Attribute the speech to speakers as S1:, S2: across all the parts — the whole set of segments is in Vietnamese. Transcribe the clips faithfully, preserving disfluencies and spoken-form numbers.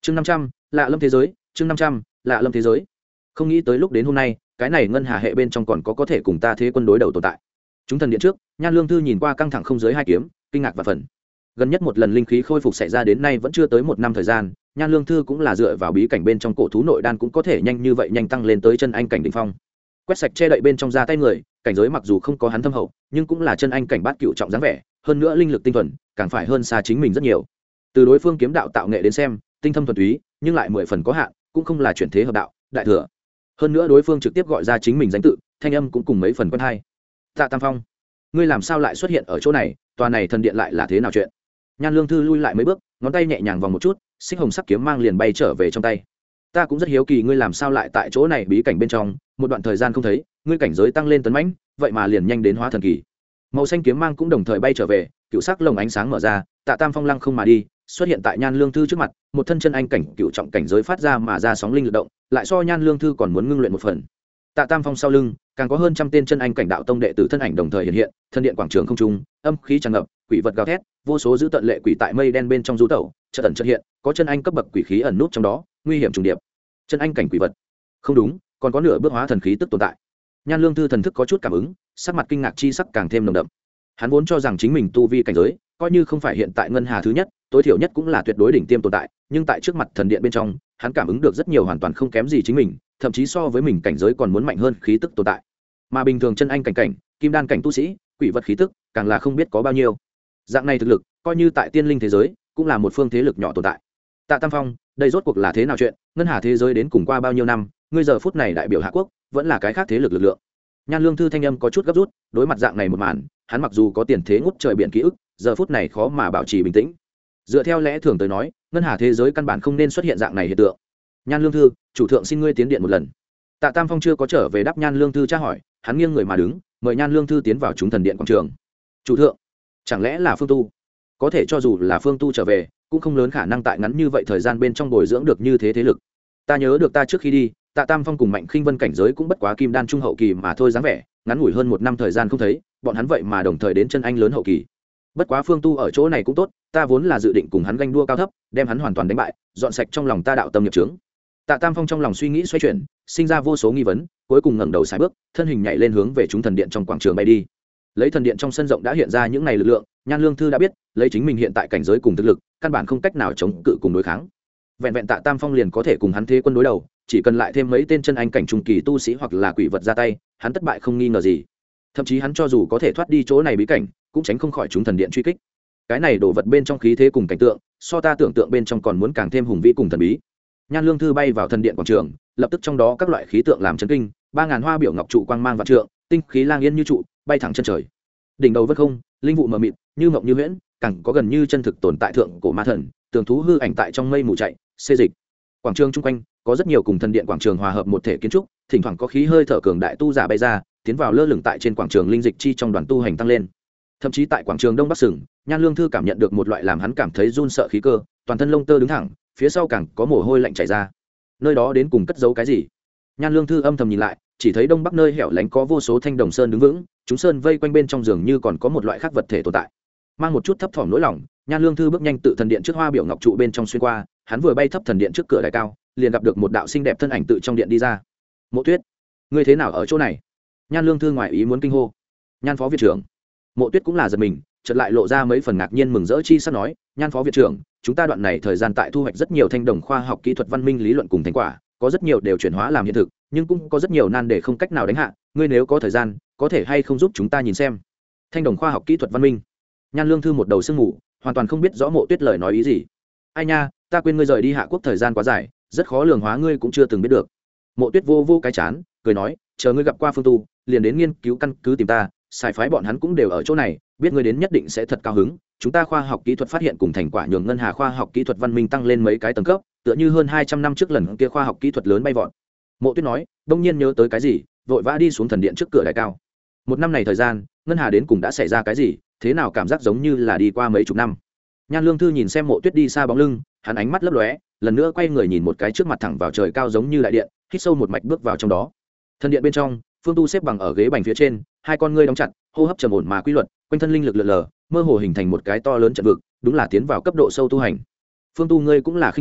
S1: chương năm trăm lạ lâm thế giới chương năm trăm lạ lâm thế giới. Không nghĩ tới lúc đến hôm nay cái này ngân hà hệ bên trong còn có có thể cùng ta thế quân đối đầu tồn tại. Chúng thần điện trước, Nhan Lương Thư nhìn qua căng thẳng không dưới hai kiếm, kinh ngạc và phần. Gần nhất một lần linh khí khôi phục xảy ra đến nay vẫn chưa tới một năm thời gian, Nhan Lương Thư cũng là dựa vào bí cảnh bên trong cổ thú nội đan cũng có thể nhanh như vậy nhanh tăng lên tới chân anh cảnh đỉnh phong. Quét sạch che đậy bên trong ra tay người, cảnh giới mặc dù không có hắn thâm hậu, nhưng cũng là chân anh cảnh bát cựu trọng dáng vẻ, hơn nữa linh lực tinh thuần, càng phải hơn xa chính mình rất nhiều. Từ đối phương kiếm đạo tạo nghệ đến xem, tinh thâm thuần túy, nhưng lại mười phần có hạn, cũng không là chuyển thế hợp đạo, đại thừa. Hơn nữa đối phương trực tiếp gọi ra chính mình danh tự, thanh âm cũng cùng mấy phần quen hay. Tạ Tam Phong, ngươi làm sao lại xuất hiện ở chỗ này, tòa này thần điện lại là thế nào chuyện? Nhan Lương Thư lui lại mấy bước, ngón tay nhẹ nhàng vòng một chút, xích hồng sắc kiếm mang liền bay trở về trong tay. Ta cũng rất hiếu kỳ ngươi làm sao lại tại chỗ này bí cảnh bên trong, một đoạn thời gian không thấy, ngươi cảnh giới tăng lên tấn mãnh, vậy mà liền nhanh đến hóa thần kỳ. Màu xanh kiếm mang cũng đồng thời bay trở về, cựu sắc lồng ánh sáng mở ra, Tạ Tam Phong lăng không mà đi, xuất hiện tại Nhan Lương Thư trước mặt, một thân chân anh cảnh cựu trọng cảnh giới phát ra mà ra sóng linh lực động, lại so Nhan Lương Thư còn muốn ngưng luyện một phần. Tạ Tam Phong sau lưng, càng có hơn trăm tên chân anh cảnh đạo tông đệ tử thân ảnh đồng thời hiện hiện, thân điện quảng trường không trung, âm khí tràn ngập, quỷ vật gào thét, vô số dữ tận lệ quỷ tại mây đen bên trong du tẩu, chợt ẩn chợt hiện, có chân anh cấp bậc quỷ khí ẩn nút trong đó, nguy hiểm trùng điệp. Chân anh cảnh quỷ vật, không đúng, còn có nửa bước hóa thần khí tức tồn tại. Nhan Lương Thư thần thức có chút cảm ứng, sắc mặt kinh ngạc chi sắc càng thêm nồng đậm. Hắn vốn cho rằng chính mình tu vi cảnh giới, coi như không phải hiện tại ngân hà thứ nhất, tối thiểu nhất cũng là tuyệt đối đỉnh tiêm tồn tại, nhưng tại trước mặt thần điện bên trong, hắn cảm ứng được rất nhiều hoàn toàn không kém gì chính mình, thậm chí so với mình cảnh giới còn muốn mạnh hơn khí tức tồn tại. Mà bình thường chân anh cảnh cảnh, kim đan cảnh tu sĩ, quỷ vật khí tức, càng là không biết có bao nhiêu. Dạng này thực lực, coi như tại tiên linh thế giới, cũng là một phương thế lực nhỏ tồn tại. Tạ Tam Phong, đây rốt cuộc là thế nào chuyện? Ngân hà thế giới đến cùng qua bao nhiêu năm, ngươi giờ phút này đại biểu Hạ Quốc, vẫn là cái khác thế lực lực lượng. Nhan Lương Thư thanh âm có chút gấp rút, đối mặt dạng này một màn, hắn mặc dù có tiền thế ngút trời biển ký ức, giờ phút này khó mà bảo trì bình tĩnh. Dựa theo lẽ thường tới nói, ngân hà thế giới căn bản không nên xuất hiện dạng này hiện tượng. Nhan Lương Thư, chủ thượng xin ngươi tiến điện một lần. Tạ Tam Phong chưa có trở về đáp Nhan Lương Thư tra hỏi, hắn nghiêng người mà đứng, mời Nhan Lương Thư tiến vào chúng thần điện quảng trường. Chủ thượng, chẳng lẽ là Phương Tu? Có thể cho dù là Phương Tu trở về, cũng không lớn khả năng tại ngắn như vậy thời gian bên trong bồi dưỡng được như thế thế lực. Ta nhớ được ta trước khi đi, Tạ Tam Phong cùng Mạnh Khinh Vân cảnh giới cũng bất quá kim đan trung hậu kỳ mà thôi dáng vẻ, ngắn ngủi hơn một năm thời gian không thấy, bọn hắn vậy mà đồng thời đến chân anh lớn hậu kỳ. Bất quá Phương Tu ở chỗ này cũng tốt, ta vốn là dự định cùng hắn ganh đua cao thấp, đem hắn hoàn toàn đánh bại, dọn sạch trong lòng ta đạo tâm nghiệp chướng. Tạ Tam Phong trong lòng suy nghĩ xoay chuyển, sinh ra vô số nghi vấn, cuối cùng ngẩng đầu sải bước, thân hình nhảy lên hướng về chúng thần điện trong quảng trường bay đi. Lấy thần điện trong sân rộng đã hiện ra những này lực lượng, Nhan Lương Thư đã biết, lấy chính mình hiện tại cảnh giới cùng thực lực, căn bản không cách nào chống cự cùng đối kháng. Vẹn vẹn Tạ Tam Phong liền có thể cùng hắn thế quân đối đầu, chỉ cần lại thêm mấy tên chân anh cảnh trung kỳ tu sĩ hoặc là quỷ vật ra tay, hắn thất bại không nghi ngờ gì. Thậm chí hắn cho dù có thể thoát đi chỗ này bí cảnh, cũng tránh không khỏi chúng thần điện truy kích. Cái này đổ vật bên trong khí thế cùng cảnh tượng, so ta tưởng tượng bên trong còn muốn càng thêm hùng vĩ cùng thần bí. Nhan Lương Thư bay vào thần điện quảng trường, lập tức trong đó các loại khí tượng làm chấn kinh, ba ngàn hoa biểu ngọc trụ quang mang vạn trượng, tinh khí lang yên như trụ, bay thẳng chân trời. Đỉnh đầu vân không, linh vụ mờ mịt, như mộng như huyễn, càng có gần như chân thực tồn tại thượng cổ ma thần, tường thú hư ảnh tại trong mây mù chạy, xê dịch. Quảng trường chung quanh có rất nhiều cùng thần điện quảng trường hòa hợp một thể kiến trúc, thỉnh thoảng có khí hơi thở cường đại tu giả bay ra, tiến vào lơ lửng tại trên quảng trường linh dịch chi trong đoàn tu hành tăng lên. Thậm chí tại quảng trường Đông Bắc Sừng, Nhan Lương Thư cảm nhận được một loại làm hắn cảm thấy run sợ khí cơ, toàn thân lông tơ đứng thẳng, phía sau càng có mồ hôi lạnh chảy ra. Nơi đó đến cùng cất giấu cái gì? Nhan Lương Thư âm thầm nhìn lại, chỉ thấy đông bắc nơi hẻo lánh có vô số thanh đồng sơn đứng vững, chúng sơn vây quanh bên trong giường như còn có một loại khác vật thể tồn tại. Mang một chút thấp thỏm nỗi lòng, Nhan Lương Thư bước nhanh tự thần điện trước hoa biểu ngọc trụ bên trong xuyên qua, hắn vừa bay thấp thần điện trước cửa đài cao, liền gặp được một đạo xinh đẹp thân ảnh tự trong điện đi ra. Mộ Tuyết, ngươi thế nào ở chỗ này? Nhan Lương Thư ngoài ý muốn kinh hô. Nhan phó viện trưởng. Mộ Tuyết cũng là giật mình, chợt lại lộ ra mấy phần ngạc nhiên mừng rỡ chi sắp nói, Nhan phó viện trưởng, chúng ta đoạn này thời gian tại thu hoạch rất nhiều thanh đồng khoa học kỹ thuật văn minh lý luận cùng thành quả, có rất nhiều đều chuyển hóa làm hiện thực, nhưng cũng có rất nhiều nan đề không cách nào đánh hạ, ngươi nếu có thời gian, có thể hay không giúp chúng ta nhìn xem. Thanh đồng khoa học kỹ thuật văn minh. Nhan Lương Thư một đầu sương mù, hoàn toàn không biết rõ Mộ Tuyết lời nói ý gì. Ai nha, ta quên ngươi rời đi Hạ Quốc thời gian quá dài, rất khó lường hóa ngươi cũng chưa từng biết được. Mộ Tuyết vô vô cái chán, cười nói, chờ ngươi gặp qua Phương Tu, liền đến nghiên cứu căn cứ tìm ta, sai phái bọn hắn cũng đều ở chỗ này, biết ngươi đến nhất định sẽ thật cao hứng. Chúng ta khoa học kỹ thuật phát hiện cùng thành quả nhường ngân hà khoa học kỹ thuật văn minh tăng lên mấy cái tầng cấp, tựa như hơn hai trăm năm trước lần kia khoa học kỹ thuật lớn bay vọt. Mộ Tuyết nói, đông nhiên nhớ tới cái gì, vội vã đi xuống thần điện trước cửa đài cao. Một năm này thời gian, ngân hà đến cùng đã xảy ra cái gì, thế nào cảm giác giống như là đi qua mấy chục năm. Nhan Lương Thư nhìn xem Mộ Tuyết đi xa bóng lưng, hắn ánh mắt lấp lóe, lần nữa quay người nhìn một cái trước mặt thẳng vào trời cao giống như đại điện, hít sâu một mạch bước vào trong đó. Thần điện bên trong, Phương Tu xếp bằng ở ghế bành phía trên, hai con ngươi đóng chặt, hô hấp trầm ổn mà quy luật, quanh thân linh lực lượn lờ, mơ hồ hình thành một cái to lớn trận vực, đúng là tiến vào cấp độ sâu tu hành. Phương Tu ngươi cũng là khinh thường,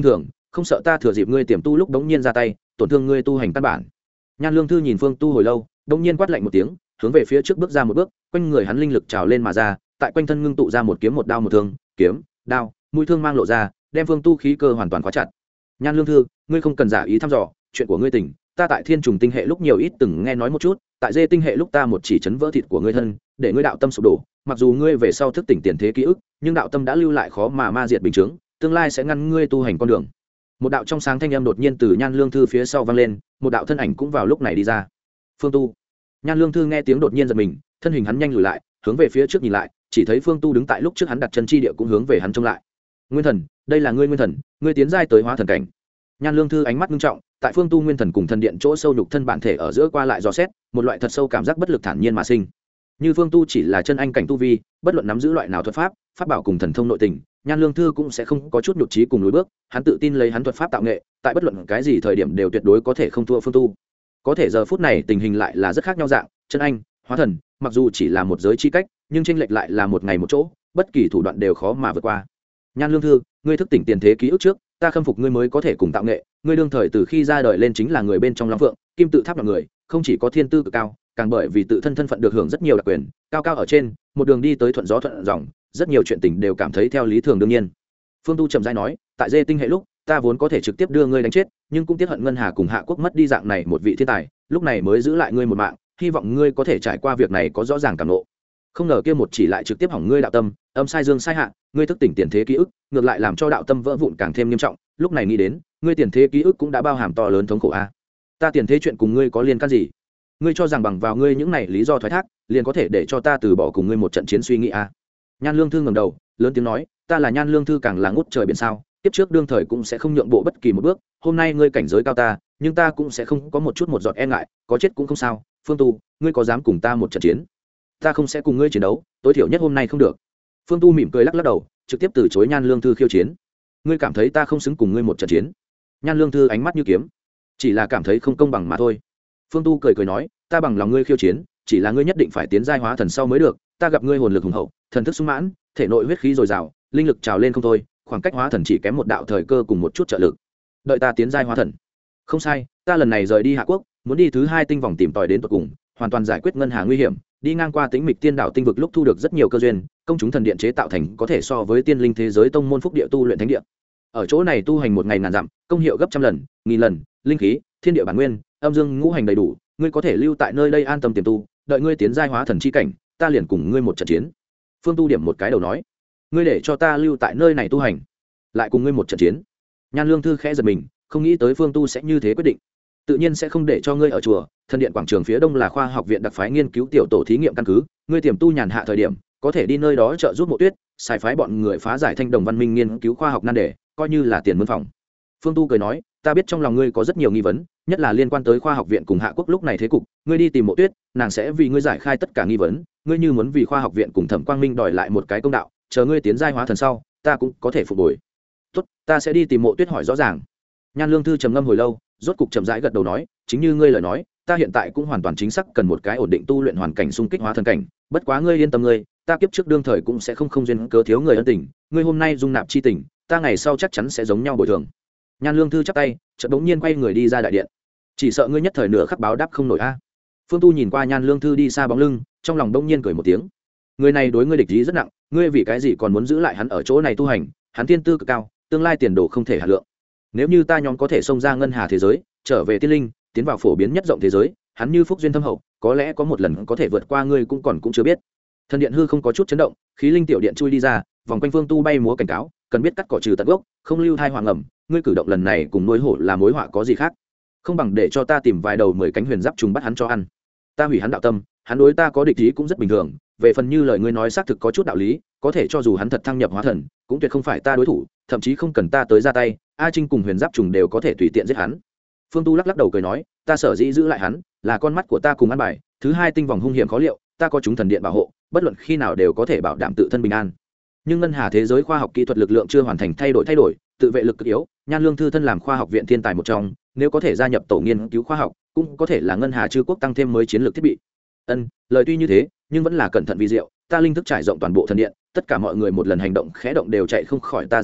S1: không sợ ta thừa dịp ngươi tiềm tu lúc đống nhiên ra tay tổn thương ngươi tu hành căn bản. Nhan Lương Thư nhìn Phương Tu hồi lâu, đống nhiên quát lạnh một tiếng, hướng về phía trước bước ra một bước, quanh người hắn linh lực trào lên mà ra, tại quanh thân ngưng tụ ra một kiếm một đao một thương, kiếm, đao, mũi thương mang lộ ra, đem Phương Tu khí cơ hoàn toàn khóa chặt. Nhan Lương Thư, ngươi không cần giả ý thăm dò, chuyện của ngươi tỉnh, ta tại Thiên Trùng tinh hệ lúc nhiều ít từng nghe nói một chút, tại Dê tinh hệ lúc ta một chỉ chấn vỡ thịt của ngươi thân, để ngươi đạo tâm sụp đổ, mặc dù ngươi về sau thức tỉnh tiền thế ký ức, nhưng đạo tâm đã lưu lại khó mà ma diệt bình chứng, tương lai sẽ ngăn ngươi tu hành con đường. Một đạo trong sáng thanh âm đột nhiên từ Nhan Lương Thư phía sau vang lên, một đạo thân ảnh cũng vào lúc này đi ra. Phương Tu. Nhan Lương Thư nghe tiếng đột nhiên giật mình, thân hình hắn nhanh lùi lại, hướng về phía trước nhìn lại, chỉ thấy Phương Tu đứng tại lúc trước hắn đặt chân chi địa cũng hướng về hắn trông lại. Nguyên thần, đây là ngươi Nguyên thần, ngươi tiến giai tới hóa thần cảnh. Nhan Lương Thư ánh mắt nghiêm trọng, tại Phương Tu Nguyên thần cùng thần điện chỗ sâu nhục thân bản thể ở giữa qua lại dò xét, một loại thật sâu cảm giác bất lực thản nhiên mà sinh. Như Phương Tu chỉ là chân anh cảnh tu vi, bất luận nắm giữ loại nào thuật pháp, pháp bảo cùng thần thông nội tình, Nhan Lương Thư cũng sẽ không có chút nhụt chí cùng lùi bước, hắn tự tin lấy hắn thuật pháp tạo nghệ, tại bất luận cái gì thời điểm đều tuyệt đối có thể không thua Phương Tu. Có thể giờ phút này tình hình lại là rất khác nhau dạng, chân anh, hóa thần, mặc dù chỉ là một giới chi cách, nhưng chênh lệch lại là một ngày một chỗ, bất kỳ thủ đoạn đều khó mà vượt qua. Nhan Lương Thư, ngươi thức tỉnh tiền thế ký ức trước, ta khâm phục ngươi mới có thể cùng tạo nghệ, ngươi đương thời từ khi ra đời lên chính là người bên trong Long Phượng, kim tự tháp mọi người, không chỉ có thiên tư cực cao, càng bởi vì tự thân thân phận được hưởng rất nhiều đặc quyền, cao cao ở trên, một đường đi tới thuận gió thuận dòng, rất nhiều chuyện tình đều cảm thấy theo lý thường đương nhiên. Phương Tu trầm rãi nói, tại Dê tinh hệ lúc, ta vốn có thể trực tiếp đưa ngươi đánh chết, nhưng cũng tiếc hận Ngân Hà cùng Hạ Quốc mất đi dạng này một vị thiên tài, lúc này mới giữ lại ngươi một mạng, hy vọng ngươi có thể trải qua việc này có rõ ràng cảm ngộ. Không ngờ kia một chỉ lại trực tiếp hỏng ngươi đạo tâm, âm sai dương sai hạ, ngươi thức tỉnh tiền thế ký ức, ngược lại làm cho đạo tâm vỡ vụn càng thêm nghiêm trọng, lúc này nghĩ đến, ngươi tiền thế ký ức cũng đã bao hàm to lớn thống khổ a. Ta tiền thế chuyện cùng ngươi có liên can gì? Ngươi cho rằng bằng vào ngươi những này lý do thoái thác, liền có thể để cho ta từ bỏ cùng ngươi một trận chiến suy nghĩ a? Nhan Lương Thư ngẩng đầu, lớn tiếng nói, ta là Nhan Lương Thư càng là ngút trời biển sao, tiếp trước đương thời cũng sẽ không nhượng bộ bất kỳ một bước, hôm nay ngươi cảnh giới cao ta, nhưng ta cũng sẽ không có một chút một giọt e ngại, có chết cũng không sao. Phương Tu, ngươi có dám cùng ta một trận chiến? Ta không sẽ cùng ngươi chiến đấu, tối thiểu nhất hôm nay không được. Phương Tu mỉm cười lắc lắc đầu, trực tiếp từ chối Nhan Lương Thư khiêu chiến. Ngươi cảm thấy ta không xứng cùng ngươi một trận chiến? Nhan Lương Thư ánh mắt như kiếm, chỉ là cảm thấy không công bằng mà thôi. Phương Tu cười cười nói, ta bằng lòng ngươi khiêu chiến, chỉ là ngươi nhất định phải tiến giai hóa thần sau mới được. Ta gặp ngươi hồn lực hùng hậu, thần thức sung mãn, thể nội huyết khí dồi dào, linh lực trào lên không thôi, khoảng cách hóa thần chỉ kém một đạo thời cơ cùng một chút trợ lực. Đợi ta tiến giai hóa thần. Không sai, ta lần này rời đi Hạ Quốc, muốn đi thứ hai tinh vòng tìm tòi đến tận cùng, hoàn toàn giải quyết ngân hà nguy hiểm, đi ngang qua Tĩnh Mịch Tiên đảo tinh vực lúc thu được rất nhiều cơ duyên, công chúng thần điện chế tạo thành có thể so với tiên linh thế giới tông môn phúc địa tu luyện thánh địa. Ở chỗ này tu hành một ngày ngàn dặm, công hiệu gấp trăm lần, nghìn lần, linh khí, thiên địa bản nguyên, âm dương ngũ hành đầy đủ, ngươi có thể lưu tại nơi đây an tâm tiềm tu, đợi ngươi tiến giai hóa thần chi cảnh, ta liền cùng ngươi một trận chiến. Phương Tu điểm một cái đầu nói, ngươi để cho ta lưu tại nơi này tu hành, lại cùng ngươi một trận chiến. Nhan Lương Thư khẽ giật mình, không nghĩ tới Phương Tu sẽ như thế quyết định. Tự nhiên sẽ không để cho ngươi ở chùa, thần điện quảng trường phía đông là khoa học viện đặc phái nghiên cứu tiểu tổ thí nghiệm căn cứ, ngươi tiềm tu nhàn hạ thời điểm, có thể đi nơi đó trợ giúp Mộ Tuyết, xài phái bọn người phá giải thanh đồng văn minh nghiên cứu khoa học nan đề, coi như là tiền mướn phòng. Phương Tu cười nói, ta biết trong lòng ngươi có rất nhiều nghi vấn, nhất là liên quan tới khoa học viện cùng Hạ Quốc lúc này thế cục, ngươi đi tìm Mộ Tuyết, nàng sẽ vì ngươi giải khai tất cả nghi vấn, ngươi như muốn vì khoa học viện cùng Thẩm Quang Minh đòi lại một cái công đạo, chờ ngươi tiến giai hóa thần sau, ta cũng có thể phục hồi. Tốt, ta sẽ đi tìm Mộ Tuyết hỏi rõ ràng. Nhan Lương Thư trầm ngâm hồi lâu, rốt cục chậm rãi gật đầu nói, chính như ngươi lời nói, ta hiện tại cũng hoàn toàn chính xác cần một cái ổn định tu luyện hoàn cảnh xung kích hóa thần cảnh, bất quá ngươi yên tâm ngươi, ta kiếp trước đương thời cũng sẽ không không duyên cớ thiếu người ân tình, ngươi hôm nay dung nạp chi tình, ta ngày sau chắc chắn sẽ giống nhau bồi thường. Nhan Lương Thư chắp tay, chợt bỗng nhiên quay người đi ra đại điện. Chỉ sợ ngươi nhất thời nửa khắc báo đáp không nổi a. Phương Tu nhìn qua Nhan Lương Thư đi xa bóng lưng, trong lòng bỗng nhiên cười một tiếng. Người này đối ngươi địch ý rất nặng, ngươi vì cái gì còn muốn giữ lại hắn ở chỗ này tu hành, hắn thiên tư cực cao, tương lai tiền đồ không thể hạ lượng. Nếu như ta nhóm có thể xông ra ngân hà thế giới, trở về tiên linh, tiến vào phổ biến nhất rộng thế giới, hắn như phúc duyên thâm hậu, có lẽ có một lần có thể vượt qua ngươi cũng còn cũng chưa biết. Thần điện hư không có chút chấn động, khí linh tiểu điện chui đi ra, vòng quanh Phương Tu bay múa cảnh cáo, cần biết cắt cỏ trừ tận gốc, không lưu thai hoàng ẩm, ngươi cử động lần này cùng nuôi hổ là mối họa có gì khác? Không bằng để cho ta tìm vài đầu mười cánh huyền giáp trùng bắt hắn cho ăn. Ta hủy hắn đạo tâm, hắn đối ta có địch ý cũng rất bình thường, về phần như lời ngươi nói xác thực có chút đạo lý, có thể cho dù hắn thật thăng nhập hóa thần, cũng tuyệt không phải ta đối thủ, thậm chí không cần ta tới ra tay, A Trinh cùng huyền giáp trùng đều có thể tùy tiện giết hắn. Phương Tu lắc lắc đầu cười nói, ta sở dĩ giữ lại hắn, là con mắt của ta cùng ăn bài, thứ hai tinh vòng hung hiểm khó liệu, ta có chúng thần điện bảo hộ, bất luận khi nào đều có thể bảo đảm tự thân bình an. Nhưng ngân hà thế giới khoa học kỹ thuật lực lượng chưa hoàn thành thay đổi thay đổi, tự vệ lực cực yếu, Nhan Lương Thư thân làm khoa học viện thiên tài một trong, nếu có thể gia nhập tổ nghiên cứu khoa học, cũng có thể là ngân hà chư quốc tăng thêm mới chiến lược thiết bị. Ân, lời tuy như thế, nhưng vẫn là cẩn thận vì diệu, ta linh thức trải rộng toàn bộ thần điện, tất cả mọi người một lần hành động khẽ động đều chạy không khỏi ta giám thị,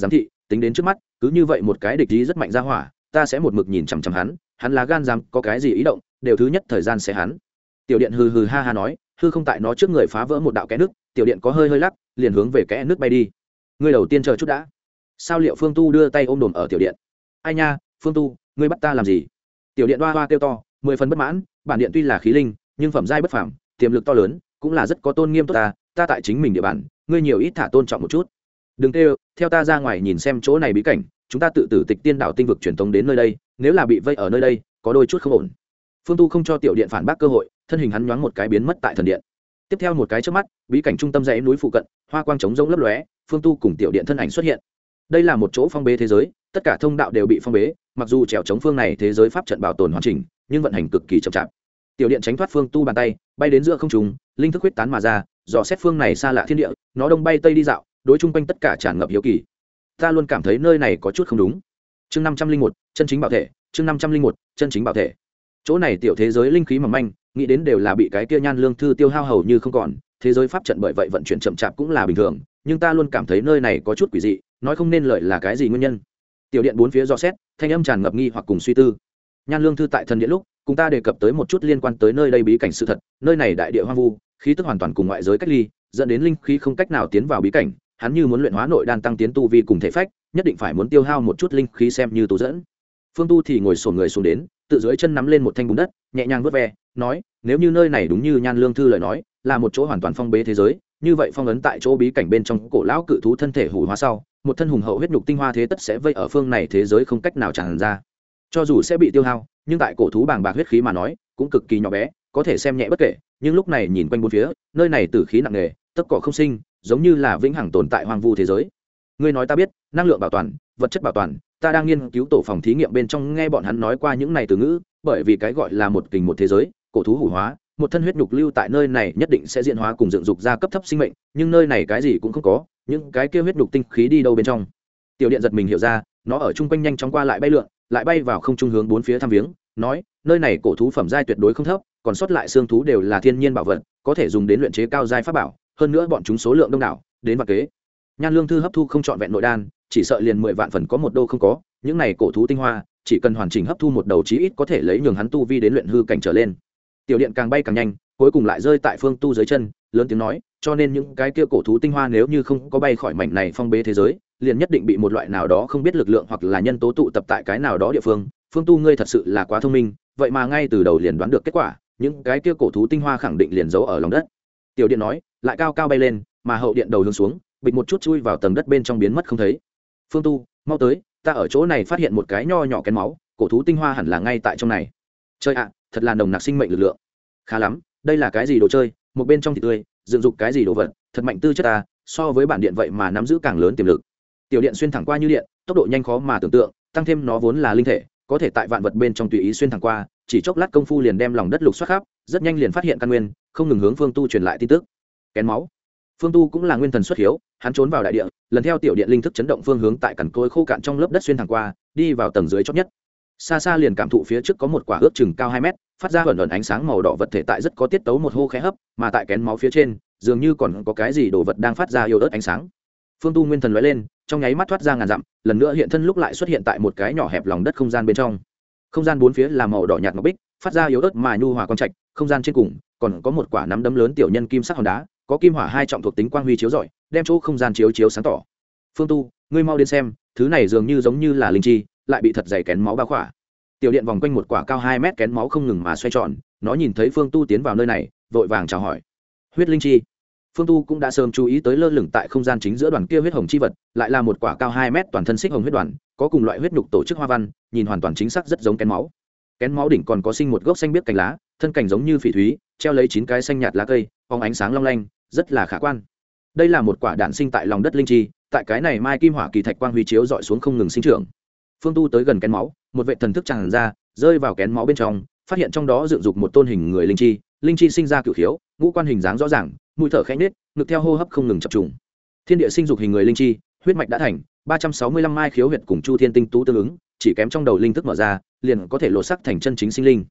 S1: tính đến trước mắt cứ như vậy một cái địch ý rất mạnh ra hỏa, ta sẽ một mực nhìn chằm chằm hắn, hắn là gan dám có cái gì ý động đều thứ nhất thời gian sẽ hắn. Tiểu điện hừ hừ ha ha nói, hư không tại nó trước người phá vỡ một đạo kẽ nước, tiểu điện có hơi hơi lắc, liền hướng về kẽ nước bay đi. Ngươi đầu tiên chờ chút đã. Sao Liệu Phương Tu đưa tay ôm đồm ở tiểu điện. Ai nha, Phương Tu, ngươi bắt ta làm gì? Tiểu điện hoa hoa kêu to, mười phần bất mãn, bản điện tuy là khí linh, nhưng phẩm giai bất phàm, tiềm lực to lớn, cũng là rất có tôn nghiêm tốt ta, ta tại chính mình địa bàn, ngươi nhiều ít thả tôn trọng một chút. Đừng kêu, theo ta ra ngoài nhìn xem chỗ này bí cảnh, chúng ta tự tử tịch tiên đảo tinh vực truyền tống đến nơi đây, nếu là bị vây ở nơi đây, có đôi chút không ổn. Phương Tu không cho tiểu điện phản bác cơ hội, thân hình hắn nhoáng một cái biến mất tại thần điện. Tiếp theo một cái chớp mắt, bí cảnh trung tâm dãy núi phụ cận, hoa quang trống rỗng lấp lóe, Phương Tu cùng tiểu điện thân ảnh xuất hiện. Đây là một chỗ phong bế thế giới, tất cả thông đạo đều bị phong bế, mặc dù trèo chống phương này thế giới pháp trận bảo tồn hoàn chỉnh, nhưng vận hành cực kỳ chậm chạp. Tiểu điện tránh thoát Phương Tu bàn tay, bay đến giữa không trung, linh thức huyết tán mà ra, dò xét phương này xa lạ thiên địa, nó đông bay tây đi dạo, đối chung quanh tất cả tràn ngập hiếu kỳ. Ta luôn cảm thấy nơi này có chút không đúng. Chương năm trăm linh một, chân chính bảo thể, chương năm trăm linh một, chân chính bảo thể. Chỗ này tiểu thế giới linh khí mỏng manh, nghĩ đến đều là bị cái kia Nhan Lương thư tiêu hao hầu như không còn, thế giới pháp trận bởi vậy vận chuyển chậm chạp cũng là bình thường, nhưng ta luôn cảm thấy nơi này có chút quỷ dị, nói không nên lợi là cái gì nguyên nhân. Tiểu điện bốn phía dò xét, thanh âm tràn ngập nghi hoặc cùng suy tư. Nhan Lương thư tại thần điện lúc, cùng ta đề cập tới một chút liên quan tới nơi đây bí cảnh sự thật, nơi này đại địa hoang vu, khí tức hoàn toàn cùng ngoại giới cách ly, dẫn đến linh khí không cách nào tiến vào bí cảnh, hắn như muốn luyện hóa nội đan tăng tiến tu vi cùng thể phách, nhất định phải muốn tiêu hao một chút linh khí xem như tu dẫn. Phương Tu thì ngồi xổm người xuống đến, tự dưới chân nắm lên một thanh bùn đất, nhẹ nhàng vuốt ve, nói, nếu như nơi này đúng như Nhan Lương thư lời nói, là một chỗ hoàn toàn phong bế thế giới, như vậy phong ấn tại chỗ bí cảnh bên trong cổ lão cự thú thân thể hủ hóa sau, một thân hùng hậu huyết nhục tinh hoa thế tất sẽ vây ở phương này thế giới không cách nào tràn ra. Cho dù sẽ bị tiêu hao, nhưng tại cổ thú bàng bạc huyết khí mà nói, cũng cực kỳ nhỏ bé, có thể xem nhẹ bất kể, nhưng lúc này nhìn quanh bốn phía, nơi này tử khí nặng nề, tất cỏ không sinh, giống như là vĩnh hằng tồn tại hoang vu thế giới. Ngươi nói ta biết, năng lượng bảo toàn, vật chất bảo toàn, ta đang nghiên cứu tổ phòng thí nghiệm bên trong nghe bọn hắn nói qua những này từ ngữ, bởi vì cái gọi là một kình một thế giới, cổ thú hủ hóa, một thân huyết nhục lưu tại nơi này nhất định sẽ diễn hóa cùng dựng dục ra cấp thấp sinh mệnh, nhưng nơi này cái gì cũng không có, những cái kia huyết nhục tinh khí đi đâu bên trong? Tiểu điện giật mình hiểu ra, nó ở trung quanh nhanh chóng qua lại bay lượn, lại bay vào không trung hướng bốn phía thăm viếng, nói, nơi này cổ thú phẩm giai tuyệt đối không thấp, còn sót lại xương thú đều là thiên nhiên bảo vật, có thể dùng đến luyện chế cao giai pháp bảo, hơn nữa bọn chúng số lượng đông đảo, đến vạn kế. Nhan Lương thư hấp thu không trọn vẹn nội đan, chỉ sợ liền mười vạn phần có một đô không có, những này cổ thú tinh hoa, chỉ cần hoàn chỉnh hấp thu một đầu chí ít có thể lấy nhường hắn tu vi đến luyện hư cảnh trở lên. Tiểu điện càng bay càng nhanh, cuối cùng lại rơi tại Phương Tu dưới chân, lớn tiếng nói, cho nên những cái kia cổ thú tinh hoa nếu như không có bay khỏi mảnh này phong bế thế giới, liền nhất định bị một loại nào đó không biết lực lượng hoặc là nhân tố tụ tập tại cái nào đó địa phương. Phương Tu ngươi thật sự là quá thông minh, vậy mà ngay từ đầu liền đoán được kết quả, những cái kia cổ thú tinh hoa khẳng định liền giấu ở lòng đất. Tiểu điện nói, lại cao cao bay lên, mà hậu điện đầu hướng xuống, bịch một chút chui vào tầng đất bên trong biến mất không thấy. Phương Tu, mau tới, ta ở chỗ này phát hiện một cái nho nhỏ kén máu, cổ thú tinh hoa hẳn là ngay tại trong này. Chơi ạ, thật là nồng nặc sinh mệnh lực lượng. Khá lắm, đây là cái gì đồ chơi, một bên trong thịt tươi, dựng dục cái gì đồ vật, thật mạnh tư chất ta, so với bản điện vậy mà nắm giữ càng lớn tiềm lực. Tiểu điện xuyên thẳng qua như điện, tốc độ nhanh khó mà tưởng tượng, tăng thêm nó vốn là linh thể, có thể tại vạn vật bên trong tùy ý xuyên thẳng qua, chỉ chốc lát công phu liền đem lòng đất lục soát khắp, rất nhanh liền phát hiện căn nguyên, không ngừng hướng Phương Tu truyền lại tin tức. Kén máu. Phương Tu cũng là nguyên thần xuất hiếu, hắn trốn vào đại địa, lần theo tiểu điện linh thức chấn động phương hướng tại cằn cỗi khô cạn trong lớp đất xuyên thẳng qua, đi vào tầng dưới chót nhất. Xa xa liền cảm thụ phía trước có một quả ước chừng cao hai mét, phát ra ẩn ẩn ánh sáng màu đỏ vật thể tại rất có tiết tấu một hô khẽ hấp, mà tại kén máu phía trên, dường như còn có cái gì đồ vật đang phát ra yếu ớt ánh sáng. Phương Tu nguyên thần lóe lên, trong nháy mắt thoát ra ngàn dặm, lần nữa hiện thân lúc lại xuất hiện tại một cái nhỏ hẹp lòng đất không gian bên trong. Không gian bốn phía là màu đỏ nhạt ngọc bích, phát ra yếu ớt mà nhu hòa quang trạch, không gian trên cùng còn có một quả nắm đấm lớn tiểu nhân kim sắc hòn đá, có kim hỏa hai trọng thuộc tính quang huy chiếu rọi, đem chỗ không gian chiếu chiếu sáng tỏ. Phương Tu, ngươi mau đến xem, thứ này dường như giống như là linh chi, lại bị thật dày kén máu bao khỏa. Tiểu điện vòng quanh một quả cao hai mét kén máu không ngừng mà xoay tròn, nó nhìn thấy Phương Tu tiến vào nơi này, vội vàng chào hỏi. Huyết linh chi. Phương Tu cũng đã sớm chú ý tới lơ lửng tại không gian chính giữa đoàn kia huyết hồng chi vật, lại là một quả cao hai mét toàn thân xích hồng huyết đoàn, có cùng loại huyết nhục tổ chức hoa văn, nhìn hoàn toàn chính xác rất giống kén máu. Kén máu đỉnh còn có sinh một gốc xanh biếc cành lá, thân cành giống như phỉ thúy, treo lấy chín cái xanh nhạt lá cây, phóng ánh sáng long lanh, rất là khả quan. Đây là một quả đản sinh tại lòng đất linh chi, tại cái này mai kim hỏa kỳ thạch quang huy chiếu dọi xuống không ngừng sinh trưởng. Phương Tu tới gần kén máu, một vệ thần thức tràn ra, rơi vào kén máu bên trong, phát hiện trong đó dựng dục một tôn hình người linh chi, linh chi sinh ra cửu khiếu, ngũ quan hình dáng rõ ràng, mũi thở khẽ nết, ngực theo hô hấp không ngừng chập trùng. Thiên địa sinh dục hình người linh chi, huyết mạch đã thành, ba trăm sáu mươi lăm mai khiếu huyệt cùng chu thiên tinh tú tương ứng, chỉ kém trong đầu linh thức mở ra, liền có thể lộ sắc thành chân chính sinh linh.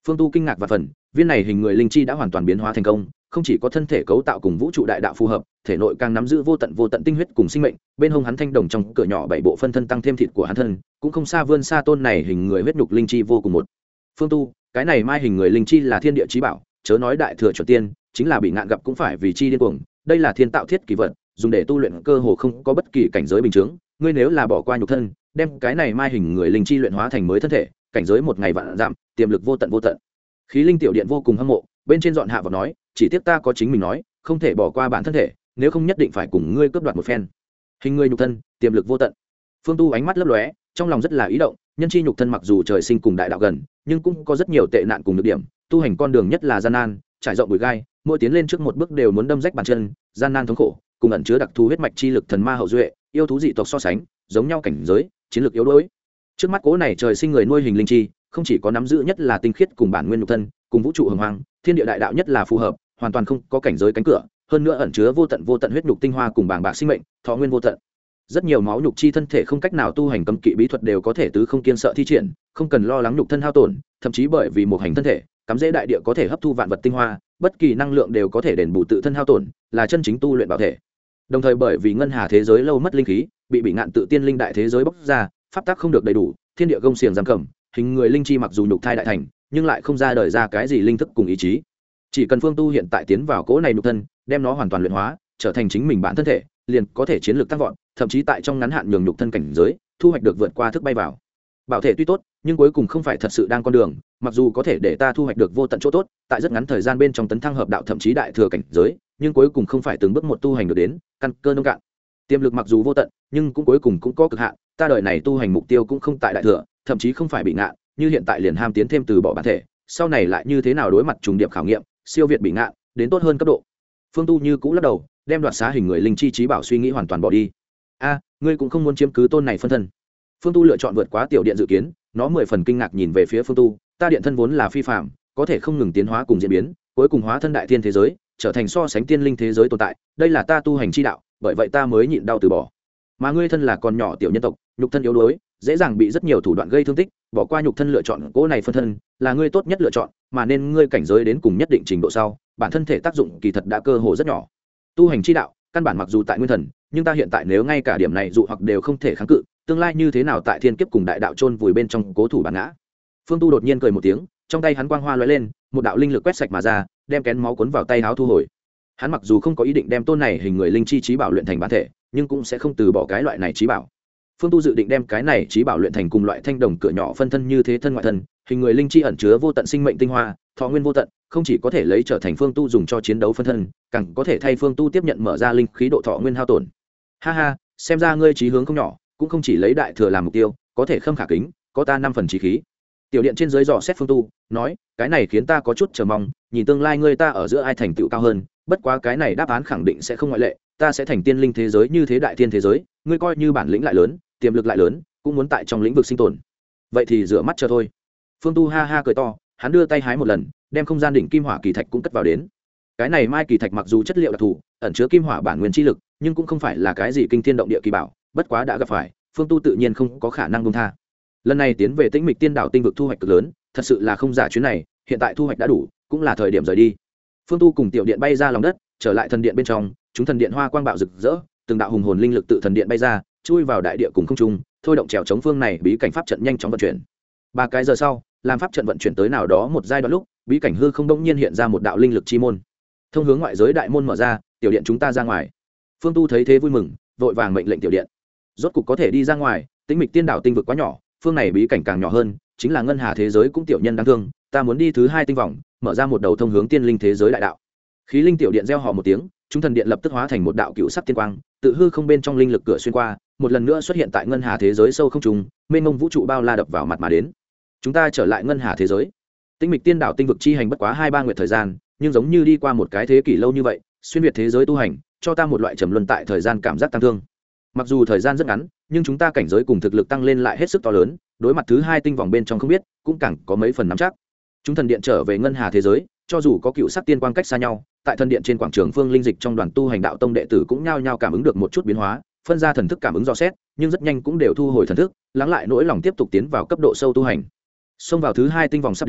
S1: Phương Tu kinh ngạc và phần, viên này hình người linh chi đã hoàn toàn biến hóa thành công, không chỉ có thân thể cấu tạo cùng vũ trụ đại đạo phù hợp, thể nội càng nắm giữ vô tận vô tận tinh huyết cùng sinh mệnh, bên hông hắn thanh đồng trong cửa nhỏ bảy bộ phân thân tăng thêm thịt của hắn thân, cũng không xa vươn xa tôn này hình người huyết nhục linh chi vô cùng một. Phương Tu, cái này mai hình người linh chi là thiên địa chí bảo, chớ nói đại thừa chuẩn tiên, chính là bị ngạn gặp cũng phải vì chi điên cuồng, đây là thiên tạo thiết kỳ vật, dùng để tu luyện cơ hồ không có bất kỳ cảnh giới bình chứng, ngươi nếu là bỏ qua nhục thân, đem cái này mai hình người linh chi luyện hóa thành mới thân thể, cảnh giới một ngày vạn giảm, tiềm lực vô tận vô tận. Khí linh tiểu điện vô cùng hâm mộ, bên trên dọn hạ vào nói, chỉ tiếc ta có chính mình nói, không thể bỏ qua bản thân thể, nếu không nhất định phải cùng ngươi cướp đoạt một phen. Hình người nhục thân, tiềm lực vô tận. Phương Tu ánh mắt lấp lóe, trong lòng rất là ý động, nhân chi nhục thân mặc dù trời sinh cùng đại đạo gần, nhưng cũng có rất nhiều tệ nạn cùng nhược điểm, tu hành con đường nhất là gian nan, trải rộng bụi gai, mỗi tiến lên trước một bước đều muốn đâm rách bàn chân, gian nan thống khổ, cùng ẩn chứa đặc thù huyết mạch chi lực thần ma hậu duệ, yêu thú dị tộc so sánh, giống nhau cảnh giới, chiến lược yếu đuối. Trước mắt cố này trời sinh người nuôi hình linh chi, không chỉ có nắm giữ nhất là tinh khiết cùng bản nguyên nhục thân, cùng vũ trụ hồng hoang, thiên địa đại đạo nhất là phù hợp, hoàn toàn không có cảnh giới cánh cửa, hơn nữa ẩn chứa vô tận vô tận huyết nhục tinh hoa cùng bàng bạc sinh mệnh, thọ nguyên vô tận. Rất nhiều máu nhục chi thân thể không cách nào tu hành cấm kỵ bí thuật đều có thể tứ không kiên sợ thi triển, không cần lo lắng nhục thân hao tổn, thậm chí bởi vì một hành thân thể, cắm rễ đại địa có thể hấp thu vạn vật tinh hoa, bất kỳ năng lượng đều có thể đền bù tự thân hao tổn, là chân chính tu luyện bảo thể. Đồng thời bởi vì ngân hà thế giới lâu mất linh khí, bị bị ngạn tự tiên linh đại thế giới bóc ra, pháp tắc không được đầy đủ, thiên địa gông xiềng giam cầm, hình người linh chi mặc dù nhục thai đại thành, nhưng lại không ra đời ra cái gì linh thức cùng ý chí. Chỉ cần Phương Tu hiện tại tiến vào cỗ này nhục thân, đem nó hoàn toàn luyện hóa, trở thành chính mình bản thân thể, liền có thể chiến lược tăng vọt, thậm chí tại trong ngắn hạn nhường nhục thân cảnh giới, thu hoạch được vượt qua thức bay vào. Bảo thể tuy tốt, nhưng cuối cùng không phải thật sự đang con đường, mặc dù có thể để ta thu hoạch được vô tận chỗ tốt, tại rất ngắn thời gian bên trong tấn thăng hợp đạo thậm chí đại thừa cảnh giới, nhưng cuối cùng không phải từng bước một tu hành được đến, căn cơ nông cạn. Tiềm lực mặc dù vô tận, nhưng cũng cuối cùng cũng có cực hạn, ta đời này tu hành mục tiêu cũng không tại đại thừa, thậm chí không phải bị ngạn, như hiện tại liền ham tiến thêm từ bỏ bản thể, sau này lại như thế nào đối mặt trùng điệp khảo nghiệm, siêu việt bị ngạn, đến tốt hơn cấp độ. Phương Tu như cũ lắc đầu, đem đoạt xá hình người linh chi trí bảo suy nghĩ hoàn toàn bỏ đi. A, ngươi cũng không muốn chiếm cứ tôn này phân thân. Phương Tu lựa chọn vượt quá tiểu điện dự kiến, nó mười phần kinh ngạc nhìn về phía Phương Tu, ta điện thân vốn là phi phàm, có thể không ngừng tiến hóa cùng diễn biến, cuối cùng hóa thân đại thiên thế giới, trở thành so sánh tiên linh thế giới tồn tại, đây là ta tu hành chi đạo, bởi vậy ta mới nhịn đau từ bỏ. Mà ngươi thân là con nhỏ tiểu nhân tộc, nhục thân yếu đuối, dễ dàng bị rất nhiều thủ đoạn gây thương tích, bỏ qua nhục thân lựa chọn cỗ này phân thân, là ngươi tốt nhất lựa chọn, mà nên ngươi cảnh giới đến cùng nhất định trình độ sau, bản thân thể tác dụng kỳ thật đã cơ hồ rất nhỏ. Tu hành chi đạo, căn bản mặc dù tại nguyên thần, nhưng ta hiện tại nếu ngay cả điểm này dụ hoặc đều không thể kháng cự, tương lai như thế nào tại thiên kiếp cùng đại đạo chôn vùi bên trong cố thủ bản ngã. Phương Tu đột nhiên cười một tiếng, trong tay hắn quang hoa lóe lên, một đạo linh lực quét sạch mà ra, đem kén máu cuốn vào tay áo thu hồi. Hắn mặc dù không có ý định đem tôn này hình người linh chi trí bảo luyện thành bản thể, nhưng cũng sẽ không từ bỏ cái loại này trí bảo. Phương Tu dự định đem cái này trí bảo luyện thành cùng loại thanh đồng cửa nhỏ phân thân như thế thân ngoại thân, hình người linh chi ẩn chứa vô tận sinh mệnh tinh hoa, thọ nguyên vô tận, không chỉ có thể lấy trở thành Phương Tu dùng cho chiến đấu phân thân, càng có thể thay Phương Tu tiếp nhận mở ra linh khí độ thọ nguyên hao tổn. Ha ha, xem ra ngươi chí hướng không nhỏ, cũng không chỉ lấy đại thừa làm mục tiêu, có thể khâm khả kính, có ta năm phần chí khí. Tiểu điện trên dưới dò xét Phương Tu, nói, cái này khiến ta có chút chờ mong, nhìn tương lai ngươi ta ở giữa ai thành tựu cao hơn, bất quá cái này đáp án khẳng định sẽ không ngoại lệ, ta sẽ thành tiên linh thế giới như thế đại thiên thế giới, ngươi coi như bản lĩnh lại lớn, tiềm lực lại lớn, cũng muốn tại trong lĩnh vực sinh tồn. Vậy thì rửa mắt chờ thôi. Phương Tu ha ha cười to, hắn đưa tay hái một lần, đem không gian đỉnh kim hỏa kỳ thạch cũng cất vào đến. Cái này mai kỳ thạch mặc dù chất liệu đặc thù, ẩn chứa kim hỏa bản nguyên chi lực, nhưng cũng không phải là cái gì kinh thiên động địa kỳ bảo, bất quá đã gặp phải, Phương Tu tự nhiên không có khả năng buông tha. Lần này tiến về Tĩnh Mịch Tiên Đảo tinh vực thu hoạch cực lớn, thật sự là không giả chuyến này, hiện tại thu hoạch đã đủ, cũng là thời điểm rời đi. Phương Tu cùng tiểu điện bay ra lòng đất, trở lại thần điện bên trong, chúng thần điện hoa quang bạo rực rỡ, từng đạo hùng hồn linh lực tự thần điện bay ra, chui vào đại địa cùng không trung, thôi động trèo chống phương này bí cảnh pháp trận nhanh chóng vận chuyển. Ba cái giờ sau, làm pháp trận vận chuyển tới nào đó một giai đoạn lúc, bí cảnh hư không đông nhiên hiện ra một đạo linh lực chi môn, thông hướng ngoại giới đại môn mở ra, tiểu điện chúng ta ra ngoài. Phương Tu thấy thế vui mừng, vội vàng mệnh lệnh tiểu điện, rốt cục có thể đi ra ngoài. Tĩnh Mịch Tiên Đảo tinh vực quá nhỏ, phương này bí cảnh càng nhỏ hơn, chính là ngân hà thế giới cũng tiểu nhân đáng thương, ta muốn đi thứ hai tinh vòng, mở ra một đầu thông hướng tiên linh thế giới đại đạo. Khí linh tiểu điện reo hò một tiếng, chúng thần điện lập tức hóa thành một đạo cựu sắc tiên quang, tự hư không bên trong linh lực cửa xuyên qua, một lần nữa xuất hiện tại ngân hà thế giới sâu không trùng, mênh mông vũ trụ bao la đập vào mặt mà đến. Chúng ta trở lại ngân hà thế giới. Tĩnh Mịch Tiên Đảo tinh vực chi hành bất quá hai ba nguyệt thời gian, nhưng giống như đi qua một cái thế kỷ lâu như vậy, xuyên việt thế giới tu hành, cho ta một loại trầm luân tại thời gian cảm giác tăng thương. Mặc dù thời gian rất ngắn, nhưng chúng ta cảnh giới cùng thực lực tăng lên lại hết sức to lớn, đối mặt thứ hai tinh vòng bên trong không biết, cũng càng có mấy phần nắm chắc. Chúng thần điện trở về ngân hà thế giới, cho dù có cựu sắc tiên quang cách xa nhau, tại thần điện trên quảng trường phương linh dịch trong đoàn tu hành đạo tông đệ tử cũng nhao nhao cảm ứng được một chút biến hóa, phân ra thần thức cảm ứng dò xét, nhưng rất nhanh cũng đều thu hồi thần thức, lắng lại nỗi lòng tiếp tục tiến vào cấp độ sâu tu hành. Xông vào thứ hai tinh vòng sắp đến,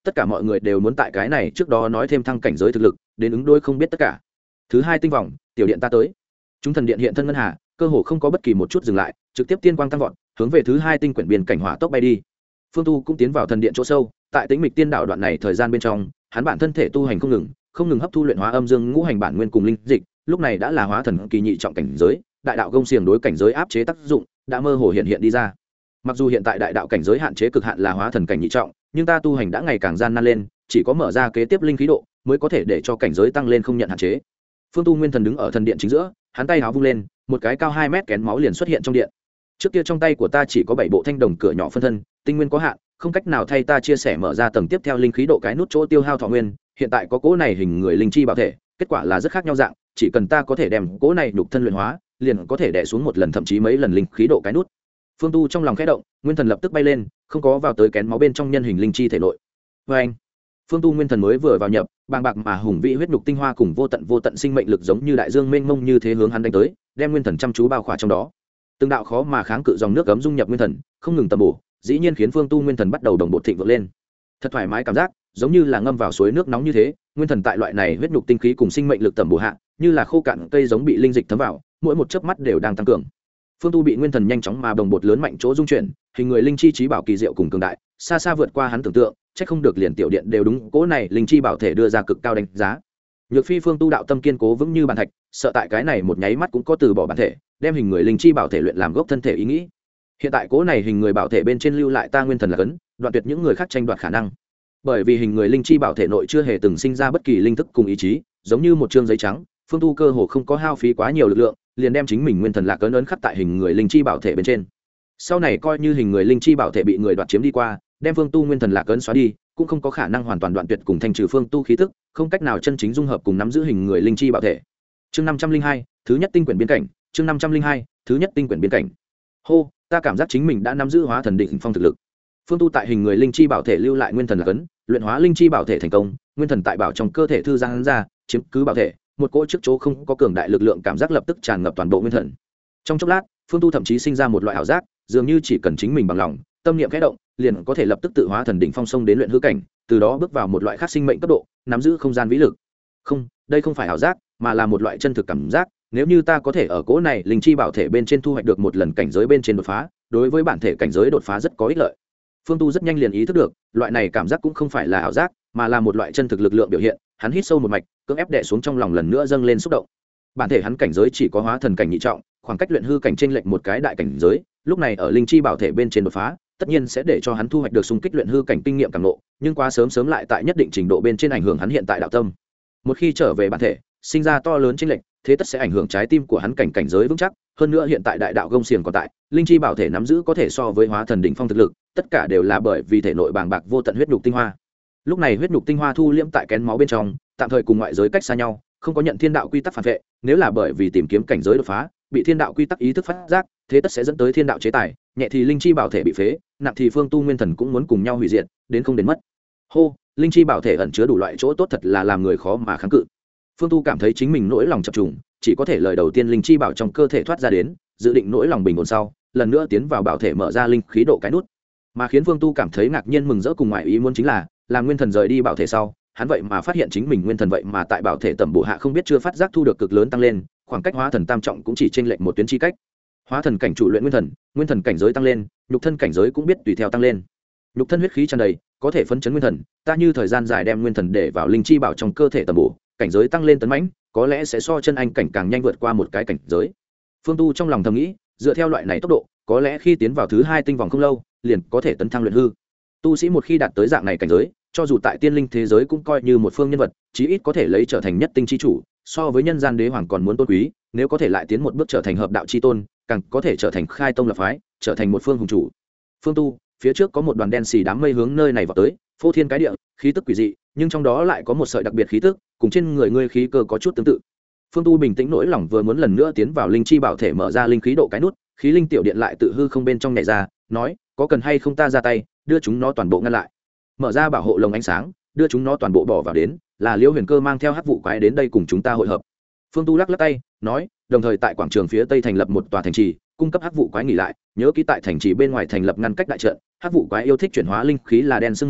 S1: tất cả mọi người đều muốn tại cái này trước đó nói thêm thăng cảnh giới thực lực đến ứng đôi không biết tất cả. Thứ hai tinh vòng, tiểu điện ta tới. Chúng thần điện hiện thân ngân hà, cơ hồ không có bất kỳ một chút dừng lại, trực tiếp tiên quang tăng vọt, hướng về thứ hai tinh quyển biên cảnh hỏa tốc bay đi. Phương Tu cũng tiến vào thần điện chỗ sâu, tại Tĩnh Mịch Tiên Đạo đoạn này thời gian bên trong, hắn bản thân thể tu hành không ngừng, không ngừng hấp thu luyện hóa âm dương ngũ hành bản nguyên cùng linh dịch, lúc này đã là hóa thần kỳ nhị trọng cảnh giới, đại đạo gông xiềng đối cảnh giới áp chế tác dụng, đã mơ hồ hiện hiện đi ra. Mặc dù hiện tại đại đạo cảnh giới hạn chế cực hạn là hóa thần cảnh nhị trọng, nhưng ta tu hành đã ngày càng gian nan lên, chỉ có mở ra kế tiếp linh khí độ, mới có thể để cho cảnh giới tăng lên không nhận hạn chế. Phương Tu Nguyên Thần đứng ở thần điện chính giữa, hắn tay háo vung lên, một cái cao hai mét kén máu liền xuất hiện trong điện. Trước kia trong tay của ta chỉ có bảy bộ thanh đồng cửa nhỏ phân thân, tinh nguyên có hạn, không cách nào thay ta chia sẻ mở ra tầng tiếp theo linh khí độ cái nút chỗ tiêu hao thọ nguyên, hiện tại có cỗ này hình người linh chi bảo thể, kết quả là rất khác nhau dạng, chỉ cần ta có thể đem cỗ này nhục thân luyện hóa, liền có thể đè xuống một lần thậm chí mấy lần linh khí độ cái nút. Phương Tu trong lòng khẽ động, nguyên thần lập tức bay lên, không có vào tới kén máu bên trong nhân hình linh chi thể nội. Và anh, Phương Tu nguyên thần mới vừa vào nhập, bàng bạc mà hùng vĩ huyết nhục tinh hoa cùng vô tận vô tận sinh mệnh lực giống như đại dương mênh mông như thế hướng hắn đánh tới, đem nguyên thần chăm chú bao khỏa trong đó. Từng đạo khó mà kháng cự dòng nước gấm dung nhập nguyên thần, không ngừng tầm bổ, dĩ nhiên khiến Phương Tu nguyên thần bắt đầu đồng bộ thịnh vượng lên. Thật thoải mái cảm giác, giống như là ngâm vào suối nước nóng như thế, nguyên thần tại loại này huyết nhục tinh khí cùng sinh mệnh lực tầm bổ hạ, như là khô cạn cây giống bị linh dịch thấm vào, mỗi một chớp mắt đều đang tăng cường. Phương Tu bị nguyên thần nhanh chóng mà đồng bột lớn mạnh chỗ dung chuyển, hình người linh chi trí bảo kỳ diệu cùng cường đại, xa xa vượt qua hắn tưởng tượng, chắc không được liền tiểu điện đều đúng cố này linh chi bảo thể đưa ra cực cao đánh giá. Nhược Phi Phương Tu đạo tâm kiên cố vững như bàn thạch, sợ tại cái này một nháy mắt cũng có từ bỏ bản thể, đem hình người linh chi bảo thể luyện làm gốc thân thể ý nghĩ. Hiện tại cố này hình người bảo thể bên trên lưu lại ta nguyên thần là cấn, đoạn tuyệt những người khác tranh đoạt khả năng. Bởi vì hình người linh chi bảo thể nội chưa hề từng sinh ra bất kỳ linh thức cùng ý chí, giống như một trương giấy trắng, Phương Tu cơ hồ không có hao phí quá nhiều lực lượng, liền đem chính mình nguyên thần lạc ấn ấn khắc tại hình người linh chi bảo thể bên trên. Sau này coi như hình người linh chi bảo thể bị người đoạt chiếm đi qua, đem Phương Tu nguyên thần lạc ấn xóa đi, cũng không có khả năng hoàn toàn đoạn tuyệt cùng thanh trừ Phương Tu khí tức, không cách nào chân chính dung hợp cùng nắm giữ hình người linh chi bảo thể. Chương năm trăm linh hai, thứ nhất tinh quyển biên cảnh, chương năm trăm linh hai, thứ nhất tinh quyển biên cảnh. Hô, ta cảm giác chính mình đã nắm giữ hóa thần đỉnh phong thực lực. Phương Tu tại hình người linh chi bảo thể lưu lại nguyên thần lạc ấn, luyện hóa linh chi bảo thể thành công, nguyên thần tại bảo trong cơ thể thư giãn ra, chiếm cứ bảo thể, một cỗ trước chỗ không có cường đại lực lượng cảm giác lập tức tràn ngập toàn bộ nguyên thần. Trong chốc lát, Phương Tu thậm chí sinh ra một loại ảo giác, dường như chỉ cần chính mình bằng lòng, tâm niệm khẽ động, liền có thể lập tức tự hóa thần đỉnh phong sông đến luyện hư cảnh, từ đó bước vào một loại khác sinh mệnh cấp độ, nắm giữ không gian vĩ lực. Không, đây không phải ảo giác, mà là một loại chân thực cảm giác, nếu như ta có thể ở cỗ này linh chi bảo thể bên trên thu hoạch được một lần cảnh giới bên trên đột phá, đối với bản thể cảnh giới đột phá rất có ích lợi. Phương Tu rất nhanh liền ý thức được, loại này cảm giác cũng không phải là ảo giác, mà là một loại chân thực lực lượng biểu hiện, hắn hít sâu một mạch, cưỡng ép đè xuống trong lòng lần nữa dâng lên xúc động. Bản thể hắn cảnh giới chỉ có hóa thần cảnh nhị trọng, khoảng cách luyện hư cảnh chênh lệch một cái đại cảnh giới, lúc này ở linh chi bảo thể bên trên đột phá, tất nhiên sẽ để cho hắn thu hoạch được xung kích luyện hư cảnh kinh nghiệm càng nộ, nhưng quá sớm sớm lại tại nhất định trình độ bên trên ảnh hưởng hắn hiện tại đạo tâm. Một khi trở về bản thể, sinh ra to lớn chênh lệch, thế tất sẽ ảnh hưởng trái tim của hắn cảnh cảnh giới vững chắc, hơn nữa hiện tại đại đạo gông xiềng còn tại, linh chi bảo thể nắm giữ có thể so với hóa thần đỉnh phong thực lực, tất cả đều là bởi vì thể nội bàng bạc vô tận huyết nhục tinh hoa. Lúc này huyết nhục tinh hoa thu liễm tại kén máu bên trong, tạm thời cùng ngoại giới cách xa nhau, không có nhận thiên đạo quy tắc phản vệ, nếu là bởi vì tìm kiếm cảnh giới đột phá, bị thiên đạo quy tắc ý thức phát giác, thế tất sẽ dẫn tới thiên đạo chế tài, nhẹ thì linh chi bảo thể bị phế, nặng thì Phương Tu nguyên thần cũng muốn cùng nhau hủy diệt, đến không đến mất. Hô, linh chi bảo thể ẩn chứa đủ loại chỗ tốt thật là làm người khó mà kháng cự. Phương Tu cảm thấy chính mình nỗi lòng chập trùng, chỉ có thể lời đầu tiên linh chi bảo trong cơ thể thoát ra đến, dự định nỗi lòng bình ổn sau, lần nữa tiến vào bảo thể mở ra linh khí độ cái nút. Mà khiến Phương Tu cảm thấy ngạc nhiên mừng rỡ cùng ngoại ý muốn chính là, làm nguyên thần rời đi bảo thể sau, hắn vậy mà phát hiện chính mình nguyên thần vậy mà tại bảo thể tầm bổ hạ không biết chưa phát giác thu được cực lớn tăng lên, khoảng cách hóa thần tam trọng cũng chỉ chênh lệch một tuyến chi cách. Hóa thần cảnh chủ luyện nguyên thần, nguyên thần cảnh giới tăng lên, nhục thân cảnh giới cũng biết tùy theo tăng lên. Nhục thân huyết khí tràn đầy, có thể phấn chấn nguyên thần, ta như thời gian dài đem nguyên thần để vào linh chi bảo trong cơ thể tầm bổ, cảnh giới tăng lên tấn mãnh, có lẽ sẽ so chân anh cảnh càng nhanh vượt qua một cái cảnh giới. Phương Tu trong lòng thầm nghĩ, dựa theo loại này tốc độ, có lẽ khi tiến vào thứ hai tinh vòng không lâu, liền có thể tấn thăng luyện hư. Tu sĩ một khi đạt tới dạng này cảnh giới, cho dù tại tiên linh thế giới cũng coi như một phương nhân vật, chí ít có thể lấy trở thành nhất tinh chi chủ, so với nhân gian đế hoàng còn muốn tôn quý, nếu có thể lại tiến một bước trở thành hợp đạo chi tôn, càng có thể trở thành khai tông lập phái, trở thành một phương hùng chủ. Phương Tu, phía trước có một đoàn đen xì đám mây hướng nơi này vào tới, phô thiên cái địa, khí tức quỷ dị, nhưng trong đó lại có một sợi đặc biệt khí tức, cùng trên người ngươi khí cơ có chút tương tự. Phương Tu bình tĩnh nỗi lòng vừa muốn lần nữa tiến vào linh chi bảo thể mở ra linh khí độ cái nút, khí linh tiểu điện lại tự hư không bên trong nhảy ra, nói, có cần hay không ta ra tay, đưa chúng nó toàn bộ ngăn lại. Mở ra bảo hộ lồng ánh sáng, đưa chúng nó toàn bộ bỏ vào đến, là Liễu Huyền Cơ mang theo hắc vụ quái đến đây cùng chúng ta hội hợp. Phương Tu lắc lắc tay, nói, đồng thời tại quảng trường phía tây thành lập một tòa thành trì, cung cấp hắc vụ quái nghỉ lại, nhớ kỹ tại thành trì bên ngoài thành lập ngăn cách đại trận, hắc vụ quái yêu thích chuyển hóa linh khí là đen sương mù,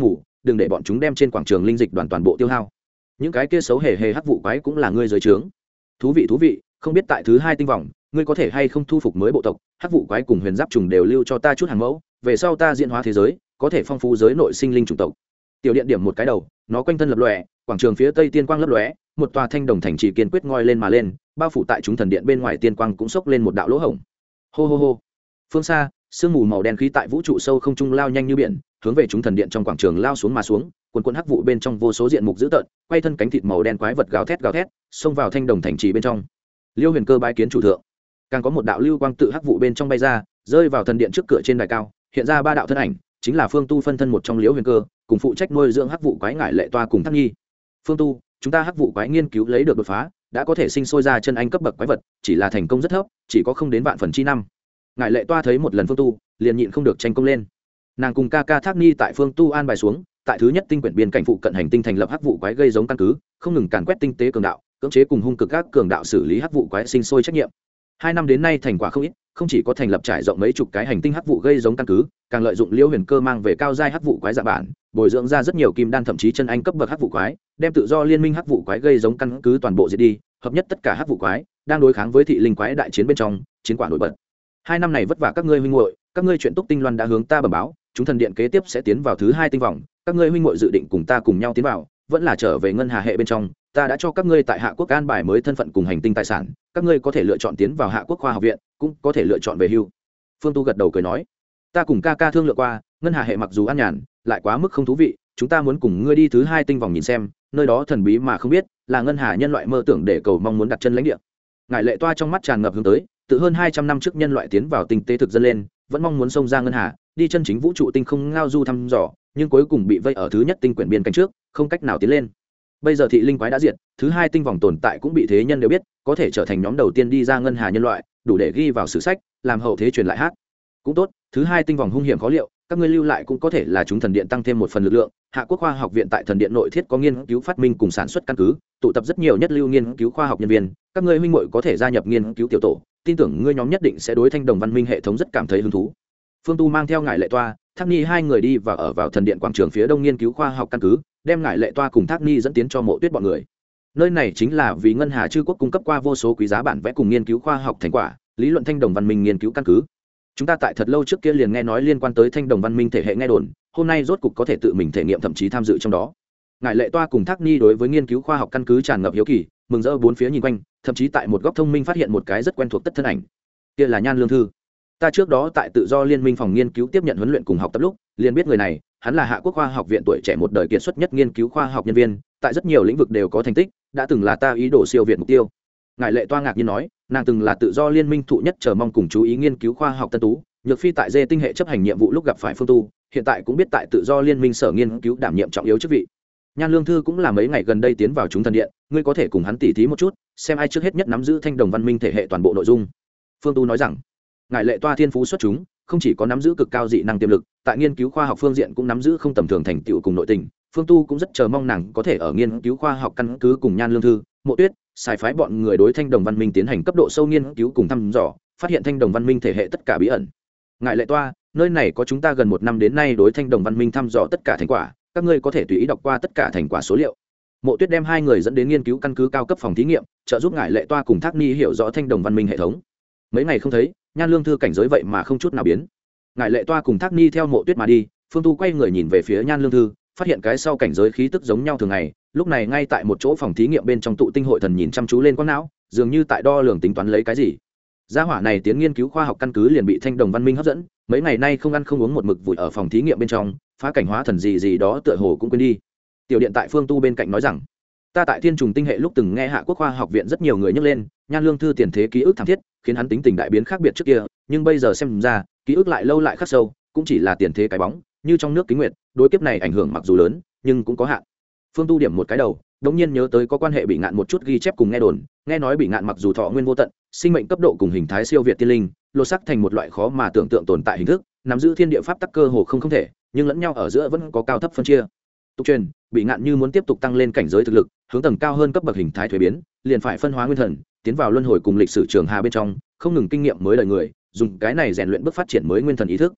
S1: đừng để bọn chúng đem trên quảng trường linh dịch đoàn toàn bộ tiêu hao. Những cái kia xấu hề hề hắc vụ quái cũng là ngươi dưới trướng. Thú vị thú vị, không biết tại thứ hai tinh vòng ngươi có thể hay không thu phục mới bộ tộc hắc vụ quái cùng huyền giáp trùng đều lưu cho ta chút hàng mẫu, về sau ta diễn hóa thế giới có thể phong phú giới nội sinh linh chủng tộc. Tiểu điện điểm một cái đầu, nó quanh thân lập lòe, quảng trường phía tây tiên quang lấp lóe, một tòa thanh đồng thành trì kiên quyết ngoi lên mà lên, bao phủ tại chúng thần điện bên ngoài tiên quang cũng sốc lên một đạo lỗ hổng. Hô hô hô. Phương xa, sương mù màu đen khí tại vũ trụ sâu không trung lao nhanh như biển, hướng về chúng thần điện trong quảng trường lao xuống mà xuống, quần quần hắc vụ bên trong vô số diện mục dữ tợn, quay thân cánh thịt màu đen quái vật gào thét gào thét, xông vào thanh đồng thành trì bên trong. Liêu Huyền Cơ bái kiến chủ thượng. Càng có một đạo lưu quang tự hắc vụ bên trong bay ra, rơi vào thần điện trước cửa trên đài cao, hiện ra ba đạo thân ảnh, chính là Phương Tu phân thân một trong Liễu Huyền Cơ, cùng phụ trách nuôi dưỡng hắc vụ quái ngải lệ toa cùng Thác Nhi. Phương Tu, chúng ta hắc vụ quái nghiên cứu lấy được đột phá, đã có thể sinh sôi ra chân anh cấp bậc quái vật, chỉ là thành công rất thấp, chỉ có không đến vạn phần chi năm. Ngải lệ toa thấy một lần Phương Tu, liền nhịn không được tranh công lên. Nàng cùng ca ca Thác Nhi tại Phương Tu an bài xuống, tại thứ nhất tinh quyển biên cảnh phụ cận hành tinh thành lập hắc vụ quái gây giống căn cứ, không ngừng càn quét tinh tế cường đạo, cưỡng chế cùng hung cực các cường đạo xử lý hắc vụ quái sinh sôi trách nhiệm. Hai năm đến nay thành quả không ít, không chỉ có thành lập trải rộng mấy chục cái hành tinh hắc vụ gây giống căn cứ, càng lợi dụng Liễu Huyền Cơ mang về cao giai hắc vụ quái dạng bản, bồi dưỡng ra rất nhiều kim đan thậm chí chân anh cấp bậc hắc vụ quái, đem tự do liên minh hắc vụ quái gây giống căn cứ toàn bộ diệt đi, hợp nhất tất cả hắc vụ quái, đang đối kháng với thị linh quái đại chiến bên trong, chiến quả nổi bật. Hai năm này vất vả các ngươi huynh muội, các ngươi chuyện Túc Tinh Loan đã hướng ta bẩm báo, chúng thần điện kế tiếp sẽ tiến vào thứ hai tinh vòng, các ngươi huynh muội dự định cùng ta cùng nhau tiến vào, vẫn là trở về ngân hà hệ bên trong, ta đã cho các ngươi tại Hạ Quốc an bài mới thân phận cùng hành tinh tài sản, các ngươi có thể lựa chọn tiến vào Hạ Quốc khoa học viện, cũng có thể lựa chọn về hưu. Phương Tu gật đầu cười nói, ta cùng ca ca thương lượng qua, ngân hà hệ mặc dù an nhàn, lại quá mức không thú vị, chúng ta muốn cùng ngươi đi thứ hai tinh vòng nhìn xem, nơi đó thần bí mà không biết, là ngân hà nhân loại mơ tưởng để cầu mong muốn đặt chân lãnh địa. Ngải lệ toa trong mắt tràn ngập hướng tới, tự hơn hai trăm năm trước nhân loại tiến vào tinh tế thực dân lên, vẫn mong muốn xông ra ngân hà, đi chân chính vũ trụ tinh không ngao du thăm dò, nhưng cuối cùng bị vây ở thứ nhất tinh quyển biên cảnh trước, không cách nào tiến lên. Bây giờ thị linh quái đã diệt, thứ hai tinh vòng tồn tại cũng bị thế nhân đều biết, có thể trở thành nhóm đầu tiên đi ra ngân hà nhân loại, đủ để ghi vào sử sách, làm hậu thế truyền lại hát. Cũng tốt, thứ hai tinh vòng hung hiểm khó liệu, các ngươi lưu lại cũng có thể là chúng thần điện tăng thêm một phần lực lượng. Hạ Quốc khoa học viện tại thần điện nội thiết có nghiên cứu phát minh cùng sản xuất căn cứ, tụ tập rất nhiều nhất lưu nghiên cứu khoa học nhân viên, các ngươi huynh muội có thể gia nhập nghiên cứu tiểu tổ, tin tưởng ngươi nhóm nhất định sẽ đối thanh đồng văn minh hệ thống rất cảm thấy hứng thú. Phương Tu mang theo ngải lệ toa, Thác Ni hai người đi và ở vào thần điện quảng trường phía đông nghiên cứu khoa học căn cứ, đem ngải lệ toa cùng Thác Ni dẫn tiến cho Mộ Tuyết bọn người. Nơi này chính là vì ngân hà chư quốc cung cấp qua vô số quý giá bản vẽ cùng nghiên cứu khoa học thành quả, lý luận thanh đồng văn minh nghiên cứu căn cứ. Chúng ta tại thật lâu trước kia liền nghe nói liên quan tới thanh đồng văn minh thể hệ nghe đồn, hôm nay rốt cục có thể tự mình thể nghiệm thậm chí tham dự trong đó. Ngải lệ toa cùng Thác Ni đối với nghiên cứu khoa học căn cứ tràn ngập hiếu kỳ, mừng rỡ bốn phía nhìn quanh, thậm chí tại một góc thông minh phát hiện một cái rất quen thuộc tất thân ảnh. Kia là Nhan Lương Thư. Ta trước đó tại tự do liên minh phòng nghiên cứu tiếp nhận huấn luyện cùng học tập lúc, liền biết người này, hắn là Hạ Quốc khoa học viện tuổi trẻ một đời kiệt xuất nhất nghiên cứu khoa học nhân viên, tại rất nhiều lĩnh vực đều có thành tích, đã từng là ta ý đồ siêu việt mục tiêu. Ngải lệ toa ngạc nhiên nói, nàng từng là tự do liên minh thụ nhất chờ mong cùng chú ý nghiên cứu khoa học tân tú, nhược phi tại dê tinh hệ chấp hành nhiệm vụ lúc gặp phải Phương Tu, hiện tại cũng biết tại tự do liên minh sở nghiên cứu đảm nhiệm trọng yếu chức vị. Nhan Lương Thư cũng là mấy ngày gần đây tiến vào chúng thần điện, ngươi có thể cùng hắn tỉ thí một chút, xem ai trước hết nhất nắm giữ thanh đồng văn minh thể hệ toàn bộ nội dung. Phương Tu nói rằng, ngải lệ toa thiên phú xuất chúng, không chỉ có nắm giữ cực cao dị năng tiềm lực, tại nghiên cứu khoa học phương diện cũng nắm giữ không tầm thường thành tựu cùng nội tình. Phương Tu cũng rất chờ mong nàng có thể ở nghiên cứu khoa học căn cứ cùng Nhan Lương Thư, Mộ Tuyết, xài phái bọn người đối thanh đồng văn minh tiến hành cấp độ sâu nghiên cứu cùng thăm dò, phát hiện thanh đồng văn minh thể hệ tất cả bí ẩn. Ngải lệ toa, nơi này có chúng ta gần một năm đến nay đối thanh đồng văn minh thăm dò tất cả thành quả, các ngươi có thể tùy ý đọc qua tất cả thành quả số liệu. Mộ Tuyết đem hai người dẫn đến nghiên cứu căn cứ cao cấp phòng thí nghiệm, trợ giúp ngải lệ toa cùng Thác Ni hiểu rõ thanh đồng văn minh hệ thống. Mấy ngày không thấy, Nhan Lương Thư cảnh giới vậy mà không chút nào biến. Ngải lệ toa cùng Thác Ni theo Mộ Tuyết mà đi, Phương Tu quay người nhìn về phía Nhan Lương Thư, phát hiện cái sau cảnh giới khí tức giống nhau thường ngày, lúc này ngay tại một chỗ phòng thí nghiệm bên trong tụ tinh hội thần nhìn chăm chú lên quang não, dường như tại đo lường tính toán lấy cái gì. Gia hỏa này tiến nghiên cứu khoa học căn cứ liền bị thanh đồng văn minh hấp dẫn, mấy ngày nay không ăn không uống một mực vùi ở phòng thí nghiệm bên trong, phá cảnh hóa thần gì gì đó tựa hồ cũng quên đi. Tiểu điện tại Phương Tu bên cạnh nói rằng, ta tại Thiên Trùng Tinh hệ lúc từng nghe Hạ Quốc khoa học viện rất nhiều người nhắc lên, Nhan Lương Thư tiền thế ký ức thảm thiết, khiến hắn tính tình đại biến khác biệt trước kia, nhưng bây giờ xem ra, ký ức lại lâu lại khắc sâu, cũng chỉ là tiền thế cái bóng, như trong nước kính nguyệt, đối kiếp này ảnh hưởng mặc dù lớn, nhưng cũng có hạn. Phương Tu điểm một cái đầu, đống nhiên nhớ tới có quan hệ Bị Ngạn một chút ghi chép cùng nghe đồn, nghe nói Bị Ngạn mặc dù thọ nguyên vô tận, sinh mệnh cấp độ cùng hình thái siêu việt tiên linh, lột sắc thành một loại khó mà tưởng tượng tồn tại hình thức, nắm giữ thiên địa pháp tắc cơ hồ không không thể, nhưng lẫn nhau ở giữa vẫn có cao thấp phân chia. Tục truyền, Bị Ngạn như muốn tiếp tục tăng lên cảnh giới thực lực, hướng tầng cao hơn cấp bậc hình thái thuế biến, liền phải phân hóa nguyên thần, tiến vào luân hồi cùng lịch sử trường hà bên trong, không ngừng kinh nghiệm mới đời người, dùng cái này rèn luyện bước phát triển mới nguyên thần ý thức.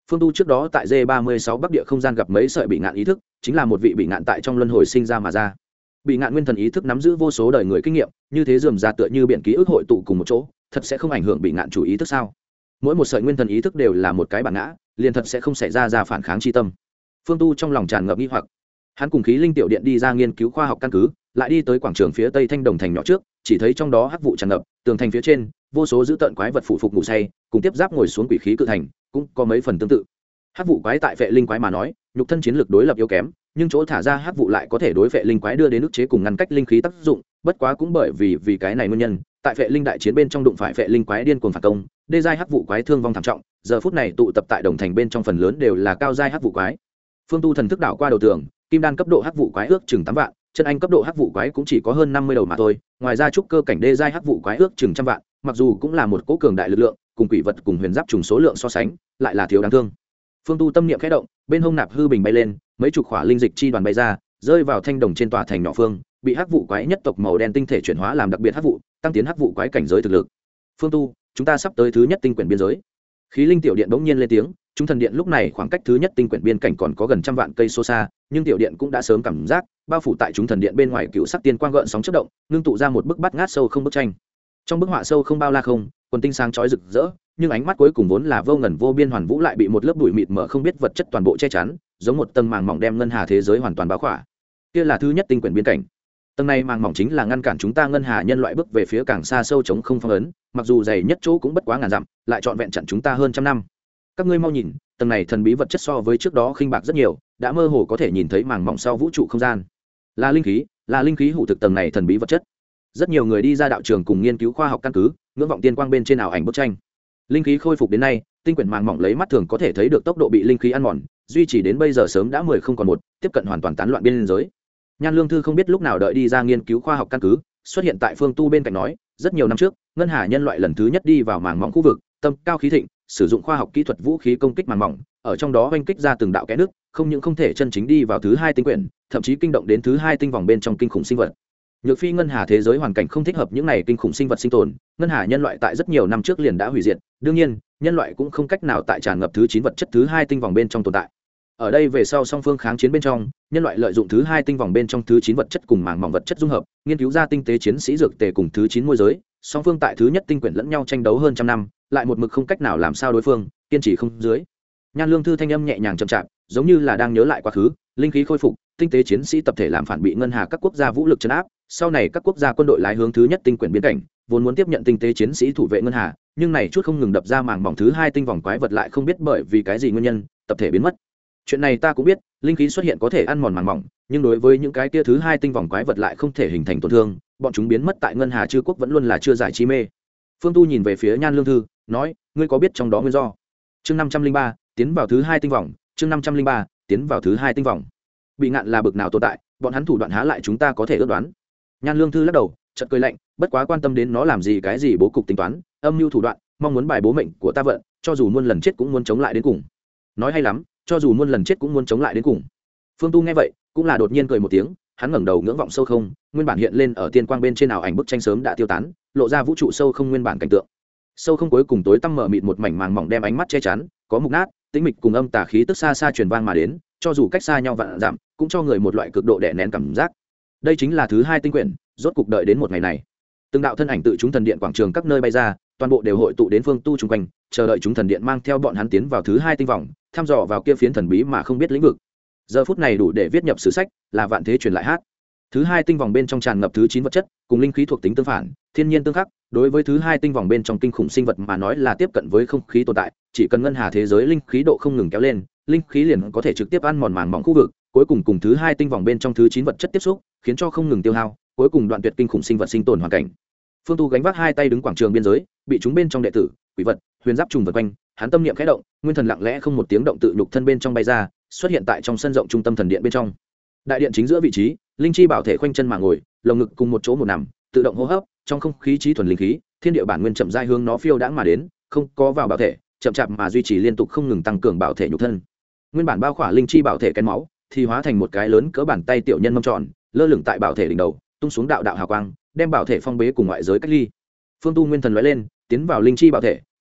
S1: Phương Tu trước đó tại D ba mươi sáu Bắc Địa không gian gặp mấy sợi bị ngạn ý thức, chính là một vị bị ngạn tại trong luân hồi sinh ra mà ra. Bị ngạn nguyên thần ý thức nắm giữ vô số đời người kinh nghiệm, như thế rườm rà tựa như biển ký ức hội tụ cùng một chỗ, thật sẽ không ảnh hưởng bị ngạn chủ ý thức sao? Mỗi một sợi nguyên thần ý thức đều là một cái bản ngã, liền thật sẽ không xảy ra ra phản kháng chi tâm. Phương Tu trong lòng tràn ngập nghi hoặc. Hắn cùng khí linh tiểu điện đi ra nghiên cứu khoa học căn cứ, lại đi tới quảng trường phía tây Thanh Đồng thành nhỏ trước, chỉ thấy trong đó hắc vụ tràn ngập, tường thành phía trên, vô số dữ tợn quái vật phụ phục ngủ say, cùng tiếp giáp ngồi xuống quỷ khí cự thành, cũng có mấy phần tương tự. Hắc vụ quái tại vệ linh quái mà nói, nhục thân chiến lược đối lập yếu kém, nhưng chỗ thả ra hắc vụ lại có thể đối vệ linh quái đưa đến ức chế cùng ngăn cách linh khí tác dụng, bất quá cũng bởi vì vì cái này nguyên nhân, tại vệ linh đại chiến bên trong đụng phải vệ linh quái điên cuồng phản công, đê giai hắc vụ quái thương vong thảm trọng, giờ phút này tụ tập tại đồng thành bên trong phần lớn đều là cao giai hắc vụ quái. Phương Tu thần thức đảo qua đầu tường, kim đan cấp độ hắc vụ quái ước chừng tám vạn, chân anh cấp độ hắc vụ quái cũng chỉ có hơn năm mươi đầu mà thôi, ngoài ra trúc cơ cảnh đê giai hắc vụ quái ước chừng trăm vạn, mặc dù cũng là một cố cường đại lực lượng, cùng quỷ vật cùng huyền giáp trùng số lượng so sánh, lại là thiếu đáng thương. Phương Tu tâm niệm khẽ động, bên hông nạp hư bình bay lên, mấy chục khỏa linh dịch chi đoàn bay ra, rơi vào thanh đồng trên tòa thành nhỏ phương, bị hắc vụ quái nhất tộc màu đen tinh thể chuyển hóa làm đặc biệt hắc vụ, tăng tiến hắc vụ quái cảnh giới thực lực. Phương Tu, chúng ta sắp tới thứ nhất tinh quyển biên giới. Khí linh tiểu điện bỗng nhiên lên tiếng, chúng thần điện lúc này khoảng cách thứ nhất tinh quyển biên cảnh còn có gần trăm vạn cây số xa, nhưng tiểu điện cũng đã sớm cảm giác bao phủ tại chúng thần điện bên ngoài cựu sắc tiên quang gợn sóng chớp động, ngưng tụ ra một bức bát ngát sâu không bức tranh. Trong bức họa sâu không bao la không, quần tinh sáng chói rực rỡ, nhưng ánh mắt cuối cùng vốn là vô ngần vô biên hoàn vũ lại bị một lớp bụi mịt mờ không biết vật chất toàn bộ che chắn, giống một tầng màng mỏng đem ngân hà thế giới hoàn toàn bao khỏa. Kia là thứ nhất tinh quyển biên cảnh. Tầng này màng mỏng chính là ngăn cản chúng ta ngân hà nhân loại bước về phía càng xa sâu chống không phong ấn, mặc dù dày nhất chỗ cũng bất quá ngàn dặm, lại trọn vẹn chặn chúng ta hơn trăm năm. Các ngươi mau nhìn, tầng này thần bí vật chất so với trước đó khinh bạc rất nhiều, đã mơ hồ có thể nhìn thấy màng mỏng sau vũ trụ không gian. Là linh khí, là linh khí hủ thực tầng này thần bí vật chất. Rất nhiều người đi ra đạo trường cùng nghiên cứu khoa học căn cứ, ngưỡng vọng tiên quang bên trên ảo ảnh bức tranh. Linh khí khôi phục đến nay, tinh quyển màng mỏng lấy mắt thường có thể thấy được tốc độ bị linh khí ăn mòn, duy trì đến bây giờ sớm đã mười không còn một, tiếp cận hoàn toàn tán loạn biên giới. Nhan Lương Thư không biết lúc nào đợi đi ra nghiên cứu khoa học căn cứ, xuất hiện tại Phương Tu bên cạnh nói, rất nhiều năm trước, ngân hà nhân loại lần thứ nhất đi vào màng mỏng khu vực, tâm cao khí thịnh, sử dụng khoa học kỹ thuật vũ khí công kích màng mỏng, ở trong đó oanh kích ra từng đạo kẽ nước, không những không thể chân chính đi vào thứ hai tinh quyển, thậm chí kinh động đến thứ hai tinh vòng bên trong kinh khủng sinh vật. Nhược phi ngân hà thế giới hoàn cảnh không thích hợp những này kinh khủng sinh vật sinh tồn, ngân hà nhân loại tại rất nhiều năm trước liền đã hủy diệt, đương nhiên, nhân loại cũng không cách nào tại tràn ngập thứ chín vật chất thứ hai tinh vòng bên trong tồn tại. Ở đây về sau song phương kháng chiến bên trong, nhân loại lợi dụng thứ hai tinh vòng bên trong thứ chín vật chất cùng màng mỏng vật chất dung hợp, nghiên cứu ra tinh tế chiến sĩ dược tề cùng thứ chín môi giới, song phương tại thứ nhất tinh quyển lẫn nhau tranh đấu hơn trăm năm, lại một mực không cách nào làm sao đối phương, kiên trì không dưới. Nhan Lương Thư thanh âm nhẹ nhàng chậm chạp, giống như là đang nhớ lại quá khứ, linh khí khôi phục, tinh tế chiến sĩ tập thể làm phản bị ngân hà các quốc gia vũ lực trấn áp, sau này các quốc gia quân đội lái hướng thứ nhất tinh quyển biên cảnh, vốn muốn tiếp nhận tinh tế chiến sĩ thủ vệ ngân hà, nhưng này chút không ngừng đập ra màng mỏng thứ hai tinh vòng quái vật lại không biết bởi vì cái gì nguyên nhân, tập thể biến mất. Chuyện này ta cũng biết, linh khí xuất hiện có thể ăn mòn màng mỏng, nhưng đối với những cái kia thứ hai tinh vòng quái vật lại không thể hình thành tổn thương, bọn chúng biến mất tại ngân hà chư quốc vẫn luôn là chưa giải chi mê. Phương Tu nhìn về phía Nhan Lương Thư, nói, ngươi có biết trong đó nguyên do? Chương năm trăm linh ba, tiến vào thứ hai tinh vòng, chương năm trăm linh ba, tiến vào thứ hai tinh vòng. Bị ngạn là bực nào tồn tại, bọn hắn thủ đoạn há lại chúng ta có thể ước đoán. Nhan Lương Thư lắc đầu, chợt cười lạnh, bất quá quan tâm đến nó làm gì cái gì bố cục tính toán, âm mưu thủ đoạn, mong muốn bài bố mệnh của ta vận, cho dù muôn lần chết cũng muốn chống lại đến cùng. Nói hay lắm, cho dù muôn lần chết cũng muốn chống lại đến cùng. Phương Tu nghe vậy, cũng là đột nhiên cười một tiếng, hắn ngẩng đầu ngưỡng vọng sâu không, nguyên bản hiện lên ở tiên quang bên trên ảo ảnh bức tranh sớm đã tiêu tán, lộ ra vũ trụ sâu không nguyên bản cảnh tượng. Sâu không cuối cùng tối tăm mở mịt một mảnh màng mỏng đem ánh mắt che chắn, có mục nát, tĩnh mịch cùng âm tà khí tức xa xa truyền vang mà đến, cho dù cách xa nhau vạn dặm, cũng cho người một loại cực độ đè nén cảm giác. Đây chính là thứ hai tinh quyển, rốt cục đợi đến một ngày này. Từng đạo thân ảnh tự chúng thần điện quảng trường các nơi bay ra, toàn bộ đều hội tụ đến Phương Tu chung quanh, chờ đợi chúng thần điện mang theo bọn hắn tiến vào thứ hai tinh vòng, thăm dò vào kia phiến thần bí mà không biết lĩnh vực. Giờ phút này đủ để viết nhập sử sách, là vạn thế truyền lại hát. Thứ hai tinh vòng bên trong tràn ngập thứ chín vật chất, cùng linh khí thuộc tính tương phản, thiên nhiên tương khắc, đối với thứ hai tinh vòng bên trong kinh khủng sinh vật mà nói là tiếp cận với không khí tồn tại, chỉ cần ngân hà thế giới linh khí độ không ngừng kéo lên, linh khí liền có thể trực tiếp ăn mòn màng mỏng khu vực, cuối cùng cùng thứ hai tinh vòng bên trong thứ chín vật chất tiếp xúc, khiến cho không ngừng tiêu hao, cuối cùng đoạn tuyệt kinh khủng sinh vật sinh tồn hoàn cảnh. Phương Tu gánh vác hai tay đứng quảng trường biên giới, bị chúng bên trong đệ tử, quỷ vật, huyền giáp trùng vật quanh, hắn tâm niệm khẽ động, nguyên thần lặng lẽ không một tiếng động tự nhục thân bên trong bay ra, xuất hiện tại trong sân rộng trung tâm thần điện bên trong. Đại điện chính giữa vị trí, linh chi bảo thể khoanh chân mà ngồi, lồng ngực cùng một chỗ một nằm, tự động hô hấp, trong không khí trí thuần linh khí, thiên địa bản nguyên chậm rãi hướng nó phiêu đãng mà đến, không có vào bảo thể, chậm chạp mà duy trì liên tục không ngừng tăng cường bảo thể nhục thân. Nguyên bản bao khỏa linh chi bảo thể kén máu, thì hóa thành một cái lớn cỡ bàn tay tiểu nhân mâm tròn, lơ lửng tại bảo thể đỉnh đầu, tung xuống đạo đạo hào quang, đem bảo thể phong bế cùng ngoại giới cách ly. Phương Tu nguyên thần lóe lên, tiến vào linh chi bảo thể,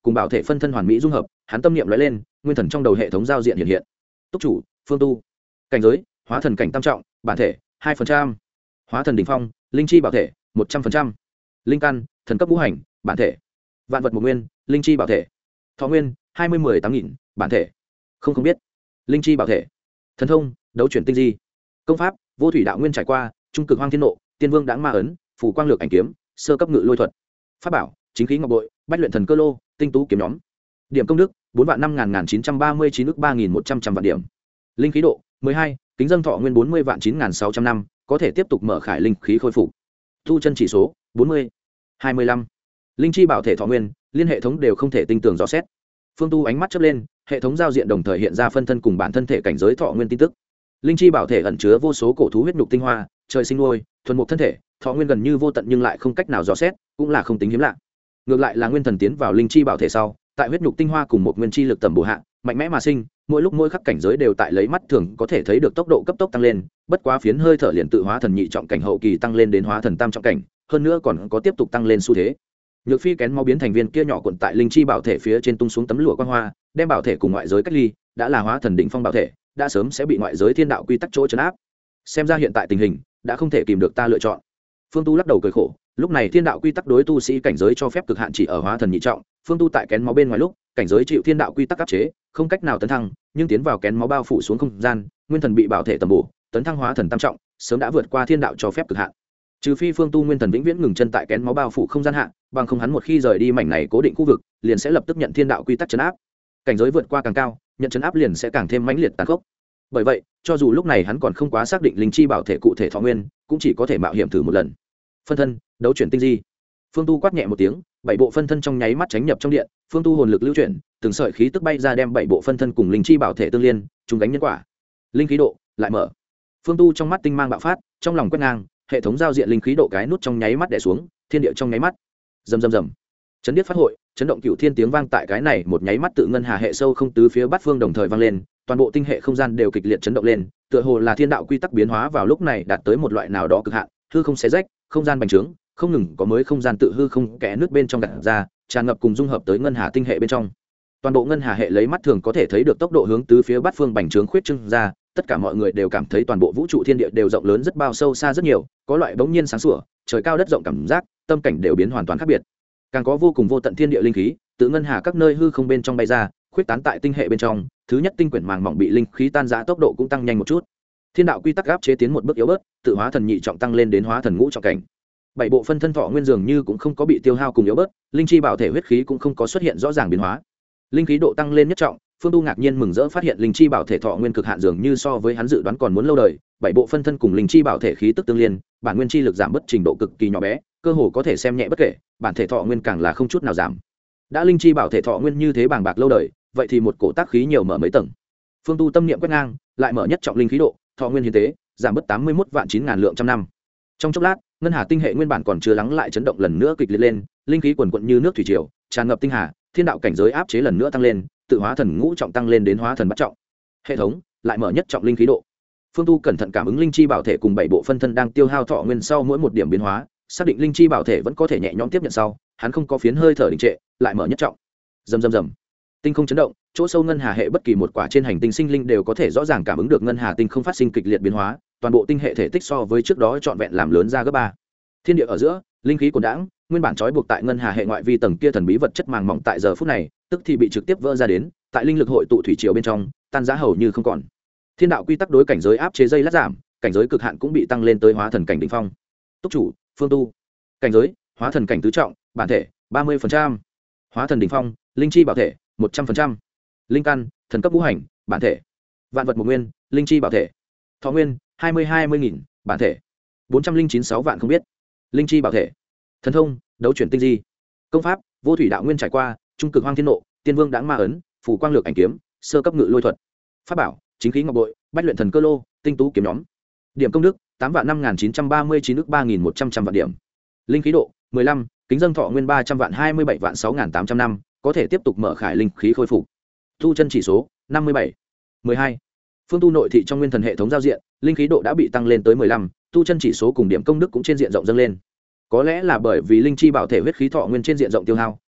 S1: cùng bảo thể phân thân hoàn mỹ dung hợp, hắn tâm niệm lóe lên, nguyên thần trong đầu hệ thống giao diện hiện hiện. Túc chủ Phương Tu, cảnh giới hóa thần cảnh tam trọng, bản thể hai phần trăm, hóa thần đỉnh phong, linh chi bảo thể một trăm phần trăm, linh căn thần cấp ngũ hành, bản thể vạn vật một nguyên, linh chi bảo thể, thọ nguyên hai mươi mười tám nghìn, bản thể không không biết, linh chi bảo thể, thần thông đấu chuyển tinh di, công pháp vô thủy đạo nguyên trải qua, trung cực hoang thiên nộ, tiên vương đãng ma ấn, phủ quang lược ảnh kiếm, sơ cấp ngự lôi thuật, pháp bảo chính khí ngọc bội, bách luyện thần cơ lô, tinh tú kiếm nhóm. Điểm công đức bốn vạn năm ngàn chín trăm ba mươi chín ước ba nghìn một trăm trăm vạn điểm. Linh khí độ mười hai, kính dân thọ nguyên bốn mươi vạn chín ngàn sáu trăm năm, có thể tiếp tục mở khải linh khí khôi phục. Tu chân chỉ số bốn mươi, hai mươi lăm. Linh chi bảo thể thọ nguyên, liên hệ thống đều không thể tinh tường rõ xét. Phương Tu ánh mắt chớp lên, hệ thống giao diện đồng thời hiện ra phân thân cùng bản thân thể cảnh giới thọ nguyên tin tức. Linh chi bảo thể ẩn chứa vô số cổ thú huyết nhục tinh hoa, trời sinh nuôi, thuần mục thân thể, thọ nguyên gần như vô tận nhưng lại không cách nào rõ xét, cũng là không tính hiếm lạ. Ngược lại là nguyên thần tiến vào linh chi bảo thể sau, tại huyết nhục tinh hoa cùng một nguyên chi lực tầm bổ hạ, mạnh mẽ mà sinh, mỗi lúc mỗi khắc cảnh giới đều tại lấy mắt thường có thể thấy được tốc độ cấp tốc tăng lên, bất quá phiến hơi thở liền tự hóa thần nhị trọng cảnh hậu kỳ tăng lên đến hóa thần tam trọng cảnh, hơn nữa còn có tiếp tục tăng lên xu thế. Nhược Phi kén máu biến thành viên kia nhỏ cuộn tại linh chi bảo thể phía trên tung xuống tấm lụa quang hoa, đem bảo thể cùng ngoại giới cách ly, đã là hóa thần đỉnh phong bảo thể, đã sớm sẽ bị ngoại giới thiên đạo quy tắc chỗ trấn áp. Xem ra hiện tại tình hình đã không thể kìm được ta lựa chọn. Phương Tu lắc đầu cười khổ, lúc này thiên đạo quy tắc đối tu sĩ cảnh giới cho phép cực hạn chỉ ở hóa thần nhị trọng, Phương Tu tại kén máu bên ngoài lúc, cảnh giới chịu thiên đạo quy tắc áp chế, không cách nào tấn thăng, nhưng tiến vào kén máu bao phủ xuống không gian, nguyên thần bị bảo thể tầm bổ, tấn thăng hóa thần tam trọng, sớm đã vượt qua thiên đạo cho phép cực hạn. Trừ phi Phương Tu nguyên thần vĩnh viễn ngừng chân tại kén máu bao phủ không gian hạ, bằng không hắn một khi rời đi mảnh này cố định khu vực, liền sẽ lập tức nhận thiên đạo quy tắc trấn áp. Cảnh giới vượt qua càng cao, nhận trấn áp liền sẽ càng thêm mãnh liệt tàn khốc. Bởi vậy, cho dù lúc này hắn còn không quá xác định linh chi bảo thể cụ thể thọ nguyên, cũng chỉ có thể mạo hiểm thử một lần. Phân thân, đấu chuyển tinh di. Phương Tu quát nhẹ một tiếng, bảy bộ phân thân trong nháy mắt tránh nhập trong điện, Phương Tu hồn lực lưu chuyển, từng sợi khí tức bay ra đem bảy bộ phân thân cùng linh chi bảo thể tương liên, chúng gánh nhân quả. Linh khí độ lại mở. Phương Tu trong mắt tinh mang bạo phát, trong lòng quét ngang, hệ thống giao diện linh khí độ cái nút trong nháy mắt đè xuống, thiên địa trong nháy mắt. Rầm rầm rầm. Chấn điếc phát hội, chấn động cửu thiên tiếng vang tại cái này một nháy mắt tự ngân hà hệ sâu không tứ phía bát phương đồng thời vang lên, toàn bộ tinh hệ không gian đều kịch liệt chấn động lên, tựa hồ là thiên đạo quy tắc biến hóa vào lúc này đạt tới một loại nào đó cực hạn, hư không xé rách, không gian bành trướng, không ngừng có mới không gian tự hư không kẽ nước bên trong gạt ra, tràn ngập cùng dung hợp tới ngân hà tinh hệ bên trong. Toàn bộ ngân hà hệ lấy mắt thường có thể thấy được tốc độ hướng tứ phía bát phương bành trướng khuyết trương ra, tất cả mọi người đều cảm thấy toàn bộ vũ trụ thiên địa đều rộng lớn rất bao sâu xa rất nhiều, có loại bỗng nhiên sáng sủa, trời cao đất rộng cảm giác, tâm cảnh đều biến hoàn toàn khác biệt. Càng có vô cùng vô tận thiên địa linh khí, tự ngân hà các nơi hư không bên trong bay ra, khuyết tán tại tinh hệ bên trong, thứ nhất tinh quyển màng mỏng bị linh khí tan rã tốc độ cũng tăng nhanh một chút. Thiên đạo quy tắc áp chế tiến một bước yếu bớt, tự hóa thần nhị trọng tăng lên đến hóa thần ngũ trọng cảnh. Bảy bộ phân thân thọ nguyên dường như cũng không có bị tiêu hao cùng yếu bớt, linh chi bảo thể huyết khí cũng không có xuất hiện rõ ràng biến hóa. Linh khí độ tăng lên nhất trọng, Phương Tu ngạc nhiên mừng rỡ phát hiện linh chi bảo thể thọ nguyên cực hạn dường như so với hắn dự đoán còn muốn lâu đời, bảy bộ phân thân cùng linh chi bảo thể khí tức tương liên, bản nguyên chi lực giảm bất trình độ cực kỳ nhỏ bé, cơ hồ có thể xem nhẹ bất kể, bản thể thọ nguyên càng là không chút nào giảm. Đã linh chi bảo thể thọ nguyên như thế bàng bạc lâu đời, vậy thì một cổ tác khí nhiều mở mấy tầng. Phương Tu tâm niệm quét ngang, lại mở nhất trọng linh khí độ, thọ nguyên hiến tế, giảm bất tám mươi mốt vạn chín ngàn lượng trăm năm. Trong chốc lát, ngân hà tinh hệ nguyên bản còn chưa lắng lại chấn động lần nữa kịch liệt lên, linh khí quần quần như nước thủy triều, tràn ngập tinh hà, thiên đạo cảnh giới áp chế lần nữa tăng lên, tự hóa thần ngũ trọng tăng lên đến hóa thần bát trọng. Hệ thống lại mở nhất trọng linh khí độ. Phương Tu cẩn thận cảm ứng linh chi bảo thể cùng bảy bộ phân thân đang tiêu hao thọ nguyên sau mỗi một điểm biến hóa, xác định linh chi bảo thể vẫn có thể nhẹ nhõm tiếp nhận sau, hắn không có phiến hơi thở đình trệ, lại mở nhất trọng. Rầm rầm rầm. Tinh không chấn động, chỗ sâu ngân hà hệ bất kỳ một quả trên hành tinh sinh linh đều có thể rõ ràng cảm ứng được ngân hà tinh không phát sinh kịch liệt biến hóa, toàn bộ tinh hệ thể tích so với trước đó trọn vẹn làm lớn ra gấp ba. Thiên địa ở giữa, linh khí cuồn đãng, nguyên bản trói buộc tại ngân hà hệ ngoại vi tầng kia thần bí vật chất màng mỏng tại giờ phút này, tức thì bị trực tiếp vỡ ra đến, tại linh lực hội tụ thủy triều bên trong, tan rã hầu như không còn. Thiên đạo quy tắc đối cảnh giới áp chế dây lát giảm, cảnh giới cực hạn cũng bị tăng lên tới hóa thần cảnh đỉnh phong. Túc chủ, Phương Tu. Cảnh giới, hóa thần cảnh tứ trọng, bản thể ba mươi phần trăm. Hóa thần đỉnh phong, linh chi bảo thể một trăm phần trăm. Linh căn, thần cấp ngũ hành, bản thể. Vạn vật một nguyên, linh chi bảo thể. Thọ nguyên, hai mươi hai mươi nghìn, bản thể. bốn trăm linh chín sáu vạn không biết. Linh chi bảo thể. Thần thông, đấu chuyển tinh di. Công pháp, vô thủy đạo nguyên trải qua, trung cực hoang thiên nộ, tiên vương đãng ma ấn, phủ quang lược ảnh kiếm, sơ cấp ngự lôi thuật. Pháp bảo, chính khí ngọc bội, bách luyện thần cơ lô, tinh tú kiếm nhóm. Điểm công đức tám vạn năm nghìn chín trăm ba mươi chín ước ba nghìn một trăm trăm vạn điểm. Linh khí độ mười lăm, kính dân thọ nguyên ba trăm vạn hai mươi bảy vạn sáu nghìn tám trăm năm, có thể tiếp tục mở khải linh khí khôi phục. Tu chân chỉ số năm mươi bảy, mười hai. Phương Tu nội thị trong nguyên thần hệ thống giao diện, linh khí độ đã bị tăng lên tới mười lăm, tu chân chỉ số cùng điểm công đức cũng trên diện rộng dâng lên. Có lẽ là bởi vì linh chi bảo thể huyết khí thọ nguyên trên diện rộng tiêu hao,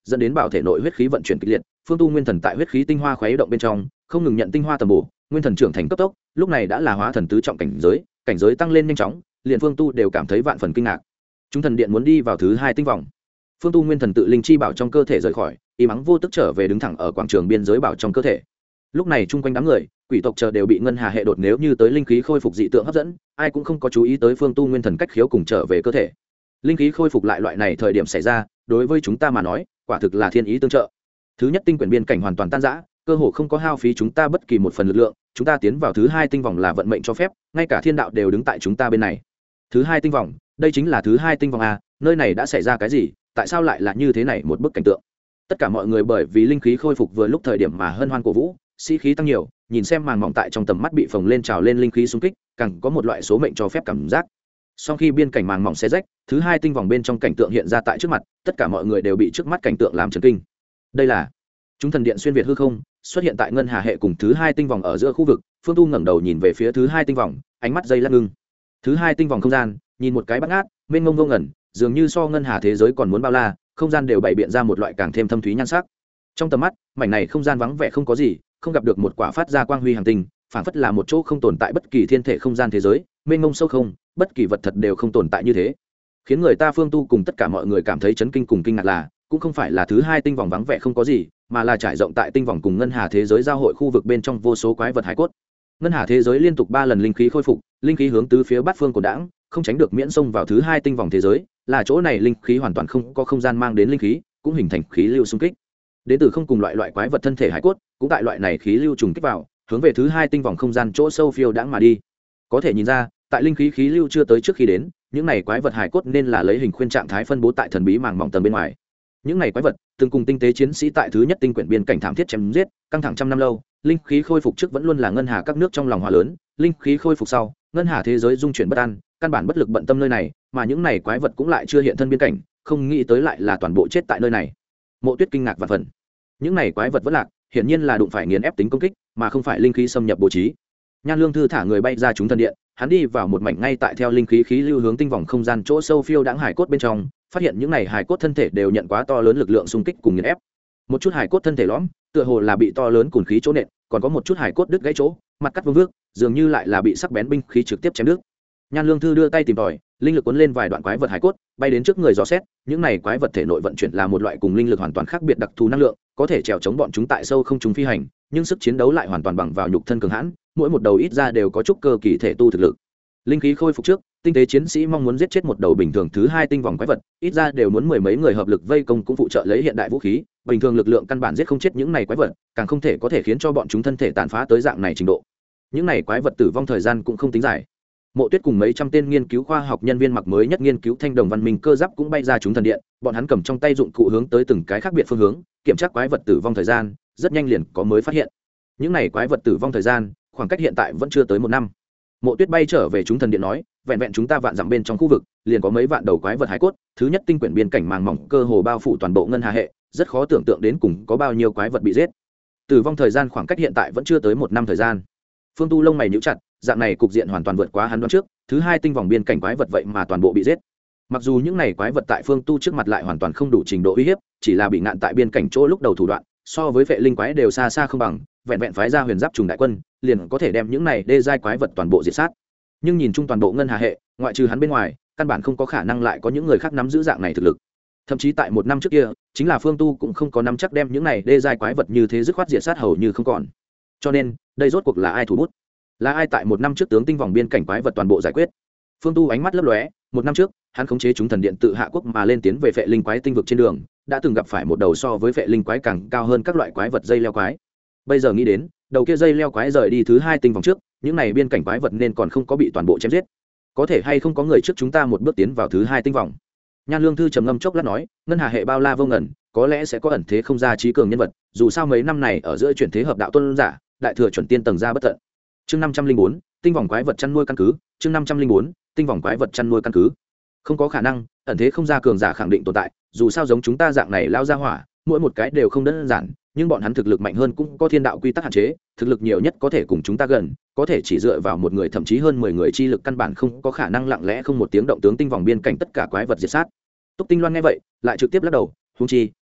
S1: dẫn đến bảo thể nội huyết khí vận chuyển kịch liệt. Phương tu nguyên thần tại huyết khí tinh hoa khuấy động bên trong không ngừng nhận tinh hoa tầm bổ, nguyên thần trưởng thành cấp tốc, lúc này đã là hóa thần tứ trọng cảnh giới, cảnh giới tăng lên nhanh chóng, liền Phương tu đều cảm thấy vạn phần kinh ngạc. Chúng thần điện muốn đi vào thứ hai tinh vòng. Phương tu nguyên thần tự linh chi bảo trong cơ thể rời khỏi, y mắng vô tức trở về đứng thẳng ở quảng trường biên giới bảo trong cơ thể. Lúc này chung quanh đám người, quỷ tộc chờ đều bị ngân hà hệ đột nếu như tới linh khí khôi phục dị tượng hấp dẫn, ai cũng không có chú ý tới Phương tu nguyên thần cách khiếu cùng trở về cơ thể. Linh khí khôi phục lại loại này thời điểm xảy ra, đối với chúng ta mà nói, quả thực là thiên ý tương trợ. Thứ nhất tinh quyển biên cảnh hoàn toàn tan rã, cơ hồ không có hao phí chúng ta bất kỳ một phần lực lượng, chúng ta tiến vào thứ hai tinh vòng là vận mệnh cho phép, ngay cả thiên đạo đều đứng tại chúng ta bên này. Thứ hai tinh vòng, đây chính là thứ hai tinh vòng a, nơi này đã xảy ra cái gì, tại sao lại là như thế này một bức cảnh tượng. Tất cả mọi người bởi vì linh khí khôi phục vừa lúc thời điểm mà hân hoan cổ vũ, sĩ khí tăng nhiều, nhìn xem màng mỏng tại trong tầm mắt bị phồng lên trào lên linh khí xung kích, càng có một loại số mệnh cho phép cảm giác. Sau khi biên cảnh màng mỏng xé rách, thứ hai tinh vòng bên trong cảnh tượng hiện ra tại trước mặt, tất cả mọi người đều bị trước mắt cảnh tượng làm chấn kinh. Đây là chúng thần điện xuyên việt hư không, xuất hiện tại ngân hà hệ cùng thứ hai tinh vòng ở giữa khu vực. Phương tu ngẩng đầu nhìn về phía thứ hai tinh vòng, ánh mắt dây lắc ngưng. Thứ hai tinh vòng không gian, nhìn một cái bắt ngát, mênh mông vô ngẩn, dường như so ngân hà thế giới còn muốn bao la, không gian đều bày biện ra một loại càng thêm thâm thúy nhan sắc. Trong tầm mắt, mảnh này không gian vắng vẻ không có gì, không gặp được một quả phát ra quang huy hành tinh, phảng phất là một chỗ không tồn tại bất kỳ thiên thể không gian thế giới, mênh mông sâu không, bất kỳ vật thật đều không tồn tại như thế. Khiến người ta Phương tu cùng tất cả mọi người cảm thấy chấn kinh cùng kinh ngạc là, cũng không phải là thứ hai tinh vòng vắng vẻ không có gì, mà là trải rộng tại tinh vòng cùng ngân hà thế giới giao hội khu vực bên trong vô số quái vật hải cốt. Ngân hà thế giới liên tục ba lần linh khí khôi phục, linh khí hướng tứ phía bát phương của đãng, không tránh được miễn xông vào thứ hai tinh vòng thế giới, là chỗ này linh khí hoàn toàn không có không gian mang đến linh khí, cũng hình thành khí lưu xung kích. Đến từ không cùng loại loại quái vật thân thể hải cốt, cũng tại loại này khí lưu trùng kích vào, hướng về thứ hai tinh vòng không gian chỗ sâu phiêu đãng mà đi. Có thể nhìn ra, tại linh khí khí lưu chưa tới trước khi đến, những này quái vật hải cốt nên là lấy hình khuyên trạng thái phân bố tại thần bí màng mỏng tầng bên ngoài. Những này quái vật từng cùng tinh tế chiến sĩ tại thứ nhất tinh quyển biên cảnh thảm thiết chém giết, căng thẳng trăm năm lâu, linh khí khôi phục trước vẫn luôn là ngân hà các nước trong lòng hòa lớn, linh khí khôi phục sau, ngân hà thế giới dung chuyển bất an, căn bản bất lực bận tâm nơi này, mà những này quái vật cũng lại chưa hiện thân biên cảnh, không nghĩ tới lại là toàn bộ chết tại nơi này. Mộ Tuyết kinh ngạc và phần. Những này quái vật vẫn lạc, hiển nhiên là đụng phải nghiền ép tính công kích, mà không phải linh khí xâm nhập bố trí. Nhan Lương Thư thả người bay ra chúng thần điện, hắn đi vào một mảnh ngay tại theo linh khí khí lưu hướng tinh vòng không gian chỗ sâu phiêu đãng hải cốt bên trong, phát hiện những này hải cốt thân thể đều nhận quá to lớn lực lượng xung kích cùng nghiền ép. Một chút hải cốt thân thể lõm, tựa hồ là bị to lớn cùn khí chỗ nện, còn có một chút hải cốt đứt gãy chỗ, mặt cắt vương vước, dường như lại là bị sắc bén binh khí trực tiếp chém đứt. Nhan Lương Thư đưa tay tìm tòi, linh lực cuốn lên vài đoạn quái vật hải cốt, bay đến trước người dò xét, những này quái vật thể nội vận chuyển là một loại cùng linh lực hoàn toàn khác biệt đặc thù năng lượng, có thể trèo chống bọn chúng tại sâu không trung phi hành, nhưng sức chiến đấu lại hoàn toàn bằng vào nhục thân cường hãn, mỗi một đầu ít ra đều có chút cơ kỳ thể tu thực lực. Linh khí khôi phục trước, tinh tế chiến sĩ mong muốn giết chết một đầu bình thường thứ hai tinh vòng quái vật, ít ra đều muốn mười mấy người hợp lực vây công cũng phụ trợ lấy hiện đại vũ khí, bình thường lực lượng căn bản giết không chết những này quái vật, càng không thể có thể khiến cho bọn chúng thân thể tàn phá tới dạng này trình độ. Những này quái vật tử vong thời gian cũng không tính dài. Mộ Tuyết cùng mấy trăm tên nghiên cứu khoa học nhân viên mặc mới nhất nghiên cứu thanh đồng văn minh cơ giáp cũng bay ra chúng thần điện, bọn hắn cầm trong tay dụng cụ hướng tới từng cái khác biệt phương hướng, kiểm tra quái vật tử vong thời gian, rất nhanh liền có mới phát hiện. Những này quái vật tử vong thời gian, khoảng cách hiện tại vẫn chưa tới một năm. Mộ Tuyết bay trở về chúng thần điện nói, vẹn vẹn chúng ta vạn dặm bên trong khu vực, liền có mấy vạn đầu quái vật hải cốt, thứ nhất tinh quyển biên cảnh màng mỏng cơ hồ bao phủ toàn bộ ngân hà hệ, rất khó tưởng tượng đến cùng có bao nhiêu quái vật bị giết. Tử vong thời gian khoảng cách hiện tại vẫn chưa tới một năm thời gian. Phương Tu lông mày nhíu chặt, dạng này cục diện hoàn toàn vượt quá hắn đoán trước, thứ hai tinh vòng biên cảnh quái vật vậy mà toàn bộ bị giết. Mặc dù những này quái vật tại Phương Tu trước mặt lại hoàn toàn không đủ trình độ uy hiếp, chỉ là bị ngạn tại biên cảnh chỗ lúc đầu thủ đoạn, so với vệ linh quái đều xa xa không bằng, vẹn vẹn phái ra huyền giáp trùng đại quân, liền có thể đem những này đê giai quái vật toàn bộ diệt sát. Nhưng nhìn chung toàn bộ ngân hà hệ, ngoại trừ hắn bên ngoài, căn bản không có khả năng lại có những người khác nắm giữ dạng này thực lực. Thậm chí tại một năm trước kia, chính là Phương Tu cũng không có nắm chắc đem những này đê giai quái vật như thế dứt khoát diệt sát hầu như không còn. Cho nên, đây rốt cuộc là ai thủ bút? Là ai tại một năm trước tướng tinh vòng biên cảnh quái vật toàn bộ giải quyết? Phương Tu ánh mắt lấp lóe, một năm trước, hắn khống chế chúng thần điện tự hạ quốc mà lên tiến về phệ linh quái tinh vực trên đường, đã từng gặp phải một đầu so với phệ linh quái càng cao hơn các loại quái vật dây leo quái. Bây giờ nghĩ đến, đầu kia dây leo quái rời đi thứ hai tinh vòng trước, những này biên cảnh quái vật nên còn không có bị toàn bộ chém giết. Có thể hay không có người trước chúng ta một bước tiến vào thứ hai tinh vòng? Nhan Lương Thư trầm ngâm chốc lát nói, ngân hà hệ bao la vô ngần, có lẽ sẽ có ẩn thế không ra trí cường nhân vật, dù sao mấy năm này ở giữa chuyển thế hợp đạo tuân giả, đại thừa chuẩn tiên tầng ra bất tận. Chương năm trăm linh bốn, tinh vòng quái vật chăn nuôi căn cứ, chương năm trăm linh bốn, tinh vòng quái vật chăn nuôi căn cứ. Không có khả năng, ẩn thế không ra cường giả khẳng định tồn tại, dù sao giống chúng ta dạng này lao ra hỏa, mỗi một cái đều không đơn giản, nhưng bọn hắn thực lực mạnh hơn cũng có thiên đạo quy tắc hạn chế, thực lực nhiều nhất có thể cùng chúng ta gần, có thể chỉ dựa vào một người thậm chí hơn mười người chi lực căn bản không có khả năng lặng lẽ không một tiếng động tướng tinh vòng biên cảnh tất cả quái vật diệt sát. Túc Tinh Loan nghe vậy, lại trực tiếp lắc đầu, huống chi,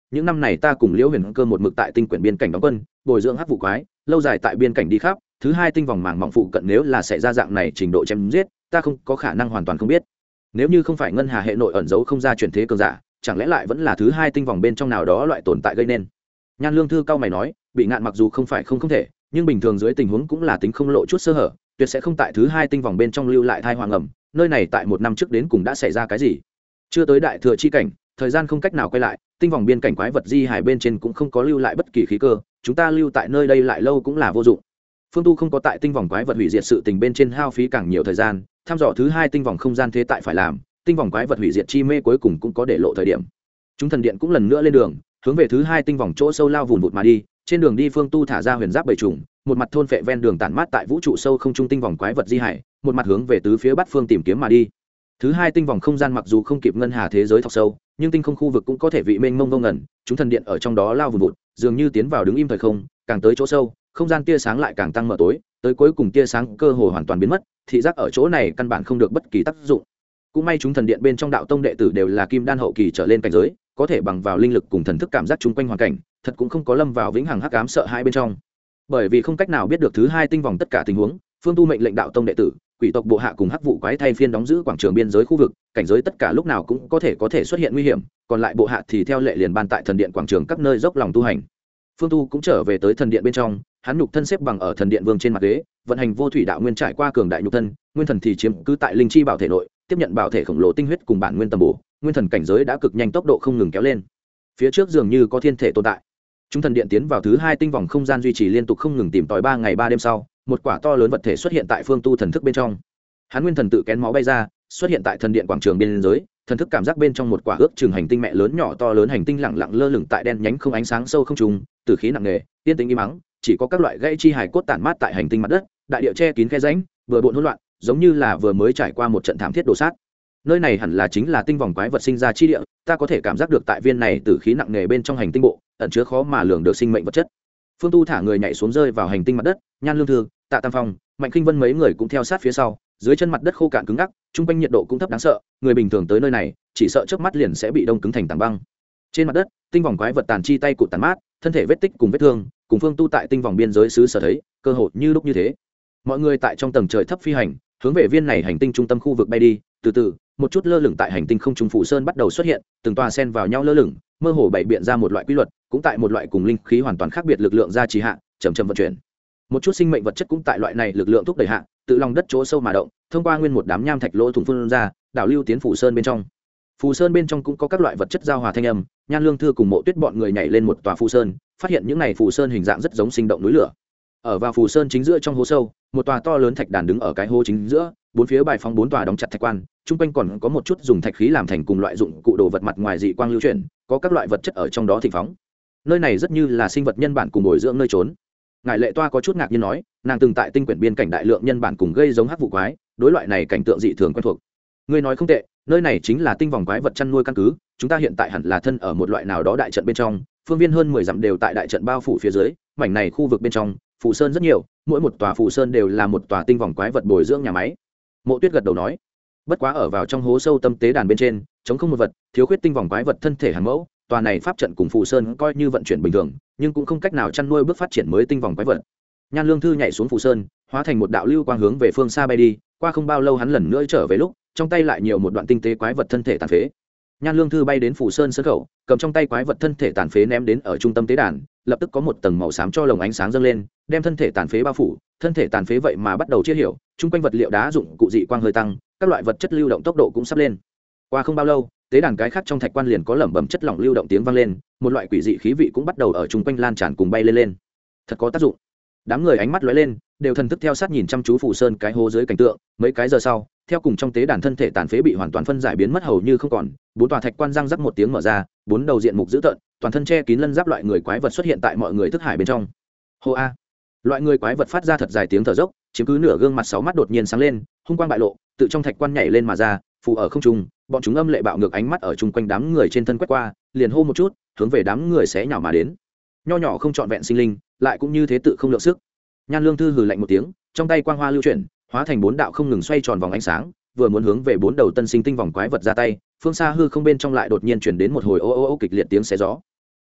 S1: những năm này ta cùng liễu huyền cơ một mực tại tinh quyển biên cảnh đóng quân bồi dưỡng hắc vụ quái lâu dài tại biên cảnh đi khắp thứ hai tinh vòng màng mỏng phụ cận nếu là xảy ra dạng này trình độ chém giết ta không có khả năng hoàn toàn không biết. Nếu như không phải ngân hà hệ nội ẩn giấu không ra chuyển thế cường giả chẳng lẽ lại vẫn là thứ hai tinh vòng bên trong nào đó loại tồn tại gây nên. Nhan Lương Thư cao mày nói, bị ngạn mặc dù không phải không không thể nhưng bình thường dưới tình huống cũng là tính không lộ chút sơ hở tuyệt sẽ không tại thứ hai tinh vòng bên trong lưu lại thai hoàng ẩm. Nơi này tại một năm trước đến cùng đã xảy ra cái gì? Chưa tới đại thừa chi cảnh, thời gian không cách nào quay lại, tinh vòng biên cảnh quái vật di hải bên trên cũng không có lưu lại bất kỳ khí cơ, chúng ta lưu tại nơi đây lại lâu cũng là vô dụng. Phương Tu không có tại tinh vòng quái vật hủy diệt sự tình bên trên hao phí càng nhiều thời gian, thăm dò thứ hai tinh vòng không gian thế tại phải làm, tinh vòng quái vật hủy diệt chi mê cuối cùng cũng có để lộ thời điểm. Chúng thần điện cũng lần nữa lên đường, hướng về thứ hai tinh vòng chỗ sâu lao vùn vụt mà đi. Trên đường đi Phương Tu thả ra huyền giáp bảy trùng, một mặt thôn phệ ven đường tản mát tại vũ trụ sâu không trung tinh vòng quái vật di hải, một mặt hướng về tứ phía bát phương tìm kiếm mà đi. Thứ hai tinh vòng không gian mặc dù không kịp ngân hà thế giới thọc sâu, nhưng tinh không khu vực cũng có thể vị mênh mông vô ngần, chúng thần điện ở trong đó lao vùn vụt, dường như tiến vào đứng im thời không, càng tới chỗ sâu, không gian tia sáng lại càng tăng mở tối, tới cuối cùng tia sáng cơ hồ hoàn toàn biến mất, thị giác ở chỗ này căn bản không được bất kỳ tác dụng. Cũng may chúng thần điện bên trong đạo tông đệ tử đều là kim đan hậu kỳ trở lên cảnh giới, có thể bằng vào linh lực cùng thần thức cảm giác chung quanh hoàn cảnh, thật cũng không có lâm vào vĩnh hằng hắc ám sợ hai bên trong. Bởi vì không cách nào biết được thứ hai tinh vòng tất cả tình huống, Phương Tu mệnh lệnh đạo tông đệ tử, quỷ tộc bộ hạ cùng hắc vụ quái thay phiên đóng giữ quảng trường biên giới khu vực, cảnh giới tất cả lúc nào cũng có thể có thể xuất hiện nguy hiểm, còn lại bộ hạ thì theo lệ liền ban tại thần điện quảng trường các nơi dốc lòng tu hành. Phương Tu cũng trở về tới thần điện bên trong, hắn nhục thân xếp bằng ở thần điện vương trên mặt ghế, vận hành vô thủy đạo nguyên trải qua cường đại nhục thân, nguyên thần thì chiếm cứ tại linh chi bảo thể nội, tiếp nhận bảo thể khổng lồ tinh huyết cùng bản nguyên tầm bổ, nguyên thần cảnh giới đã cực nhanh tốc độ không ngừng kéo lên. Phía trước dường như có thiên thể tồn tại. Chúng thần điện tiến vào thứ hai tinh vòng không gian duy trì liên tục không ngừng tìm tòi ba ngày ba đêm sau, một quả to lớn vật thể xuất hiện tại Phương Tu thần thức bên trong. Hắn nguyên thần tự kén máu bay ra, xuất hiện tại thần điện quảng trường biên giới, thần thức cảm giác bên trong một quả ước chừng hành tinh mẹ lớn nhỏ to lớn hành tinh lẳng lặng lơ lửng tại đen nhánh không ánh sáng sâu không trùng, tử khí nặng nề, tiên tính im mắng, chỉ có các loại gãy chi hài cốt tản mát tại hành tinh mặt đất, đại địa che kín khe rãnh, vừa bộn hỗn loạn, giống như là vừa mới trải qua một trận thảm thiết đổ sát. Nơi này hẳn là chính là tinh vòng quái vật sinh ra chi địa, ta có thể cảm giác được tại viên này tử khí nặng nề bên trong hành tinh bộ, ẩn chứa khó mà lường được sinh mệnh vật chất. Phương Tu thả người nhảy xuống rơi vào hành tinh mặt đất, Nhan Lương Thư, Tạ Tam Phong, Mạnh Khinh Vân mấy người cũng theo sát phía sau, dưới chân mặt đất khô cạn cứng ngắc, trung quanh nhiệt độ cũng thấp đáng sợ, người bình thường tới nơi này, chỉ sợ chớp mắt liền sẽ bị đông cứng thành tảng băng. Trên mặt đất, tinh vòng quái vật tàn chi tay cụt tàn mát, thân thể vết tích cùng vết thương, cùng Phương Tu tại tinh vòng biên giới xứ sở thấy, cơ hội như lúc như thế. Mọi người tại trong tầng trời thấp phi hành, hướng về viên này hành tinh trung tâm khu vực bay đi, từ từ, một chút lơ lửng tại hành tinh không trung phủ sơn bắt đầu xuất hiện, từng tòa xen vào nhau lơ lửng, mơ hồ bày biện ra một loại quy luật, cũng tại một loại cùng linh khí hoàn toàn khác biệt lực lượng gia trì hạ, chậm chậm vận chuyển. Một chút sinh mệnh vật chất cũng tại loại này lực lượng thúc đẩy hạ, tự lòng đất chỗ sâu mà động, thông qua nguyên một đám nham thạch lỗ thủng phun ra, đảo lưu tiến phủ sơn bên trong. Phù sơn bên trong cũng có các loại vật chất giao hòa thanh âm, Nhan Lương Thư cùng Mộ Tuyết bọn người nhảy lên một tòa phù sơn, phát hiện những này phù sơn hình dạng rất giống sinh động núi lửa. Ở vào phù sơn chính giữa trong hố sâu, một tòa to lớn thạch đàn đứng ở cái hố chính giữa, bốn phía bài phóng bốn tòa đóng chặt thạch quan, trung quanh còn có một chút dùng thạch khí làm thành cùng loại dụng cụ đồ vật mặt ngoài dị quang lưu chuyển, có các loại vật chất ở trong đó thịnh phóng. Nơi này rất như là sinh vật nhân bản cùng bồi dưỡng nơi trốn. Ngài Lệ Toa có chút ngạc nhiên nói, nàng từng tại tinh quyển biên cảnh đại lượng nhân bản cùng gây giống hắc vụ quái, đối loại này cảnh tượng dị thường quen thuộc. Ngươi nói không tệ, nơi này chính là tinh vòng quái vật chăn nuôi căn cứ, chúng ta hiện tại hẳn là thân ở một loại nào đó đại trận bên trong, phương viên hơn mười dặm đều tại đại trận bao phủ phía dưới, mảnh này khu vực bên trong, phù sơn rất nhiều, mỗi một tòa phù sơn đều là một tòa tinh vòng quái vật bồi dưỡng nhà máy. Mộ Tuyết gật đầu nói, bất quá ở vào trong hố sâu tâm tế đàn bên trên, chống không một vật, thiếu khuyết tinh vòng quái vật thân thể hàng mẫu, tòa này pháp trận cùng phù sơn coi như vận chuyển bình thường, nhưng cũng không cách nào chăn nuôi bước phát triển mới tinh vòng quái vật. Nhan Lương Thư nhảy xuống phù sơn, hóa thành một đạo lưu quang hướng về phương xa bay đi, qua không bao lâu hắn lần nữa trở về lúc, trong tay lại nhiều một đoạn tinh tế quái vật thân thể tàn phế. Nhan Lương Thư bay đến phù sơn sơn khẩu, cầm trong tay quái vật thân thể tàn phế ném đến ở trung tâm tế đàn, lập tức có một tầng màu xám cho lồng ánh sáng dâng lên, đem thân thể tàn phế bao phủ, thân thể tàn phế vậy mà bắt đầu chia hiểu, trung quanh vật liệu đá dụng cụ dị quang hơi tăng, các loại vật chất lưu động tốc độ cũng sắp lên. Qua không bao lâu, tế đàn cái khác trong thạch quan liền có lẩm bẩm chất lỏng lưu động tiếng vang lên, một loại quỷ dị khí vị cũng bắt đầu ở trung quanh lan tràn cùng bay lên lên. Thật có tác dụng. Đám người ánh mắt lóe lên, đều thần thức theo sát nhìn chăm chú phù sơn cái hố dưới cảnh tượng, mấy cái giờ sau, theo cùng trong tế đàn thân thể tàn phế bị hoàn toàn phân giải biến mất hầu như không còn, bốn tòa thạch quan răng rắc một tiếng mở ra, bốn đầu diện mục dữ tợn, toàn thân che kín lân giáp loại người quái vật xuất hiện tại mọi người thức hải bên trong. Hô a. Loại người quái vật phát ra thật dài tiếng thở dốc, chiếm cứ nửa gương mặt sáu mắt đột nhiên sáng lên, hung quang bại lộ, tự trong thạch quan nhảy lên mà ra, phù ở không trung, bọn chúng âm lệ bạo ngược ánh mắt ở chung quanh đám người trên thân quét qua, liền hô một chút, hướng về đám người xé nhào mà đến. Nho nhỏ không trọn vẹn sinh linh, lại cũng như thế tự không lượng sức. Nhan Lương Thư hừ lạnh một tiếng, trong tay quang hoa lưu chuyển, hóa thành bốn đạo không ngừng xoay tròn vòng ánh sáng, vừa muốn hướng về bốn đầu tân sinh tinh vòng quái vật ra tay, phương xa hư không bên trong lại đột nhiên chuyển đến một hồi ô ô ô kịch liệt tiếng xé gió.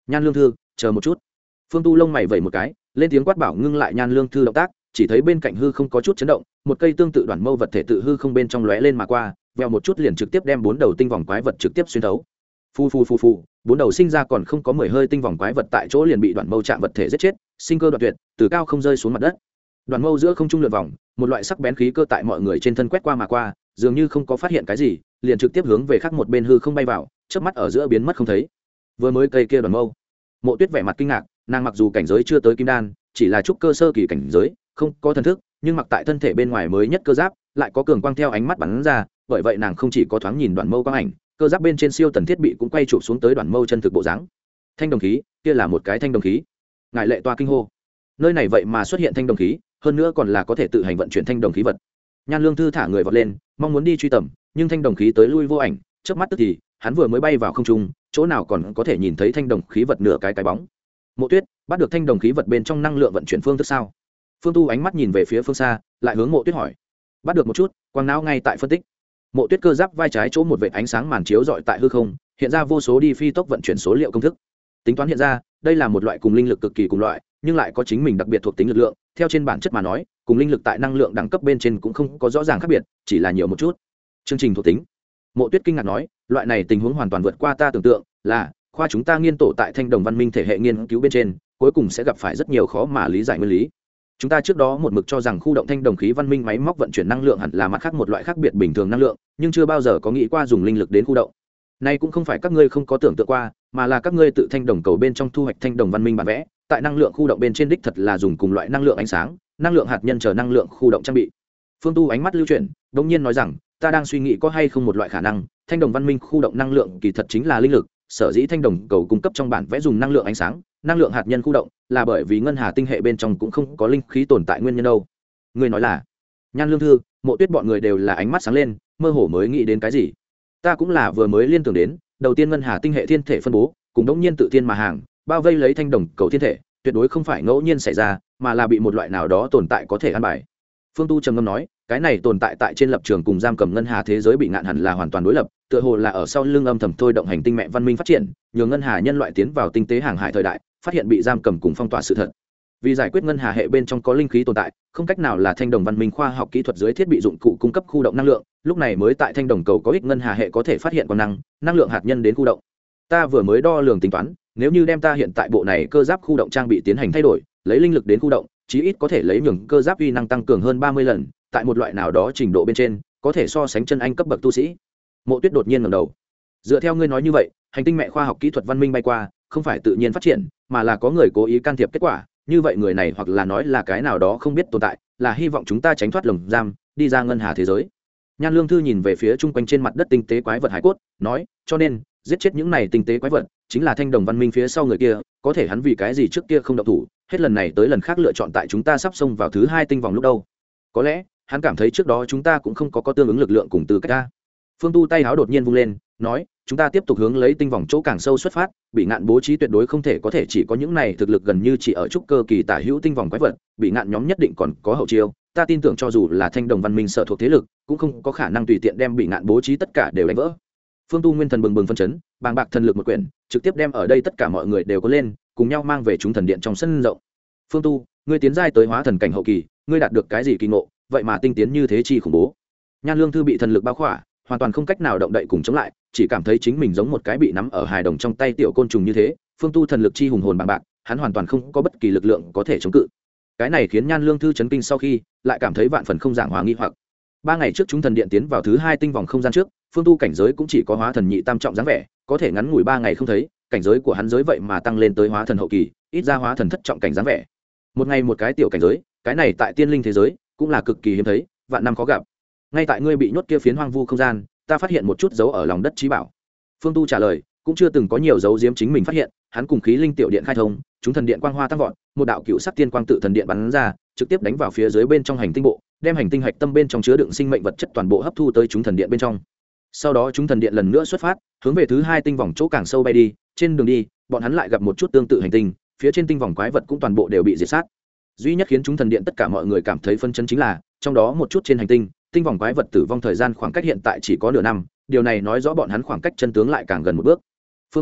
S1: Nhan Lương Thư, chờ một chút. Phương Tu lông mày vẩy một cái, lên tiếng quát bảo ngưng lại Nhan Lương Thư động tác, chỉ thấy bên cạnh hư không có chút chấn động, một cây tương tự đoàn mâu vật thể tự hư không bên trong lóe lên mà qua, vèo một chút liền trực tiếp đem bốn đầu tinh vòng quái vật trực tiếp xuyên thấu. Phu phu phu phu, bốn đầu sinh ra còn không có mười hơi tinh vòng quái vật tại chỗ liền bị đoàn mâu chạm vật thể giết chết, sinh cơ đoạn tuyệt, từ cao không rơi xuống mặt đất. Đoàn mâu giữa không trung lượn vòng, một loại sắc bén khí cơ tại mọi người trên thân quét qua mà qua, dường như không có phát hiện cái gì, liền trực tiếp hướng về khác một bên hư không bay vào, chớp mắt ở giữa biến mất không thấy. Vừa mới cây kia đoàn mâu, Mộ Tuyết vẻ mặt kinh ngạc, nàng mặc dù cảnh giới chưa tới kim đan, chỉ là trúc cơ sơ kỳ cảnh giới, không có thần thức, nhưng mặc tại thân thể bên ngoài mới nhất cơ giáp, lại có cường quang theo ánh mắt bắn ra, bởi vậy nàng không chỉ có thoáng nhìn đoàn mâu quang ảnh, cơ giáp bên trên siêu tần thiết bị cũng quay chụp xuống tới đoàn mâu chân thực bộ dáng. Thanh đồng khí, kia là một cái thanh đồng khí. Ngài Lệ Toa kinh hô. Nơi này vậy mà xuất hiện thanh đồng khí, hơn nữa còn là có thể tự hành vận chuyển thanh đồng khí vật. Nhan Lương Thư thả người vọt lên, mong muốn đi truy tầm, nhưng thanh đồng khí tới lui vô ảnh, chớp mắt tức thì, hắn vừa mới bay vào không trung, chỗ nào còn có thể nhìn thấy thanh đồng khí vật nửa cái cái bóng. Mộ Tuyết, bắt được thanh đồng khí vật bên trong năng lượng vận chuyển phương thức sao? Phương Tu ánh mắt nhìn về phía phương xa, lại hướng Mộ Tuyết hỏi. Bắt được một chút, quang não ngay tại phân tích. Mộ Tuyết cơ giáp vai trái chỗ một vệt ánh sáng màn chiếu rọi tại hư không, hiện ra vô số đi phi tốc vận chuyển số liệu công thức. Tính toán hiện ra, đây là một loại cùng linh lực cực kỳ cùng loại, nhưng lại có chính mình đặc biệt thuộc tính lực lượng, theo trên bản chất mà nói, cùng linh lực tại năng lượng đẳng cấp bên trên cũng không có rõ ràng khác biệt, chỉ là nhiều một chút. Chương trình thuộc tính. Mộ Tuyết kinh ngạc nói, loại này tình huống hoàn toàn vượt qua ta tưởng tượng, là khoa chúng ta nghiên tổ tại Thanh Đồng Văn Minh thể hệ nghiên cứu bên trên, cuối cùng sẽ gặp phải rất nhiều khó mà lý giải nguyên lý. Chúng ta trước đó một mực cho rằng khu động thanh đồng khí văn minh máy móc vận chuyển năng lượng hẳn là mặt khác một loại khác biệt bình thường năng lượng, nhưng chưa bao giờ có nghĩ qua dùng linh lực đến khu động. Nay cũng không phải các ngươi không có tưởng tượng qua, mà là các ngươi tự thanh đồng cầu bên trong thu hoạch thanh đồng văn minh bản vẽ, tại năng lượng khu động bên trên đích thật là dùng cùng loại năng lượng ánh sáng, năng lượng hạt nhân chờ năng lượng khu động trang bị. Phương Tu ánh mắt lưu chuyển, đống nhiên nói rằng, ta đang suy nghĩ có hay không một loại khả năng, thanh đồng văn minh khu động năng lượng kỳ thật chính là linh lực, sở dĩ thanh đồng cầu cung cấp trong bản vẽ dùng năng lượng ánh sáng, năng lượng hạt nhân khu động, là bởi vì ngân hà tinh hệ bên trong cũng không có linh khí tồn tại nguyên nhân đâu. Ngươi nói là? Nhan Lương Thư, Mộ Tuyết bọn người đều là ánh mắt sáng lên, mơ hồ mới nghĩ đến cái gì. Ta cũng là vừa mới liên tưởng đến, đầu tiên ngân hà tinh hệ thiên thể phân bố, cùng đống nhiên tự thiên mà hàng, bao vây lấy thanh đồng cầu thiên thể, tuyệt đối không phải ngẫu nhiên xảy ra, mà là bị một loại nào đó tồn tại có thể ăn bài. Phương Tu trầm ngâm nói, cái này tồn tại tại trên lập trường cùng giam cầm ngân hà thế giới bị ngạn hẳn là hoàn toàn đối lập, tựa hồ là ở sau lưng âm thầm thôi động hành tinh mẹ văn minh phát triển, nhường ngân hà nhân loại tiến vào tinh tế hàng hải thời đại, phát hiện bị giam cầm cùng phong tỏa sự thật. Vì giải quyết ngân hà hệ bên trong có linh khí tồn tại, không cách nào là thanh đồng văn minh khoa học kỹ thuật dưới thiết bị dụng cụ cung cấp khu động năng lượng, lúc này mới tại thanh đồng cầu có ích ngân hà hệ có thể phát hiện quang năng, năng lượng hạt nhân đến khu động. Ta vừa mới đo lường tính toán, nếu như đem ta hiện tại bộ này cơ giáp khu động trang bị tiến hành thay đổi, lấy linh lực đến khu động, chí ít có thể lấy nhường cơ giáp uy năng tăng cường hơn ba mươi lần, tại một loại nào đó trình độ bên trên, có thể so sánh chân anh cấp bậc tu sĩ. Mộ Tuyết đột nhiên ngẩng đầu. Dựa theo ngươi nói như vậy, hành tinh mẹ khoa học kỹ thuật văn minh bay qua, không phải tự nhiên phát triển, mà là có người cố ý can thiệp kết quả, như vậy người này hoặc là nói là cái nào đó không biết tồn tại, là hy vọng chúng ta tránh thoát lồng giam, đi ra ngân hà thế giới. Nhan Lương Thư nhìn về phía chung quanh trên mặt đất tinh tế quái vật hải cốt, nói, cho nên, giết chết những này tinh tế quái vật, chính là thanh đồng văn minh phía sau người kia, có thể hắn vì cái gì trước kia không động thủ, hết lần này tới lần khác lựa chọn tại chúng ta sắp xông vào thứ hai tinh vòng lúc đâu. Có lẽ, hắn cảm thấy trước đó chúng ta cũng không có có tương ứng lực lượng cùng tư cách ta. Phương Tu tay háo đột nhiên vung lên, nói, chúng ta tiếp tục hướng lấy tinh vòng chỗ càng sâu xuất phát, bị ngạn bố trí tuyệt đối không thể có thể chỉ có những này thực lực gần như chỉ ở trúc cơ kỳ tả hữu tinh vòng quái vật, bị ngạn nhóm nhất định còn có hậu chiêu, ta tin tưởng cho dù là thanh đồng văn minh sở thuộc thế lực, cũng không có khả năng tùy tiện đem bị ngạn bố trí tất cả đều đánh vỡ. Phương Tu nguyên thần bừng bừng phân chấn, bàng bạc thần lực một quyển, trực tiếp đem ở đây tất cả mọi người đều có lên, cùng nhau mang về chúng thần điện trong sân rộng. Phương Tu, ngươi tiến giai tới hóa thần cảnh hậu kỳ, ngươi đạt được cái gì kỳ ngộ, vậy mà tinh tiến như thế chi khủng bố. Nhan Lương Thư bị thần lực bao khỏa, hoàn toàn không cách nào động đậy cùng chống lại, chỉ cảm thấy chính mình giống một cái bị nắm ở hài đồng trong tay tiểu côn trùng như thế. Phương Tu thần lực chi hùng hồn bàng bạc, hắn hoàn toàn không có bất kỳ lực lượng có thể chống cự. Cái này khiến Nhan Lương Thư chấn kinh, sau khi lại cảm thấy vạn phần không giảng hòa nghi hoặc. Ba ngày trước chúng thần điện tiến vào thứ hai tinh vòng không gian trước, Phương Tu cảnh giới cũng chỉ có hóa thần nhị tam trọng dáng vẻ, có thể ngắn ngủi ba ngày không thấy, cảnh giới của hắn giới vậy mà tăng lên tới hóa thần hậu kỳ, ít ra hóa thần thất trọng cảnh dáng vẻ. Một ngày một cái tiểu cảnh giới, cái này tại tiên linh thế giới cũng là cực kỳ hiếm thấy, vạn năm khó gặp. Ngay tại ngươi bị nhốt kia phiến hoang vu không gian, ta phát hiện một chút dấu ở lòng đất trí bảo. Phương Tu trả lời, cũng chưa từng có nhiều dấu giếm chính mình phát hiện, hắn cùng khí linh tiểu điện khai thông, chúng thần điện quang hoa tăng vọt, một đạo cựu sắc tiên quang tự thần điện bắn ra, trực tiếp đánh vào phía dưới bên trong hành tinh bộ, đem hành tinh hạch tâm bên trong chứa đựng sinh mệnh vật chất toàn bộ hấp thu tới chúng thần điện bên trong. Sau đó chúng thần điện lần nữa xuất phát, hướng về thứ hai tinh vòng chỗ càng sâu bay đi, trên đường đi, bọn hắn lại gặp một chút tương tự hành tinh, phía trên tinh vòng quái vật cũng toàn bộ đều bị diệt sát. Duy nhất khiến chúng thần điện tất cả mọi người cảm thấy phân chấn chính là, trong đó một chút trên hành tinh, tinh vòng quái vật tử vong thời gian khoảng cách hiện tại chỉ có nửa năm, điều này nói rõ bọn hắn khoảng cách chân tướng lại càng gần một bước. Phương Tu,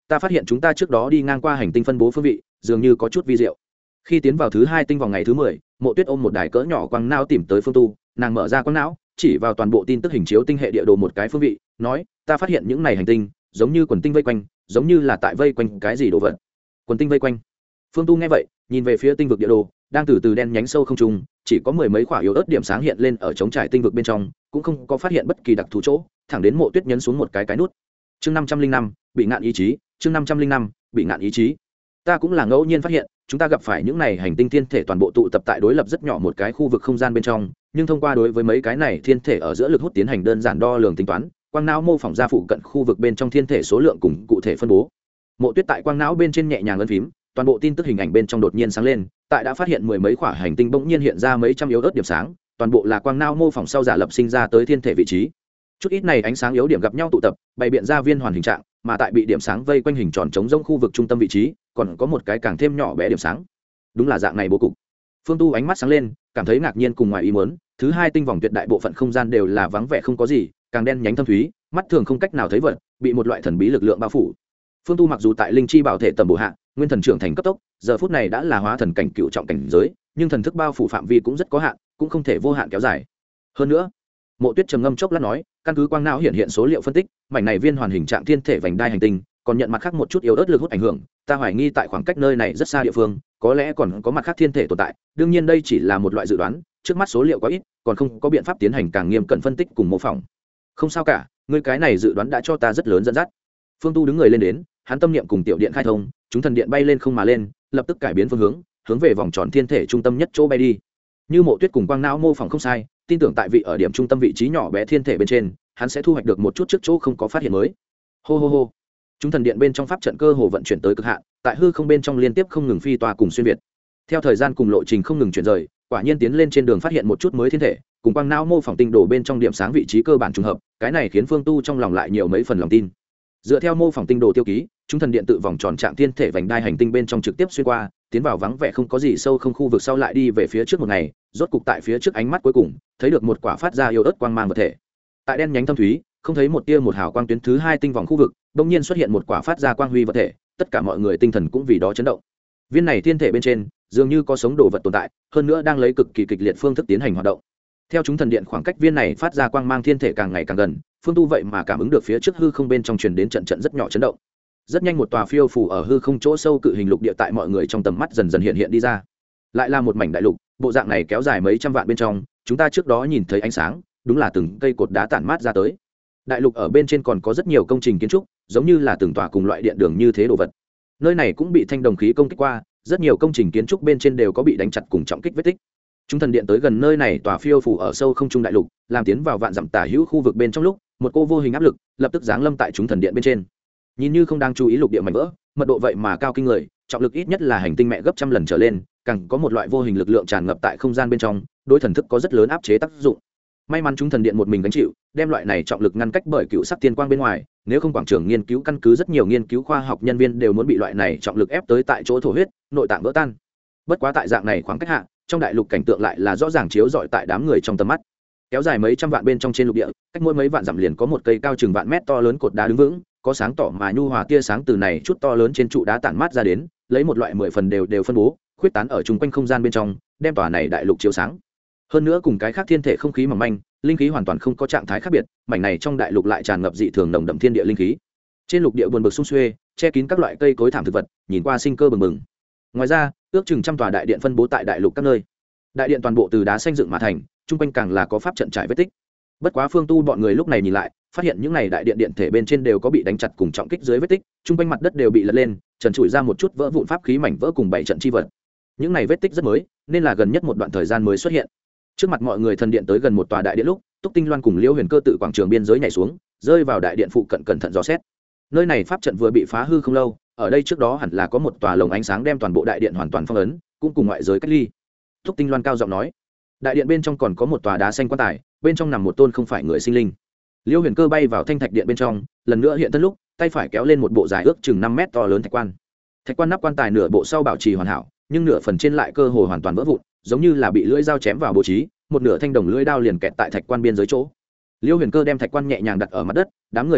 S1: ta phát hiện chúng ta trước đó đi ngang qua hành tinh phân bố phương vị dường như có chút vi diệu. Khi tiến vào thứ hai tinh vòng ngày thứ mười, Mộ Tuyết ôm một đài cỡ nhỏ quang não tìm tới Phương Tu, nàng mở ra quang não, chỉ vào toàn bộ tin tức hình chiếu tinh hệ địa đồ một cái phương vị, nói, ta phát hiện những này hành tinh, giống như quần tinh vây quanh, giống như là tại vây quanh cái gì đồ vật. Quần tinh vây quanh. Phương Tu nghe vậy, nhìn về phía tinh vực địa đồ, đang từ từ đen nhánh sâu không trung, chỉ có mười mấy quả yếu ớt điểm sáng hiện lên ở trống trải tinh vực bên trong, cũng không có phát hiện bất kỳ đặc thù chỗ, thẳng đến Mộ Tuyết nhấn xuống một cái cái nút. Chương năm trăm linh năm, bị ngạn ý chí, chương năm trăm linh năm, bị ngạn ý chí. Ta cũng là ngẫu nhiên phát hiện, chúng ta gặp phải những này hành tinh thiên thể toàn bộ tụ tập tại đối lập rất nhỏ một cái khu vực không gian bên trong, nhưng thông qua đối với mấy cái này thiên thể ở giữa lực hút tiến hành đơn giản đo lường tính toán, quang não mô phỏng ra phụ cận khu vực bên trong thiên thể số lượng cùng cụ thể phân bố. Mộ Tuyết tại quang não bên trên nhẹ nhàng ấn phím, toàn bộ tin tức hình ảnh bên trong đột nhiên sáng lên, tại đã phát hiện mười mấy quả hành tinh bỗng nhiên hiện ra mấy trăm yếu ớt điểm sáng, toàn bộ là quang não mô phỏng sau giả lập sinh ra tới thiên thể vị trí. Chút ít này ánh sáng yếu điểm gặp nhau tụ tập, bày biện ra viên hoàn hình trạng, mà tại bị điểm sáng vây quanh hình tròn trống rỗng khu vực trung tâm vị trí, còn có một cái càng thêm nhỏ bé điểm sáng. Đúng là dạng này bố cục. Phương Tu ánh mắt sáng lên, cảm thấy ngạc nhiên cùng ngoài ý muốn, thứ hai tinh vòng tuyệt đại bộ phận không gian đều là vắng vẻ không có gì, càng đen nhánh thâm thúy, mắt thường không cách nào thấy vật, bị một loại thần bí lực lượng bao phủ. Phương Tu mặc dù tại linh chi bảo thể tầm bổ hạ, nguyên thần trưởng thành cấp tốc, giờ phút này đã là hóa thần cảnh cựu trọng cảnh giới, nhưng thần thức bao phủ phạm vi cũng rất có hạn, cũng không thể vô hạn kéo dài. Hơn nữa, Mộ Tuyết trầm ngâm chốc lát nói, căn cứ quang não hiện hiện số liệu phân tích, mảnh này viên hoàn hình trạng thiên thể vành đai hành tinh, còn nhận mặt khác một chút yếu ớt lực hút ảnh hưởng, ta hoài nghi tại khoảng cách nơi này rất xa địa phương, có lẽ còn có mặt khác thiên thể tồn tại, đương nhiên đây chỉ là một loại dự đoán, trước mắt số liệu quá ít, còn không có biện pháp tiến hành càng nghiêm cẩn phân tích cùng mô phỏng. Không sao cả, ngươi cái này dự đoán đã cho ta rất lớn dẫn dắt. Phương Tu đứng người lên đến, hắn tâm niệm cùng tiểu điện khai thông, chúng thần điện bay lên không mà lên, lập tức cải biến phương hướng, hướng về vòng tròn thiên thể trung tâm nhất chỗ bay đi. Như Mộ Tuyết cùng quang não mô phỏng không sai, tin tưởng tại vị ở điểm trung tâm vị trí nhỏ bé thiên thể bên trên, hắn sẽ thu hoạch được một chút trước chỗ không có phát hiện mới. Hô hô hô. Chúng thần điện bên trong pháp trận cơ hồ vận chuyển tới cực hạn, tại hư không bên trong liên tiếp không ngừng phi tòa cùng xuyên việt. Theo thời gian cùng lộ trình không ngừng chuyển rời, quả nhiên tiến lên trên đường phát hiện một chút mới thiên thể, cùng quang não mô phỏng tinh đồ bên trong điểm sáng vị trí cơ bản trùng hợp, cái này khiến Phương Tu trong lòng lại nhiều mấy phần lòng tin. Dựa theo mô phỏng tinh đồ tiêu ký, chúng thần điện tự vòng tròn trạng thiên thể vành đai hành tinh bên trong trực tiếp xuyên qua, tiến vào vắng vẻ không có gì sâu không khu vực sau lại đi về phía trước một ngày, rốt cục tại phía trước ánh mắt cuối cùng, thấy được một quả phát ra yếu ớt quang mang vật thể. Tại đen nhánh thâm thúy, không thấy một tia một hào quang tuyến thứ hai tinh vòng khu vực, bỗng nhiên xuất hiện một quả phát ra quang huy vật thể, tất cả mọi người tinh thần cũng vì đó chấn động. Viên này thiên thể bên trên, dường như có sống đồ vật tồn tại, hơn nữa đang lấy cực kỳ kịch liệt phương thức tiến hành hoạt động. Theo chúng thần điện khoảng cách viên này phát ra quang mang thiên thể càng ngày càng gần, Phương Tu vậy mà cảm ứng được phía trước hư không bên trong truyền đến trận trận rất nhỏ chấn động. Rất nhanh một tòa phiêu phù ở hư không chỗ sâu cự hình lục địa tại mọi người trong tầm mắt dần dần hiện hiện đi ra. Lại là một mảnh đại lục, bộ dạng này kéo dài mấy trăm vạn bên trong, chúng ta trước đó nhìn thấy ánh sáng, đúng là từng cây cột đá tản mát ra tới. Đại lục ở bên trên còn có rất nhiều công trình kiến trúc, giống như là từng tòa cùng loại điện đường như thế đồ vật. Nơi này cũng bị thanh đồng khí công kích qua, rất nhiều công trình kiến trúc bên trên đều có bị đánh chặt cùng trọng kích vết tích. Chúng thần điện tới gần nơi này tòa phiêu phù ở sâu không trung đại lục, làm tiến vào vạn dặm tả hữu khu vực bên trong lúc, một cô vô hình áp lực lập tức giáng lâm tại chúng thần điện bên trên. Nhìn như không đang chú ý lục địa mảnh vỡ, mật độ vậy mà cao kinh người, trọng lực ít nhất là hành tinh mẹ gấp trăm lần trở lên, càng có một loại vô hình lực lượng tràn ngập tại không gian bên trong, đối thần thức có rất lớn áp chế tác dụng. May mắn chúng thần điện một mình gánh chịu, đem loại này trọng lực ngăn cách bởi cựu sắc tiên quang bên ngoài, nếu không quảng trường nghiên cứu căn cứ rất nhiều nghiên cứu khoa học nhân viên đều muốn bị loại này trọng lực ép tới tại chỗ thổ huyết, nội tạng vỡ tan. Bất quá tại dạng này khoảng cách hạ, trong đại lục cảnh tượng lại là rõ ràng chiếu rọi tại đám người trong tầm mắt. Kéo dài mấy trăm vạn bên trong trên lục địa, cách mỗi mấy vạn dặm liền có một cây cao chừng vạn mét to lớn cột đá đứng vững, có sáng tỏ mà nhu hòa tia sáng từ này chút to lớn trên trụ đá tản mát ra đến, lấy một loại mười phần đều đều phân bố, khuyết tán ở chung quanh không gian bên trong, đem tòa này đại lục chiếu sáng. Hơn nữa cùng cái khác thiên thể không khí mỏng manh, linh khí hoàn toàn không có trạng thái khác biệt, mảnh này trong đại lục lại tràn ngập dị thường nồng đậm thiên địa linh khí. Trên lục địa buồn bực sum xuê, che kín các loại cây cối thảm thực vật, nhìn qua sinh cơ bừng bừng. Ngoài ra, ước chừng trăm tòa đại điện phân bố tại đại lục các nơi. Đại điện toàn bộ từ đá xanh dựng mà thành, chung quanh càng là có pháp trận trải vết tích. Bất quá Phương Tu bọn người lúc này nhìn lại, phát hiện những này đại điện điện thể bên trên đều có bị đánh chặt cùng trọng kích dưới vết tích, chung quanh mặt đất đều bị lật lên, trần trụi ra một chút vỡ vụn pháp khí mảnh vỡ cùng bảy trận chi vật. Những này vết tích rất mới, nên là gần nhất một đoạn thời gian mới xuất hiện. Trước mặt mọi người thần điện tới gần một tòa đại điện lúc, Túc Tinh Loan cùng Liễu Huyền Cơ tự quảng trường biên giới nhảy xuống, rơi vào đại điện phụ cận cẩn thận dò xét. Nơi này pháp trận vừa bị phá hư không lâu, ở đây trước đó hẳn là có một tòa lồng ánh sáng đem toàn bộ đại điện hoàn toàn phong ấn, cũng cùng ngoại giới cách ly. Túc Tinh Loan cao giọng nói, đại điện bên trong còn có một tòa đá xanh quan tài, bên trong nằm một tôn không phải người sinh linh. Liễu Huyền Cơ bay vào thanh thạch điện bên trong, lần nữa hiện thân lúc, tay phải kéo lên một bộ dài ước chừng năm mét to lớn thạch quan. Thạch quan nắp quan tài nửa bộ sau bảo trì hoàn hảo, nhưng nửa phần trên lại cơ hồ hoàn toàn vỡ vụn, giống như là bị lưỡi dao chém vào bố trí, một nửa thanh đồng lưỡi đao liền kẹt tại thạch quan biên giới chỗ. Liễu Huyền Cơ đem thạch quan nhẹ nhàng đặt ở mặt đất, đám người nhìn lại,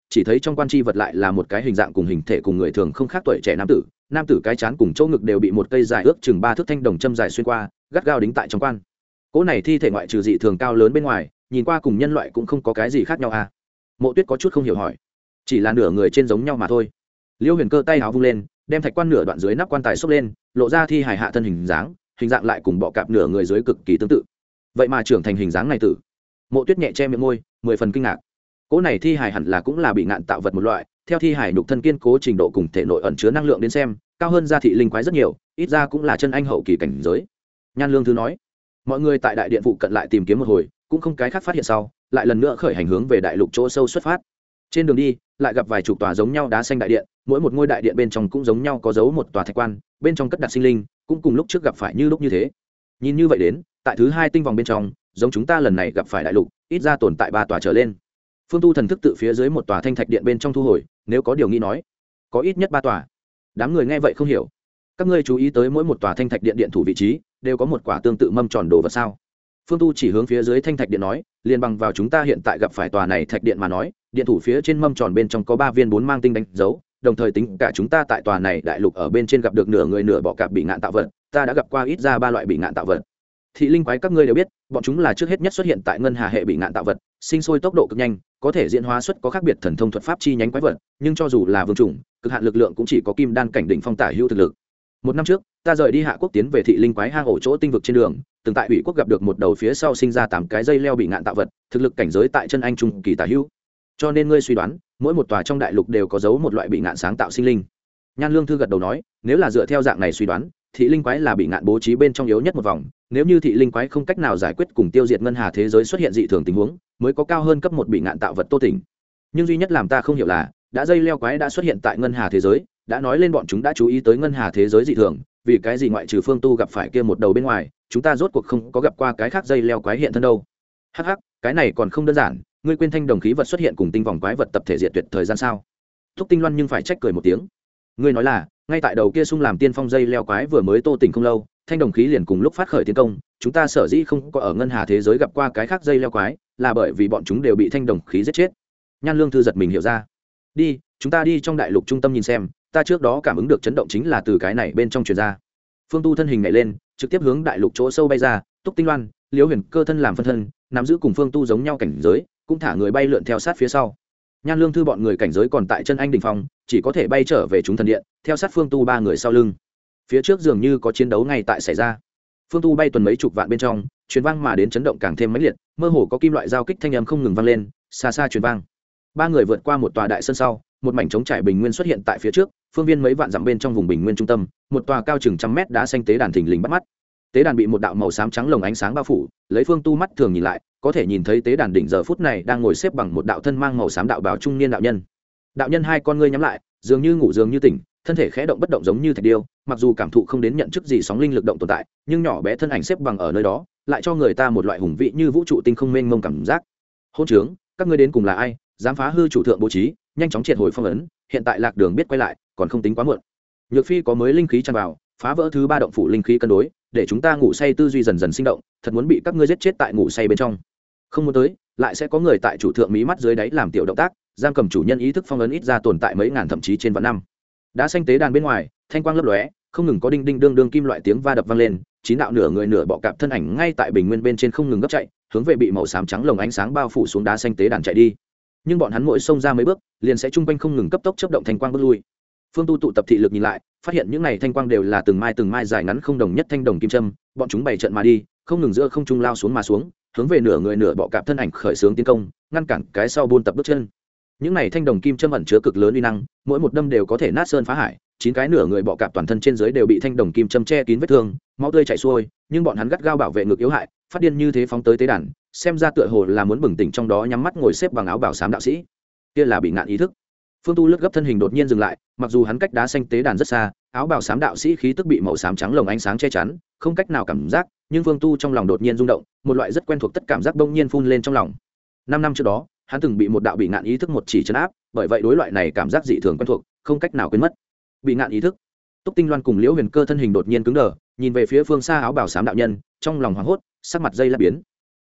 S1: chỉ thấy trong quan chi vật lại là một cái hình dạng cùng hình thể cùng người thường không khác tuổi trẻ nam tử. Nam tử cái chán cùng chỗ ngực đều bị một cây dài ước chừng ba thước thanh đồng châm dài xuyên qua, gắt gao đính tại trong quan. Cỗ này thi thể ngoại trừ dị thường cao lớn bên ngoài, nhìn qua cùng nhân loại cũng không có cái gì khác nhau à? Mộ Tuyết có chút không hiểu hỏi. Chỉ là nửa người trên giống nhau mà thôi. Liêu Huyền Cơ tay áo vung lên, đem thạch quan nửa đoạn dưới nắp quan tài xốc lên, lộ ra thi hài hạ thân hình dáng, hình dạng lại cùng bọ cạp nửa người dưới cực kỳ tương tự. Vậy mà trưởng thành hình dáng này tử. Mộ Tuyết nhẹ che miệng môi, mười phần kinh ngạc. Cỗ này thi hài hẳn là cũng là bị ngạn tạo vật một loại, theo thi hài nhục thân kiên cố trình độ cùng thể nội ẩn chứa năng lượng đến xem, cao hơn gia thị linh quái rất nhiều, ít ra cũng là chân anh hậu kỳ cảnh giới. Nhan Lương Thư nói. Mọi người tại đại điện phụ cận lại tìm kiếm một hồi, cũng không cái khác phát hiện sau, lại lần nữa khởi hành hướng về đại lục chỗ sâu xuất phát. Trên đường đi, lại gặp vài chục tòa giống nhau đá xanh đại điện, mỗi một ngôi đại điện bên trong cũng giống nhau có dấu một tòa thạch quan, bên trong cất đặt sinh linh, cũng cùng lúc trước gặp phải như lúc như thế. Nhìn như vậy đến, tại thứ hai tinh vòng bên trong, giống chúng ta lần này gặp phải đại lục, ít ra tồn tại ba tòa trở lên. Phương Tu thần thức tự phía dưới một tòa thanh thạch điện bên trong thu hồi, nếu có điều nghi nói, có ít nhất ba tòa. Đám người nghe vậy không hiểu. Các ngươi chú ý tới mỗi một tòa thanh thạch điện điện thủ vị trí, đều có một quả tương tự mâm tròn đồ vật sao? Phương Tu chỉ hướng phía dưới thanh thạch điện nói, liền bằng vào chúng ta hiện tại gặp phải tòa này thạch điện mà nói, điện thủ phía trên mâm tròn bên trong có ba viên bốn mang tinh đánh dấu, đồng thời tính cả chúng ta tại tòa này đại lục ở bên trên gặp được nửa người nửa bọ cạp bị ngạn tạo vật, ta đã gặp qua ít ra ba loại bị ngạn tạo vật. Thị linh quái các ngươi đều biết, bọn chúng là trước hết nhất xuất hiện tại ngân hà hệ bị ngạn tạo vật, sinh sôi tốc độ cực nhanh, có thể diễn hóa xuất có khác biệt thần thông thuật pháp chi nhánh quái vật, nhưng cho dù là vương chủng, cực hạn lực lượng cũng chỉ có kim đan cảnh đỉnh phong tả hữu thực lực. Một năm trước, ta rời đi hạ quốc tiến về thị linh quái hang ổ chỗ tinh vực trên đường, từng tại ủy quốc gặp được một đầu phía sau sinh ra tám cái dây leo bị ngạn tạo vật, thực lực cảnh giới tại chân anh trung kỳ tả hữu. Cho nên ngươi suy đoán, mỗi một tòa trong đại lục đều có giấu một loại bị ngạn sáng tạo sinh linh. Nhan Lương Thư gật đầu nói, nếu là dựa theo dạng này suy đoán, thị linh quái là bị ngạn bố trí bên trong yếu nhất một vòng, nếu như thị linh quái không cách nào giải quyết cùng tiêu diệt ngân hà thế giới xuất hiện dị thường tình huống, mới có cao hơn cấp một bị ngạn tạo vật Tô Tỉnh. Nhưng duy nhất làm ta không hiểu là, đã dây leo quái đã xuất hiện tại ngân hà thế giới, đã nói lên bọn chúng đã chú ý tới ngân hà thế giới dị thường, vì cái gì ngoại trừ Phương Tu gặp phải kia một đầu bên ngoài, chúng ta rốt cuộc không có gặp qua cái khác dây leo quái hiện thân đâu. Hắc hắc, cái này còn không đơn giản, ngươi quên thanh đồng khí vật xuất hiện cùng tinh vòng quái vật tập thể diệt tuyệt thời gian sao? Thúc Tinh Loan nhưng phải trách cười một tiếng. Ngươi nói là, ngay tại đầu kia sung làm tiên phong dây leo quái vừa mới Tô Tỉnh không lâu, thanh đồng khí liền cùng lúc phát khởi tiến công, chúng ta sở dĩ không có ở ngân hà thế giới gặp qua cái khác dây leo quái, là bởi vì bọn chúng đều bị thanh đồng khí giết chết. Nhan Lương Thư giật mình hiểu ra. Đi, chúng ta đi trong đại lục trung tâm nhìn xem, ta trước đó cảm ứng được chấn động chính là từ cái này bên trong truyền ra. Phương Tu thân hình nhảy lên, trực tiếp hướng đại lục chỗ sâu bay ra, Túc Tinh Loan, Liễu Huyền Cơ thân làm phân thân, nắm giữ cùng Phương Tu giống nhau cảnh giới, cũng thả người bay lượn theo sát phía sau. Nhan Lương Thư bọn người cảnh giới còn tại chân anh đỉnh phong, chỉ có thể bay trở về chúng thần điện, theo sát Phương Tu ba người sau lưng. Phía trước dường như có chiến đấu ngay tại xảy ra. Phương Tu bay tuần mấy chục vạn bên trong, truyền vang mà đến chấn động càng thêm mãnh liệt, mơ hồ có kim loại giao kích thanh âm không ngừng vang lên, xa xa truyền vang. Ba người vượt qua một tòa đại sân sau, một mảnh trống trải bình nguyên xuất hiện tại phía trước, phương viên mấy vạn dặm bên trong vùng bình nguyên trung tâm, một tòa cao chừng trăm mét đá xanh tế đàn thình lình bắt mắt. Tế đàn bị một đạo màu xám trắng lồng ánh sáng bao phủ, lấy Phương Tu mắt thường nhìn lại, có thể nhìn thấy tế đàn đỉnh giờ phút này đang ngồi xếp bằng một đạo thân mang màu xám đạo bào trung niên đạo nhân. Đạo nhân hai con ngươi nhắm lại, dường như ngủ dường như tỉnh, thân thể khẽ động bất động giống như thạch điêu, mặc dù cảm thụ không đến nhận chức gì sóng linh lực động tồn tại, nhưng nhỏ bé thân ảnh xếp bằng ở nơi đó, lại cho người ta một loại hùng vị như vũ trụ tinh không mênh mông cảm giác. Hôn trướng, các ngươi đến cùng là ai, dám phá hư chủ thượng bố trí, nhanh chóng triệt hồi phong ấn, hiện tại lạc đường biết quay lại, còn không tính quá muộn. Nhược Phi có mới linh khí tràn vào, phá vỡ thứ ba động phủ linh khí cân đối, để chúng ta ngủ say tư duy dần dần sinh động, thật muốn bị các ngươi giết chết tại ngủ say bên trong. Không muốn tới, lại sẽ có người tại chủ thượng mí mắt dưới đáy làm tiểu động tác, giam cầm chủ nhân ý thức phong ấn ít ra tồn tại mấy ngàn thậm chí trên vạn năm. Đã xanh tế đàn bên ngoài, thanh quang lấp lóe, không ngừng có đinh đinh đương đương kim loại tiếng va đập vang lên, chín đạo nửa người nửa bọ cạp thân ảnh ngay tại bình nguyên bên trên không ngừng gấp chạy, hướng về bị màu xám trắng lồng ánh sáng bao phủ xuống đá xanh tế đàn chạy đi. Nhưng bọn hắn mỗi xông ra mấy bước, liền sẽ trung quanh không ngừng cấp tốc chớp động thanh quang bước lui. Phương Tu tụ tập thị lực nhìn lại, phát hiện những này thanh quang đều là từng mai từng mai dài ngắn không đồng nhất thanh đồng kim châm, bọn chúng bày trận mà đi, không ngừng giữa không trung lao xuống mà xuống, hướng về nửa người nửa bọ cạp thân ảnh khởi xướng tiến công, ngăn cản cái sau buôn tập bước chân. Những này thanh đồng kim châm ẩn chứa cực lớn uy năng, mỗi một đâm đều có thể nát sơn phá hải, chín cái nửa người bọ cạp toàn thân trên dưới đều bị thanh đồng kim châm che kín vết thương, máu tươi chảy xuôi, nhưng bọn hắn gắt gao bảo vệ ngực yếu hại, phát điên như thế phóng tới tế đàn, xem ra tựa hồ là muốn bừng tỉnh trong đó nhắm mắt ngồi xếp bằng áo bảo xám đạo sĩ. Kia là bị ngạn ý thức. Phương Tu lướt gấp thân hình đột nhiên dừng lại, mặc dù hắn cách đá xanh tế đàn rất xa, áo bào xám đạo sĩ khí tức bị màu xám trắng lồng ánh sáng che chắn, không cách nào cảm giác, nhưng Phương Tu trong lòng đột nhiên rung động, một loại rất quen thuộc tất cảm giác bỗng nhiên phun lên trong lòng. Năm năm trước đó, hắn từng bị một đạo bị ngạn ý thức một chỉ trấn áp, bởi vậy đối loại này cảm giác dị thường quen thuộc, không cách nào quên mất. Bị ngạn ý thức. Túc Tinh Loan cùng Liễu Huyền Cơ thân hình đột nhiên cứng đờ, nhìn về phía phương xa áo bào xám đạo nhân, trong lòng hoảng hốt, sắc mặt dây lát biến.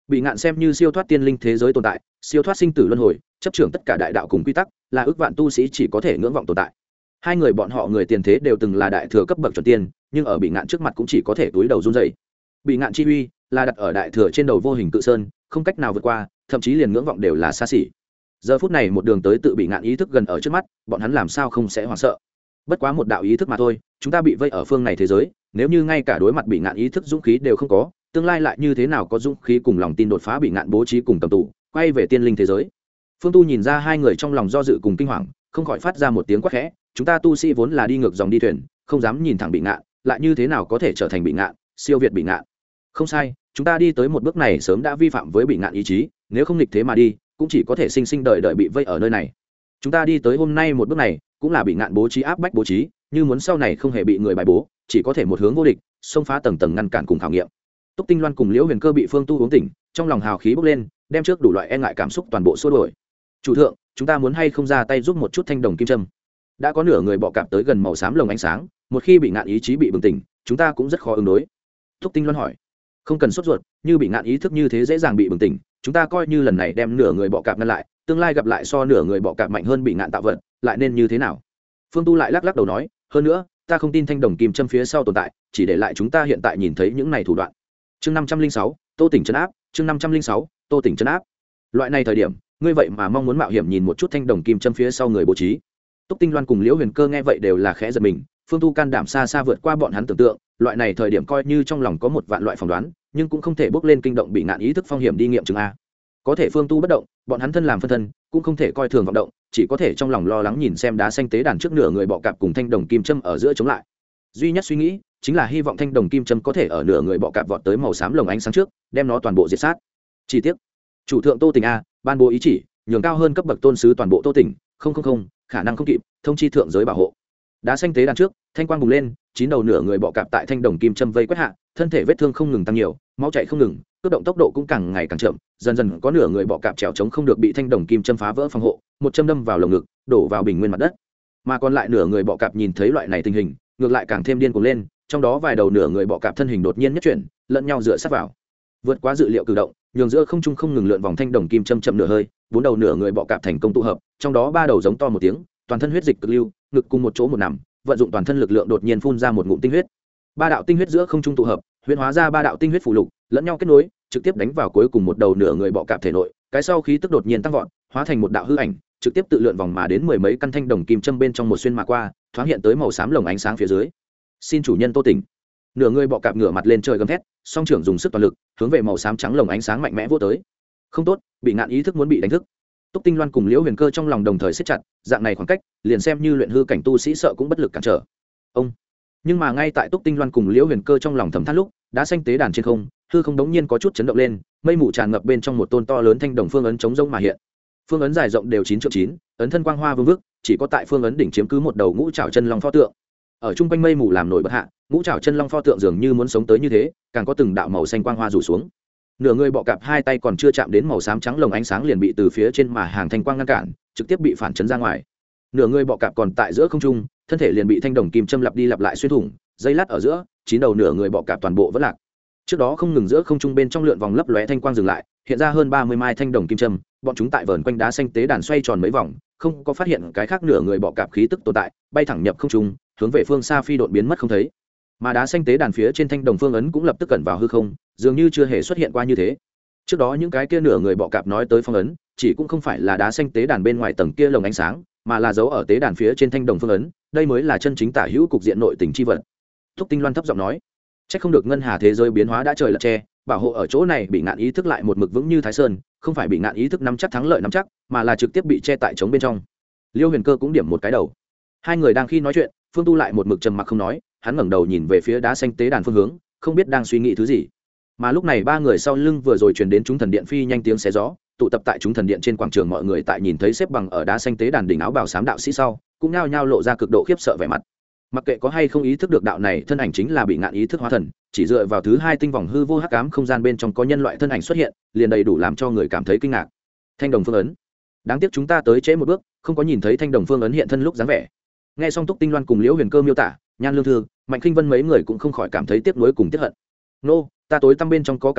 S1: bị ngạn xem như siêu thoát tiên linh thế giới tồn tại, siêu thoát sinh tử luân hồi, chấp trưởng tất cả đại đạo cùng quy tắc, là ước vạn tu sĩ chỉ có thể ngưỡng vọng tồn tại. Hai người bọn họ người tiền thế đều từng là đại thừa cấp bậc chuẩn tiên, nhưng ở bị ngạn trước mặt cũng chỉ có thể túi đầu run rẩy. Bị ngạn chi uy là đặt ở đại thừa trên đầu vô hình cự sơn, không cách nào vượt qua, thậm chí liền ngưỡng vọng đều là xa xỉ. Giờ phút này một đường tới tự bị ngạn ý thức gần ở trước mắt, bọn hắn làm sao không sẽ hoảng sợ. Bất quá một đạo ý thức mà thôi, chúng ta bị vây ở phương này thế giới, nếu như ngay cả đối mặt bị ngạn ý thức dũng khí đều không có, tương lai lại như thế nào có dũng khí cùng lòng tin đột phá bị ngạn bố trí cùng cầm tù, quay về tiên linh thế giới. Phương Tu nhìn ra hai người trong lòng do dự cùng kinh hoàng, không khỏi phát ra một tiếng quát khẽ, chúng ta tu sĩ vốn là đi ngược dòng đi thuyền, không dám nhìn thẳng bị ngạn, lại như thế nào có thể trở thành bị ngạn, siêu việt bị ngạn. Không sai, chúng ta đi tới một bước này sớm đã vi phạm với bị ngạn ý chí, nếu không nghịch thế mà đi, cũng chỉ có thể sinh sinh đợi đợi bị vây ở nơi này. Chúng ta đi tới hôm nay một bước này, cũng là bị ngạn bố trí áp bách bố trí, như muốn sau này không hề bị người bài bố, chỉ có thể một hướng vô địch, xông phá tầng tầng ngăn cản cùng khảo nghiệm. Túc Tinh Loan cùng Liễu Huyền Cơ bị Phương Tu uống tỉnh, trong lòng hào khí bốc lên, đem trước đủ loại e ngại cảm xúc toàn bộ xua đuổi. Chủ thượng, chúng ta muốn hay không ra tay giúp một chút thanh đồng kim châm? Đã có nửa người bọ cạp tới gần màu xám lồng ánh sáng, một khi bị ngạn ý chí bị bừng tỉnh, chúng ta cũng rất khó ứng đối. Túc Tinh Loan hỏi. Không cần sốt ruột, như bị ngạn ý thức như thế dễ dàng bị bừng tỉnh, chúng ta coi như lần này đem nửa người bọ cạp ngăn lại, tương lai gặp lại so nửa người bọ cạp mạnh hơn bị ngạn tạo vật, lại nên như thế nào? Phương Tu lại lắc lắc đầu nói, hơn nữa, ta không tin thanh đồng kim châm phía sau tồn tại, chỉ để lại chúng ta hiện tại nhìn thấy những này thủ đoạn. Chương năm trăm linh sáu, Tô Tỉnh trấn áp, chương năm trăm linh sáu, Tô Tỉnh trấn áp. Loại này thời điểm, ngươi vậy mà mong muốn mạo hiểm nhìn một chút thanh đồng kim châm phía sau người bố trí. Túc Tinh Loan cùng Liễu Huyền Cơ nghe vậy đều là khẽ giật mình, Phương Tu can đảm xa xa vượt qua bọn hắn tưởng tượng, loại này thời điểm coi như trong lòng có một vạn loại phỏng đoán, nhưng cũng không thể bước lên kinh động bị ngạn ý thức phong hiểm đi nghiệm chứng a. Có thể Phương Tu bất động, bọn hắn thân làm phân thân, cũng không thể coi thường vọng động, chỉ có thể trong lòng lo lắng nhìn xem đá xanh tế đàn trước nửa người bọ cạp cùng thanh đồng kim châm ở giữa chống lại. Duy nhất suy nghĩ chính là hy vọng thanh đồng kim châm có thể ở nửa người bọ cạp vọt tới màu xám lồng ánh sáng trước, đem nó toàn bộ diệt sát. Chi tiết, chủ thượng Tô Tỉnh a, ban bố ý chỉ, nhường cao hơn cấp bậc tôn sứ toàn bộ Tô Tỉnh, không không không, khả năng không kịp, thông chi thượng giới bảo hộ. Đá xanh tế đàn trước, thanh quang bùng lên, chín đầu nửa người bọ cạp tại thanh đồng kim châm vây quét hạ, thân thể vết thương không ngừng tăng nhiều, máu chảy không ngừng, cước động tốc độ cũng càng ngày càng chậm, dần dần có nửa người bọ cạp trèo chống không được bị thanh đồng kim châm phá vỡ phòng hộ, một châm đâm vào lồng ngực, đổ vào bình nguyên mặt đất. Mà còn lại nửa người bọ cạp nhìn thấy loại này tình hình, ngược lại càng thêm điên cuồng lên, trong đó vài đầu nửa người bọ cạp thân hình đột nhiên nhất chuyển, lẫn nhau dựa sát vào. Vượt quá dự liệu cử động, nhường giữa không trung không ngừng lượn vòng thanh đồng kim châm chậm nửa hơi, bốn đầu nửa người bọ cạp thành công tụ hợp, trong đó ba đầu giống to một tiếng, toàn thân huyết dịch cực lưu, ngực cùng một chỗ một nằm, vận dụng toàn thân lực lượng đột nhiên phun ra một ngụm tinh huyết. Ba đạo tinh huyết giữa không trung tụ hợp, huyễn hóa ra ba đạo tinh huyết phụ lục, lẫn nhau kết nối, trực tiếp đánh vào cuối cùng một đầu nửa người bọ cạp thể nội, cái sau khí tức đột nhiên tăng vọt, hóa thành một đạo hư ảnh, trực tiếp tự lượn vòng mà đến mười mấy căn thanh đồng kim châm bên trong một xuyên mà qua, thoáng hiện tới màu xám lồng ánh sáng phía dưới. Xin chủ nhân Tô Tỉnh. Nửa người bọ cạp ngửa mặt lên trời gầm thét, song trưởng dùng sức toàn lực, hướng về màu xám trắng lồng ánh sáng mạnh mẽ vỗ tới. Không tốt, bị ngạn ý thức muốn bị đánh thức. Túc Tinh Loan cùng Liễu Huyền Cơ trong lòng đồng thời siết chặt, dạng này khoảng cách, liền xem như luyện hư cảnh tu sĩ sợ cũng bất lực cản trở. Ông. Nhưng mà ngay tại Túc Tinh Loan cùng Liễu Huyền Cơ trong lòng thầm thắt lúc, đá xanh tế đàn trên không, hư không đống nhiên có chút chấn động lên, mây mù tràn ngập bên trong một tôn to lớn thanh đồng phương ấn chống rông mà hiện. Phương ấn dài rộng đều chín trượng chín, ấn thân quang hoa vương vức, chỉ có tại phương ấn đỉnh chiếm cứ một đầu ngũ trảo chân long pho tượng. Ở trung quanh mây mù làm nổi bật hạ, ngũ trảo chân long pho tượng dường như muốn sống tới như thế, càng có từng đạo màu xanh quang hoa rủ xuống. Nửa người bọ cạp hai tay còn chưa chạm đến màu xám trắng lồng ánh sáng liền bị từ phía trên mà hàng thanh quang ngăn cản, trực tiếp bị phản chấn ra ngoài. Nửa người bọ cạp còn tại giữa không trung, thân thể liền bị thanh đồng kim châm lặp đi lặp lại xuyên thủng, dây lát ở giữa, chín đầu nửa người bọ cạp toàn bộ vẫn lạc. Trước đó không ngừng giữa không trung bên trong lượn vòng lấp lóe thanh quang dừng lại, hiện ra hơn ba mươi mai thanh đồng kim châm, bọn chúng tại vờn quanh đá xanh tế đàn xoay tròn mấy vòng, không có phát hiện cái khác nửa người bọ cạp khí tức tồn tại, bay thẳng nhập không trung, hướng về phương xa phi độn biến mất không thấy. Mà đá xanh tế đàn phía trên thanh đồng phương ấn cũng lập tức cẩn vào hư không, dường như chưa hề xuất hiện qua như thế. Trước đó những cái kia nửa người bọ cạp nói tới phong ấn, chỉ cũng không phải là đá xanh tế đàn bên ngoài tầng kia lồng ánh sáng, mà là dấu ở tế đàn phía trên thanh đồng phương ấn, đây mới là chân chính tả hữu cục diện nội tình chi vật. Thúc Tinh Loan thấp giọng nói, chắc không được ngân hà thế giới biến hóa đã trời lật tre, bảo hộ ở chỗ này bị ngạn ý thức lại một mực vững như Thái Sơn, không phải bị ngạn ý thức nắm chắc thắng lợi nắm chắc, mà là trực tiếp bị che tại chống bên trong. Liêu Huyền Cơ cũng điểm một cái đầu. Hai người đang khi nói chuyện, Phương Tu lại một mực trầm mặc không nói, hắn ngẩng đầu nhìn về phía đá xanh tế đàn phương hướng, không biết đang suy nghĩ thứ gì. Mà lúc này ba người sau lưng vừa rồi truyền đến chúng thần điện phi nhanh tiếng xé gió, tụ tập tại chúng thần điện trên quảng trường mọi người tại nhìn thấy xếp bằng ở đá xanh tế đàn đỉnh áo bào xám đạo sĩ sau, cũng nhao nhao lộ ra cực độ khiếp sợ vẻ mặt. Mặc kệ có hay không ý thức được đạo này thân ảnh chính là bị ngạn ý thức hóa thần, chỉ dựa vào thứ hai tinh vòng hư vô hắc ám không gian bên trong có nhân loại thân ảnh xuất hiện, liền đầy đủ làm cho người cảm thấy kinh ngạc. Thanh đồng phương ấn, đáng tiếc chúng ta tới trễ một bước, không có nhìn thấy thanh đồng phương ấn hiện thân lúc dáng vẻ. Nghe xong Túc Tinh Loan cùng Liễu Huyền Cơ miêu tả, Nhan Lương Thư, Mạnh Khinh Vân mấy người cũng không khỏi cảm thấy tiếc nuối cùng tiếc hận. Nô, ta tối tăm bên trong có cảm giác,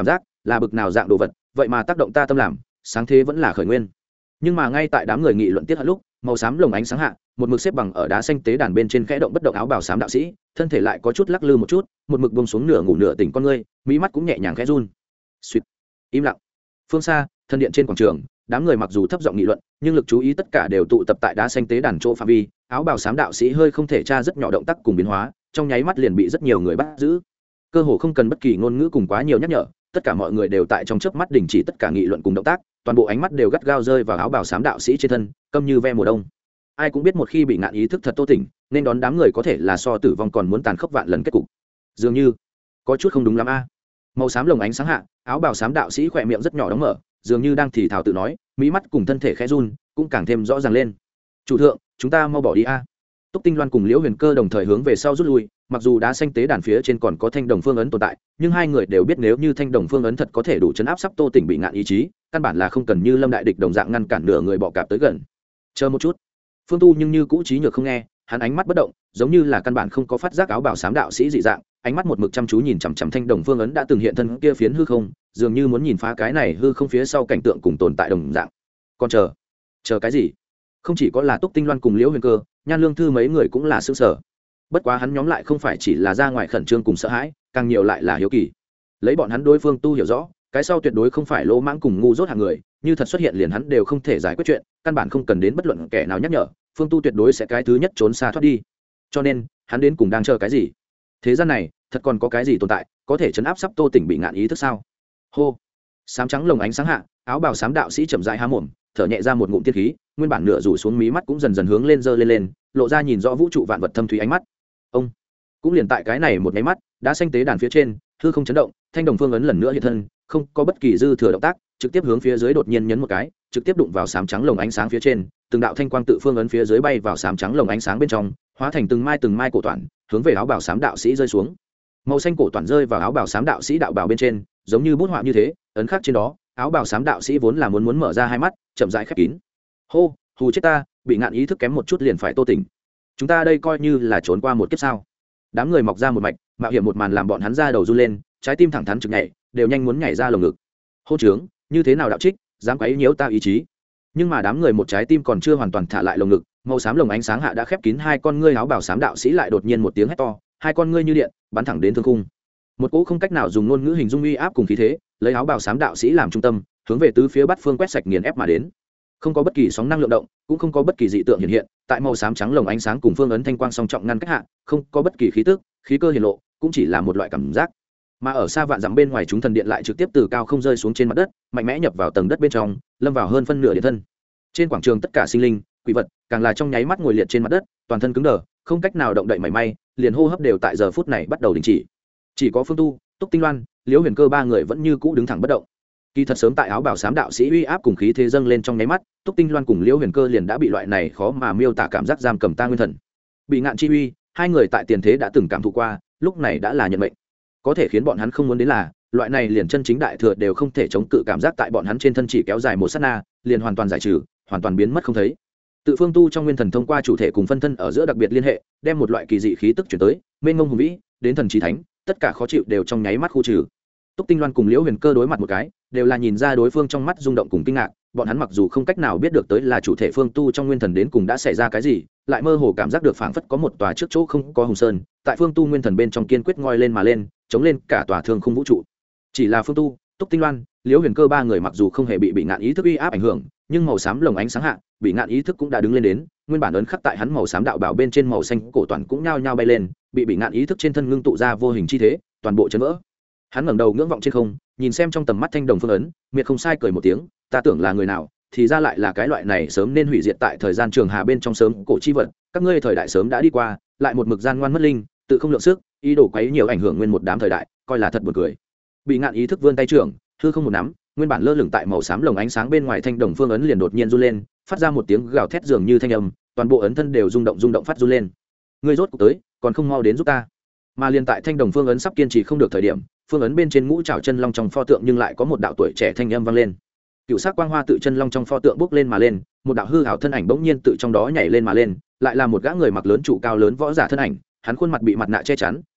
S1: là bực nào dạng đồ vật vậy mà tác động ta tâm làm sáng thế vẫn là khởi nguyên. Nhưng mà ngay tại đám người nghị luận tiết hận lúc, màu xám lồng ánh sáng hạ một mực xếp bằng ở đá xanh tế đàn bên trên khẽ động bất động áo bào xám đạo sĩ thân thể lại có chút lắc lư một chút, một mực bông xuống nửa ngủ nửa tỉnh con ngươi, mỹ mắt cũng nhẹ nhàng khẽ run. Suýt, im lặng. Phương xa thân điện trên quảng trường, đám người mặc dù thấp giọng nghị luận nhưng lực chú ý tất cả đều tụ tập tại đá xanh tế đàn chỗ phạm vi. Áo bào xám đạo sĩ hơi không thể tra rất nhỏ động tác cùng biến hóa, trong nháy mắt liền bị rất nhiều người bắt giữ. Cơ hồ không cần bất kỳ ngôn ngữ cùng quá nhiều nhắc nhở, tất cả mọi người đều tại trong chớp mắt đình chỉ tất cả nghị luận cùng động tác, toàn bộ ánh mắt đều gắt gao rơi vào áo bào xám đạo sĩ trên thân, câm như ve mùa đông. Ai cũng biết một khi bị ngạn ý thức thật tô tỉnh, nên đón đám người có thể là so tử vong còn muốn tàn khốc vạn lần kết cục. Dường như có chút không đúng lắm a. Màu xám lồng ánh sáng hạ, áo bào xám đạo sĩ khỏe miệng rất nhỏ đóng mở, dường như đang thì thào tự nói, mỹ mắt cùng thân thể khẽ run cũng càng thêm rõ ràng lên. Chủ thượng, chúng ta mau bỏ đi a. Túc Tinh Loan cùng Liễu Huyền Cơ đồng thời hướng về sau rút lui, mặc dù đá xanh tế đàn phía trên còn có thanh đồng phương ấn tồn tại, nhưng hai người đều biết nếu như thanh đồng phương ấn thật có thể đủ chấn áp sắp tô tỉnh bị ngạn ý chí, căn bản là không cần như Lâm đại địch đồng dạng ngăn cản nửa người bọ cạp tới gần. Chờ một chút. Phương Tu nhưng như cũ trí nhược không nghe, hắn ánh mắt bất động, giống như là căn bản không có phát giác áo bào xám đạo sĩ dị dạng, ánh mắt một mực chăm chú nhìn chằm chằm thanh đồng phương ấn đã từng hiện thân kia phiến hư không, dường như muốn nhìn phá cái này hư không phía sau cảnh tượng cùng tồn tại đồng dạng. Còn chờ, chờ cái gì? Không chỉ có là Túc Tinh Loan cùng Liễu Huyền Cơ, Nhan Lương Thư mấy người cũng là sửng sở. Bất quá hắn nhóm lại không phải chỉ là ra ngoài khẩn trương cùng sợ hãi, càng nhiều lại là hiếu kỳ. Lấy bọn hắn đối phương Tu hiểu rõ, cái sau tuyệt đối không phải lỗ mãng cùng ngu dốt hạng người, như thật xuất hiện liền hắn đều không thể giải quyết chuyện, căn bản không cần đến bất luận kẻ nào nhắc nhở, Phương Tu tuyệt đối sẽ cái thứ nhất trốn xa thoát đi. Cho nên, hắn đến cùng đang chờ cái gì? Thế gian này, thật còn có cái gì tồn tại, có thể chấn áp sắp tô tỉnh bị ngạn ý thức sao? Hô. Sám trắng lồng ánh sáng hạ, áo bào xám đạo sĩ chậm rãi há mồm, thở nhẹ ra một ngụm tiên khí, nguyên bản nửa rủ xuống mí mắt cũng dần dần hướng lên dơ lên lên, lộ ra nhìn rõ vũ trụ vạn vật thâm thúy ánh mắt. Ông cũng liền tại cái này một cái mắt, đã xanh tế đàn phía trên, hư không chấn động, thanh đồng phương ấn lần nữa hiện thân, không có bất kỳ dư thừa động tác, trực tiếp hướng phía dưới đột nhiên nhấn một cái, trực tiếp đụng vào sám trắng lồng ánh sáng phía trên, từng đạo thanh quang tự phương ấn phía dưới bay vào sám trắng lồng ánh sáng bên trong, hóa thành từng mai từng mai cổ toàn, hướng về áo bào xám đạo sĩ rơi xuống. Màu xanh cổ toàn rơi vào áo bào xám đạo sĩ đạo bào bên trên, giống như bút họa như thế, ấn khắc trên đó, áo bào xám đạo sĩ vốn là muốn muốn mở ra hai mắt, chậm rãi khép kín. Hô, hù chết ta, bị ngạn ý thức kém một chút liền phải tô tỉnh. Chúng ta đây coi như là trốn qua một kiếp sao? Đám người mọc ra một mạch, mạo hiểm một màn làm bọn hắn ra đầu run lên, trái tim thẳng thắn trực nhảy, đều nhanh muốn nhảy ra lồng ngực. Hô trướng, như thế nào đạo trích, dám quấy nhiễu ta ý chí. Nhưng mà đám người một trái tim còn chưa hoàn toàn thả lại lồng ngực, màu xám lồng ánh sáng hạ đã khép kín hai con ngươi áo bào xám đạo sĩ lại đột nhiên một tiếng hét to, hai con ngươi như điện, bắn thẳng đến thương khung. Một cỗ không cách nào dùng ngôn ngữ hình dung uy áp cùng khí thế, lấy áo bào xám đạo sĩ làm trung tâm, hướng về tứ phía bát phương quét sạch nghiền ép mà đến. Không có bất kỳ sóng năng lượng động, cũng không có bất kỳ dị tượng hiện hiện, tại màu xám trắng lồng ánh sáng cùng phương ấn thanh quang song trọng ngăn cách hạ, không có bất kỳ khí tức, khí cơ hiện lộ, cũng chỉ là một loại cảm giác. Mà ở xa vạn dặm bên ngoài, chúng thần điện lại trực tiếp từ cao không rơi xuống trên mặt đất, mạnh mẽ nhập vào tầng đất bên trong, lâm vào hơn phân nửa điện thân. Trên quảng trường tất cả sinh linh, quỷ vật, càng là trong nháy mắt ngồi liệt trên mặt đất, toàn thân cứng đờ, không cách nào động đậy mảy may, liền hô hấp đều tại giờ phút này bắt đầu đình chỉ. Chỉ có Phương Tu, Túc Tinh Loan, Liễu Huyền Cơ ba người vẫn như cũ đứng thẳng bất động. Kỳ thật sớm tại áo bào xám đạo sĩ uy áp cùng khí thế dâng lên trong nháy mắt, Túc Tinh Loan cùng Liễu Huyền Cơ liền đã bị loại này khó mà miêu tả cảm giác giam cầm ta nguyên thần. Bị ngạn chi uy, hai người tại tiền thế đã từng cảm thụ qua, lúc này đã là nhận mệnh. Có thể khiến bọn hắn không muốn đến là, loại này liền chân chính đại thừa đều không thể chống cự cảm giác tại bọn hắn trên thân chỉ kéo dài một sát na, liền hoàn toàn giải trừ, hoàn toàn biến mất không thấy. Tự Phương Tu trong nguyên thần thông qua chủ thể cùng phân thân ở giữa đặc biệt liên hệ, đem một loại kỳ dị khí tức chuyển tới, mênh mông hùng vĩ, đến thần trí thánh, tất cả khó chịu đều trong nháy mắt khu trừ. Túc Tinh Loan cùng Liễu Huyền Cơ đối mặt một cái, đều là nhìn ra đối phương trong mắt rung động cùng kinh ngạc, bọn hắn mặc dù không cách nào biết được tới là chủ thể Phương Tu trong nguyên thần đến cùng đã xảy ra cái gì, lại mơ hồ cảm giác được phảng phất có một tòa trước chỗ không có hùng sơn, tại Phương Tu nguyên thần bên trong kiên quyết ngoi lên mà lên, chống lên cả tòa thương khung vũ trụ. Chỉ là Phương Tu, Túc Tinh Loan, Liễu Huyền Cơ ba người mặc dù không hề bị bị ngạn ý thức uy áp ảnh hưởng, nhưng màu xám lồng ánh sáng hạ, bị ngạn ý thức cũng đã đứng lên đến, nguyên bản ấn khắc tại hắn màu xám đạo bảo bên trên màu xanh cổ toàn cũng nhao nhao bay lên, bị bị ngạn ý thức trên thân ngưng tụ ra vô hình chi thế, toàn bộ chấn vỡ. Hắn ngẩng đầu ngưỡng vọng trên không, nhìn xem trong tầm mắt thanh đồng phương ấn, miệt không sai cười một tiếng, ta tưởng là người nào, thì ra lại là cái loại này sớm nên hủy diệt tại thời gian trường hà bên trong sớm cổ chi vật, các ngươi thời đại sớm đã đi qua, lại một mực gian ngoan mất linh, tự không lượng sức, ý đồ quấy nhiều ảnh hưởng nguyên một đám thời đại, coi là thật buồn cười. Bị ngạn ý thức vươn tay trưởng, hư không một nắm, nguyên bản lơ lửng tại màu xám lồng ánh sáng bên ngoài thanh đồng phương ấn liền đột nhiên run lên, phát ra một tiếng gào thét dường như thanh âm, toàn bộ ấn thân đều rung động rung động phát run lên. Ngươi rốt cuộc tới, còn không mau đến giúp ta. Mà liền tại thanh đồng phương ấn sắp kiên trì không được thời điểm, phương ấn bên trên ngũ trảo chân long trong pho tượng nhưng lại có một đạo tuổi trẻ thanh âm vang lên. Cựu sắc quang hoa tự chân long trong pho tượng bốc lên mà lên, một đạo hư ảo thân ảnh bỗng nhiên tự trong đó nhảy lên mà lên, lại là một gã người mặc lớn trụ cao lớn võ giả thân ảnh, hắn khuôn mặt bị mặt nạ che chắn,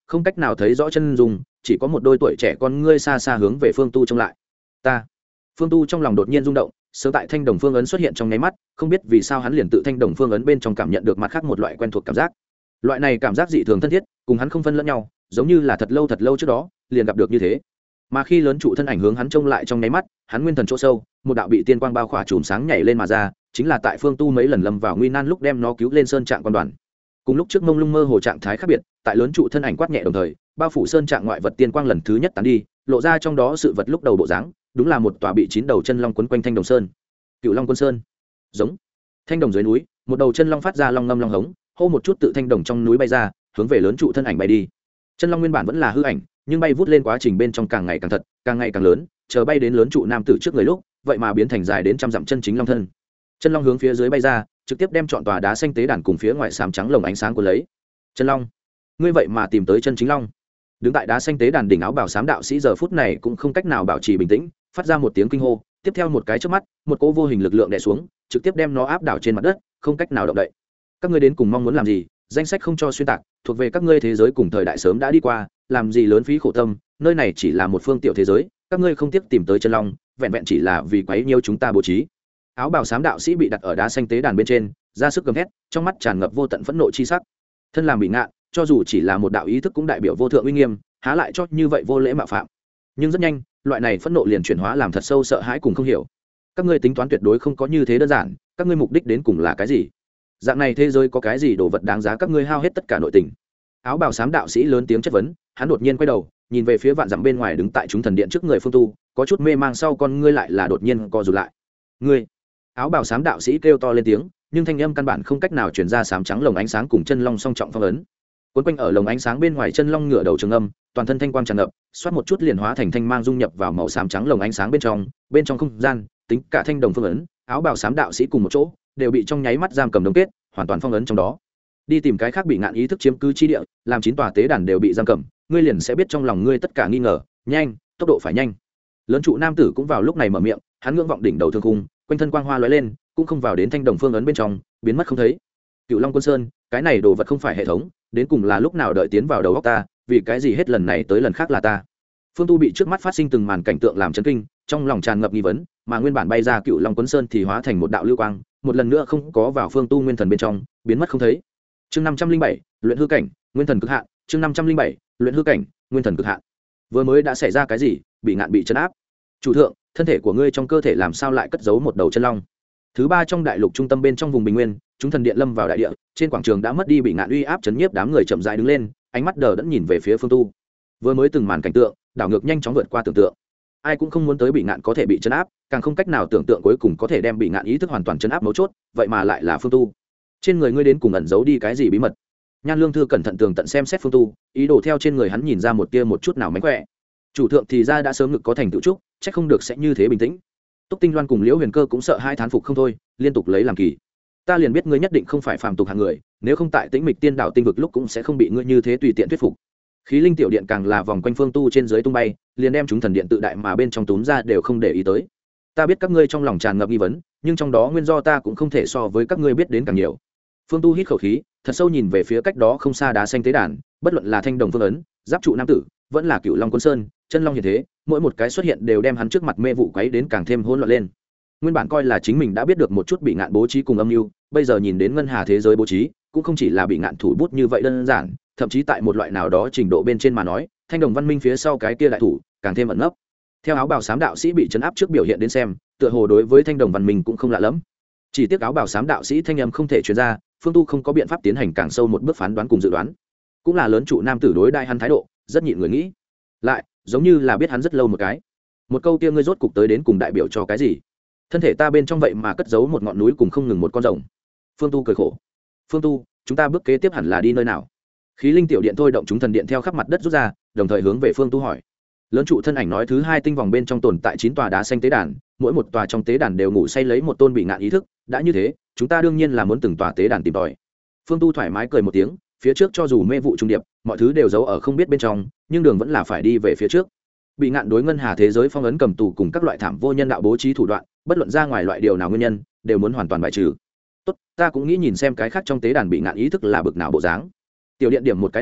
S1: không cách nào thấy rõ chân dung, chỉ có một đôi tuổi trẻ con ngươi xa xa hướng về Phương Tu trông lại. Ta. Phương Tu trong lòng đột nhiên rung động, sớm tại thanh đồng phương ấn xuất hiện trong nháy mắt, không biết vì sao hắn liền tự thanh đồng phương ấn bên trong cảm nhận được mặt khác một loại quen thuộc cảm giác. Loại này cảm giác dị thường thân thiết, cùng hắn không phân lẫn nhau, giống như là thật lâu thật lâu trước đó liền gặp được như thế. Mà khi lớn trụ thân ảnh hướng hắn trông lại trong nháy mắt, hắn nguyên thần chỗ sâu, một đạo bị tiên quang bao khỏa chùm sáng nhảy lên mà ra, chính là tại Phương Tu mấy lần lâm vào nguy nan lúc đem nó cứu lên sơn trạng quan đoàn. Cùng lúc trước mông lung mơ hồ trạng thái khác biệt, tại lớn trụ thân ảnh quát nhẹ đồng thời, bao phủ sơn trạng ngoại vật tiên quang lần thứ nhất tán đi, lộ ra trong đó sự vật lúc đầu bộ dáng, đúng là một tòa bị chín đầu chân long quấn quanh thanh đồng sơn. Cựu Long Quân Sơn. Giống. Thanh đồng dưới núi, một đầu chân long phát ra long ngâm long hống, hô một chút tự thanh đồng trong núi bay ra, hướng về lớn trụ thân ảnh bay đi. Chân long nguyên bản vẫn là hư ảnh, nhưng bay vút lên quá trình bên trong càng ngày càng thật, càng ngày càng lớn, chờ bay đến lớn trụ nam tử trước người lúc, vậy mà biến thành dài đến trăm dặm chân chính long thân. Chân long hướng phía dưới bay ra, trực tiếp đem trọn tòa đá xanh tế đàn cùng phía ngoài xám trắng lồng ánh sáng của lấy. Chân long, ngươi vậy mà tìm tới chân chính long. Đứng tại đá xanh tế đàn đỉnh áo bào xám đạo sĩ giờ phút này cũng không cách nào bảo trì bình tĩnh, phát ra một tiếng kinh hô, tiếp theo một cái chớp mắt, một cỗ vô hình lực lượng đè xuống, trực tiếp đem nó áp đảo trên mặt đất, không cách nào động đậy. Các ngươi đến cùng mong muốn làm gì? Danh sách không cho xuyên tạc, thuộc về các ngươi thế giới cùng thời đại sớm đã đi qua, làm gì lớn phí khổ tâm, nơi này chỉ là một phương tiểu thế giới, các ngươi không tiếc tìm tới chân long, vẹn vẹn chỉ là vì quấy nhiêu chúng ta bố trí. Áo bào xám đạo sĩ bị đặt ở đá xanh tế đàn bên trên, ra sức gầm thét, trong mắt tràn ngập vô tận phẫn nộ chi sắc. Thân làm bị ngạn, cho dù chỉ là một đạo ý thức cũng đại biểu vô thượng uy nghiêm, há lại cho như vậy vô lễ mạo phạm. Nhưng rất nhanh, loại này phẫn nộ liền chuyển hóa làm thật sâu sợ hãi cùng không hiểu. Các ngươi tính toán tuyệt đối không có như thế đơn giản, các ngươi mục đích đến cùng là cái gì? Dạng này thế giới có cái gì đồ vật đáng giá các ngươi hao hết tất cả nội tình? Áo bào xám đạo sĩ lớn tiếng chất vấn, hắn đột nhiên quay đầu, nhìn về phía vạn dặm bên ngoài đứng tại chúng thần điện trước người Phương Tu, có chút mê mang sau con ngươi lại là đột nhiên co rụt lại. Ngươi! Áo bào xám đạo sĩ kêu to lên tiếng, nhưng thanh âm căn bản không cách nào truyền ra xám trắng lồng ánh sáng cùng chân long song trọng phong ấn. Cuốn quanh ở lồng ánh sáng bên ngoài chân long ngửa đầu trường âm, toàn thân thanh quang tràn ngập, xoát một chút liền hóa thành thanh mang dung nhập vào màu xám trắng lồng ánh sáng bên trong, bên trong không gian, tính cả thanh đồng phương ấn, áo bào xám đạo sĩ cùng một chỗ, đều bị trong nháy mắt giam cầm đồng kết, hoàn toàn phong ấn trong đó. Đi tìm cái khác bị ngạn ý thức chiếm cứ chi địa, làm chín tòa tế đàn đều bị giam cầm, ngươi liền sẽ biết trong lòng ngươi tất cả nghi ngờ, nhanh, tốc độ phải nhanh. Lớn trụ nam tử cũng vào lúc này mở miệng, hắn ngưỡng vọng đỉnh đầu thương khung, quanh thân quang hoa lóe lên, cũng không vào đến thanh đồng phương ấn bên trong, biến mất không thấy. Cựu Long Quân Sơn, cái này đồ vật không phải hệ thống, đến cùng là lúc nào đợi tiến vào đầu óc ta, vì cái gì hết lần này tới lần khác là ta. Phương Tu bị trước mắt phát sinh từng màn cảnh tượng làm chấn kinh, trong lòng tràn ngập nghi vấn, mà nguyên bản bay ra Cựu Long Quân Sơn thì hóa thành một đạo lưu quang, một lần nữa không có vào Phương Tu nguyên thần bên trong, biến mất không thấy. Chương năm trăm linh bảy, luyện hư cảnh, nguyên thần cực hạn, chương năm trăm linh bảy, luyện hư cảnh, nguyên thần cực hạn. Vừa mới đã xảy ra cái gì, bị ngạn bị trấn áp. Chủ thượng, thân thể của ngươi trong cơ thể làm sao lại cất giấu một đầu chân long? Thứ ba trong đại lục trung tâm bên trong vùng bình nguyên, chúng thần điện lâm vào đại địa, trên quảng trường đã mất đi bị ngạn uy áp chấn nhiếp, đám người chậm rãi đứng lên, ánh mắt đờ đẫn nhìn về phía Phương Tu. Vừa mới từng màn cảnh tượng, đảo ngược nhanh chóng vượt qua tưởng tượng. Ai cũng không muốn tới bị ngạn có thể bị chấn áp, càng không cách nào tưởng tượng cuối cùng có thể đem bị ngạn ý thức hoàn toàn chấn áp mấu chốt, vậy mà lại là Phương Tu. Trên người ngươi đến cùng ẩn giấu đi cái gì bí mật? Nhan Lương Thư cẩn thận tường tận xem xét Phương Tu, ý đồ theo trên người hắn nhìn ra một tia một chút nào mánh khỏe. Chủ thượng thì ra đã sớm ngực có thành tựu trúc, chắc không được sẽ như thế bình tĩnh. Túc Tinh Loan cùng Liễu Huyền Cơ cũng sợ hai thán phục không thôi, liên tục lấy làm kỳ. Ta liền biết ngươi nhất định không phải phàm tục hạng người, nếu không tại Tĩnh Mịch Tiên Đảo tinh vực lúc cũng sẽ không bị ngươi như thế tùy tiện thuyết phục. Khí Linh tiểu điện càng là vòng quanh Phương Tu trên dưới tung bay, liền đem chúng thần điện tự đại mà bên trong túm ra đều không để ý tới. Ta biết các ngươi trong lòng tràn ngập nghi vấn, nhưng trong đó nguyên do ta cũng không thể so với các ngươi biết đến càng nhiều. Phương Tu hít khẩu khí, thật sâu nhìn về phía cách đó không xa đá xanh tế đàn, bất luận là thanh đồng phương ấn, giáp trụ nam tử, vẫn là Cựu Long Quân Sơn, chân long hiện thế, mỗi một cái xuất hiện đều đem hắn trước mặt mê vụ quấy đến càng thêm hỗn loạn lên. Nguyên bản coi là chính mình đã biết được một chút bị ngạn bố trí cùng âm mưu, bây giờ nhìn đến ngân hà thế giới bố trí, cũng không chỉ là bị ngạn thủ bút như vậy đơn giản, thậm chí tại một loại nào đó trình độ bên trên mà nói, thanh đồng văn minh phía sau cái kia đại thủ càng thêm ẩn nấp. Theo áo bào xám đạo sĩ bị trấn áp trước biểu hiện đến xem, tựa hồ đối với thanh đồng văn minh cũng không lạ lắm. Chỉ tiếc áo bào xám đạo sĩ thanh âm không thể truyền ra, Phương Tu không có biện pháp tiến hành càng sâu một bước phán đoán cùng dự đoán. Cũng là lớn trụ nam tử đối đại hắn thái độ, rất nhịn người nghĩ. Lại, giống như là biết hắn rất lâu một cái. Một câu kia ngươi rốt cục tới đến cùng đại biểu cho cái gì? Thân thể ta bên trong vậy mà cất giấu một ngọn núi cùng không ngừng một con rồng. Phương Tu cười khổ. Phương Tu, chúng ta bước kế tiếp hẳn là đi nơi nào? Khí Linh tiểu điện thôi động chúng thần điện theo khắp mặt đất rút ra, đồng thời hướng về Phương Tu hỏi. Lớn trụ thân ảnh nói thứ hai tinh vòng bên trong tồn tại chín tòa đá xanh tế đàn, mỗi một tòa trong tế đàn đều ngủ say lấy một tôn bị ngạn ý thức, đã như thế, chúng ta đương nhiên là muốn từng tòa tế đàn tìm tòi. Phương Tu thoải mái cười một tiếng, phía trước cho dù mê vụ trung điệp, mọi thứ đều giấu ở không biết bên trong, nhưng đường vẫn là phải đi về phía trước. Bị ngạn đối ngân hà thế giới phong ấn cầm tù cùng các loại thảm vô nhân đạo bố trí thủ đoạn, bất luận ra ngoài loại điều nào nguyên nhân, đều muốn hoàn toàn bài trừ. Tốt, ta cũng nghĩ nhìn xem cái khác trong tế đàn bị ngạn ý thức là bực nào bộ dáng. Tiểu điện điểm một cái đầu,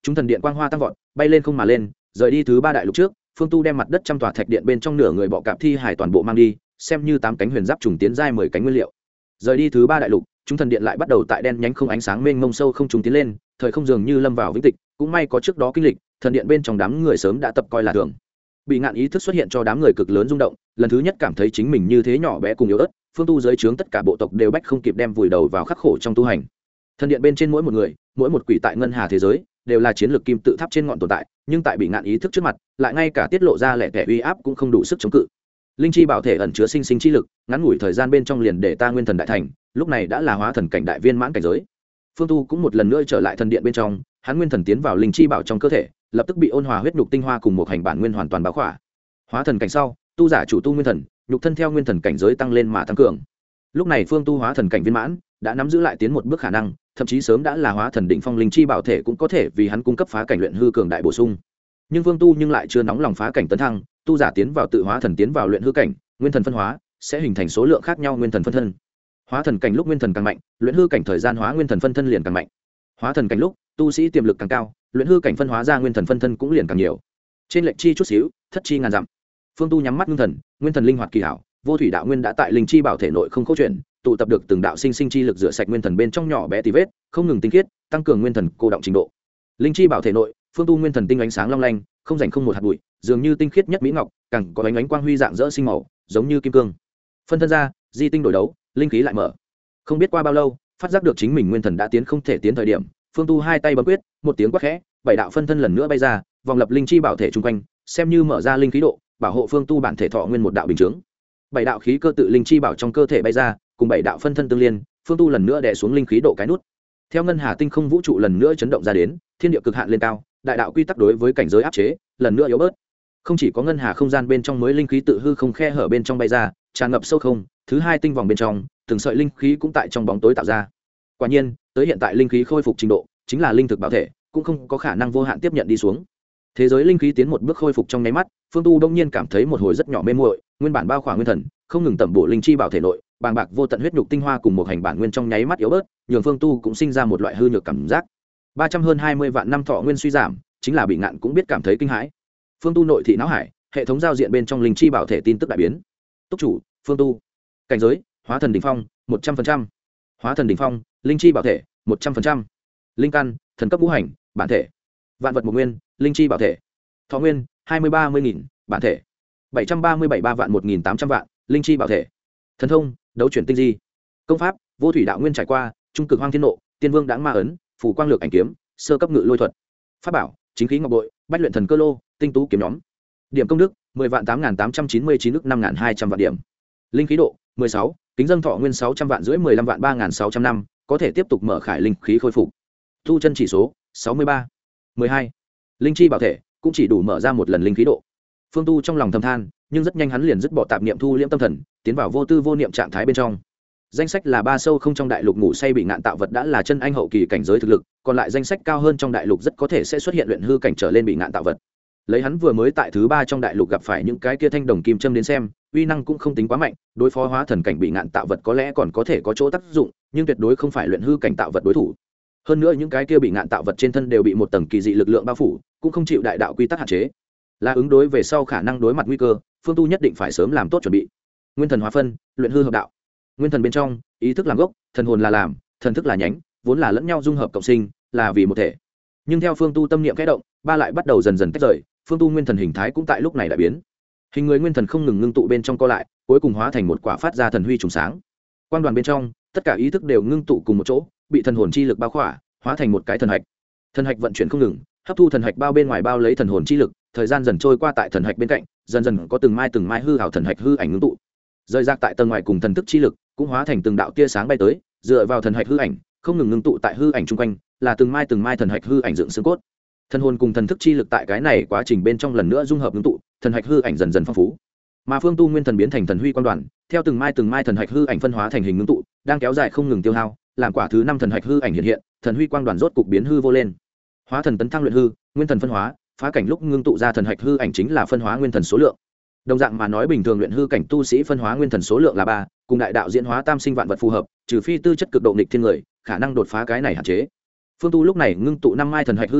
S1: chúng thần điện quang hoa tăng vọt, bay lên không mà lên, rời đi thứ ba đại lục trước, phương tu đem mặt đất trăm tòa thạch điện bên trong nửa người bọ cạp thi hải toàn bộ mang đi, xem như tám cánh huyền giáp trùng tiến giai mười cánh nguyên liệu. Rời đi thứ ba đại lục, chúng thần điện lại bắt đầu tại đen nhánh không ánh sáng mênh mông sâu không trùng tiến lên, thời không dường như lâm vào vĩnh tịch, cũng may có trước đó kinh lịch, thần điện bên trong đám người sớm đã tập coi là thường. Bị ngạn ý thức xuất hiện cho đám người cực lớn rung động, lần thứ nhất cảm thấy chính mình như thế nhỏ bé cùng yếu ớt, phương tu dưới trướng tất cả bộ tộc đều bách không kịp đem vùi đầu vào khắc khổ trong tu hành. Thần điện bên trên mỗi một người, mỗi một quỷ tại ngân hà thế giới, đều là chiến lược kim tự tháp trên ngọn tồn tại, nhưng tại bị ngạn ý thức trước mặt, lại ngay cả tiết lộ ra lẻ tẻ uy áp cũng không đủ sức chống cự. Linh chi bảo thể ẩn chứa sinh sinh chi lực, ngắn ngủi thời gian bên trong liền để ta nguyên thần đại thành, lúc này đã là hóa thần cảnh đại viên mãn cảnh giới. Phương tu cũng một lần nữa trở lại thần điện bên trong, hắn nguyên thần tiến vào linh chi bảo trong cơ thể, lập tức bị ôn hòa huyết nhục tinh hoa cùng một hành bản nguyên hoàn toàn bao khỏa. Hóa thần cảnh sau, tu giả chủ tu nguyên thần, nhục thân theo nguyên thần cảnh giới tăng lên mà tăng cường. Lúc này phương tu hóa thần cảnh viên mãn, đã nắm giữ lại tiến một bước khả năng, thậm chí sớm đã là hóa thần đỉnh phong linh chi bảo thể cũng có thể vì hắn cung cấp phá cảnh luyện hư cường đại bổ sung. Nhưng phương tu nhưng lại chưa nóng lòng phá cảnh tấn thăng, tu giả tiến vào tự hóa thần tiến vào luyện hư cảnh, nguyên thần phân hóa sẽ hình thành số lượng khác nhau nguyên thần phân thân. Hóa thần cảnh lúc nguyên thần càng mạnh, luyện hư cảnh thời gian hóa nguyên thần phân thân liền càng mạnh. Hóa thần cảnh lúc tu sĩ tiềm lực càng cao, luyện hư cảnh phân hóa ra nguyên thần phân thân cũng liền càng nhiều. Trên lệnh chi chút xíu, thất chi ngàn dặm. Phương tu nhắm mắt ngưng thần, nguyên thần linh hoạt kỳ hảo, vô thủy đạo nguyên đã tại linh chi bảo thể nội không câu chuyện, tụ tập được từng đạo sinh sinh chi lực rửa sạch nguyên thần bên trong nhỏ bé tì vết, không ngừng tinh khiết, tăng cường nguyên thần cô động trình độ. Linh chi bảo thể nội, phương tu nguyên thần tinh ánh sáng long lanh, không rảnh không một hạt bụi, dường như tinh khiết nhất mỹ ngọc, càng có ánh ánh quang huy dạng dỡ sinh màu, giống như kim cương. Phân thân ra, di tinh đổi đấu, linh khí lại mở. Không biết qua bao lâu, phát giác được chính mình nguyên thần đã tiến không thể tiến thời điểm, phương tu hai tay bấm quyết, một tiếng quát khẽ, bảy đạo phân thân lần nữa bay ra, vòng lập linh chi bảo thể trung quanh, xem như mở ra linh khí độ, bảo hộ phương tu bản thể thọ nguyên một đạo bình chứng. Bảy đạo khí cơ tự linh chi bảo trong cơ thể bay ra, cùng bảy đạo phân thân tương liên, phương tu lần nữa đè xuống linh khí độ cái nút. Theo ngân hà tinh không vũ trụ lần nữa chấn động ra đến, thiên địa cực hạn lên cao, đại đạo quy tắc đối với cảnh giới áp chế lần nữa yếu bớt. Không chỉ có ngân hà không gian bên trong mới linh khí tự hư không khe hở bên trong bay ra, tràn ngập sâu không, thứ hai tinh vòng bên trong, từng sợi linh khí cũng tại trong bóng tối tạo ra. Quả nhiên, tới hiện tại linh khí khôi phục trình độ, chính là linh thực bảo thể, cũng không có khả năng vô hạn tiếp nhận đi xuống. Thế giới linh khí tiến một bước khôi phục trong nháy mắt, phương tu đông nhiên cảm thấy một hồi rất nhỏ mê muội, nguyên bản bao khỏa nguyên thần, không ngừng tẩm bổ linh chi bảo thể nội, bàng bạc vô tận huyết nhục tinh hoa cùng một hành bản nguyên trong nháy mắt yếu bớt, nhường phương tu cũng sinh ra một loại hư nhược cảm giác. ba trăm hơn hai mươi vạn năm thọ nguyên suy giảm, chính là bị ngạn cũng biết cảm thấy kinh hãi. Phương tu nội thị não hải, hệ thống giao diện bên trong linh chi bảo thể tin tức đại biến. Túc chủ, phương tu. Cảnh giới, hóa thần đỉnh phong, một trăm phần trăm. Hóa thần đỉnh phong, linh chi bảo thể, một trăm phần trăm. Linh căn, thần cấp ngũ hành, bản thể. Vạn vật một nguyên, linh chi bảo thể. Thọ nguyên, hai mươi ba mươi nghìn, bản thể. bảy trăm ba mươi bảy ba vạn một nghìn tám trăm vạn, linh chi bảo thể. Thần thông, đấu chuyển tinh di. Công pháp, vô thủy đạo nguyên trải qua, trung cực hoang thiên nộ, tiên vương đãng ma ấn, phủ quang lược ảnh kiếm, sơ cấp ngự lôi thuật. Pháp bảo, chính khí ngọc bội, bách luyện thần cơ lô, tinh tú kiếm nhóm. Điểm công đức, mười vạn tám nghìn tám trăm chín mươi chín ức năm nghìn hai trăm vạn điểm. Linh khí độ, mười sáu, kính dân thọ nguyên sáu trăm vạn rưỡi mười lăm vạn ba nghìn sáu trăm năm, có thể tiếp tục mở khải linh khí khôi phục. Thu chân chỉ số, sáu mươi ba. mười hai. Linh chi bảo thể, cũng chỉ đủ mở ra một lần linh khí độ. Phương tu trong lòng thầm than, nhưng rất nhanh hắn liền dứt bỏ tạp niệm thu liễm tâm thần, tiến vào vô tư vô niệm trạng thái bên trong. Danh sách là ba sâu không trong đại lục ngủ say bị ngạn tạo vật đã là chân anh hậu kỳ cảnh giới thực lực, còn lại danh sách cao hơn trong đại lục rất có thể sẽ xuất hiện luyện hư cảnh trở lên bị ngạn tạo vật. Lấy hắn vừa mới tại thứ ba trong đại lục gặp phải những cái kia thanh đồng kim châm đến xem, uy năng cũng không tính quá mạnh, đối phó hóa thần cảnh bị ngạn tạo vật có lẽ còn có thể có chỗ tác dụng, nhưng tuyệt đối không phải luyện hư cảnh tạo vật đối thủ. Hơn nữa những cái kia bị ngạn tạo vật trên thân đều bị một tầng kỳ dị lực lượng bao phủ, cũng không chịu đại đạo quy tắc hạn chế. Là ứng đối về sau khả năng đối mặt nguy cơ, phương tu nhất định phải sớm làm tốt chuẩn bị. Nguyên thần hóa phân, luyện hư hợp đạo. Nguyên thần bên trong, ý thức làm gốc, thần hồn là làm, thần thức là nhánh, vốn là lẫn nhau dung hợp cộng sinh, là vì một thể. Nhưng theo phương tu tâm niệm khẽ động, ba lại bắt đầu dần dần tách rời, phương tu nguyên thần hình thái cũng tại lúc này đại biến. Hình người nguyên thần không ngừng ngưng tụ bên trong co lại, cuối cùng hóa thành một quả phát ra thần huy trùng sáng. Quang đoàn bên trong, tất cả ý thức đều ngưng tụ cùng một chỗ, bị thần hồn chi lực bao khỏa, hóa thành một cái thần hạch. Thần hạch vận chuyển không ngừng, hấp thu thần hạch bao bên ngoài bao lấy thần hồn chi lực, thời gian dần trôi qua tại thần hạch bên cạnh, dần dần có từng mai từng mai hư ảo thần hạch hư ảnh ngưng tụ. Rơi rạc tại tầng ngoài cùng thần thức chi lực, cũng hóa thành từng đạo tia sáng bay tới, dựa vào thần hạch hư ảnh, không ngừng ngưng tụ tại hư ảnh chung quanh, là từng mai từng mai thần hạch hư ảnh dựng xương cốt. Thần hồn cùng thần thức chi lực tại cái này quá trình bên trong lần nữa dung hợp ngưng tụ, thần hạch hư ảnh dần dần phong phú. Mà phương tu nguyên thần biến thành thần huy quan đoàn, theo từng mai từng mai thần hạch hư ảnh phân hóa thành hình ngưng tụ, đang kéo dài không ngừng tiêu hao, làm quả thứ năm thần hạch hư ảnh hiện hiện, thần huy quang đoàn rốt cục biến hư vô lên. Hóa thần tấn thăng luyện hư, nguyên thần phân hóa, phá cảnh lúc ngưng tụ ra thần hạch hư ảnh chính là phân hóa nguyên thần số lượng. Đồng dạng mà nói bình thường luyện hư cảnh tu sĩ phân hóa nguyên thần số lượng là ba, cùng đại đạo diễn hóa tam sinh vạn vật phù hợp, trừ phi tư chất cực độ nghịch thiên người, khả năng đột phá cái này hạn chế. Phương tu lúc này ngưng tụ năm mai thần hạch hư ảnh,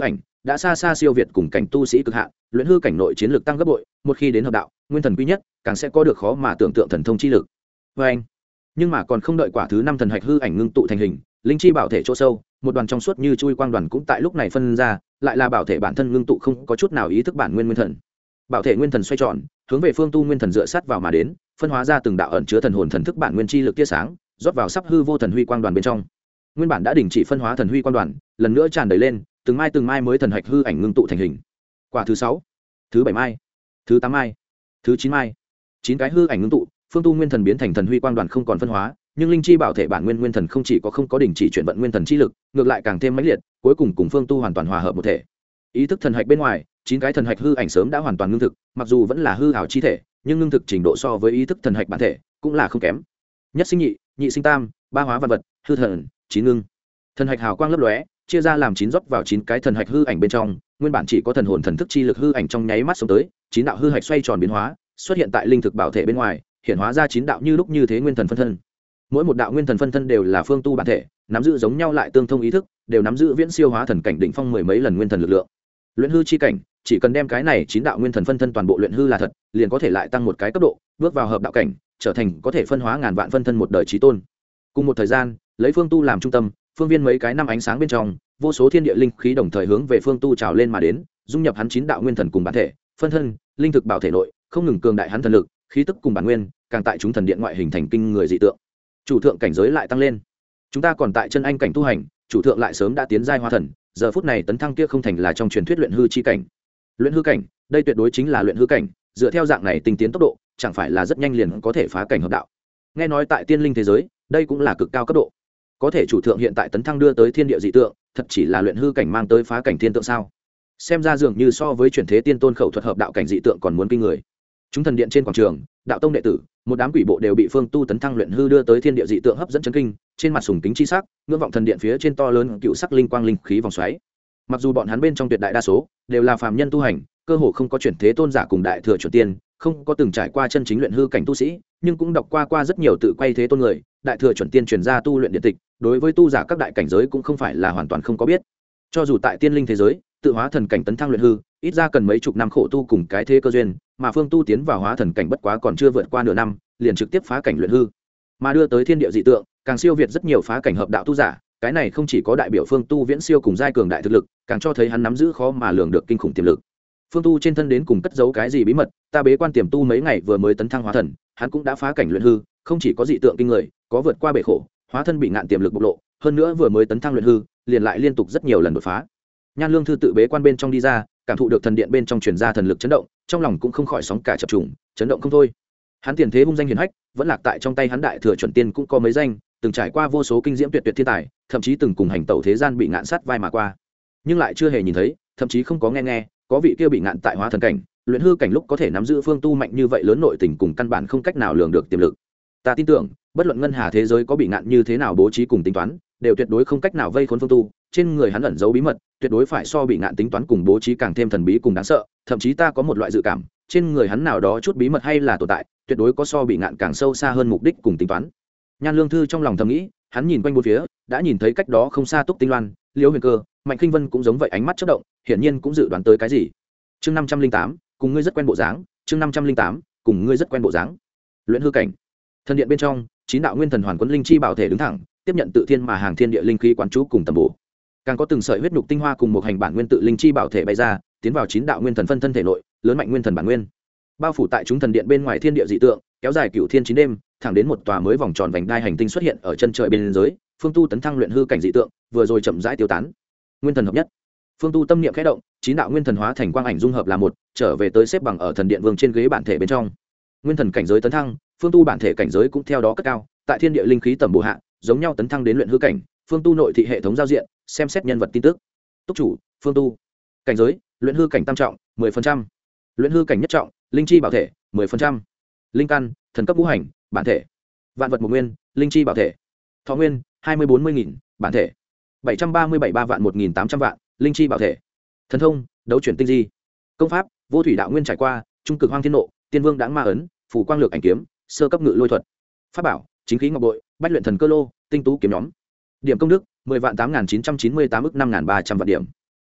S1: đã xa xa siêu việt cùng cảnh tu sĩ cực hạn, luyện hư cảnh nội chiến lực tăng gấp bội, một khi đến hợp đạo nguyên thần quý nhất càng sẽ có được khó mà tưởng tượng thần thông chi lực. Vê anh. Nhưng mà còn không đợi quả thứ năm thần hạch hư ảnh ngưng tụ thành hình, linh chi bảo thể chỗ sâu, một đoàn trong suốt như chui quang đoàn cũng tại lúc này phân ra, lại là bảo thể bản thân ngưng tụ không có chút nào ý thức bản nguyên nguyên thần. Bảo thể nguyên thần xoay tròn, hướng về phương tu nguyên thần dựa sát vào mà đến, phân hóa ra từng đạo ẩn chứa thần hồn thần thức bản nguyên chi lực tia sáng, rót vào sắp hư vô thần huy quang đoàn bên trong. Nguyên bản đã đình chỉ phân hóa thần huy quang đoàn, lần nữa tràn đầy lên, từng mai từng mai mới thần hạch hư ảnh ngưng tụ thành hình. Quả thứ sáu, thứ bảy mai, thứ tám mai, thứ chín mai, chín cái hư ảnh ngưng tụ, phương tu nguyên thần biến thành thần huy quang đoàn không còn phân hóa, nhưng linh chi bảo thể bản nguyên nguyên thần không chỉ có không có đình chỉ chuyển vận nguyên thần chi lực, ngược lại càng thêm mãnh liệt, cuối cùng cùng phương tu hoàn toàn hòa hợp một thể. Ý thức thần hạch bên ngoài, chín cái thần hạch hư ảnh sớm đã hoàn toàn ngưng thực, mặc dù vẫn là hư ảo chi thể, nhưng ngưng thực trình độ so với ý thức thần hạch bản thể cũng là không kém. Nhất sinh nhị, nhị sinh tam, ba hóa vật vật, hư thần, chín ngưng. Thần hạch hào quang lấp lóe, chia ra làm chín rót vào chín cái thần hạch hư ảnh bên trong, nguyên bản chỉ có thần hồn thần thức chi lực hư ảnh trong nháy mắt xuống tới, chín đạo hư hạch xoay tròn biến hóa, xuất hiện tại linh thực bảo thể bên ngoài, hiện hóa ra chín đạo như lúc như thế nguyên thần phân thân. Mỗi một đạo nguyên thần phân thân đều là phương tu bản thể, nắm giữ giống nhau lại tương thông ý thức, đều nắm giữ viễn siêu hóa thần cảnh đỉnh phong mười mấy lần nguyên thần lực lượng. Luyện hư chi cảnh, chỉ cần đem cái này chín đạo nguyên thần phân thân toàn bộ luyện hư là thật, liền có thể lại tăng một cái cấp độ, bước vào hợp đạo cảnh, trở thành có thể phân hóa ngàn vạn phân thân một đời chí tôn. Cùng một thời gian, lấy phương tu làm trung tâm, phương viên mấy cái năm ánh sáng bên trong, vô số thiên địa linh khí đồng thời hướng về phương tu trào lên mà đến, dung nhập hắn chín đạo nguyên thần cùng bản thể, phân thân, linh thực bảo thể nội, không ngừng cường đại hắn thần lực, khí tức cùng bản nguyên, càng tại chúng thần điện ngoại hình thành kinh người dị tượng. Chủ thượng cảnh giới lại tăng lên. Chúng ta còn tại chân anh cảnh tu hành, chủ thượng lại sớm đã tiến giai hóa thần, giờ phút này tấn thăng kia không thành là trong truyền thuyết luyện hư chi cảnh. Luyện hư cảnh, đây tuyệt đối chính là luyện hư cảnh, dựa theo dạng này tinh tiến tốc độ, chẳng phải là rất nhanh liền có thể phá cảnh hợp đạo. Nghe nói tại tiên linh thế giới, đây cũng là cực cao cấp độ. Có thể chủ thượng hiện tại tấn thăng đưa tới thiên địa dị tượng, thật chỉ là luyện hư cảnh mang tới phá cảnh thiên tượng sao? Xem ra dường như so với truyền thế tiên tôn khẩu thuật hợp đạo cảnh dị tượng còn muốn kinh người. Chúng thần điện trên quảng trường, đạo tông đệ tử, một đám quỷ bộ đều bị phương tu tấn thăng luyện hư đưa tới thiên địa dị tượng hấp dẫn chấn kinh, trên mặt sùng kính chi sắc, ngưỡng vọng thần điện phía trên to lớn cựu sắc linh quang linh khí vòng xoáy. Mặc dù bọn hắn bên trong tuyệt đại đa số đều là phàm nhân tu hành, cơ hồ không có chuyển thế tôn giả cùng đại thừa chuẩn tiên, không có từng trải qua chân chính luyện hư cảnh tu sĩ, nhưng cũng đọc qua qua rất nhiều tự quay thế tôn người, đại thừa chuẩn tiên truyền ra tu luyện điện tịch, đối với tu giả các đại cảnh giới cũng không phải là hoàn toàn không có biết. Cho dù tại tiên linh thế giới, tự hóa thần cảnh tấn thăng luyện hư, ít ra cần mấy chục năm khổ tu cùng cái thế cơ duyên, mà phương tu tiến vào hóa thần cảnh bất quá còn chưa vượt qua nửa năm, liền trực tiếp phá cảnh luyện hư, mà đưa tới thiên địa dị tượng, càng siêu việt rất nhiều phá cảnh hợp đạo tu giả. Cái này không chỉ có đại biểu phương tu viễn siêu cùng giai cường đại thực lực, càng cho thấy hắn nắm giữ khó mà lường được kinh khủng tiềm lực. Phương tu trên thân đến cùng cất giấu cái gì bí mật, ta bế quan tiềm tu mấy ngày vừa mới tấn thăng hóa thần, hắn cũng đã phá cảnh luyện hư, không chỉ có dị tượng kinh người, có vượt qua bể khổ, hóa thân bị ngạn tiềm lực bộc lộ, hơn nữa vừa mới tấn thăng luyện hư, liền lại liên tục rất nhiều lần đột phá. Nhan Lương Thư tự bế quan bên trong đi ra, cảm thụ được thần điện bên trong truyền ra thần lực chấn động, trong lòng cũng không khỏi sóng cả chập trùng, chấn động không thôi. Hắn tiền thế hung danh hiển hách, vẫn lạc tại trong tay hắn đại thừa chuẩn tiên cũng có mấy danh, từng trải qua vô số kinh diễm tuyệt tuyệt thiên tài, thậm chí từng cùng hành tẩu thế gian bị ngạn sát vai mà qua, nhưng lại chưa hề nhìn thấy, thậm chí không có nghe nghe, có vị kia bị ngạn tại hóa thần cảnh, luyện hư cảnh lúc có thể nắm giữ phương tu mạnh như vậy lớn nội tình cùng căn bản không cách nào lường được tiềm lực. Ta tin tưởng, bất luận ngân hà thế giới có bị ngạn như thế nào bố trí cùng tính toán, đều tuyệt đối không cách nào vây khốn phương tu, trên người hắn ẩn giấu bí mật, tuyệt đối phải so bị ngạn tính toán cùng bố trí càng thêm thần bí cùng đáng sợ, thậm chí ta có một loại dự cảm, trên người hắn nào đó chút bí mật hay là tồn tại, tuyệt đối có so bị ngạn càng sâu xa hơn mục đích cùng tính toán. Nhan Lương Thư trong lòng thầm nghĩ, hắn nhìn quanh bốn phía, đã nhìn thấy cách đó không xa Túc Tinh Loan, Liễu Huyền Cơ, Mạnh Khinh Vân cũng giống vậy ánh mắt chớp động, hiển nhiên cũng dự đoán tới cái gì. Chương năm trăm linh tám, cùng ngươi rất quen bộ dáng, chương năm trăm linh tám, cùng ngươi rất quen bộ dáng. Luyện hư cảnh. Thần điện bên trong, chín đạo nguyên thần hoàn quấn linh chi bảo thể đứng thẳng, tiếp nhận tự thiên mà hàng thiên địa linh khí quán chú cùng tầm bổ. Càng có từng sợi huyết nhục tinh hoa cùng một hành bản nguyên tự linh chi bảo thể bay ra, tiến vào chín đạo nguyên thần phân thân thể nội, lớn mạnh nguyên thần bản nguyên. Bao phủ tại chúng thần điện bên ngoài thiên địa dị tượng, kéo dài cửu thiên chín đêm, thẳng đến một tòa mới vòng tròn vành đai hành tinh xuất hiện ở chân trời bên dưới, phương tu tấn thăng luyện hư cảnh dị tượng, vừa rồi chậm rãi tiêu tán. Nguyên thần hợp nhất. Phương tu tâm niệm khẽ động, chín đạo nguyên thần hóa thành quang ảnh dung hợp là một, trở về tới xếp bằng ở thần điện vương trên ghế bản thể bên trong. Nguyên thần cảnh giới tấn thăng, phương tu bản thể cảnh giới cũng theo đó cất cao, tại thiên địa linh khí tầm bổ hạ, giống nhau tấn thăng đến luyện hư cảnh. Phương tu nội thị hệ thống giao diện, xem xét nhân vật tin tức. Túc chủ, phương tu. Cảnh giới, luyện hư cảnh tam trọng, mười phần trăm. Luyện hư cảnh nhất trọng, linh chi bảo thể, mười phần trăm. Linh căn, thần cấp ngũ hành, bản thể. Vạn vật một nguyên, linh chi bảo thể. Thọ nguyên, hai mươi bốn mươi nghìn, bản thể. bảy trăm ba mươi bảy ba vạn một nghìn tám trăm vạn, linh chi bảo thể. Thần thông, đấu chuyển tinh di. Công pháp, vô thủy đạo nguyên trải qua, trung cực hoang thiên nộ, tiên vương đãng ma ấn, phủ quang lược ảnh kiếm, sơ cấp ngự lôi thuật. Pháp bảo, chính khí ngọc bội, bách luyện thần cơ lô, tinh tú kiếm nhóm. Điểm công đức, mười vạn tám nghìn chín trăm chín mươi tám ức năm nghìn ba trăm vạn điểm.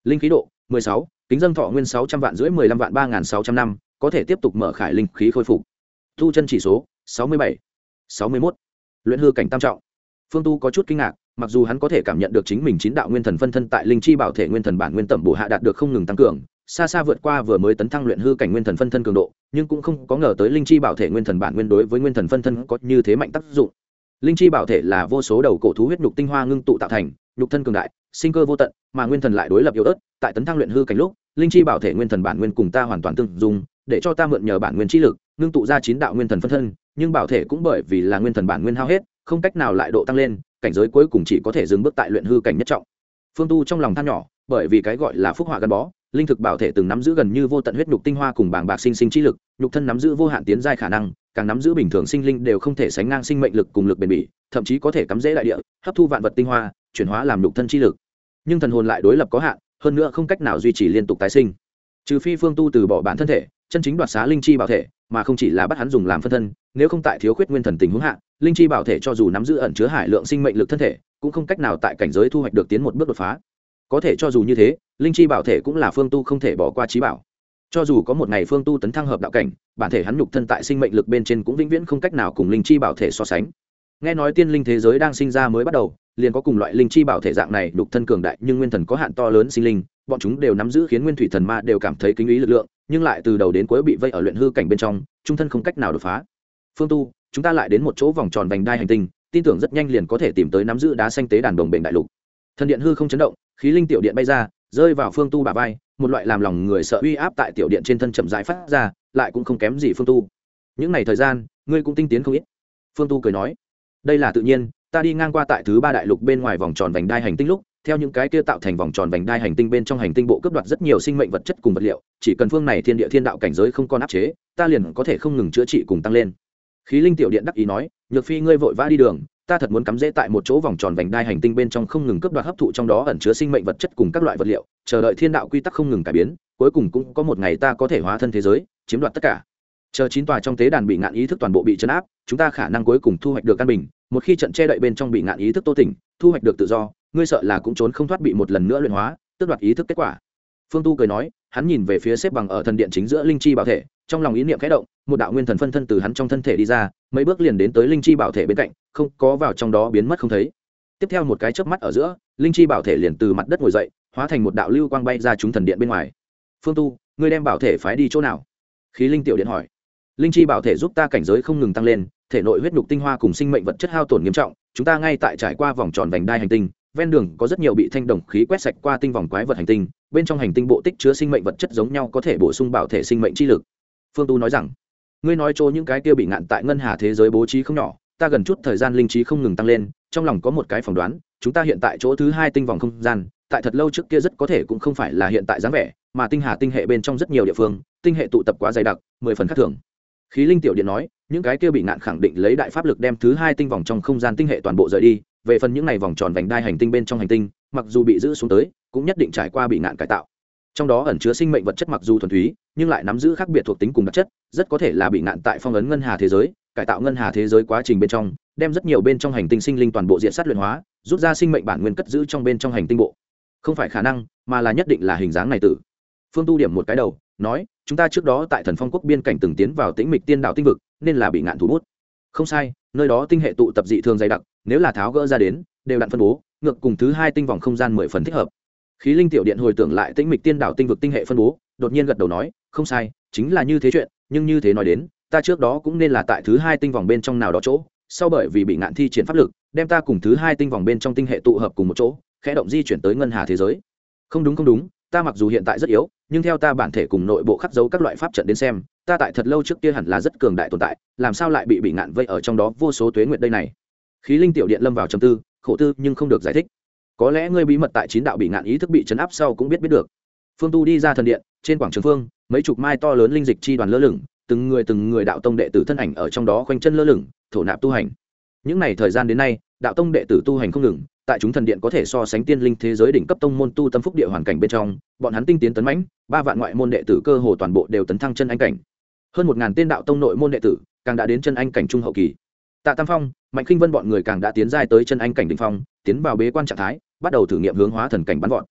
S1: linh khí độ mười sáu, kính dân thọ nguyên sáu trăm vạn rưỡi mười lăm vạn ba nghìn sáu trăm năm, có thể tiếp tục mở khải linh khí khôi phục. Tu chân chỉ số sáu mươi bảy, sáu mươi mốt, luyện hư cảnh tam trọng. Phương Tu có chút kinh ngạc, mặc dù hắn có thể cảm nhận được chính mình chín đạo nguyên thần phân thân tại linh chi bảo thể nguyên thần bản nguyên tẩm bổ hạ đạt được không ngừng tăng cường, xa xa vượt qua vừa mới tấn thăng luyện hư cảnh nguyên thần phân thân cường độ, nhưng cũng không có ngờ tới linh chi bảo thể nguyên thần bản nguyên đối với nguyên thần phân thân có như thế mạnh tác dụng. Linh chi bảo thể là vô số đầu cổ thú huyết nhục tinh hoa ngưng tụ tạo thành, nhục thân cường đại, sinh cơ vô tận, mà nguyên thần lại đối lập yếu ớt, tại tấn thăng luyện hư cảnh lúc, linh chi bảo thể nguyên thần bản nguyên cùng ta hoàn toàn tương dung, để cho ta mượn nhờ bản nguyên chi lực, ngưng tụ ra chín đạo nguyên thần phân thân, nhưng bảo thể cũng bởi vì là nguyên thần bản nguyên hao hết, không cách nào lại độ tăng lên, cảnh giới cuối cùng chỉ có thể dừng bước tại luyện hư cảnh nhất trọng. Phương Tu trong lòng than nhỏ, bởi vì cái gọi là phúc họa gắn bó, linh thực bảo thể từng nắm giữ gần như vô tận huyết nhục tinh hoa cùng bàng bạc sinh sinh chi lực, nhục thân nắm giữ vô hạn tiến giai khả năng, càng nắm giữ bình thường sinh linh đều không thể sánh ngang sinh mệnh lực cùng lực bền bỉ, thậm chí có thể cắm rễ đại địa, hấp thu vạn vật tinh hoa, chuyển hóa làm nhục thân chi lực. Nhưng thần hồn lại đối lập có hạn, hơn nữa không cách nào duy trì liên tục tái sinh. Trừ phi Phương Tu từ bỏ bản thân thể, chân chính đoạt xá linh chi bảo thể, mà không chỉ là bắt hắn dùng làm phân thân, nếu không tại thiếu khuyết nguyên thần tình huống hạ, linh chi bảo thể cho dù nắm giữ ẩn chứa hải lượng sinh mệnh lực thân thể, cũng không cách nào tại cảnh giới thu hoạch được tiến một bước đột phá. Có thể cho dù như thế, linh chi bảo thể cũng là Phương Tu không thể bỏ qua chí bảo. Cho dù có một ngày Phương Tu tấn thăng hợp đạo cảnh, bản thể hắn nhục thân tại sinh mệnh lực bên trên cũng vĩnh viễn không cách nào cùng linh chi bảo thể so sánh. Nghe nói tiên linh thế giới đang sinh ra mới bắt đầu, liền có cùng loại linh chi bảo thể dạng này nhục thân cường đại nhưng nguyên thần có hạn to lớn sinh linh, bọn chúng đều nắm giữ khiến nguyên thủy thần ma đều cảm thấy kính ý lực lượng, nhưng lại từ đầu đến cuối bị vây ở luyện hư cảnh bên trong, trung thân không cách nào đột phá. Phương Tu, chúng ta lại đến một chỗ vòng tròn vành đai hành tinh, tin tưởng rất nhanh liền có thể tìm tới nắm giữ đá xanh tế đàn đồng bệnh đại lục. Thần điện hư không chấn động, khí linh tiểu điện bay ra, rơi vào Phương Tu bả vai, một loại làm lòng người sợ uy áp tại tiểu điện trên thân chậm rãi phát ra, lại cũng không kém gì Phương Tu. Những ngày thời gian, ngươi cũng tinh tiến không ít. Phương Tu cười nói, đây là tự nhiên, ta đi ngang qua tại thứ ba đại lục bên ngoài vòng tròn vành đai hành tinh lúc, theo những cái kia tạo thành vòng tròn vành đai hành tinh bên trong hành tinh bộ cướp đoạt rất nhiều sinh mệnh vật chất cùng vật liệu, chỉ cần phương này thiên địa thiên đạo cảnh giới không còn áp chế, ta liền có thể không ngừng chữa trị cùng tăng lên. Khí linh tiểu điện đắc ý nói, nhược phi ngươi vội vã đi đường, ta thật muốn cắm rễ tại một chỗ vòng tròn vành đai hành tinh bên trong không ngừng cướp đoạt hấp thụ trong đó ẩn chứa sinh mệnh vật chất cùng các loại vật liệu, chờ đợi thiên đạo quy tắc không ngừng cải biến, cuối cùng cũng có một ngày ta có thể hóa thân thế giới, chiếm đoạt tất cả. Chờ chín tòa trong tế đàn bị ngạn ý thức toàn bộ bị chấn áp, chúng ta khả năng cuối cùng thu hoạch được căn bình, một khi trận che đậy bên trong bị ngạn ý thức tô tỉnh, thu hoạch được tự do, ngươi sợ là cũng trốn không thoát bị một lần nữa luyện hóa, tước đoạt ý thức kết quả. Phương Tu cười nói, hắn nhìn về phía xếp bằng ở thần điện chính giữa linh chi bảo thể, trong lòng ý niệm khẽ động, một đạo nguyên thần phân thân từ hắn trong thân thể đi ra, mấy bước liền đến tới linh chi bảo thể bên cạnh, không có vào trong đó biến mất không thấy. Tiếp theo một cái chớp mắt ở giữa, linh chi bảo thể liền từ mặt đất ngồi dậy, hóa thành một đạo lưu quang bay ra chúng thần điện bên ngoài. Phương Tu, ngươi đem bảo thể phái đi chỗ nào? Khí linh tiểu điện hỏi. Linh chi bảo thể giúp ta cảnh giới không ngừng tăng lên, thể nội huyết nhục tinh hoa cùng sinh mệnh vật chất hao tổn nghiêm trọng, chúng ta ngay tại trải qua vòng tròn vành đai hành tinh, ven đường có rất nhiều bị thanh đồng khí quét sạch qua tinh vòng quái vật hành tinh, bên trong hành tinh bộ tích chứa sinh mệnh vật chất giống nhau có thể bổ sung bảo thể sinh mệnh chi lực. Phương Tu nói rằng, ngươi nói chỗ những cái kia bị ngạn tại ngân hà thế giới bố trí không nhỏ, ta gần chút thời gian linh trí không ngừng tăng lên, trong lòng có một cái phỏng đoán, chúng ta hiện tại chỗ thứ hai tinh vòng không gian, tại thật lâu trước kia rất có thể cũng không phải là hiện tại dáng vẻ, mà tinh hà tinh hệ bên trong rất nhiều địa phương, tinh hệ tụ tập quá dày đặc, mười phần khác thường. Khí linh tiểu điện nói, những cái kia bị ngạn khẳng định lấy đại pháp lực đem thứ hai tinh vòng trong không gian tinh hệ toàn bộ rời đi, về phần những này vòng tròn vành đai hành tinh bên trong hành tinh, mặc dù bị giữ xuống tới, cũng nhất định trải qua bị ngạn cải tạo. Trong đó ẩn chứa sinh mệnh vật chất mặc dù thuần túy, nhưng lại nắm giữ khác biệt thuộc tính cùng đặc chất, rất có thể là bị ngạn tại phong ấn ngân hà thế giới, cải tạo ngân hà thế giới quá trình bên trong, đem rất nhiều bên trong hành tinh sinh linh toàn bộ diện sát luyện hóa, rút ra sinh mệnh bản nguyên cất giữ trong bên trong hành tinh bộ. Không phải khả năng, mà là nhất định là hình dáng này tử. Phương Tu điểm một cái đầu, nói, chúng ta trước đó tại Thần Phong quốc biên cảnh từng tiến vào Tĩnh Mịch Tiên Đảo tinh vực, nên là bị ngạn thủ bút. Không sai, nơi đó tinh hệ tụ tập dị thường dày đặc, nếu là tháo gỡ ra đến, đều đặn phân bố, ngược cùng thứ hai tinh vòng không gian mười phần thích hợp. Khí linh tiểu điện hồi tưởng lại Tĩnh Mịch Tiên Đảo tinh vực tinh hệ phân bố, đột nhiên gật đầu nói, không sai, chính là như thế chuyện, nhưng như thế nói đến, ta trước đó cũng nên là tại thứ hai tinh vòng bên trong nào đó chỗ, sau bởi vì bị ngạn thi triển pháp lực, đem ta cùng thứ hai tinh vòng bên trong tinh hệ tụ hợp cùng một chỗ, khẽ động di chuyển tới ngân hà thế giới. Không đúng không đúng, ta mặc dù hiện tại rất yếu, nhưng theo ta bản thể cùng nội bộ khắc dấu các loại pháp trận đến xem, ta tại thật lâu trước kia hẳn là rất cường đại tồn tại, làm sao lại bị bị ngạn vây ở trong đó vô số tuế nguyệt đây này. Khí linh tiểu điện lâm vào trầm tư, khổ tư nhưng không được giải thích. Có lẽ ngươi bí mật tại chín đạo bị ngạn ý thức bị chấn áp sau cũng biết biết được. Phương Tu đi ra thần điện, trên quảng trường phương, mấy chục mai to lớn linh dịch chi đoàn lơ lửng, từng người từng người đạo tông đệ tử thân ảnh ở trong đó khoanh chân lơ lửng, thổ nạp tu hành. Những này thời gian đến nay, đạo tông đệ tử tu hành không ngừng, tại chúng thần điện có thể so sánh tiên linh thế giới đỉnh cấp tông môn tu tâm phúc địa hoàn cảnh bên trong, bọn hắn tinh tiến tấn mãnh, ba vạn ngoại môn đệ tử cơ hồ toàn bộ đều tấn thăng chân anh cảnh. Hơn một ngàn tên đạo tông nội môn đệ tử, càng đã đến chân anh cảnh trung hậu kỳ. Tạ Tam Phong, Mạnh Khinh Vân bọn người càng đã tiến giai tới chân anh cảnh đỉnh phong, tiến vào bế quan trạng thái, bắt đầu thử nghiệm hướng hóa thần cảnh bắn vọt.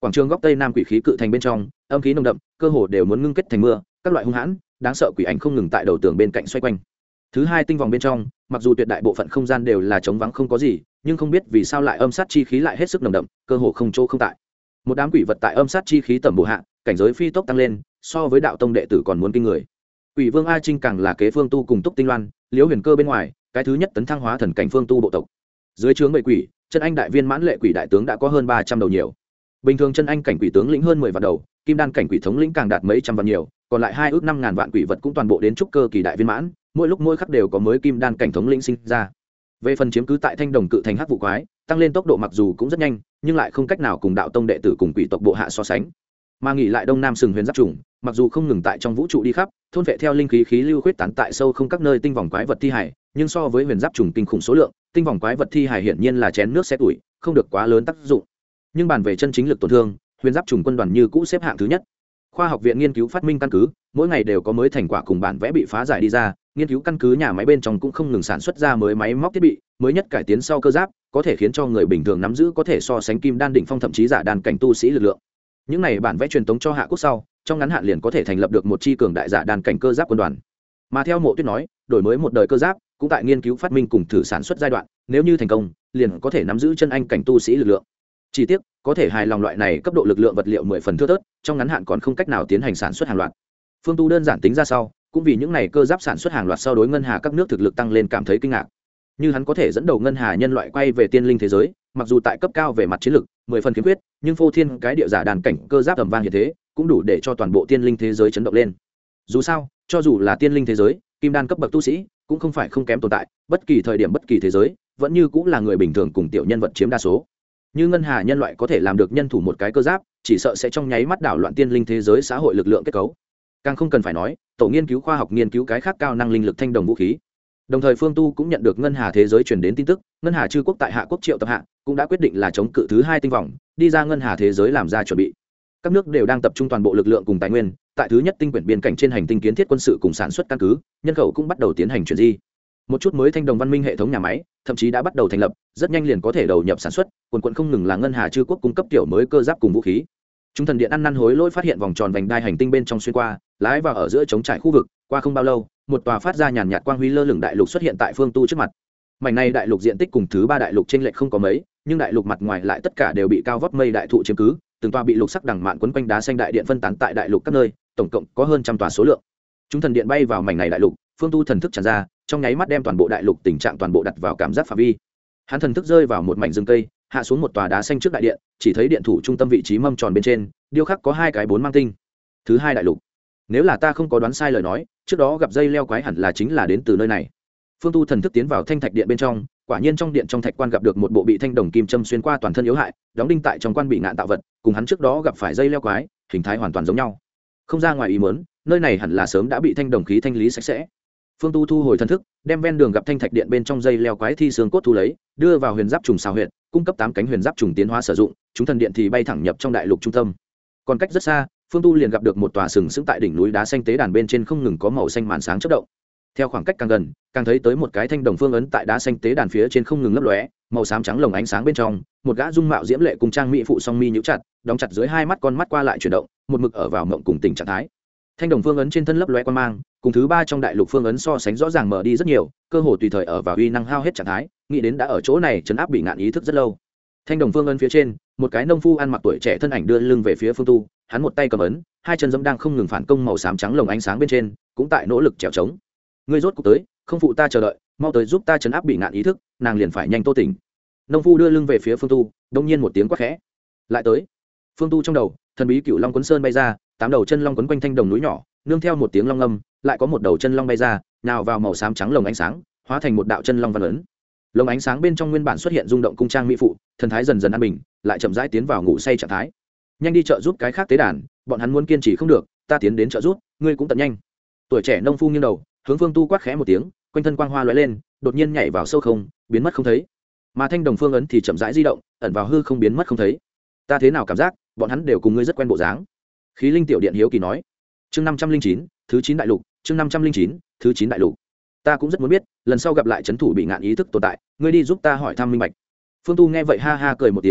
S1: quảng trường góc tây nam quỷ khí cự thành bên trong âm khí nồng đậm, cơ hồ đều muốn ngưng kết thành mưa, các loại hung hãn đáng sợ quỷ ảnh không ngừng tại đầu tường bên cạnh xoay quanh. Thứ hai tinh vòng bên trong, mặc dù tuyệt đại bộ phận không gian đều là trống vắng không có gì, nhưng không biết vì sao lại âm sát chi khí lại hết sức nồng đậm, cơ hồ không chỗ không tại. Một đám quỷ vật tại âm sát chi khí tầm bổ hạ, cảnh giới phi tốc tăng lên, so với đạo tông đệ tử còn muốn kinh người. Quỷ Vương A Trinh càng là kế Phương Tu cùng Túc Tinh Loan, Liễu Huyền Cơ bên ngoài, cái thứ nhất tấn thăng hóa thần cảnh Phương Tu bộ tộc. Dưới trướng bảy quỷ, chân anh đại viên mãn lệ quỷ đại tướng đã có hơn ba trăm đầu nhiều. Bình thường chân anh cảnh quỷ tướng lĩnh hơn mười vạn đầu, kim đan cảnh quỷ thống lĩnh càng đạt mấy trăm vạn nhiều, còn lại hai ước năm ngàn vạn quỷ vật cũng toàn bộ đến trúc cơ kỳ đại viên mãn, mỗi lúc mỗi khắc đều có mới kim đan cảnh thống lĩnh sinh ra. Về phần chiếm cứ tại Thanh Đồng cự thành hắc vụ quái, tăng lên tốc độ mặc dù cũng rất nhanh, nhưng lại không cách nào cùng đạo tông đệ tử cùng quỷ tộc bộ hạ so sánh. Mà nghỉ lại đông nam sừng huyền giáp trùng, mặc dù không ngừng tại trong vũ trụ đi khắp, thôn vệ theo linh khí khí lưu khuyết tán tại sâu không các nơi tinh vòng quái vật thi hải, nhưng so với huyền giáp trùng kinh khủng số lượng, tinh vòng quái vật thi hải hiển nhiên là chén nước xe tuổi, không được quá lớn tác dụng. Nhưng bàn về chân chính lực tổn thương, huyền giáp trùng quân đoàn như cũ xếp hạng thứ nhất. Khoa học viện nghiên cứu phát minh căn cứ, mỗi ngày đều có mới thành quả cùng bản vẽ bị phá giải đi ra, nghiên cứu căn cứ nhà máy bên trong cũng không ngừng sản xuất ra mới máy móc thiết bị, mới nhất cải tiến sau cơ giáp, có thể khiến cho người bình thường nắm giữ có thể so sánh kim đan đỉnh phong thậm chí giả đan cảnh tu sĩ lực lượng. Những này bản vẽ truyền tống cho Hạ Quốc sau, trong ngắn hạn liền có thể thành lập được một chi cường đại giả đan cảnh cơ giáp quân đoàn. Mà theo Mộ Tuyết nói, đổi mới một đời cơ giáp cũng tại nghiên cứu phát minh cùng thử sản xuất giai đoạn, nếu như thành công, liền có thể nắm giữ chân anh cảnh tu sĩ lực lượng. Chi tiết, có thể hài lòng loại này cấp độ lực lượng vật liệu mười phần thưa thớt, trong ngắn hạn còn không cách nào tiến hành sản xuất hàng loạt. Phương Tu đơn giản tính ra sau, cũng vì những này cơ giáp sản xuất hàng loạt sau đối ngân hà các nước thực lực tăng lên cảm thấy kinh ngạc. Như hắn có thể dẫn đầu ngân hà nhân loại quay về tiên linh thế giới, mặc dù tại cấp cao về mặt chiến lực mười phần khiếm khuyết, nhưng phô thiên cái địa giả đàn cảnh cơ giáp tầm vang như thế, cũng đủ để cho toàn bộ tiên linh thế giới chấn động lên. Dù sao, cho dù là tiên linh thế giới, kim đan cấp bậc tu sĩ cũng không phải không kém tồn tại, bất kỳ thời điểm bất kỳ thế giới, vẫn như cũng là người bình thường cùng tiểu nhân vật chiếm đa số. Như ngân hà nhân loại có thể làm được nhân thủ một cái cơ giáp, chỉ sợ sẽ trong nháy mắt đảo loạn tiên linh thế giới xã hội lực lượng kết cấu. Càng không cần phải nói, tổ nghiên cứu khoa học nghiên cứu cái khác cao năng linh lực thanh đồng vũ khí. Đồng thời Phương Tu cũng nhận được ngân hà thế giới truyền đến tin tức, ngân hà chư quốc tại Hạ Quốc triệu tập hạ, cũng đã quyết định là chống cự thứ hai tinh vòng, đi ra ngân hà thế giới làm ra chuẩn bị. Các nước đều đang tập trung toàn bộ lực lượng cùng tài nguyên, tại thứ nhất tinh quyển biên cảnh trên hành tinh kiến thiết quân sự cùng sản xuất căn cứ, nhân khẩu cũng bắt đầu tiến hành chuyển di. Một chút mới thanh đồng văn minh hệ thống nhà máy, thậm chí đã bắt đầu thành lập, rất nhanh liền có thể đầu nhập sản xuất, quần quần không ngừng là ngân hà chư quốc cung cấp tiểu mới cơ giáp cùng vũ khí. Chúng thần điện ăn năn hối lỗi phát hiện vòng tròn vành đai hành tinh bên trong xuyên qua, lái vào ở giữa trống trải khu vực, qua không bao lâu, một tòa phát ra nhàn nhạt quang huy lơ lửng đại lục xuất hiện tại Phương Tu trước mặt. Mảnh này đại lục diện tích cùng thứ ba đại lục trên lệch không có mấy, nhưng đại lục mặt ngoài lại tất cả đều bị cao vót mây đại thụ chiếm cứ, từng tòa bị lục sắc đằng mạn quấn quanh đá xanh đại điện phân tán tại đại lục các nơi, tổng cộng có hơn trăm tòa số lượng. Chúng thần điện bay vào mảnh này đại lục, Phương Tu thần thức tràn ra, trong nháy mắt đem toàn bộ đại lục tình trạng toàn bộ đặt vào cảm giác phạm vi. Hắn thần thức rơi vào một mảnh rừng cây, hạ xuống một tòa đá xanh trước đại điện, chỉ thấy điện thủ trung tâm vị trí mâm tròn bên trên, điêu khắc có hai cái bốn mang tinh. Thứ hai đại lục. Nếu là ta không có đoán sai lời nói, trước đó gặp dây leo quái hẳn là chính là đến từ nơi này. Phương Tu thần thức tiến vào thanh thạch điện bên trong, quả nhiên trong điện trong thạch quan gặp được một bộ bị thanh đồng kim châm xuyên qua toàn thân yếu hại, đóng đinh tại trong quan bị ngạn tạo vật, cùng hắn trước đó gặp phải dây leo quái, hình thái hoàn toàn giống nhau. Không ra ngoài ý muốn, nơi này hẳn là sớm đã bị thanh đồng khí thanh lý sạch sẽ. Phương Tu thu hồi thần thức, đem ven đường gặp thanh thạch điện bên trong dây leo quái thi xương cốt thu lấy, đưa vào huyền giáp trùng xào huyệt, cung cấp tám cánh huyền giáp trùng tiến hóa sử dụng, chúng thần điện thì bay thẳng nhập trong đại lục trung tâm. Còn cách rất xa, Phương Tu liền gặp được một tòa sừng sững tại đỉnh núi đá xanh tế đàn bên trên không ngừng có màu xanh màn sáng chớp động. Theo khoảng cách càng gần, càng thấy tới một cái thanh đồng phương ấn tại đá xanh tế đàn phía trên không ngừng lấp lóe, màu xám trắng lồng ánh sáng bên trong, một gã dung mạo diễm lệ cùng trang mỹ phụ song mi nhíu chặt, đóng chặt dưới hai mắt con mắt qua lại chuyển động, một mực ở vào mộng cùng tình trạng thái. Thanh đồng phương ấn trên thân lấp lóe quan mang, cùng thứ ba trong đại lục phương ấn so sánh rõ ràng mở đi rất nhiều, cơ hồ tùy thời ở vào uy năng hao hết trạng thái, nghĩ đến đã ở chỗ này trấn áp bị ngạn ý thức rất lâu. Thanh đồng phương ấn phía trên, một cái nông phu ăn mặc tuổi trẻ thân ảnh đưa lưng về phía Phương Tu, hắn một tay cầm ấn, hai chân giẫm đang không ngừng phản công màu xám trắng lồng ánh sáng bên trên, cũng tại nỗ lực trèo trống. Ngươi rốt cuộc tới, không phụ ta chờ đợi, mau tới giúp ta trấn áp bị ngạn ý thức, nàng liền phải nhanh tô tỉnh. Nông phu đưa lưng về phía Phương Tu, đông nhiên một tiếng quát khẽ. Lại tới. Phương Tu trong đầu, thần bí cựu long quấn sơn bay ra, tám đầu chân long quấn quanh thanh đồng núi nhỏ, nương theo một tiếng long âm, lại có một đầu chân long bay ra, nào vào màu xám trắng lồng ánh sáng, hóa thành một đạo chân long văn ấn. Lồng ánh sáng bên trong nguyên bản xuất hiện rung động cung trang mỹ phụ, thần thái dần dần an bình, lại chậm rãi tiến vào ngủ say trạng thái. Nhanh đi trợ giúp cái khác tế đàn, bọn hắn muốn kiên trì không được, ta tiến đến trợ giúp, ngươi cũng tận nhanh. Tuổi trẻ nông phu nghiêng đầu, hướng Phương Tu quát khẽ một tiếng, quanh thân quang hoa lóe lên, đột nhiên nhảy vào sâu không, biến mất không thấy. Mà thanh đồng phương ấn thì chậm rãi di động, ẩn vào hư không biến mất không thấy. Ta thế nào cảm giác, bọn hắn đều cùng ngươi rất quen bộ dáng. Khí linh tiểu điện hiếu kỳ nói. Chương năm trăm linh chín, thứ chín đại lục, chương năm trăm linh chín, thứ chín đại lục. Ta cũng rất muốn biết, lần sau gặp lại trấn thủ bị ngạn ý thức tồn tại, ngươi đi giúp ta hỏi thăm minh bạch. Phương Tu nghe vậy ha ha cười một tiếng,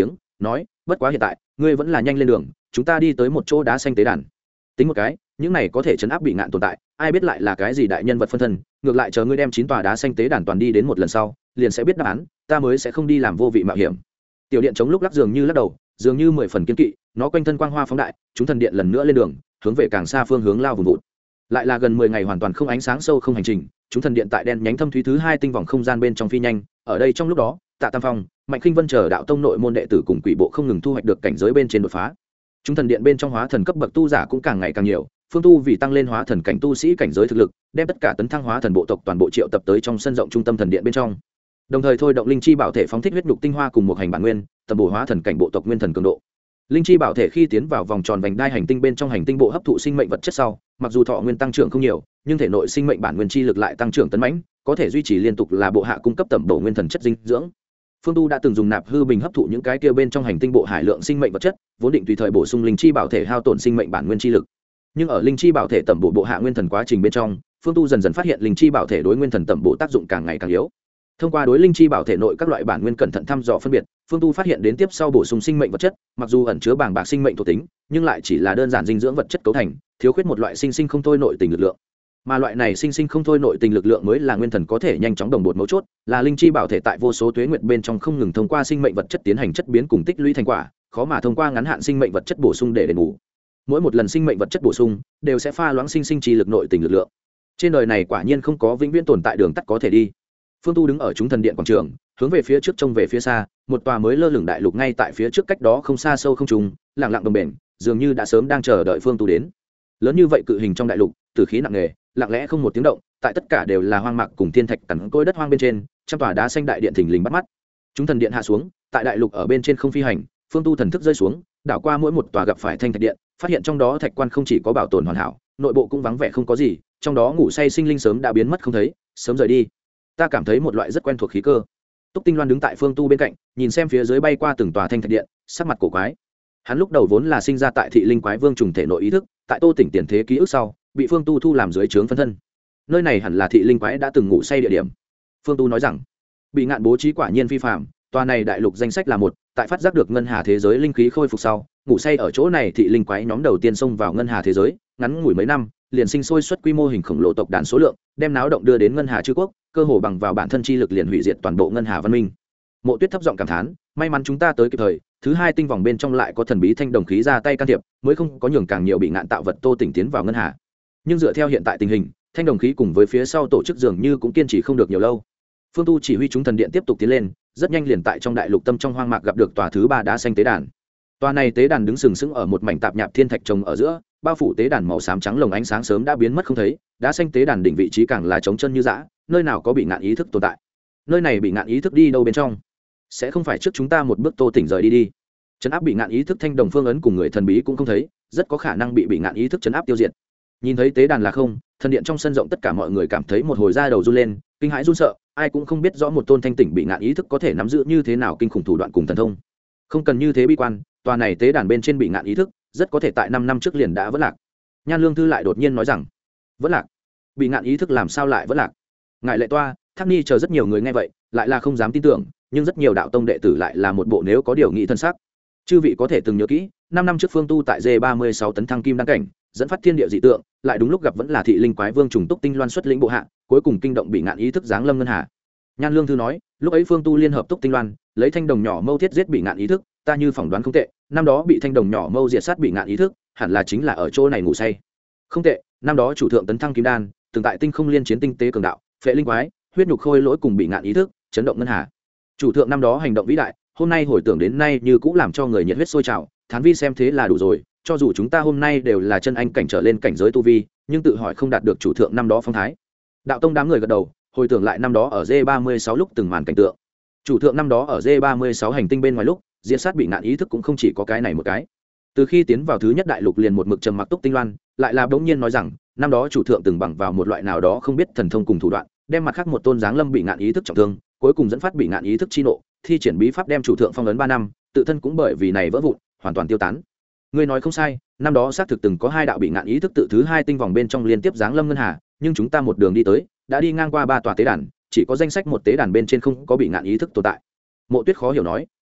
S1: nói bất quá hiện tại ngươi vẫn là nhanh lên đường, chúng ta đi tới một chỗ đá xanh tế đàn. Tính một cái, những này có thể chấn áp bị ngạn tồn tại, ai biết lại là cái gì đại nhân vật phân thân, ngược lại chờ ngươi đem chín tòa đá xanh tế đàn toàn đi đến một lần sau, liền sẽ biết đáp án, ta mới sẽ không đi làm vô vị mạo hiểm. Tiểu điện chống lúc lắc dường như lắc đầu, dường như mười phần kiên kỵ, nó quanh thân quang hoa phóng đại, chúng thần điện lần nữa lên đường, hướng về càng xa phương hướng lao vùng vụt. Lại là gần mười ngày hoàn toàn không ánh sáng sâu không hành trình, chúng thần điện tại đen nhánh thâm thúy thứ hai tinh vòng không gian bên trong phi nhanh, ở đây trong lúc đó, Tạ Tam Phong, Mạnh Khinh Vân chờ đạo tông nội môn đệ tử cùng quỷ bộ không ngừng thu hoạch được cảnh giới bên trên đột phá. Chúng thần điện bên trong hóa thần cấp bậc tu giả cũng càng ngày càng nhiều, phương tu vì tăng lên hóa thần cảnh tu sĩ cảnh giới thực lực, đem tất cả tấn thăng hóa thần bộ tộc toàn bộ triệu tập tới trong sân rộng trung tâm thần điện bên trong. Đồng thời thôi động linh chi bảo thể phóng thích huyết nhục tinh hoa cùng một hành bản nguyên, tầm bổ hóa thần cảnh bộ tộc nguyên thần cường độ. Linh chi bảo thể khi tiến vào vòng tròn vành đai hành tinh bên trong hành tinh bộ hấp thụ sinh mệnh vật chất sau, mặc dù thọ nguyên tăng trưởng không nhiều, nhưng thể nội sinh mệnh bản nguyên chi lực lại tăng trưởng tấn mãnh, có thể duy trì liên tục là bộ hạ cung cấp tầm bổ nguyên thần chất dinh dưỡng. Phương Tu đã từng dùng nạp hư bình hấp thụ những cái kia bên trong hành tinh bộ hải lượng sinh mệnh vật chất, vốn định tùy thời bổ sung linh chi bảo thể hao tổn sinh mệnh bản nguyên chi lực. Nhưng ở linh chi bảo thể tầm bổ bộ hạ nguyên thần quá trình bên trong, Phương Tu dần dần phát hiện linh chi bảo thể đối nguyên thần tầm bổ tác dụng càng ngày càng yếu. Thông qua đối linh chi bảo thể nội các loại bản nguyên cẩn thận thăm dò phân biệt, Phương Tu phát hiện đến tiếp sau bổ sung sinh mệnh vật chất, mặc dù ẩn chứa bàng bạc sinh mệnh thuộc tính, nhưng lại chỉ là đơn giản dinh dưỡng vật chất cấu thành, thiếu khuyết một loại sinh sinh không thôi nội tình lực lượng. Mà loại này sinh sinh không thôi nội tình lực lượng mới là nguyên thần có thể nhanh chóng đồng bộ mấu chốt, là linh chi bảo thể tại vô số tuế nguyệt bên trong không ngừng thông qua sinh mệnh vật chất tiến hành chất biến cùng tích lũy thành quả, khó mà thông qua ngắn hạn sinh mệnh vật chất bổ sung để đền bù. Mỗi một lần sinh mệnh vật chất bổ sung đều sẽ pha loãng sinh sinh chi lực nội tình lực lượng. Trên đời này quả nhiên không có vĩnh viễn tồn tại đường tắt có thể đi. Phương Tu đứng ở chúng thần điện quảng trường, hướng về phía trước trông về phía xa, một tòa mới lơ lửng đại lục ngay tại phía trước cách đó không xa sâu không trùng, lặng lặng đồng bền, dường như đã sớm đang chờ đợi Phương Tu đến. Lớn như vậy cự hình trong đại lục, tử khí nặng nề, lặng lẽ không một tiếng động, tại tất cả đều là hoang mạc cùng thiên thạch cằn cỗi đất hoang bên trên, trăm tòa đá xanh đại điện thình lình bắt mắt. Chúng thần điện hạ xuống, tại đại lục ở bên trên không phi hành, Phương Tu thần thức rơi xuống, đảo qua mỗi một tòa gặp phải thanh thạch điện, phát hiện trong đó thạch quan không chỉ có bảo tồn hoàn hảo, nội bộ cũng vắng vẻ không có gì, trong đó ngủ say sinh linh sớm đã biến mất không thấy, sớm rời đi. Ta cảm thấy một loại rất quen thuộc khí cơ. Túc Tinh Loan đứng tại Phương Tu bên cạnh, nhìn xem phía dưới bay qua từng tòa thanh thạch điện, sắc mặt cổ quái. Hắn lúc đầu vốn là sinh ra tại thị linh quái vương trùng thể nội ý thức, tại Tô Tỉnh tiền thế ký ức sau, bị Phương Tu thu làm dưới trướng phân thân. Nơi này hẳn là thị linh quái đã từng ngủ say địa điểm. Phương Tu nói rằng, bị ngạn bố trí quả nhiên phi phàm, tòa này đại lục danh sách là một, tại phát giác được ngân hà thế giới linh khí khôi phục sau, ngủ say ở chỗ này thị linh quái nhóm đầu tiên xông vào ngân hà thế giới, ngắn ngủi mấy năm, liền sinh sôi xuất quy mô hình khổng lồ tộc đàn số lượng, đem náo động đưa đến ngân hà chư quốc, cơ hồ bằng vào bản thân chi lực liền hủy diệt toàn bộ ngân hà văn minh. Mộ Tuyết thấp giọng cảm thán, may mắn chúng ta tới kịp thời, thứ hai tinh vòng bên trong lại có thần bí thanh đồng khí ra tay can thiệp, mới không có nhường càng nhiều bị ngạn tạo vật Tô Tỉnh tiến vào ngân hà. Nhưng dựa theo hiện tại tình hình, thanh đồng khí cùng với phía sau tổ chức dường như cũng kiên trì không được nhiều lâu. Phương Tu chỉ huy chúng thần điện tiếp tục tiến lên, rất nhanh liền tại trong đại lục tâm trong hoang mạc gặp được tòa thứ ba đá xanh tế đàn. Tòa này tế đàn đứng sừng sững ở một mảnh tạp nhạp thiên thạch trồng ở giữa, bao phủ tế đàn màu xám trắng lồng ánh sáng sớm đã biến mất không thấy, đá xanh tế đàn đỉnh vị trí càng là trống chân như dã, nơi nào có bị ngạn ý thức tồn tại. Nơi này bị ngạn ý thức đi đâu bên trong? Sẽ không phải trước chúng ta một bước Tô Tỉnh rời đi đi. Trấn áp bị ngạn ý thức thanh đồng phương ấn cùng người thần bí cũng không thấy, rất có khả năng bị bị ngạn ý thức trấn áp tiêu diệt. Nhìn thấy tế đàn là không, thần điện trong sân rộng tất cả mọi người cảm thấy một hồi da đầu run lên, kinh hãi run sợ, ai cũng không biết rõ một tôn thanh tỉnh bị ngạn ý thức có thể nắm giữ như thế nào kinh khủng thủ đoạn cùng thần thông. Không cần như thế bi quan, tòa này tế đàn bên trên bị ngạn ý thức, rất có thể tại năm năm trước liền đã vỡ lạc. Nhan Lương Thư lại đột nhiên nói rằng, vỡ lạc? Bị ngạn ý thức làm sao lại vỡ lạc? Ngài Lệ Toa, Thác Ni chờ rất nhiều người nghe vậy, lại là không dám tin tưởng, nhưng rất nhiều đạo tông đệ tử lại là một bộ nếu có điều nghĩ thân sắc. Chư vị có thể từng nhớ kỹ, năm năm trước Phương Tu tại D ba mươi sáu tấn thăng kim đăng cảnh, dẫn phát thiên địa dị tượng, lại đúng lúc gặp vẫn là thị linh quái vương trùng Túc Tinh Loan xuất lĩnh bộ hạ, cuối cùng kinh động bị ngạn ý thức giáng lâm ngân hà. Nhan Lương Thư nói, lúc ấy Phương Tu liên hợp Túc Tinh Loan, lấy thanh đồng nhỏ mâu thiết giết bị ngạn ý thức, ta như phỏng đoán không tệ, năm đó bị thanh đồng nhỏ mâu diệt sát bị ngạn ý thức, hẳn là chính là ở chỗ này ngủ say. Không tệ, năm đó chủ thượng tấn thăng kim đan, từng tại tinh không liên chiến tinh tế cường đạo, phệ linh quái, huyết nhục khôi lỗi cùng bị ngạn ý thức, chấn động ngân hà. Chủ thượng năm đó hành động vĩ đại, hôm nay hồi tưởng đến nay như cũng làm cho người nhiệt huyết sôi trào, thán vi xem thế là đủ rồi, cho dù chúng ta hôm nay đều là chân anh cảnh trở lên cảnh giới tu vi, nhưng tự hỏi không đạt được chủ thượng năm đó phong thái. Đạo tông đám người gật đầu, hồi tưởng lại năm đó ở D ba mươi sáu lúc từng màn cảnh tượng. Chủ thượng năm đó ở D ba mươi sáu hành tinh bên ngoài lúc, diệt sát bị ngạn ý thức cũng không chỉ có cái này một cái. Từ khi tiến vào thứ nhất đại lục liền một mực trầm mặc Túc Tinh Loan, lại là bỗng nhiên nói rằng, năm đó chủ thượng từng bằng vào một loại nào đó không biết thần thông cùng thủ đoạn, đem mặt khác một tôn giáng lâm bị ngạn ý thức trọng thương, cuối cùng dẫn phát bị ngạn ý thức chi nộ, thi triển bí pháp đem chủ thượng phong ấn ba năm, tự thân cũng bởi vì này vỡ vụn, hoàn toàn tiêu tán. Ngươi nói không sai, năm đó xác thực từng có hai đạo bị ngạn ý thức tự thứ hai tinh vòng bên trong liên tiếp giáng lâm ngân hà, nhưng chúng ta một đường đi tới, đã đi ngang qua ba tòa tế đàn, chỉ có danh sách một tế đàn bên trên không có bị ngạn ý thức tồn tại. Mộ Tuyết khó hiểu nói,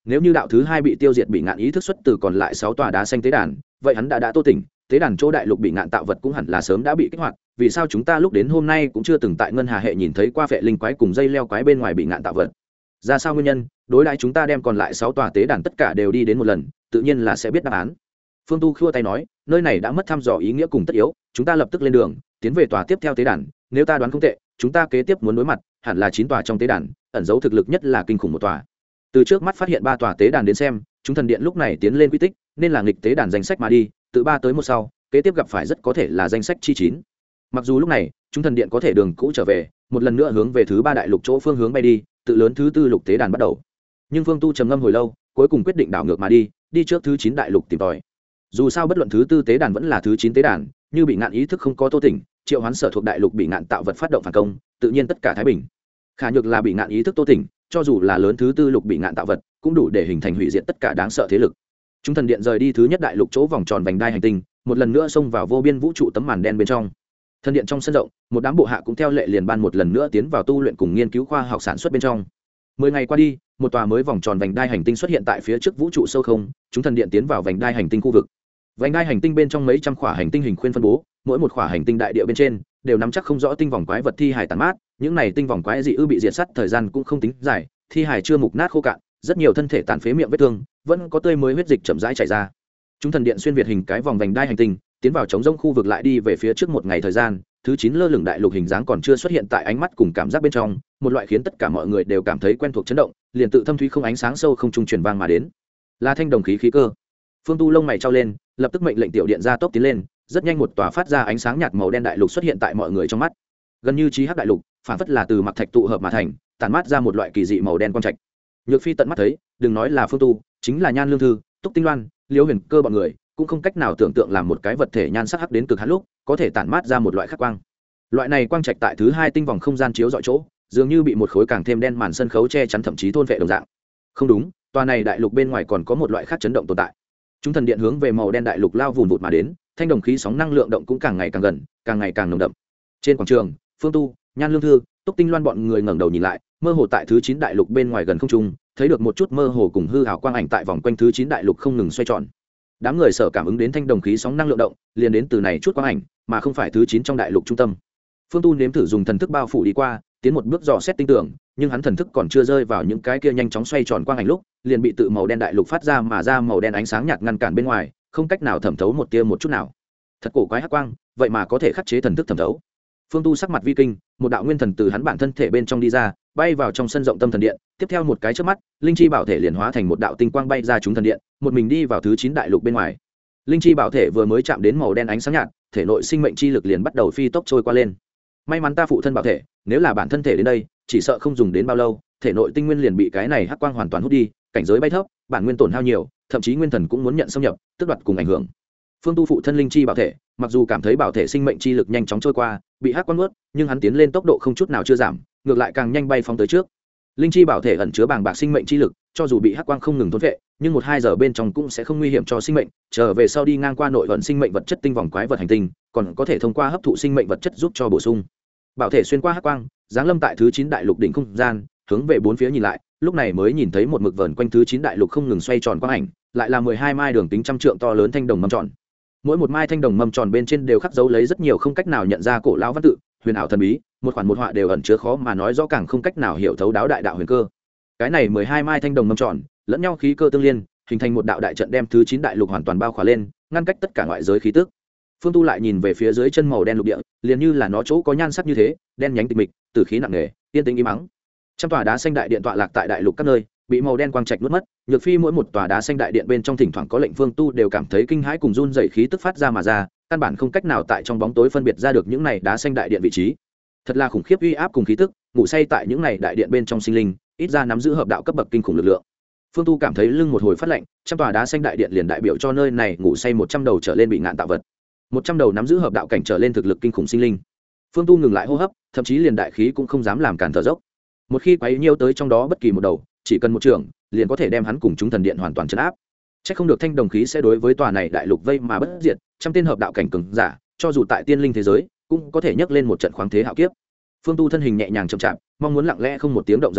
S1: nếu như đạo thứ hai bị tiêu diệt, bị ngạn ý thức xuất từ còn lại sáu tòa đá xanh tế đàn, vậy hắn đã đã tô tỉnh, tế đàn chỗ đại lục bị ngạn tạo vật cũng hẳn là sớm đã bị kích hoạt. Vì sao chúng ta lúc đến hôm nay cũng chưa từng tại ngân hà hệ nhìn thấy qua vệ linh quái cùng dây leo quái bên ngoài bị ngạn tạo vật? Ra sao nguyên nhân? Đối đãi chúng ta đem còn lại sáu tòa tế đàn tất cả đều đi đến một lần, tự nhiên là sẽ biết đáp án. Phương Tu khua tay nói, nơi này đã mất thăm dò ý nghĩa cùng tất yếu, chúng ta lập tức lên đường, tiến về tòa tiếp theo tế đàn. Nếu ta đoán không tệ, chúng ta kế tiếp muốn đối mặt hẳn là chín tòa trong tế đàn, ẩn dấu thực lực nhất là kinh khủng một tòa. Từ trước mắt phát hiện ba tòa tế đàn đến xem, chúng thần điện lúc này tiến lên quy tích, nên là nghịch tế đàn danh sách mà đi, từ ba tới một sau, kế tiếp gặp phải rất có thể là danh sách chi chín. Mặc dù lúc này, chúng thần điện có thể đường cũ trở về, một lần nữa hướng về thứ ba đại lục chỗ phương hướng bay đi, tự lớn thứ tư lục tế đàn bắt đầu. Nhưng Phương Tu trầm ngâm hồi lâu, cuối cùng quyết định đảo ngược mà đi, đi trước thứ chín đại lục tìm tòi. Dù sao bất luận thứ tư tế đàn vẫn là thứ chín tế đàn, như bị ngạn ý thức không có tô tỉnh, triệu hoán sở thuộc đại lục bị ngạn tạo vật phát động phản công, tự nhiên tất cả thái bình. Khả nhược là bị ngạn ý thức tô tỉnh, cho dù là lớn thứ tư lục bị ngạn tạo vật, cũng đủ để hình thành hủy diệt tất cả đáng sợ thế lực. Chúng thần điện rời đi thứ nhất đại lục chỗ vòng tròn vành đai hành tinh, một lần nữa xông vào vô biên vũ trụ tấm màn đen bên trong. Thần điện trong sân rộng, một đám bộ hạ cũng theo lệ liền ban một lần nữa tiến vào tu luyện cùng nghiên cứu khoa học sản xuất bên trong. Mười ngày qua đi, một tòa mới vòng tròn vành đai hành tinh xuất hiện tại phía trước vũ trụ sâu không, chúng thần điện tiến vào vành đai hành tinh khu vực. Vành đai hành tinh bên trong mấy trăm khỏa hành tinh hình khuyên phân bố, mỗi một khỏa hành tinh đại địa bên trên đều nắm chắc không rõ tinh vòng quái vật thi hải tàn mát, những này tinh vòng quái dị ư bị diệt sát thời gian cũng không tính dài, thi hải chưa mục nát khô cạn, rất nhiều thân thể tàn phế miệng vết thương, vẫn có tươi mới huyết dịch chậm rãi chảy ra. Chúng thần điện xuyên việt hình cái vòng vành đai hành tinh, tiến vào trống rỗng khu vực lại đi về phía trước một ngày thời gian, thứ chín lơ lửng đại lục hình dáng còn chưa xuất hiện tại ánh mắt cùng cảm giác bên trong, một loại khiến tất cả mọi người đều cảm thấy quen thuộc chấn động, liền tự thâm thúy không ánh sáng sâu không trung truyền vang mà đến. Là thanh đồng khí khí cơ. Phương Tu lông mày trao lên, lập tức mệnh lệnh tiểu điện ra tốc tiến lên, rất nhanh một tòa phát ra ánh sáng nhạt màu đen đại lục xuất hiện tại mọi người trong mắt. Gần như trí hắc đại lục, phản phất là từ mặc thạch tụ hợp mà thành, tản mát ra một loại kỳ dị màu đen quang trạch. Nhược Phi tận mắt thấy, đừng nói là Phương Tu, chính là Nhan Lương Thư, Túc Tinh Loan, Liễu Huyền Cơ bọn người, cũng không cách nào tưởng tượng làm một cái vật thể nhan sắc hắc đến cực hạn lúc, có thể tản mát ra một loại khắc quang. Loại này quang trạch tại thứ hai tinh vòng không gian chiếu dọi chỗ, dường như bị một khối càng thêm đen màn sân khấu che chắn, thậm chí thôn vệ đồng dạng. Không đúng, tòa này đại lục bên ngoài còn có một loại khác chấn động tồn tại. Chúng thần điện hướng về màu đen đại lục lao vùn vụt mà đến, thanh đồng khí sóng năng lượng động cũng càng ngày càng gần, càng ngày càng nồng đậm. Trên quảng trường, Phương Tu, Nhan Lương Thư, Túc Tinh Loan bọn người ngẩng đầu nhìn lại, mơ hồ tại thứ chín đại lục bên ngoài gần không trung, thấy được một chút mơ hồ cùng hư ảo quang ảnh tại vòng quanh thứ chín đại lục không ngừng xoay tròn. Đám người sở cảm ứng đến thanh đồng khí sóng năng lượng động, liền đến từ này chút quang ảnh, mà không phải thứ chín trong đại lục trung tâm. Phương Tu nếm thử dùng thần thức bao phủ đi qua, tiến một bước dò xét tinh tưởng, nhưng hắn thần thức còn chưa rơi vào những cái kia nhanh chóng xoay tròn quang ảnh lúc, liền bị tự màu đen đại lục phát ra mà ra màu đen ánh sáng nhạt ngăn cản bên ngoài, không cách nào thẩm thấu một tia một chút nào. Thật cổ quái hắc quang, vậy mà có thể khắc chế thần thức thẩm thấu. Phương Tu sắc mặt vi kinh, một đạo nguyên thần từ hắn bản thân thể bên trong đi ra, bay vào trong sân rộng tâm thần điện, tiếp theo một cái chớp mắt, linh chi bảo thể liền hóa thành một đạo tinh quang bay ra chúng thần điện, một mình đi vào thứ chín đại lục bên ngoài. Linh chi bảo thể vừa mới chạm đến màu đen ánh sáng nhạt, thể nội sinh mệnh chi lực liền bắt đầu phi tốc trôi qua lên. May mắn ta phụ thân bảo thể, nếu là bản thân thể đến đây, chỉ sợ không dùng đến bao lâu, thể nội tinh nguyên liền bị cái này hắc quang hoàn toàn hút đi, cảnh giới bay thấp, bản nguyên tổn hao nhiều, thậm chí nguyên thần cũng muốn nhận xâm nhập, tức đoạt cùng ảnh hưởng. Phương Tu phụ thân linh chi bảo thể, mặc dù cảm thấy bảo thể sinh mệnh chi lực nhanh chóng trôi qua, bị hắc quang nuốt, nhưng hắn tiến lên tốc độ không chút nào chưa giảm, ngược lại càng nhanh bay phóng tới trước. Linh chi bảo thể ẩn chứa bàng bạc sinh mệnh chi lực, cho dù bị hắc quang không ngừng thôn vệ, nhưng một hai giờ bên trong cũng sẽ không nguy hiểm cho sinh mệnh, trở về sau đi ngang qua nội vận sinh mệnh vật chất tinh vòng quái vật hành tinh, còn có thể thông qua hấp thụ sinh mệnh vật chất giúp cho bổ sung. Bảo thể xuyên qua hắc quang, giáng lâm tại thứ chín đại lục đỉnh không gian, hướng về bốn phía nhìn lại, lúc này mới nhìn thấy một mực vờn quanh thứ chín đại lục không ngừng xoay tròn quang ảnh, lại là mười hai mai đường kính trăm trượng to lớn thanh đồng mâm tròn. Mỗi một mai thanh đồng mâm tròn bên trên đều khắc dấu lấy rất nhiều không cách nào nhận ra cổ lão văn tự, huyền ảo thần bí, một khoản một họa đều ẩn chứa khó mà nói rõ, càng không cách nào hiểu thấu đáo đại đạo huyền cơ. Cái này mười hai mai thanh đồng mâm tròn, lẫn nhau khí cơ tương liên, hình thành một đạo đại trận đem thứ chín đại lục hoàn toàn bao khỏa lên, ngăn cách tất cả ngoại giới khí tức. Phương Tu lại nhìn về phía dưới chân màu đen lục địa, liền như là nó chỗ có nhan sắc như thế, đen nhánh tịch mịch, tử khí nặng nề, yên tĩnh im mắng. Trăm tòa đá xanh đại điện tọa lạc tại đại lục các nơi, bị màu đen quang trạch nuốt mất. Nhược Phi mỗi một tòa đá xanh đại điện bên trong thỉnh thoảng có lệnh Phương Tu đều cảm thấy kinh hãi cùng run rẩy khí tức phát ra mà ra, căn bản không cách nào tại trong bóng tối phân biệt ra được những này đá xanh đại điện vị trí. Thật là khủng khiếp uy áp cùng khí tức, ngủ say tại những này đại điện bên trong sinh linh, ít ra nắm giữ hợp đạo cấp bậc kinh khủng lực lượng. Phương Tu cảm thấy lưng một hồi phát lạnh, trăm tòa đá xanh đại điện liền đại biểu cho nơi này ngủ say một trăm đầu trở lên bị ngạn tạo vật. Một trăm đầu nắm giữ hợp đạo cảnh trở lên thực lực kinh khủng sinh linh. Phương Tu ngừng lại hô hấp, thậm chí liền đại khí cũng không dám làm cản thở dốc. Một khi quấy nhiêu tới trong đó bất kỳ một đầu, chỉ cần một trường, liền có thể đem hắn cùng chúng thần điện hoàn toàn trấn áp. Chắc không được thanh đồng khí sẽ đối với tòa này đại lục vây mà bất diệt, trăm tên hợp đạo cảnh cường giả, cho dù tại tiên linh thế giới, cũng có thể nhấc lên một trận khoáng thế hạo kiếp. Phương Tu thân hình nhẹ nhàng chậm chạp, mong muốn lặng lẽ không một tiếng động rời đi,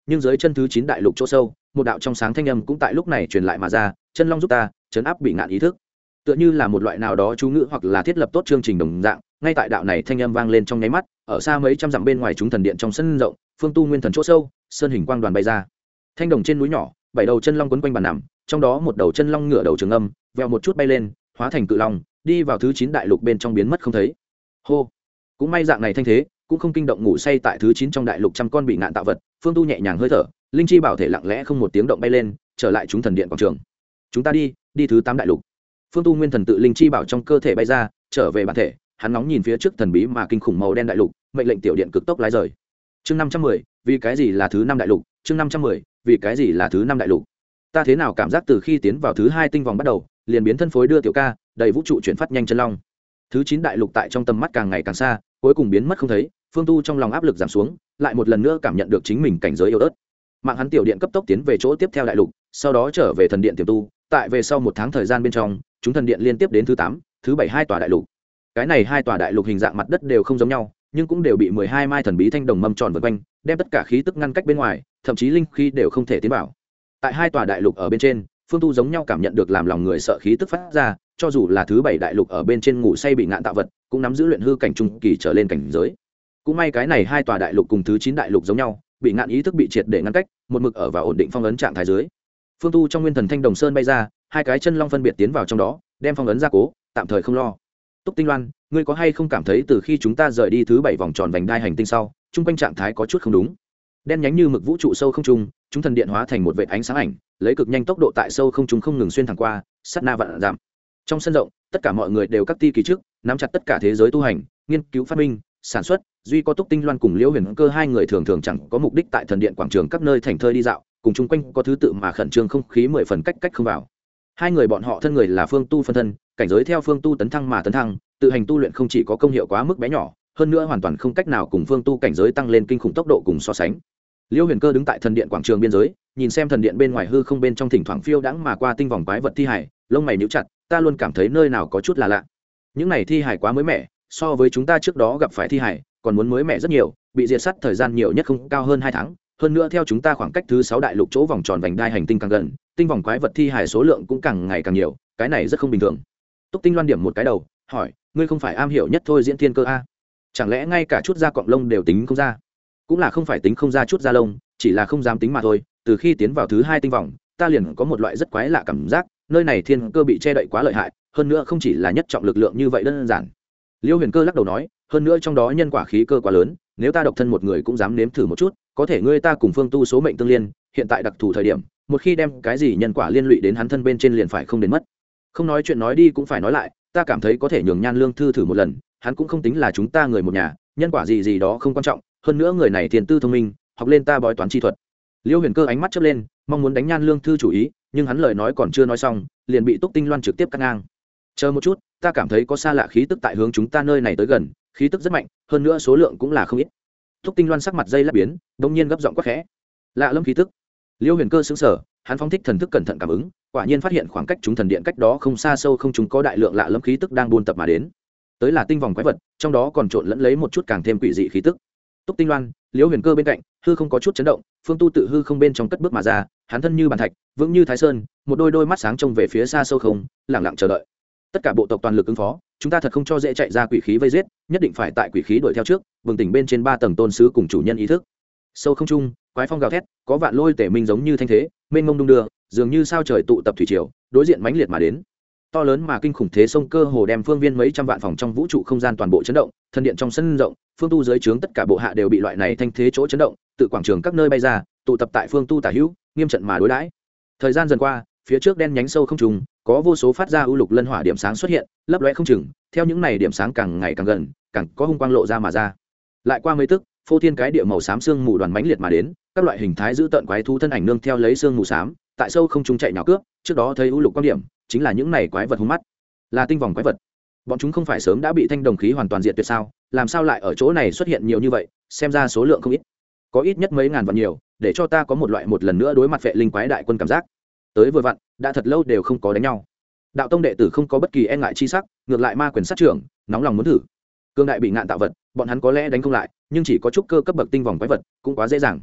S1: nhưng dưới chân thứ chín đại lục chỗ sâu một đạo trong sáng thanh âm cũng tại lúc này truyền lại mà ra, chân long giúp ta chấn áp bị ngạn ý thức. Tựa như là một loại nào đó chú ngữ hoặc là thiết lập tốt chương trình đồng dạng, ngay tại đạo này thanh âm vang lên trong nháy mắt, ở xa mấy trăm dặm bên ngoài chúng thần điện trong sân rộng, phương tu nguyên thần chỗ sâu, sơn hình quang đoàn bay ra. Thanh đồng trên núi nhỏ, bảy đầu chân long quấn quanh bàn nằm, trong đó một đầu chân long ngửa đầu trường âm, vèo một chút bay lên, hóa thành cự long, đi vào thứ chín đại lục bên trong biến mất không thấy. Hô, cũng may dạng này thanh thế, cũng không kinh động ngủ say tại thứ chín trong đại lục trăm con bị ngạn tạo vật, phương tu nhẹ nhàng hơi thở, linh chi bảo thể lặng lẽ không một tiếng động bay lên, trở lại chúng thần điện quảng trường. Chúng ta đi, đi thứ tám đại lục. Phương tu nguyên thần tự linh chi bảo trong cơ thể bay ra, trở về bản thể, hắn nóng nhìn phía trước thần bí mà kinh khủng màu đen đại lục, mệnh lệnh tiểu điện cực tốc lái rời. Chương năm trăm mười, vì cái gì là thứ năm đại lục? Chương năm trăm mười, vì cái gì là thứ năm đại lục? Ta thế nào cảm giác từ khi tiến vào thứ hai tinh vòng bắt đầu, liền biến thân phối đưa tiểu ca, đầy vũ trụ chuyển phát nhanh chân long. Thứ chín đại lục tại trong tầm mắt càng ngày càng xa, cuối cùng biến mất không thấy, Phương tu trong lòng áp lực giảm xuống, lại một lần nữa cảm nhận được chính mình cảnh giới yếu ớt. Mạng hắn tiểu điện cấp tốc tiến về chỗ tiếp theo đại lục, sau đó trở về thần điện tiềm tu, tại về sau một tháng thời gian bên trong, chúng thần điện liên tiếp đến thứ tám, thứ bảy hai tòa đại lục. Cái này hai tòa đại lục hình dạng mặt đất đều không giống nhau, nhưng cũng đều bị mười hai mai thần bí thanh đồng mâm tròn vây quanh, đem tất cả khí tức ngăn cách bên ngoài, thậm chí linh khí đều không thể tiến vào. Tại hai tòa đại lục ở bên trên, Phương tu giống nhau cảm nhận được làm lòng người sợ khí tức phát ra, cho dù là thứ bảy đại lục ở bên trên ngủ say bị ngạn tạo vật, cũng nắm giữ luyện hư cảnh trung kỳ trở lên cảnh giới. Cũng may cái này hai tòa đại lục cùng thứ chín đại lục giống nhau, bị ngạn ý thức bị triệt để ngăn cách, một mực ở vào ổn định phong ấn trạng thái dưới. Phương tu trong nguyên thần thanh đồng sơn bay ra, hai cái chân long phân biệt tiến vào trong đó, đem phong ấn gia cố, tạm thời không lo. Túc Tinh Loan, ngươi có hay không cảm thấy từ khi chúng ta rời đi thứ bảy vòng tròn vành đai hành tinh sau, trung quanh trạng thái có chút không đúng? Đen nhánh như mực vũ trụ sâu không trung, chúng thần điện hóa thành một vệt ánh sáng ảnh, lấy cực nhanh tốc độ tại sâu không trung không ngừng xuyên thẳng qua, sát na vạn giảm. Trong sân rộng, tất cả mọi người đều các ti kỳ trước, nắm chặt tất cả thế giới tu hành, nghiên cứu phát minh, sản xuất, duy có Túc Tinh Loan cùng Liễu Huyền Cơ hai người thường thường chẳng có mục đích tại thần điện quảng trường các nơi thành thơi đi dạo, cùng chung quanh có thứ tự mà khẩn trương không khí mười phần cách cách không vào. Hai người bọn họ thân người là phương tu phân thân, cảnh giới theo phương tu tấn thăng mà tấn thăng, tự hành tu luyện không chỉ có công hiệu quá mức bé nhỏ, hơn nữa hoàn toàn không cách nào cùng phương tu cảnh giới tăng lên kinh khủng tốc độ cùng so sánh. Liễu Huyền Cơ đứng tại thần điện quảng trường biên giới, nhìn xem thần điện bên ngoài hư không bên trong thỉnh thoảng phiêu đãng mà qua tinh vòng quái vật thi hải, lông mày nhíu chặt, ta luôn cảm thấy nơi nào có chút là lạ. Những này thi hải quá mới mẻ, so với chúng ta trước đó gặp phải thi hải, còn muốn mới mẻ rất nhiều, bị diệt sát thời gian nhiều nhất không cao hơn hai tháng, hơn nữa theo chúng ta khoảng cách thứ sáu đại lục chỗ vòng tròn vành đai hành tinh càng gần, tinh vòng quái vật thi hải số lượng cũng càng ngày càng nhiều, cái này rất không bình thường. Túc Tinh Loan điểm một cái đầu, hỏi, ngươi không phải am hiểu nhất thôi diễn thiên cơ a? Chẳng lẽ ngay cả chút da cọng lông đều tính không ra? Cũng là không phải tính không ra chút da lông, chỉ là không dám tính mà thôi. Từ khi tiến vào thứ hai tinh vòng, ta liền có một loại rất quái lạ cảm giác, nơi này thiên cơ bị che đậy quá lợi hại, hơn nữa không chỉ là nhất trọng lực lượng như vậy đơn giản. Liễu Huyền Cơ lắc đầu nói, hơn nữa trong đó nhân quả khí cơ quá lớn, nếu ta độc thân một người cũng dám nếm thử một chút, có thể ngươi ta cùng phương tu số mệnh tương liên, hiện tại đặc thù thời điểm, một khi đem cái gì nhân quả liên lụy đến hắn thân bên trên liền phải không đến mất. Không nói chuyện nói đi cũng phải nói lại, ta cảm thấy có thể nhường Nhan Lương Thư thử một lần, hắn cũng không tính là chúng ta người một nhà, nhân quả gì gì đó không quan trọng, hơn nữa người này tiền tư thông minh, học lên ta bói toán chi thuật. Liễu Huyền Cơ ánh mắt chớp lên, mong muốn đánh Nhan Lương Thư chủ ý, nhưng hắn lời nói còn chưa nói xong, liền bị Túc Tinh Loan trực tiếp cắt ngang. Chờ một chút, ta cảm thấy có xa lạ khí tức tại hướng chúng ta nơi này tới gần, khí tức rất mạnh, hơn nữa số lượng cũng là không ít. Túc Tinh Loan sắc mặt dây lát biến, đột nhiên gấp giọng quát khẽ, lạ lâm khí tức. Liễu Huyền Cơ sững sờ, hắn phóng thích thần thức cẩn thận cảm ứng, quả nhiên phát hiện khoảng cách chúng thần điện cách đó không xa sâu không chúng có đại lượng lạ lâm khí tức đang buôn tập mà đến. Tới là tinh vòng quái vật, trong đó còn trộn lẫn lấy một chút càng thêm quỷ dị khí tức. Túc Tinh Loan, Liễu Huyền Cơ bên cạnh, hư không có chút chấn động, phương tu tự hư không bên trong cất bước mà ra, hắn thân như bàn thạch, vững như thái sơn, một đôi đôi mắt sáng trông về phía xa sâu không, lặng lặng chờ đợi. Tất cả bộ tộc toàn lực ứng phó, chúng ta thật không cho dễ chạy ra quỷ khí vây giết, nhất định phải tại quỷ khí đuổi theo trước, bừng tỉnh bên trên ba tầng tôn sứ cùng chủ nhân ý thức. Sâu không trung, quái phong gào thét, có vạn lôi tể minh giống như thanh thế, mênh mông đung đưa, dường như sao trời tụ tập thủy triều, đối diện mãnh liệt mà đến. To lớn mà kinh khủng thế sông cơ hồ đem phương viên mấy trăm vạn phòng trong vũ trụ không gian toàn bộ chấn động, thần điện trong sân rộng, phương tu dưới trướng tất cả bộ hạ đều bị loại này thanh thế chỗ chấn động, tự quảng trường các nơi bay ra, tụ tập tại phương tu tả hữu, nghiêm trận mà đối đãi. Thời gian dần qua, phía trước đen nhánh sâu không trùng, có vô số phát ra ưu lục lân hỏa điểm sáng xuất hiện, lấp lóe không chừng, theo những này điểm sáng càng ngày càng gần, càng có hung quang lộ ra mà ra. Lại qua mấy tức, phô thiên cái địa màu xám xương mù đoàn mãnh liệt mà đến, các loại hình thái giữ tận quái thú thân ảnh nương theo lấy xương mù xám, tại sâu không trung chạy nhào cướp, trước đó thấy ưu lục quan điểm, chính là những này quái vật hung mắt, là tinh vòng quái vật. Bọn chúng không phải sớm đã bị thanh đồng khí hoàn toàn diệt tuyệt sao, làm sao lại ở chỗ này xuất hiện nhiều như vậy, xem ra số lượng không ít, có ít nhất mấy ngàn vạn nhiều, để cho ta có một loại một lần nữa đối mặt vệ linh quái đại quân cảm giác. Tới vừa vặn, đã thật lâu đều không có đánh nhau. Đạo tông đệ tử không có bất kỳ e ngại chi sắc, ngược lại ma quyền sát trưởng, nóng lòng muốn thử. Cương đại bị ngạn tạo vật, bọn hắn có lẽ đánh không lại, nhưng chỉ có chút cơ cấp bậc tinh vòng quái vật, cũng quá dễ dàng.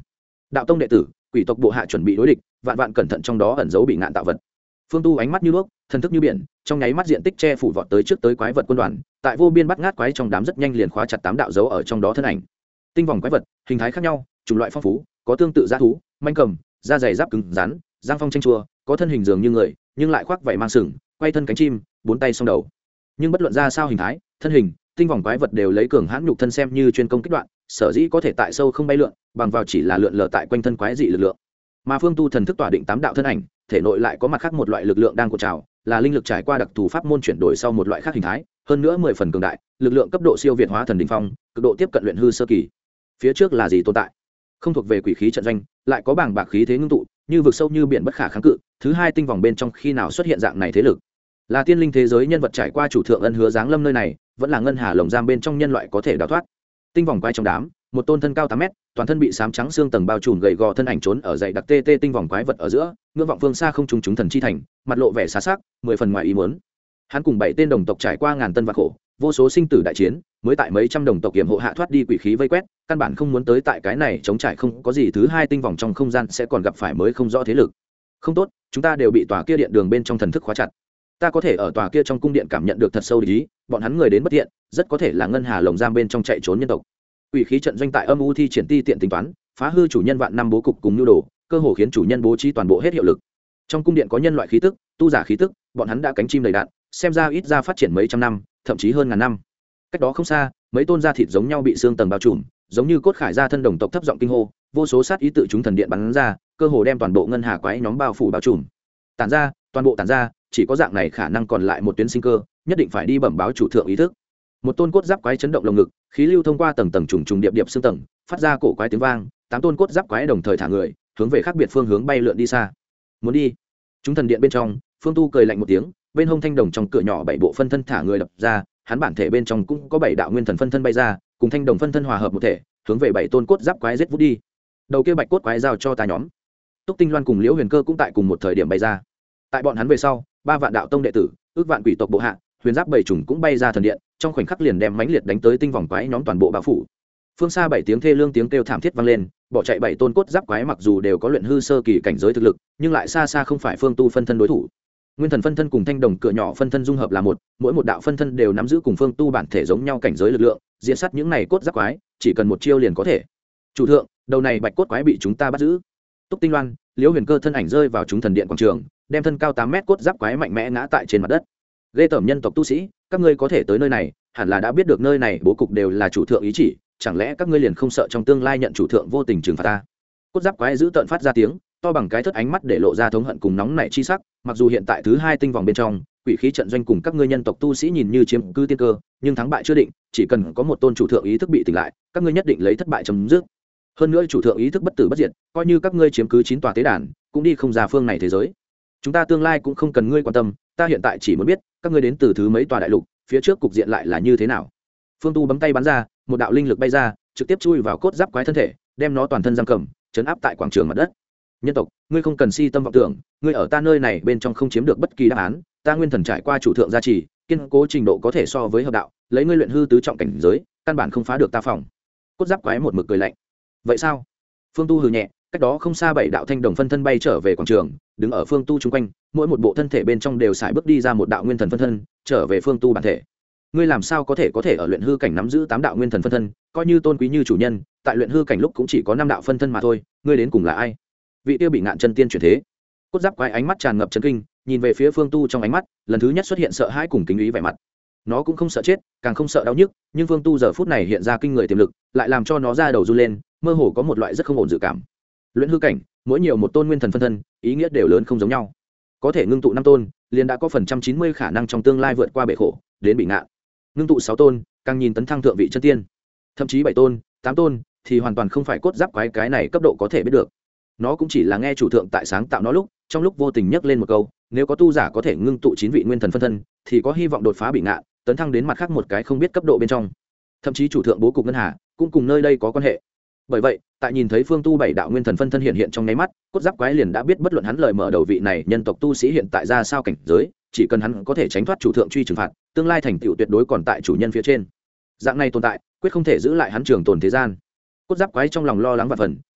S1: đạo tông đệ tử, quỷ tộc bộ hạ chuẩn bị đối địch, vạn vạn cẩn thận trong đó ẩn giấu bị ngạn tạo vật. Phương Tu ánh mắt như đuốc, thần thức như biển, trong nháy mắt diện tích che phủ vọt tới trước tới quái vật quân đoàn, tại vô biên bắt ngát quái trong đám rất nhanh liền khóa chặt tám đạo dấu ở trong đó thân ảnh. Tinh vòng quái vật, hình thái khác nhau, chủng loại phong phú, có tương tự dã thú, manh cầm, da dày giáp cứng rắn, giang phong tranh chua, có thân hình dường như người, nhưng lại khoác vảy mang sừng, quay thân cánh chim, bốn tay song đầu. Nhưng bất luận ra sao hình thái, thân hình, tinh vòng quái vật đều lấy cường hãn nhục thân xem như chuyên công kích đoạn, sở dĩ có thể tại sâu không bay lượn, bằng vào chỉ là lượn lờ tại quanh thân quái dị lực lượng. Mà Phương Tu thần thức tỏa định tám đạo thân ảnh, thể nội lại có mặt khác một loại lực lượng đang cuộn trào, là linh lực trải qua đặc thù pháp môn chuyển đổi sau một loại khác hình thái, hơn nữa mười phần cường đại, lực lượng cấp độ siêu việt hóa thần đỉnh phong, cực độ tiếp cận luyện hư sơ kỳ. Phía trước là gì tồn tại? Không thuộc về quỷ khí trận doanh, lại có bảng bạc khí thế ngưng tụ, như vực sâu như biển bất khả kháng cự. Thứ hai tinh vòng bên trong khi nào xuất hiện dạng này thế lực? Là tiên linh thế giới nhân vật trải qua chủ thượng ân hứa giáng lâm nơi này, vẫn là ngân hà lồng giam bên trong nhân loại có thể đào thoát. Tinh vòng quái trong đám, một tôn thân cao tám mét, toàn thân bị sám trắng xương tầng bao trùm gầy gò thân ảnh trốn ở dãy đặc tê tê tinh vòng quái vật ở giữa, ngưỡng vọng phương xa không trùng chúng thần chi thành, mặt lộ vẻ xá xác, mười phần ngoài ý muốn. Hắn cùng bảy tên đồng tộc trải qua ngàn tân vạn khổ, vô số sinh tử đại chiến, mới tại mấy trăm đồng tộc kiểm hộ hạ thoát đi quỷ khí vây quét, căn bản không muốn tới tại cái này chống trải không có gì thứ hai tinh vòng trong không gian sẽ còn gặp phải mới không rõ thế lực. Không tốt, chúng ta đều bị tòa kia điện đường bên trong thần thức khóa chặt. Ta có thể ở tòa kia trong cung điện cảm nhận được thật sâu ý, bọn hắn người đến bất thiện, rất có thể là ngân hà lồng giam bên trong chạy trốn nhân tộc. Quỷ khí trận doanh tại âm u thi triển ti tiện tính toán, phá hư chủ nhân vạn năm bố cục cùng nhu đồ, cơ hồ khiến chủ nhân bố trí toàn bộ hết hiệu lực. Trong cung điện có nhân loại khí tức, tu giả khí tức, bọn hắn đã cánh chim đầy đạn, xem ra ít ra phát triển mấy trăm năm, thậm chí hơn ngàn năm. Cách đó không xa, mấy tôn da thịt giống nhau bị xương tầng bao trùm, giống như cốt khải gia thân đồng tộc thấp giọng kinh hô, vô số sát ý tự chúng thần điện bắn ra, cơ hồ đem toàn bộ ngân hà quái nhóm bao phủ bao trùm. Tản ra, toàn bộ tản ra, chỉ có dạng này khả năng còn lại một tuyến sinh cơ, nhất định phải đi bẩm báo chủ thượng ý thức. Một tôn cốt giáp quái chấn động lồng ngực, khí lưu thông qua tầng tầng trùng trùng điệp điệp xương tầng, phát ra cổ quái tiếng vang, tám tôn cốt giáp quái đồng thời thả người, hướng về khác biệt phương hướng bay lượn đi xa. Muốn đi? Chúng thần điện bên trong, Phương Tu cười lạnh một tiếng, bên hông thanh đồng trong cửa nhỏ bảy bộ phân thân thả người lập ra, hắn bản thể bên trong cũng có bảy đạo nguyên thần phân thân bay ra, cùng thanh đồng phân thân hòa hợp một thể, hướng về bảy tôn cốt giáp quái giết vút đi. Đầu kia bạch cốt quái giao cho ta nhóm. Túc Tinh Loan cùng Liễu Huyền Cơ cũng tại cùng một thời điểm bay ra. Tại bọn hắn về sau, ba vạn đạo tông đệ tử, ước vạn quỷ tộc bộ hạ, huyền giáp bảy trùng cũng bay ra thần điện, trong khoảnh khắc liền đem mãnh liệt đánh tới tinh vòng quái nhóm toàn bộ bao phủ. Phương xa bảy tiếng thê lương tiếng kêu thảm thiết vang lên, bỏ chạy bảy tôn cốt giáp quái mặc dù đều có luyện hư sơ kỳ cảnh giới thực lực, nhưng lại xa xa không phải Phương Tu phân thân đối thủ. Nguyên thần phân thân cùng thanh đồng cửa nhỏ phân thân dung hợp là một, mỗi một đạo phân thân đều nắm giữ cùng Phương Tu bản thể giống nhau cảnh giới lực lượng, diễn sát những này cốt giáp quái, chỉ cần một chiêu liền có thể. Chủ thượng, đầu này bạch cốt quái bị chúng ta bắt giữ. Túc Tinh Loan, Liễu Huyền Cơ thân ảnh rơi vào chúng thần điện quảng trường, đem thân cao tám mét cốt giáp quái mạnh mẽ ngã tại trên mặt đất. Ghê tởm nhân tộc tu sĩ, các ngươi có thể tới nơi này, hẳn là đã biết được nơi này bố cục đều là chủ thượng ý chỉ, chẳng lẽ các ngươi liền không sợ trong tương lai nhận chủ thượng vô tình trừng phạt ta? Cốt giáp quái giữ tợn phát ra tiếng, to bằng cái thất ánh mắt để lộ ra thống hận cùng nóng nảy chi sắc, mặc dù hiện tại thứ hai tinh vòng bên trong, quỷ khí trận doanh cùng các ngươi nhân tộc tu sĩ nhìn như chiếm cứ tiên cơ, nhưng thắng bại chưa định, chỉ cần có một tôn chủ thượng ý thức bị tỉnh lại, các ngươi nhất định lấy thất bại chấm dứt. Hơn nữa chủ thượng ý thức bất tử bất diệt, coi như các ngươi chiếm cứ chín tòa tế đàn, cũng đi không ra phương này thế giới. Chúng ta tương lai cũng không cần ngươi quan tâm, ta hiện tại chỉ muốn biết các ngươi đến từ thứ mấy tòa đại lục, phía trước cục diện lại là như thế nào. Phương Tu bấm tay bắn ra, một đạo linh lực bay ra, trực tiếp chui vào cốt giáp quái thân thể, đem nó toàn thân giam cầm, chấn áp tại quảng trường mặt đất. Nhân tộc, ngươi không cần si tâm vọng tưởng, ngươi ở ta nơi này bên trong không chiếm được bất kỳ đáp án, ta nguyên thần trải qua chủ thượng gia trì, kiên cố trình độ có thể so với hợp đạo, lấy ngươi luyện hư tứ trọng cảnh giới, căn bản không phá được ta phòng. Cốt giáp quái một mực cười lạnh. Vậy sao? Phương Tu hừ nhẹ, cách đó không xa bảy đạo thanh đồng phân thân bay trở về quảng trường, đứng ở Phương Tu chung quanh, mỗi một bộ thân thể bên trong đều xài bước đi ra một đạo nguyên thần phân thân, trở về Phương Tu bản thể. Ngươi làm sao có thể có thể ở luyện hư cảnh nắm giữ tám đạo nguyên thần phân thân, coi như tôn quý như chủ nhân, tại luyện hư cảnh lúc cũng chỉ có năm đạo phân thân mà thôi, ngươi đến cùng là ai? Vị kia bị ngạn chân tiên chuyển thế. Cốt giáp quái ánh mắt tràn ngập chấn kinh, nhìn về phía Phương Tu trong ánh mắt, lần thứ nhất xuất hiện sợ hãi cùng kính ý vẻ mặt. Nó cũng không sợ chết, càng không sợ đau nhức, nhưng Phương Tu giờ phút này hiện ra kinh người tiềm lực, lại làm cho nó ra đầu run lên, mơ hồ có một loại rất không ổn dự cảm. Luyện hư cảnh, mỗi nhiều một tôn nguyên thần phân thân, ý nghĩa đều lớn không giống nhau. Có thể ngưng tụ năm tôn, liền đã có phần trăm chín mươi khả năng trong tương lai vượt qua bể khổ, đến bị ngạn. Ngưng tụ sáu tôn, càng nhìn tấn thăng thượng vị chân tiên. Thậm chí bảy tôn, tám tôn thì hoàn toàn không phải cốt giáp quái cái này cấp độ có thể biết được. Nó cũng chỉ là nghe chủ thượng tại sáng tạo nó lúc, trong lúc vô tình nhắc lên một câu, nếu có tu giả có thể ngưng tụ chín vị nguyên thần phân thân, thì có hy vọng đột phá bị ngạn, tấn thăng đến mặt khác một cái không biết cấp độ bên trong. Thậm chí chủ thượng bố cục ngân hà cũng cùng nơi đây có quan hệ. Bởi vậy, tại nhìn thấy Phương Tu bảy đạo nguyên thần phân thân hiện hiện trong nháy mắt, cốt giáp quái liền đã biết bất luận hắn lời mở đầu vị này nhân tộc tu sĩ hiện tại ra sao cảnh giới, chỉ cần hắn có thể tránh thoát chủ thượng truy trừng phạt, tương lai thành tựu tuyệt đối còn tại chủ nhân phía trên. Dạng này tồn tại, quyết không thể giữ lại hắn trường tồn thế gian. Cốt giáp quái trong lòng lo lắng và phần,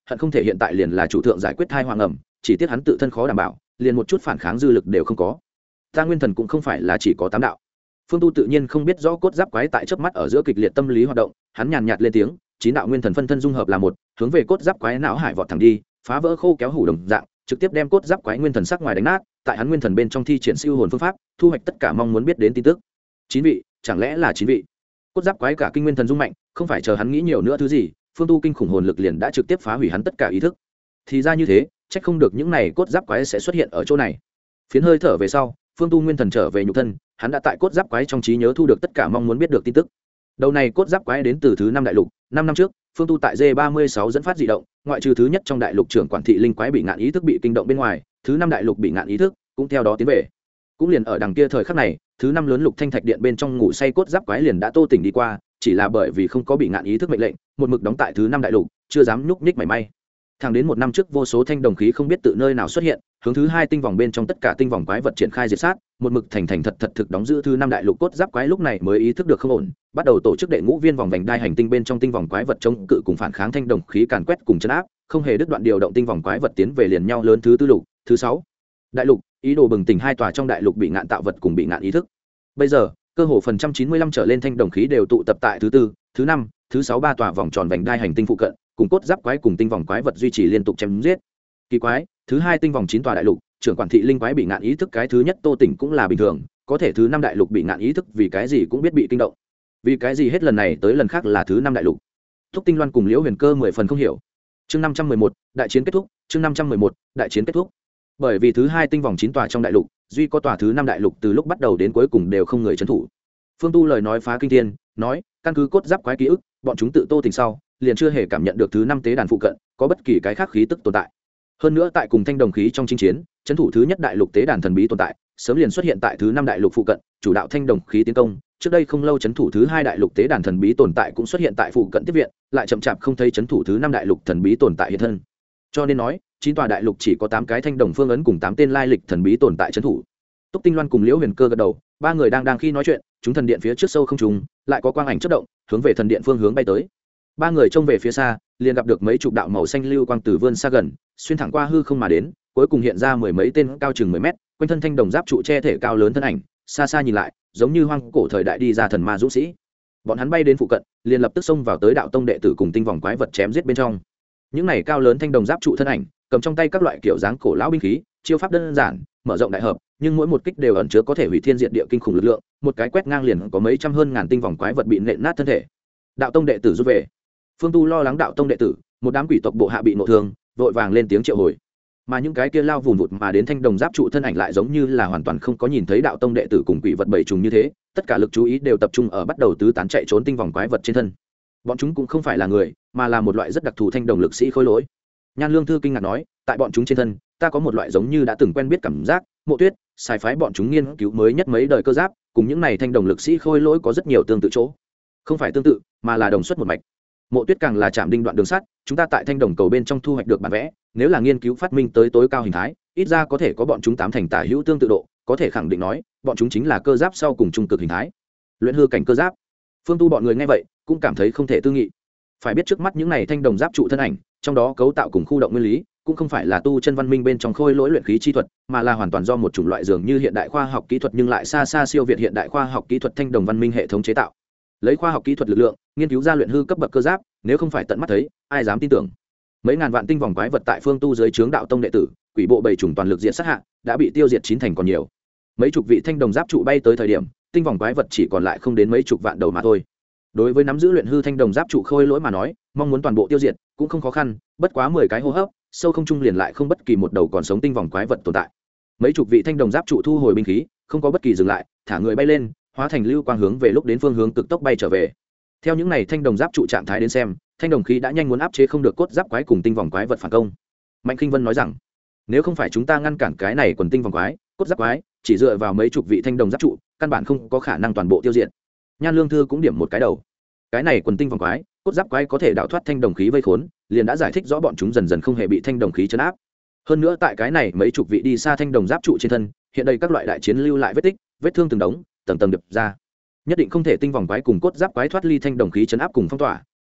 S1: hận không thể hiện tại liền là chủ thượng giải quyết thai hoàng ẩm, chỉ tiếc hắn tự thân khó đảm bảo, liền một chút phản kháng dư lực đều không có. Ta nguyên thần cũng không phải là chỉ có tám đạo. Phương Tu tự nhiên không biết rõ cốt giáp quái tại chớp mắt ở giữa kịch liệt tâm lý hoạt động, hắn nhàn nhạt lên tiếng, chín đạo nguyên thần phân thân dung hợp là một, hướng về cốt giáp quái não hải vọt thẳng đi, phá vỡ khô kéo hủ đồng dạng, trực tiếp đem cốt giáp quái nguyên thần sắc ngoài đánh nát, tại hắn nguyên thần bên trong thi triển siêu hồn phương pháp, thu hoạch tất cả mong muốn biết đến tin tức. Chín vị, chẳng lẽ là chín vị? Cốt giáp quái cả kinh nguyên thần dung mạnh, không phải chờ hắn nghĩ nhiều nữa thứ gì, Phương Tu kinh khủng hồn lực liền đã trực tiếp phá hủy hắn tất cả ý thức. Thì ra như thế, chắc không được những này cốt giáp quái sẽ xuất hiện ở chỗ này. Phiến hơi thở về sau, Phương Tu nguyên thần trở về nhục thân, hắn đã tại cốt giáp quái trong trí nhớ thu được tất cả mong muốn biết được tin tức. Đầu này cốt giáp quái đến từ thứ năm đại lục, năm năm trước, Phương Tu tại D ba mươi sáu dẫn phát dị động, ngoại trừ thứ nhất trong đại lục trưởng quản thị linh quái bị ngạn ý thức bị kinh động bên ngoài, thứ năm đại lục bị ngạn ý thức cũng theo đó tiến về. Cũng liền ở đằng kia thời khắc này, thứ năm lớn lục thanh thạch điện bên trong ngủ say cốt giáp quái liền đã tô tỉnh đi qua, chỉ là bởi vì không có bị ngạn ý thức mệnh lệnh, một mực đóng tại thứ năm đại lục, chưa dám nhúc nhích mảy may. Thẳng đến một năm trước vô số thanh đồng khí không biết tự nơi nào xuất hiện, hướng thứ hai tinh vòng bên trong tất cả tinh vòng quái vật triển khai diệt sát, một mực thành thành thật thật thực đóng giữ thứ năm đại lục cốt giáp quái lúc này mới ý thức được không ổn, bắt đầu tổ chức đệ ngũ viên vòng vành đai hành tinh bên trong tinh vòng quái vật chống cự cùng phản kháng thanh đồng khí càn quét cùng chấn áp, không hề đứt đoạn điều động tinh vòng quái vật tiến về liền nhau lớn thứ tư lục, thứ sáu đại lục, ý đồ bừng tỉnh hai tòa trong đại lục bị ngạn tạo vật cùng bị ngạn ý thức. Bây giờ, cơ hồ phần trăm chín mươi lăm trở lên thanh đồng khí đều tụ tập tại thứ tư, thứ năm, thứ sáu ba tòa vòng tròn vành đai hành tinh phụ cận, cùng cốt giáp quái cùng tinh vòng quái vật duy trì liên tục chém giết. Kỳ quái, thứ hai tinh vòng chín tòa đại lục, trưởng quản thị linh quái bị ngạn ý thức cái thứ nhất tô tỉnh cũng là bình thường, có thể thứ năm đại lục bị ngạn ý thức vì cái gì cũng biết bị kinh động. Vì cái gì hết lần này tới lần khác là thứ năm đại lục? Thúc Tinh Loan cùng Liễu Huyền Cơ mười phần không hiểu. Chương năm trăm mười một, đại chiến kết thúc, chương năm trăm mười một, đại chiến kết thúc. Bởi vì thứ hai tinh vòng chín tòa trong đại lục, duy có tòa thứ năm đại lục từ lúc bắt đầu đến cuối cùng đều không người trấn thủ. Phương Tu lời nói phá kinh thiên, nói, căn cứ cốt giáp quái ký ức, bọn chúng tự tô tỉnh sau, liền chưa hề cảm nhận được thứ năm tế đàn phụ cận có bất kỳ cái khác khí tức tồn tại. Hơn nữa tại cùng thanh đồng khí trong chinh chiến, trấn thủ thứ nhất đại lục tế đàn thần bí tồn tại, sớm liền xuất hiện tại thứ năm đại lục phụ cận, chủ đạo thanh đồng khí tiến công. Trước đây không lâu trấn thủ thứ hai đại lục tế đàn thần bí tồn tại cũng xuất hiện tại phụ cận tiếp viện, lại chậm chạp không thấy trấn thủ thứ năm đại lục thần bí tồn tại hiện thân. Cho nên nói, chín tòa đại lục chỉ có tám cái thanh đồng phương ấn cùng tám tên lai lịch thần bí tồn tại trấn thủ. Túc Tinh Loan cùng Liễu Huyền Cơ gật đầu, ba người đang đang khi nói chuyện, chúng thần điện phía trước sâu không trùng, lại có quang ảnh chớp động, hướng về thần điện phương hướng bay tới. Ba người trông về phía xa, liền gặp được mấy chục đạo màu xanh lưu quang từ vươn xa gần, xuyên thẳng qua hư không mà đến, cuối cùng hiện ra mười mấy tên cao chừng mười mét, quanh thân thanh đồng giáp trụ che thể cao lớn thân ảnh, xa xa nhìn lại, giống như hoang cổ thời đại đi ra thần ma dũng sĩ. Bọn hắn bay đến phụ cận, liền lập tức xông vào tới đạo tông đệ tử cùng tinh vòng quái vật chém giết bên trong. Những này cao lớn thanh đồng giáp trụ thân ảnh, cầm trong tay các loại kiểu dáng cổ lão binh khí, chiêu pháp đơn giản, mở rộng đại hợp, nhưng mỗi một kích đều ẩn chứa có thể hủy thiên diệt địa kinh khủng lực lượng, một cái quét ngang liền có mấy trăm hơn ngàn tinh vòng quái vật bị nện nát thân thể. Đạo tông đệ tử rút về. Phương Tu lo lắng đạo tông đệ tử, một đám quỷ tộc bộ hạ bị nộ thương, vội vàng lên tiếng triệu hồi. Mà những cái kia lao vùn vụt mà đến thanh đồng giáp trụ thân ảnh lại giống như là hoàn toàn không có nhìn thấy đạo tông đệ tử cùng quỷ vật bảy trùng như thế, tất cả lực chú ý đều tập trung ở bắt đầu tứ tán chạy trốn tinh vòng quái vật trên thân. Bọn chúng cũng không phải là người, mà là một loại rất đặc thù thanh đồng lực sĩ khôi lỗi. Nhan Lương Thư kinh ngạc nói, tại bọn chúng trên thân, ta có một loại giống như đã từng quen biết cảm giác. Mộ Tuyết, sai phái bọn chúng nghiên cứu mới nhất mấy đời cơ giáp, cùng những này thanh đồng lực sĩ khôi lỗi có rất nhiều tương tự chỗ. Không phải tương tự, mà là đồng xuất một mạch. Mộ Tuyết càng là chạm đinh đoạn đường sắt, chúng ta tại thanh đồng cầu bên trong thu hoạch được bản vẽ, nếu là nghiên cứu phát minh tới tối cao hình thái, ít ra có thể có bọn chúng tám thành tả hữu tương tự độ, có thể khẳng định nói, bọn chúng chính là cơ giáp sau cùng trung cực hình thái. Luyện hư cảnh cơ giáp. Phương Tu bọn người nghe vậy, cũng cảm thấy không thể tư nghị. Phải biết trước mắt những này thanh đồng giáp trụ thân ảnh, trong đó cấu tạo cùng khu động nguyên lý, cũng không phải là tu chân văn minh bên trong khôi lỗi luyện khí chi thuật, mà là hoàn toàn do một chủng loại dường như hiện đại khoa học kỹ thuật nhưng lại xa xa siêu việt hiện đại khoa học kỹ thuật thanh đồng văn minh hệ thống chế tạo. Lấy khoa học kỹ thuật lực lượng, nghiên cứu ra luyện hư cấp bậc cơ giáp, nếu không phải tận mắt thấy, ai dám tin tưởng. Mấy ngàn vạn tinh vòng quái vật tại Phương Tu dưới trướng đạo tông đệ tử, quỷ bộ bảy chủng toàn lực diệt sát hạ, đã bị tiêu diệt chín thành còn nhiều. Mấy chục vị thanh đồng giáp trụ bay tới thời điểm, tinh vòng quái vật chỉ còn lại không đến mấy chục vạn đầu mà thôi. Đối với nắm giữ luyện hư thanh đồng giáp trụ khôi lỗi mà nói, mong muốn toàn bộ tiêu diệt cũng không khó khăn, bất quá mười cái hô hấp, sâu không trung liền lại không bất kỳ một đầu còn sống tinh vòng quái vật tồn tại. Mấy chục vị thanh đồng giáp trụ thu hồi binh khí, không có bất kỳ dừng lại, thả người bay lên, hóa thành lưu quang hướng về lúc đến phương hướng cực tốc bay trở về. Theo những này thanh đồng giáp trụ trạng thái đến xem, thanh đồng khí đã nhanh muốn áp chế không được cốt giáp quái cùng tinh vòng quái vật phản công. Mạnh Khinh Vân nói rằng, nếu không phải chúng ta ngăn cản cái này quần tinh vòng quái, cốt giáp quái, chỉ dựa vào mấy chục vị thanh đồng giáp trụ, căn bản không có khả năng toàn bộ tiêu diệt. Nhan Lương Thư cũng điểm một cái đầu. Cái này quần tinh vòng quái, cốt giáp quái có thể đào thoát thanh đồng khí vây khốn, liền đã giải thích rõ bọn chúng dần dần không hề bị thanh đồng khí chấn áp. Hơn nữa tại cái này mấy chục vị đi xa thanh đồng giáp trụ trên thân, hiện đây các loại đại chiến lưu lại vết tích, vết thương từng đống, tầng tầng đập ra. Nhất định không thể tinh vòng quái cùng cốt giáp quái thoát ly thanh đồng khí chấn áp cùng phong tỏa,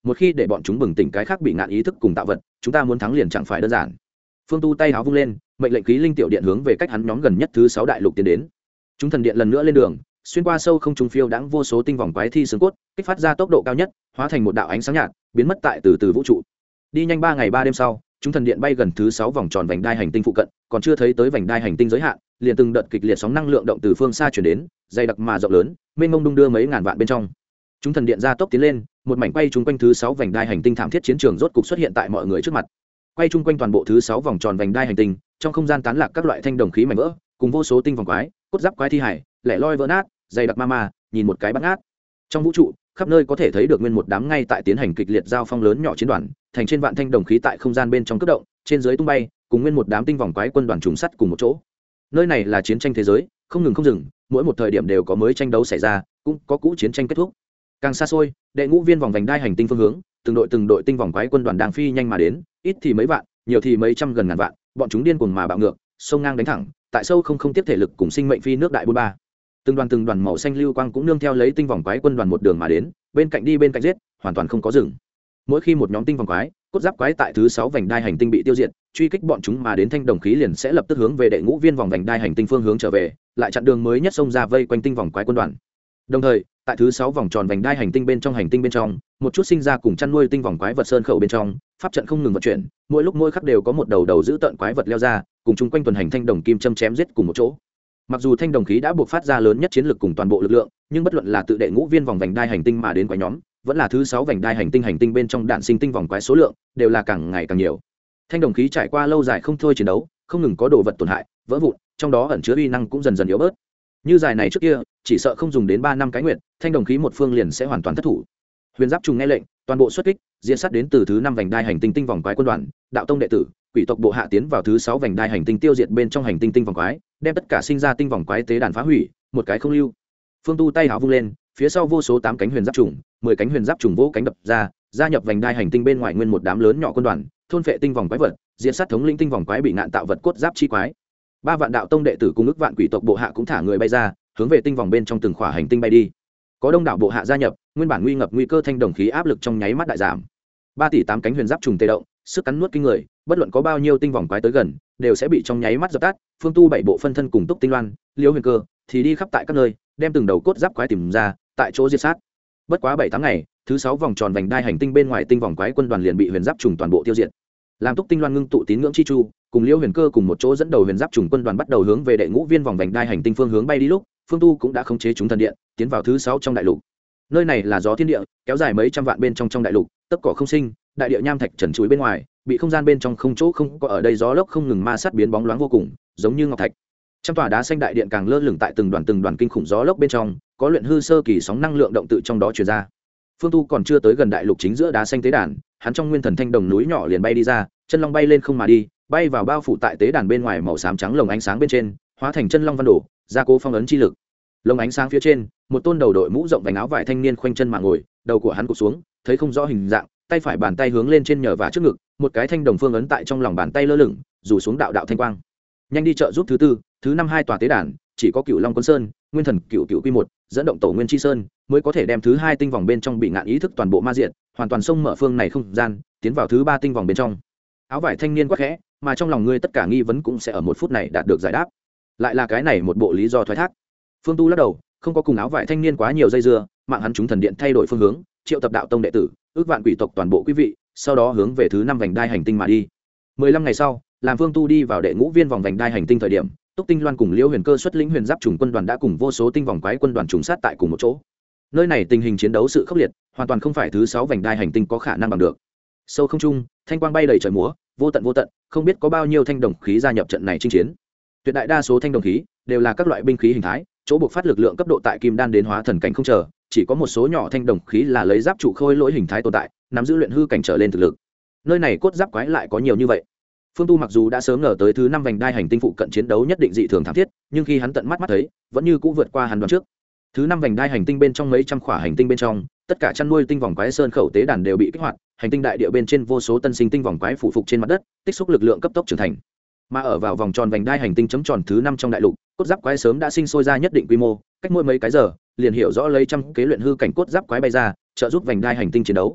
S1: một khi để bọn chúng bừng tỉnh cái khác bị ngạn ý thức cùng tạo vật, chúng ta muốn thắng liền chẳng phải đơn giản. Phương Tu tay háo vung lên, mệnh lệnh khí linh tiểu điện hướng về cách hắn nhóm gần nhất thứ sáu đại lục tiến đến. Chúng thần điện lần nữa lên đường, xuyên qua sâu không trung phiêu đãng vô số tinh vòng quái thi xương cốt, kích phát ra tốc độ cao nhất, hóa thành một đạo ánh sáng nhạt, biến mất tại từ từ vũ trụ. Đi nhanh ba ngày ba đêm sau, chúng thần điện bay gần thứ sáu vòng tròn vành đai hành tinh phụ cận, còn chưa thấy tới vành đai hành tinh giới hạn, liền từng đợt kịch liệt sóng năng lượng động từ phương xa truyền đến, dày đặc mà rộng lớn, mênh mông đung đưa mấy ngàn vạn bên trong. Chúng thần điện ra tốc tiến lên, một mảnh quay chung quanh thứ sáu vành đai hành tinh thảm thiết chiến trường rốt cục xuất hiện tại mọi người trước mặt. Quay chung quanh toàn bộ thứ sáu vòng tròn vành đai hành tinh, trong không gian tán lạc các loại thanh đồng khí mảnh vỡ, cùng vô số tinh vòng quái, cốt giáp quái thi hải, lẻ loi vỡ nát, dày đặc ma ma, nhìn một cái bắn át. Trong vũ trụ, khắp nơi có thể thấy được nguyên một đám ngay tại tiến hành kịch liệt giao phong lớn nhỏ chiến đoàn, thành trên vạn thanh đồng khí tại không gian bên trong cấp động, trên dưới tung bay, cùng nguyên một đám tinh vòng quái quân đoàn trùng sắt cùng một chỗ. Nơi này là chiến tranh thế giới, không ngừng không dừng, mỗi một thời điểm đều có mới tranh đấu xảy ra, cũng có cũ chiến tranh kết thúc. Càng xa xôi, đệ ngũ viên vòng vành đai hành tinh phương hướng, từng đội từng đội tinh vòng quái quân đoàn đang phi nhanh mà đến, ít thì mấy vạn, nhiều thì mấy trăm gần ngàn vạn, bọn chúng điên cuồng mà bạo ngược, sông ngang đánh thẳng, tại sâu không không tiếp thể lực cùng sinh mệnh phi nước đại bôn ba. Từng đoàn từng đoàn màu xanh lưu quang cũng nương theo lấy tinh vòng quái quân đoàn một đường mà đến, bên cạnh đi bên cạnh giết, hoàn toàn không có dừng. Mỗi khi một nhóm tinh vòng quái, cốt giáp quái tại thứ sáu vành đai hành tinh bị tiêu diệt, truy kích bọn chúng mà đến thanh đồng khí liền sẽ lập tức hướng về đệ ngũ viên vòng vành đai hành tinh phương hướng trở về, lại chặn đường mới nhất xông ra vây quanh tinh vòng quái quân đoàn. Đồng thời, tại thứ sáu vòng tròn vành đai hành tinh bên trong hành tinh bên trong, một chút sinh ra cùng chăn nuôi tinh vòng quái vật sơn khẩu bên trong, pháp trận không ngừng vận chuyển, mỗi lúc mỗi khắc đều có một đầu đầu giữ tợn quái vật leo ra, cùng chung quanh tuần hành thanh đồng kim châm chém giết cùng một chỗ. Mặc dù thanh đồng khí đã buộc phát ra lớn nhất chiến lực cùng toàn bộ lực lượng, nhưng bất luận là tự đệ ngũ viên vòng vành đai hành tinh mà đến quái nhóm, vẫn là thứ sáu vành đai hành tinh hành tinh bên trong đạn sinh tinh vòng quái số lượng đều là càng ngày càng nhiều. Thanh đồng khí trải qua lâu dài không thôi chiến đấu, không ngừng có đồ vật tổn hại, vỡ vụn, trong đó ẩn chứa uy năng cũng dần dần yếu bớt. Như dài này trước kia, chỉ sợ không dùng đến ba năm cái nguyệt, thanh đồng khí một phương liền sẽ hoàn toàn thất thủ. Huyền Giáp trùng nghe lệnh, toàn bộ xuất kích, diệt sát đến từ thứ năm vành đai hành tinh tinh vòng quái quân đoàn, đạo tông đệ tử, quỷ tộc bộ hạ tiến vào thứ sáu vành đai hành tinh tiêu diệt bên trong hành tinh tinh vòng quái, đem tất cả sinh ra tinh vòng quái tế đàn phá hủy, một cái không lưu. Phương Tu tay háo vung lên, phía sau vô số tám cánh huyền giáp trùng, mười cánh huyền giáp trùng vỗ cánh đập ra, gia nhập vành đai hành tinh bên ngoài nguyên một đám lớn nhỏ quân đoàn, thôn phệ tinh vòng quái vật, diệt sát thống linh tinh vòng quái bị ngạn tạo vật cốt giáp chi quái. Ba vạn đạo tông đệ tử cùng ức vạn quỷ tộc bộ hạ cũng thả người bay ra, hướng về tinh vòng bên trong từng khỏa hành tinh bay đi. Có đông đảo bộ hạ gia nhập, nguyên bản nguy ngập nguy cơ thanh đồng khí áp lực trong nháy mắt đại giảm. Ba tỷ tám cánh huyền giáp trùng tê động, sức cắn nuốt kinh người, bất luận có bao nhiêu tinh vòng quái tới gần, đều sẽ bị trong nháy mắt dập tắt. Phương Tu bảy bộ phân thân cùng Túc Tinh Loan, Liễu Huyền Cơ thì đi khắp tại các nơi, đem từng đầu cốt giáp quái tìm ra, tại chỗ diệt sát. Bất quá bảy tháng ngày, thứ sáu vòng tròn vành đai hành tinh bên ngoài tinh vòng quái quân đoàn liền bị huyền giáp trùng toàn bộ tiêu diệt. Làm Túc Tinh Loan ngưng tụ tín ngưỡng chi chu, cùng Liễu Huyền Cơ cùng một chỗ dẫn đầu huyền giáp trùng quân đoàn bắt đầu hướng về đệ ngũ viên vòng vành đai hành tinh phương hướng bay đi lúc, Phương Tu cũng đã khống chế chúng thần điện, tiến vào thứ sáu trong đại lục. Nơi này là gió thiên địa, kéo dài mấy trăm vạn bên trong trong đại lục, tất cỏ không sinh, đại địa nham thạch trần trụi bên ngoài, bị không gian bên trong không chỗ không có ở đây gió lốc không ngừng ma sát biến bóng loáng vô cùng, giống như ngọc thạch. Trăm tòa đá xanh đại điện càng lơ lửng tại từng đoàn từng đoàn kinh khủng gió lốc bên trong, có luyện hư sơ kỳ sóng năng lượng động tự trong đó truyền ra. Phương Tu còn chưa tới gần đại lục chính giữa đá xanh tế đàn, hắn trong nguyên thần thanh đồng núi nhỏ liền bay đi ra, chân long bay lên không mà đi, bay vào bao phủ tại tế đàn bên ngoài màu xám trắng lồng ánh sáng bên trên, hóa thành chân long văn đổ, gia cố phong ấn chi lực. Lồng ánh sáng phía trên, một tôn đầu đội mũ rộng vành áo vải thanh niên khoanh chân mà ngồi, đầu của hắn cụp xuống, thấy không rõ hình dạng, tay phải bàn tay hướng lên trên nhờ và trước ngực, một cái thanh đồng phương ấn tại trong lòng bàn tay lơ lửng, rủ xuống đạo đạo thanh quang. Nhanh đi trợ giúp thứ tư, thứ năm hai tòa tế đàn, chỉ có Cửu Long Quân Sơn, Nguyên Thần Cửu Cửu Quy một, dẫn động Tổ Nguyên Chi Sơn, mới có thể đem thứ hai tinh vòng bên trong bị ngạn ý thức toàn bộ ma diệt, hoàn toàn xông mở phương này không gian, tiến vào thứ ba tinh vòng bên trong. Áo vải thanh niên quát khẽ, mà trong lòng ngươi tất cả nghi vấn cũng sẽ ở một phút này đạt được giải đáp. Lại là cái này một bộ lý do thoái thác. Phương Tu lắc đầu, không có cùng áo vải thanh niên quá nhiều dây dưa, mạng hắn chúng thần điện thay đổi phương hướng, triệu tập đạo tông đệ tử, ước vạn quỷ tộc toàn bộ quý vị, sau đó hướng về thứ năm vành đai hành tinh mà đi. Mười lăm ngày sau, làm Phương Tu đi vào đệ ngũ viên vòng vành đai hành tinh thời điểm, Túc Tinh Loan cùng Liễu Huyền Cơ xuất lĩnh huyền giáp trùng quân đoàn đã cùng vô số tinh vòng quái quân đoàn trùng sát tại cùng một chỗ. Nơi này tình hình chiến đấu sự khốc liệt, hoàn toàn không phải thứ sáu vành đai hành tinh có khả năng bằng được. Sâu không trung, thanh quang bay đầy trời múa, vô tận vô tận, không biết có bao nhiêu thanh đồng khí gia nhập trận này chinh chiến. Tuyệt đại đa số thanh đồng khí đều là các loại binh khí hình thái, chỗ buộc phát lực lượng cấp độ tại kim đan đến hóa thần cảnh không chờ, chỉ có một số nhỏ thanh đồng khí là lấy giáp trụ khôi lỗi hình thái tồn tại, nắm giữ luyện hư cảnh trở lên thực lực. Nơi này cốt giáp quái lại có nhiều như vậy. Phương Tu mặc dù đã sớm ngờ tới thứ năm vành đai hành tinh phụ cận chiến đấu nhất định dị thường thảm thiết, nhưng khi hắn tận mắt mắt thấy, vẫn như cũ vượt qua hắn đoán trước. Thứ năm vành đai hành tinh bên trong mấy trăm khỏa hành tinh bên trong, tất cả chăn nuôi tinh vòng quái sơn khẩu tế đàn đều bị kích hoạt, hành tinh đại địa bên trên vô số tân sinh tinh vòng quái phụ phục trên mặt đất, tích xúc lực lượng cấp tốc trưởng thành. Mà ở vào vòng tròn vành đai hành tinh chấm tròn thứ năm trong đại lục, cốt giáp quái sớm đã sinh sôi ra nhất định quy mô, cách mỗi mấy cái giờ, liền hiểu rõ lấy trăm kế luyện hư cảnh cốt giáp quái bay ra, trợ giúp vành đai hành tinh chiến đấu.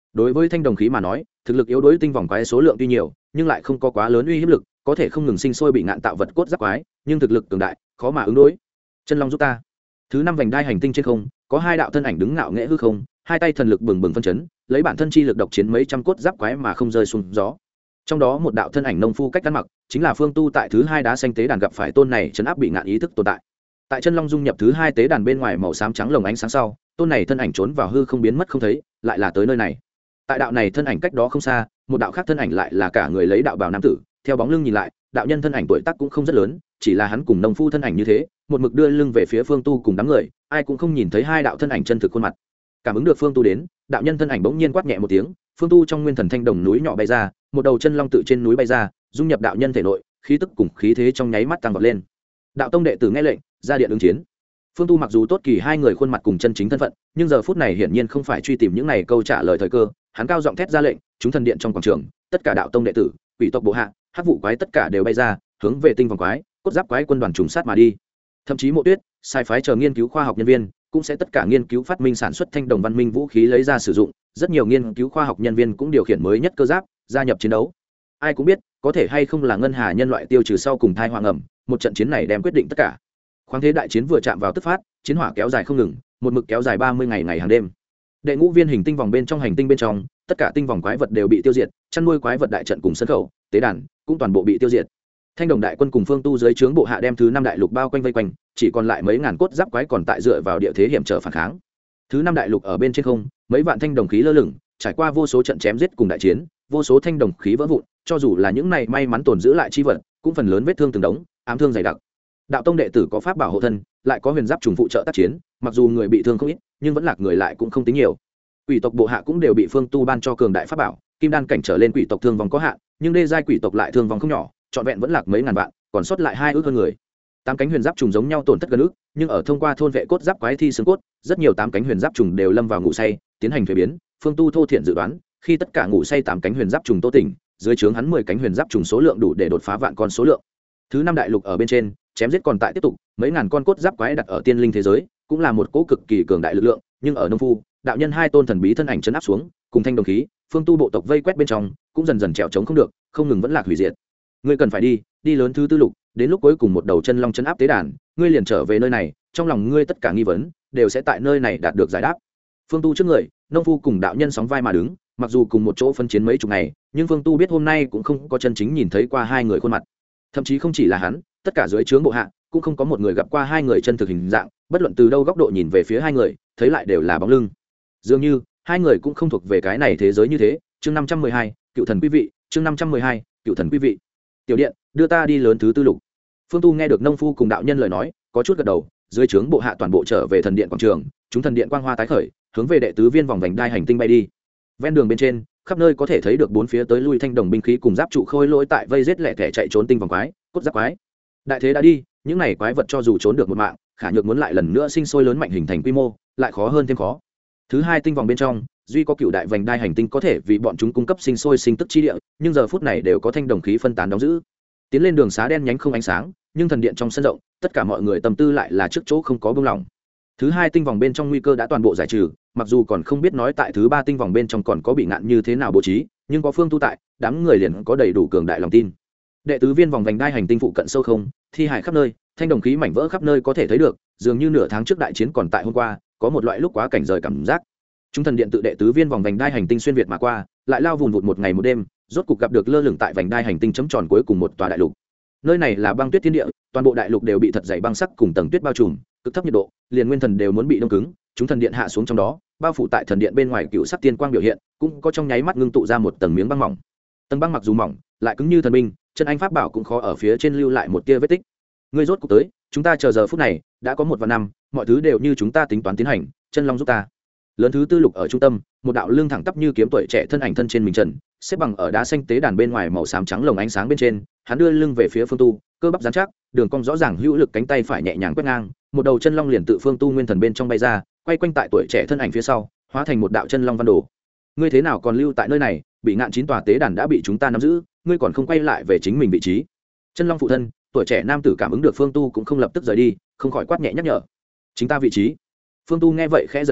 S1: đối với thanh đồng khí mà nói, thực lực yếu đối tinh vòng quái số lượng tuy nhiều nhưng lại không có quá lớn uy hiếp lực, có thể không ngừng sinh sôi bị ngạn tạo vật cốt giáp quái, nhưng thực lực cường đại khó mà ứng đối. Chân long giúp ta. Thứ năm vành đai hành tinh trên không có hai đạo thân ảnh đứng ngạo nghễ hư không, hai tay thần lực bừng bừng phân chấn, lấy bản thân chi lực độc chiến mấy trăm cốt giáp quái mà không rơi xuống gió. Trong đó một đạo thân ảnh nông phu cách ăn mặc chính là Phương Tu tại thứ hai đá xanh tế đàn gặp phải tôn này chấn áp bị ngạn ý thức tồn tại. Tại chân long dung nhập thứ hai tế đàn bên ngoài màu xám trắng lồng ánh sáng sau, tôn này thân ảnh trốn vào hư không biến mất không thấy, lại là tới nơi này. Tại đạo này thân ảnh cách đó không xa, một đạo khác thân ảnh lại là cả người lấy đạo bào nam tử, theo bóng lưng nhìn lại, đạo nhân thân ảnh tuổi tác cũng không rất lớn, chỉ là hắn cùng nông phu thân ảnh như thế, một mực đưa lưng về phía Phương Tu cùng đám người, ai cũng không nhìn thấy hai đạo thân ảnh chân thực khuôn mặt. Cảm ứng được Phương Tu đến, đạo nhân thân ảnh bỗng nhiên quát nhẹ một tiếng, Phương Tu trong nguyên thần thanh đồng núi nhỏ bay ra, một đầu chân long tự trên núi bay ra, dung nhập đạo nhân thể nội, khí tức cùng khí thế trong nháy mắt tăng vọt lên. Đạo tông đệ tử nghe lệnh, ra điện ứng chiến. Phương Tu mặc dù tốt kỳ hai người khuôn mặt cùng chân chính thân phận, nhưng giờ phút này hiển nhiên không phải truy tìm những này câu trả lời thời cơ, hắn cao giọng thét ra lệnh, chúng thần điện trong quảng trường, tất cả đạo tông đệ tử, quỷ tộc bộ hạ, hắc vụ quái tất cả đều bay ra, hướng về tinh vòng quái, cốt giáp quái quân đoàn trùng sát mà đi. Thậm chí Mộ Tuyết, sai phái chờ nghiên cứu khoa học nhân viên, cũng sẽ tất cả nghiên cứu phát minh sản xuất thanh đồng văn minh vũ khí lấy ra sử dụng, rất nhiều nghiên cứu khoa học nhân viên cũng điều khiển mới nhất cơ giáp, gia nhập chiến đấu. Ai cũng biết, có thể hay không là ngân hà nhân loại tiêu trừ sau cùng thai hoàng ẩm, một trận chiến này đem quyết định tất cả. Khoáng thế đại chiến vừa chạm vào tức phát, chiến hỏa kéo dài không ngừng, một mực kéo dài ba mươi ngày ngày hàng đêm. Đệ ngũ viên hình tinh vòng bên trong hành tinh bên trong, tất cả tinh vòng quái vật đều bị tiêu diệt, chăn nuôi quái vật đại trận cùng sân khẩu, tế đàn cũng toàn bộ bị tiêu diệt. Thanh đồng đại quân cùng Phương Tu dưới trướng bộ hạ đem thứ năm đại lục bao quanh vây quanh, chỉ còn lại mấy ngàn cốt giáp quái còn tại dựa vào địa thế hiểm trở phản kháng. Thứ năm đại lục ở bên trên không, mấy vạn thanh đồng khí lơ lửng, trải qua vô số trận chém giết cùng đại chiến, vô số thanh đồng khí vỡ vụn, cho dù là những này may mắn tồn giữ lại chi vật, cũng phần lớn vết thương từng đống, ám thương dày đặc. Đạo tông đệ tử có pháp bảo hộ thân, lại có huyền giáp trùng phụ trợ tác chiến, mặc dù người bị thương không ít, nhưng vẫn lạc người lại cũng không tính nhiều. Quỷ tộc bộ hạ cũng đều bị Phương Tu ban cho cường đại pháp bảo, kim đan cảnh trở lên quỷ tộc thương vong có hạn, nhưng đê giai quỷ tộc lại thương vong không nhỏ, trọn vẹn vẫn lạc mấy ngàn vạn, còn sót lại hai ước hơn người. Tám cánh huyền giáp trùng giống nhau tổn thất gần ước, nhưng ở thông qua thôn vệ cốt giáp quái thi xương cốt, rất nhiều tám cánh huyền giáp trùng đều lâm vào ngủ say, tiến hành thuế biến. Phương Tu thô thiện dự đoán, khi tất cả ngủ say tám cánh huyền giáp trùng tô tỉnh, dưới trướng hắn mười cánh huyền giáp trùng số lượng đủ để đột phá vạn con số lượng. Thứ năm đại lục ở bên trên, chém giết còn tại tiếp tục, mấy ngàn con cốt giáp quái đặt ở tiên linh thế giới, cũng là một cỗ cực kỳ cường đại lực lượng, nhưng ở nông phu, đạo nhân hai tôn thần bí thân ảnh chấn áp xuống, cùng thanh đồng khí, Phương Tu bộ tộc vây quét bên trong, cũng dần dần trèo trống không được, không ngừng vẫn lạc hủy diệt. Ngươi cần phải đi, đi lớn thứ tư lục, đến lúc cuối cùng một đầu chân long chấn áp tế đàn, ngươi liền trở về nơi này, trong lòng ngươi tất cả nghi vấn đều sẽ tại nơi này đạt được giải đáp. Phương Tu trước người, nông phu cùng đạo nhân sóng vai mà đứng, mặc dù cùng một chỗ phân chiến mấy chục ngày, nhưng Phương Tu biết hôm nay cũng không có chân chính nhìn thấy qua hai người khuôn mặt. Thậm chí không chỉ là hắn, tất cả dưới trướng bộ hạ cũng không có một người gặp qua hai người chân thực hình dạng, bất luận từ đâu góc độ nhìn về phía hai người, thấy lại đều là bóng lưng. Dường như hai người cũng không thuộc về cái này thế giới như thế. Chương năm trăm mười hai, cựu thần quý vị, chương năm trăm mười hai, cựu thần quý vị. Tiểu điện, đưa ta đi lớn thứ tư lục. Phương Tu nghe được nông phu cùng đạo nhân lời nói, có chút gật đầu, dưới trướng bộ hạ toàn bộ trở về thần điện quảng trường, chúng thần điện quang hoa tái khởi, hướng về đệ tứ viên vòng vành đai hành tinh bay đi. Ven đường bên trên, khắp nơi có thể thấy được bốn phía tới lui thanh đồng binh khí cùng giáp trụ khôi lỗi tại vây giết lẻ tẻ chạy trốn tinh vòng quái, cốt giáp quái. Đại thế đã đi, những này quái vật cho dù trốn được một mạng, khả nhược muốn lại lần nữa sinh sôi lớn mạnh hình thành quy mô, lại khó hơn thêm khó. Thứ hai tinh vòng bên trong, duy có cựu đại vành đai hành tinh có thể vì bọn chúng cung cấp sinh sôi sinh tức chi địa, nhưng giờ phút này đều có thanh đồng khí phân tán đóng giữ. Tiến lên đường xá đen nhánh không ánh sáng, nhưng thần điện trong sân rộng, tất cả mọi người tâm tư lại là trước chỗ không có buông lỏng. Thứ hai tinh vòng bên trong nguy cơ đã toàn bộ giải trừ, mặc dù còn không biết nói tại thứ ba tinh vòng bên trong còn có bị ngạn như thế nào bố trí, nhưng có Phương Tu tại, đám người liền có đầy đủ cường đại lòng tin. Đệ tứ viên vòng vành đai hành tinh phụ cận sâu không, thi hải khắp nơi, thanh đồng khí mảnh vỡ khắp nơi có thể thấy được, dường như nửa tháng trước đại chiến còn tại hôm qua, có một loại lúc quá cảnh rời cảm giác. Chúng thần điện tự đệ tứ viên vòng vành đai hành tinh xuyên việt mà qua, lại lao vùn vụt một ngày một đêm, rốt cục gặp được lơ lửng tại vành đai hành tinh chấm tròn cuối cùng một tòa đại lục. Nơi này là băng tuyết thiên địa, toàn bộ đại lục đều bị thật dày băng sắc cùng tầng tuyết bao trùm, cực thấp nhiệt độ, liền nguyên thần đều muốn bị đông cứng. Chúng thần điện hạ xuống trong đó, bao phủ tại thần điện bên ngoài cựu sắc tiên quang biểu hiện, cũng có trong nháy mắt ngưng tụ ra một tầng miếng băng mỏng. Tầng băng mặc dù mỏng, lại cứng như thần binh, chân anh pháp bảo cũng khó ở phía trên lưu lại một tia vết tích. Ngươi rốt cục tới, chúng ta chờ giờ phút này, đã có một vạn năm, mọi thứ đều như chúng ta tính toán tiến hành, chân long giúp ta. Lớn thứ tư lục ở trung tâm, một đạo lưng thẳng tắp như kiếm tuổi trẻ thân ảnh thân trên mình trần, xếp bằng ở đá xanh tế đàn bên ngoài màu xám trắng lồng ánh sáng bên trên, hắn đưa lưng về phía Phương Tu, cơ bắp rắn chắc, đường cong rõ ràng hữu lực, cánh tay phải nhẹ nhàng quét ngang, một đầu chân long liền tự Phương Tu nguyên thần bên trong bay ra, quay quanh tại tuổi trẻ thân ảnh phía sau, hóa thành một đạo chân long văn đồ. Ngươi thế nào còn lưu tại nơi này, bị ngạn chín tòa tế đàn đã bị chúng ta nắm giữ, ngươi còn không quay lại về chính mình vị trí. Chân long phụ thân, tuổi trẻ nam tử cảm ứng được Phương Tu cũng không lập tức rời đi, không khỏi quát nhẹ nhắc nhở. Chính ta vị trí. Phương Tu nghe vậy khẽ giật mình,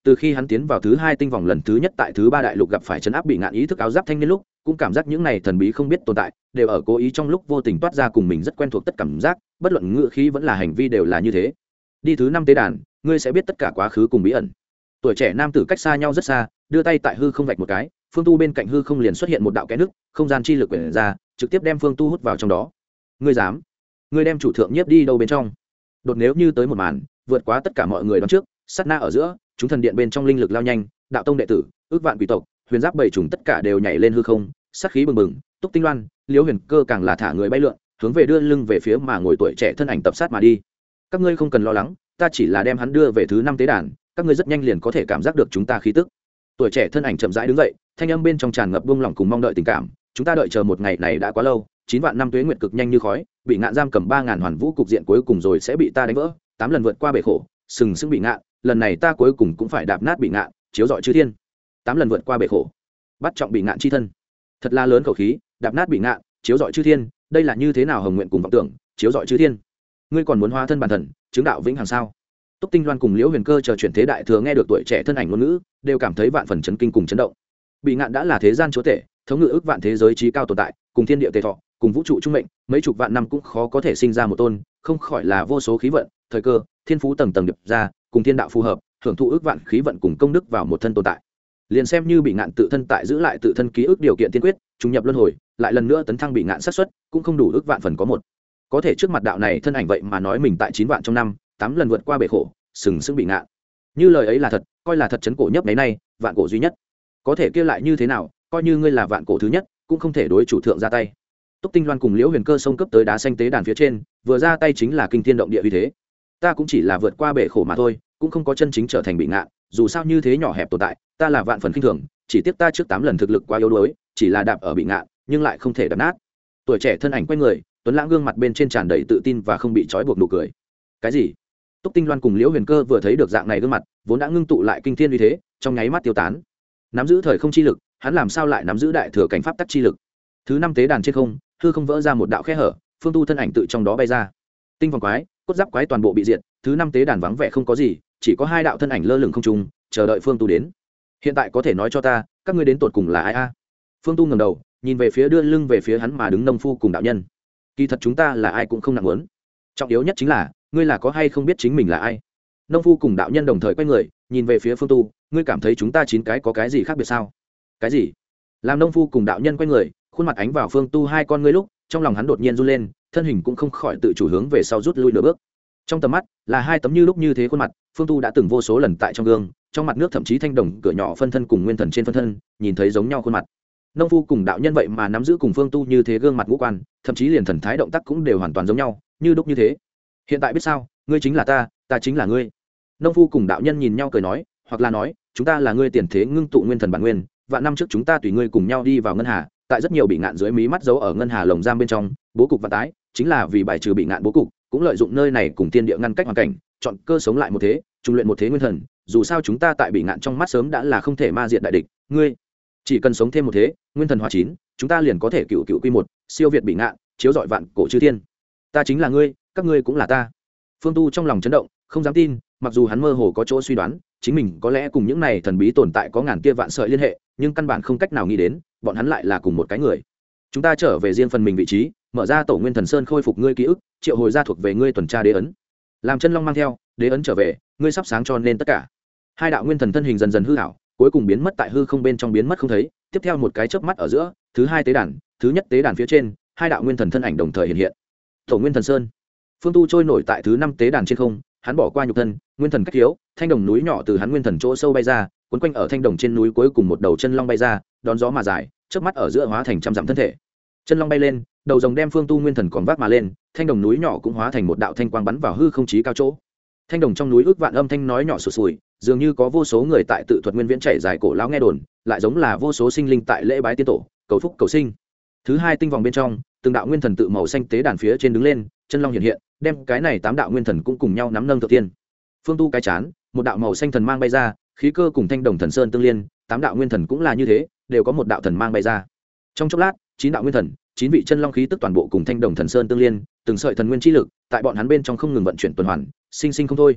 S1: từ khi hắn tiến vào thứ hai tinh vòng lần thứ nhất tại thứ ba đại lục gặp phải chấn áp bị ngạn ý thức áo giáp thanh niên lúc cũng cảm giác những này thần bí không biết tồn tại đều ở cố ý trong lúc vô tình toát ra cùng mình rất quen thuộc tất cảm giác, bất luận ngữ khí vẫn là hành vi đều là như thế. Đi thứ năm tế đàn, ngươi sẽ biết tất cả quá khứ cùng bí ẩn. Tuổi trẻ nam tử cách xa nhau rất xa, đưa tay tại hư không vạch một cái, phương tu bên cạnh hư không liền xuất hiện một đạo kẽ nước, không gian chi lực quyển ra, trực tiếp đem phương tu hút vào trong đó. Ngươi dám? Ngươi đem chủ thượng nhiếp đi đâu bên trong? Đột nếu như tới một màn, vượt quá tất cả mọi người đón trước, sát na ở giữa, chúng thần điện bên trong linh lực lao nhanh, đạo tông đệ tử, ước vạn quỷ tộc, huyền giáp bảy trùng tất cả đều nhảy lên hư không, sát khí bừng bừng. Túc Tinh Loan, Liễu Huyền Cơ càng là thả người bay lượn, hướng về đưa lưng về phía mà ngồi tuổi trẻ thân ảnh tập sát mà đi. Các ngươi không cần lo lắng, ta chỉ là đem hắn đưa về thứ năm tế đàn, các ngươi rất nhanh liền có thể cảm giác được chúng ta khí tức. Tuổi trẻ thân ảnh chậm rãi đứng dậy, thanh âm bên trong tràn ngập buông lỏng cùng mong đợi tình cảm. Chúng ta đợi chờ một ngày này đã quá lâu, chín vạn năm tuế nguyệt cực nhanh như khói, bị ngạn giam cầm ba ngàn hoàn vũ cục diện cuối cùng rồi sẽ bị ta đánh vỡ, tám lần vượt qua bể khổ, sừng sững bị ngạn, lần này ta cuối cùng cũng phải đạp nát bị ngạn, chiếu rọi chư thiên. Tám lần vượt qua bể khổ, bắt trọng bị ngạn chi thân. Thật là lớn khẩu khí, đạp nát bị ngạn, chiếu rọi chư thiên, đây là như thế nào hồng nguyện cùng vọng tưởng, chiếu rọi chư thiên. Ngươi còn muốn hóa thân bản thần, chứng đạo vĩnh hằng sao? Túc Tinh Loan cùng Liễu Huyền Cơ chờ chuyển thế đại thừa nghe được tuổi trẻ thân ảnh ngôn ngữ, đều cảm thấy vạn phần chấn kinh cùng chấn động. Bị ngạn đã là thế gian chúa tể, thống ngự ước vạn thế giới trí cao tồn tại, cùng thiên địa tề thọ, cùng vũ trụ trung mệnh, mấy chục vạn năm cũng khó có thể sinh ra một tôn, không khỏi là vô số khí vận, thời cơ, thiên phú tầng tầng điệp ra, cùng thiên đạo phù hợp, hưởng thụ ước vạn khí vận cùng công đức vào một thân tồn tại. Liền xem như bị ngạn tự thân tại giữ lại tự thân ký ức điều kiện tiên quyết, trùng nhập luân hồi, lại lần nữa tấn thăng bị ngạn sát suất, cũng không đủ ước vạn phần có một. Có thể trước mặt đạo này thân ảnh vậy mà nói mình tại chín vạn trong năm, tám lần vượt qua bể khổ, sừng sững bị ngạn. Như lời ấy là thật, coi là thật chấn cổ nhấp đấy nay, vạn cổ duy nhất. Có thể kia lại như thế nào, coi như ngươi là vạn cổ thứ nhất, cũng không thể đối chủ thượng ra tay. Túc Tinh Loan cùng Liễu Huyền Cơ xông cấp tới đá xanh tế đàn phía trên, vừa ra tay chính là kinh thiên động địa uy thế. Ta cũng chỉ là vượt qua bể khổ mà thôi, cũng không có chân chính trở thành bị ngạn, dù sao như thế nhỏ hẹp tồn tại, ta là vạn phần khinh thường, chỉ tiếc ta trước tám lần thực lực quá yếu đuối, chỉ là đạp ở bị ngạn, nhưng lại không thể đập nát. Tuổi trẻ thân ảnh quay người, tuấn lãng gương mặt bên trên tràn đầy tự tin và không bị trói buộc nụ cười. Cái gì? Túc Tinh Loan cùng Liễu Huyền Cơ vừa thấy được dạng này gương mặt, vốn đã ngưng tụ lại kinh thiên uy thế, trong nháy mắt tiêu tán. Nắm giữ thời không chi lực, hắn làm sao lại nắm giữ đại thừa cảnh pháp tắc chi lực? Thứ năm tế đàn trên không, hư không vỡ ra một đạo khe hở, phương tu thân ảnh tự trong đó bay ra. Tinh vòng quái, cốt giáp quái toàn bộ bị diệt, thứ năm tế đàn vắng vẻ không có gì, chỉ có hai đạo thân ảnh lơ lửng không trung, chờ đợi phương tu đến. Hiện tại có thể nói cho ta, các ngươi đến tột cùng là ai a? Phương tu ngẩng đầu, nhìn về phía đưa lưng về phía hắn mà đứng nông phu cùng đạo nhân. Kỳ thật chúng ta là ai cũng không nặng muốn, trọng yếu nhất chính là ngươi là có hay không biết chính mình là ai. Nông phu cùng đạo nhân đồng thời quay người, nhìn về phía phương tu, ngươi cảm thấy chúng ta chín cái có cái gì khác biệt sao? Cái gì? Làm nông phu cùng đạo nhân quay người, khuôn mặt ánh vào phương tu hai con ngươi lúc, trong lòng hắn đột nhiên run lên, thân hình cũng không khỏi tự chủ hướng về sau rút lui nửa bước. Trong tầm mắt là hai tấm như lúc như thế khuôn mặt, phương tu đã từng vô số lần tại trong gương, trong mặt nước thậm chí thanh đồng cửa nhỏ phân thân cùng nguyên thần trên phân thân, nhìn thấy giống nhau khuôn mặt. Nông phu cùng đạo nhân vậy mà nắm giữ cùng phương tu như thế gương mặt ngũ quan, thậm chí liền thần thái động tác cũng đều hoàn toàn giống nhau, như đúc như thế. Hiện tại biết sao, ngươi chính là ta, ta chính là ngươi. Nông phu cùng đạo nhân nhìn nhau cười nói, hoặc là nói, chúng ta là ngươi tiền thế ngưng tụ nguyên thần bản nguyên, vạn năm trước chúng ta tùy ngươi cùng nhau đi vào ngân hà, tại rất nhiều bị ngạn dưới mí mắt giấu ở ngân hà lồng giam bên trong, bố cục và tái, chính là vì bài trừ bị ngạn bố cục, cũng lợi dụng nơi này cùng tiên địa ngăn cách hoàn cảnh, chọn cơ sống lại một thế, trung luyện một thế nguyên thần, dù sao chúng ta tại bị ngạn trong mắt sớm đã là không thể ma diệt đại địch, ngươi chỉ cần sống thêm một thế, nguyên thần hóa chín, chúng ta liền có thể cựu cựu quy một, siêu việt bị ngạn, chiếu rọi vạn cổ chư thiên. Ta chính là ngươi, các ngươi cũng là ta. Phương Tu trong lòng chấn động, không dám tin, mặc dù hắn mơ hồ có chỗ suy đoán, chính mình có lẽ cùng những này thần bí tồn tại có ngàn kia vạn sợi liên hệ, nhưng căn bản không cách nào nghĩ đến, bọn hắn lại là cùng một cái người. Chúng ta trở về riêng phần mình vị trí, mở ra tổ nguyên thần sơn khôi phục ngươi ký ức, triệu hồi ra thuộc về ngươi tuần tra đế ấn. Làm chân long mang theo, đế ấn trở về, ngươi sắp sáng cho nên tất cả. Hai đạo nguyên thần thân hình dần dần hư ảo, cuối cùng biến mất tại hư không bên trong biến mất không thấy, tiếp theo một cái chớp mắt ở giữa, thứ hai tế đàn, thứ nhất tế đàn phía trên, hai đạo nguyên thần thân ảnh đồng thời hiện hiện. Tổ nguyên thần sơn. Phương Tu trôi nổi tại thứ năm tế đàn trên không, hắn bỏ qua nhục thân, nguyên thần cách thiếu, thanh đồng núi nhỏ từ hắn nguyên thần chỗ sâu bay ra, quấn quanh ở thanh đồng trên núi cuối cùng một đầu chân long bay ra, đón gió mà dài, chớp mắt ở giữa hóa thành trăm dặm thân thể. Chân long bay lên, đầu rồng đem Phương Tu nguyên thần còn vác mà lên, thanh đồng núi nhỏ cũng hóa thành một đạo thanh quang bắn vào hư không chí cao chỗ. Thanh đồng trong núi ước vạn âm thanh nói nhỏ sụt sùi, dường như có vô số người tại tự thuật nguyên viễn chảy dài cổ lão nghe đồn, lại giống là vô số sinh linh tại lễ bái tiên tổ, cầu phúc cầu sinh. Thứ hai tinh vòng bên trong, từng đạo nguyên thần tự màu xanh tế đàn phía trên đứng lên, chân long hiện hiện, đem cái này tám đạo nguyên thần cũng cùng nhau nắm nâng thượng tiên. Phương Tu cái chán, một đạo màu xanh thần mang bay ra, khí cơ cùng thanh đồng thần sơn tương liên, tám đạo nguyên thần cũng là như thế, đều có một đạo thần mang bay ra. Trong chốc lát, chín đạo nguyên thần, chín vị chân long khí tức toàn bộ cùng thanh đồng thần sơn tương liên, từng sợi thần nguyên chi lực, tại bọn hắn bên trong không ngừng vận chuyển tuần hoàn, sinh sinh không thôi.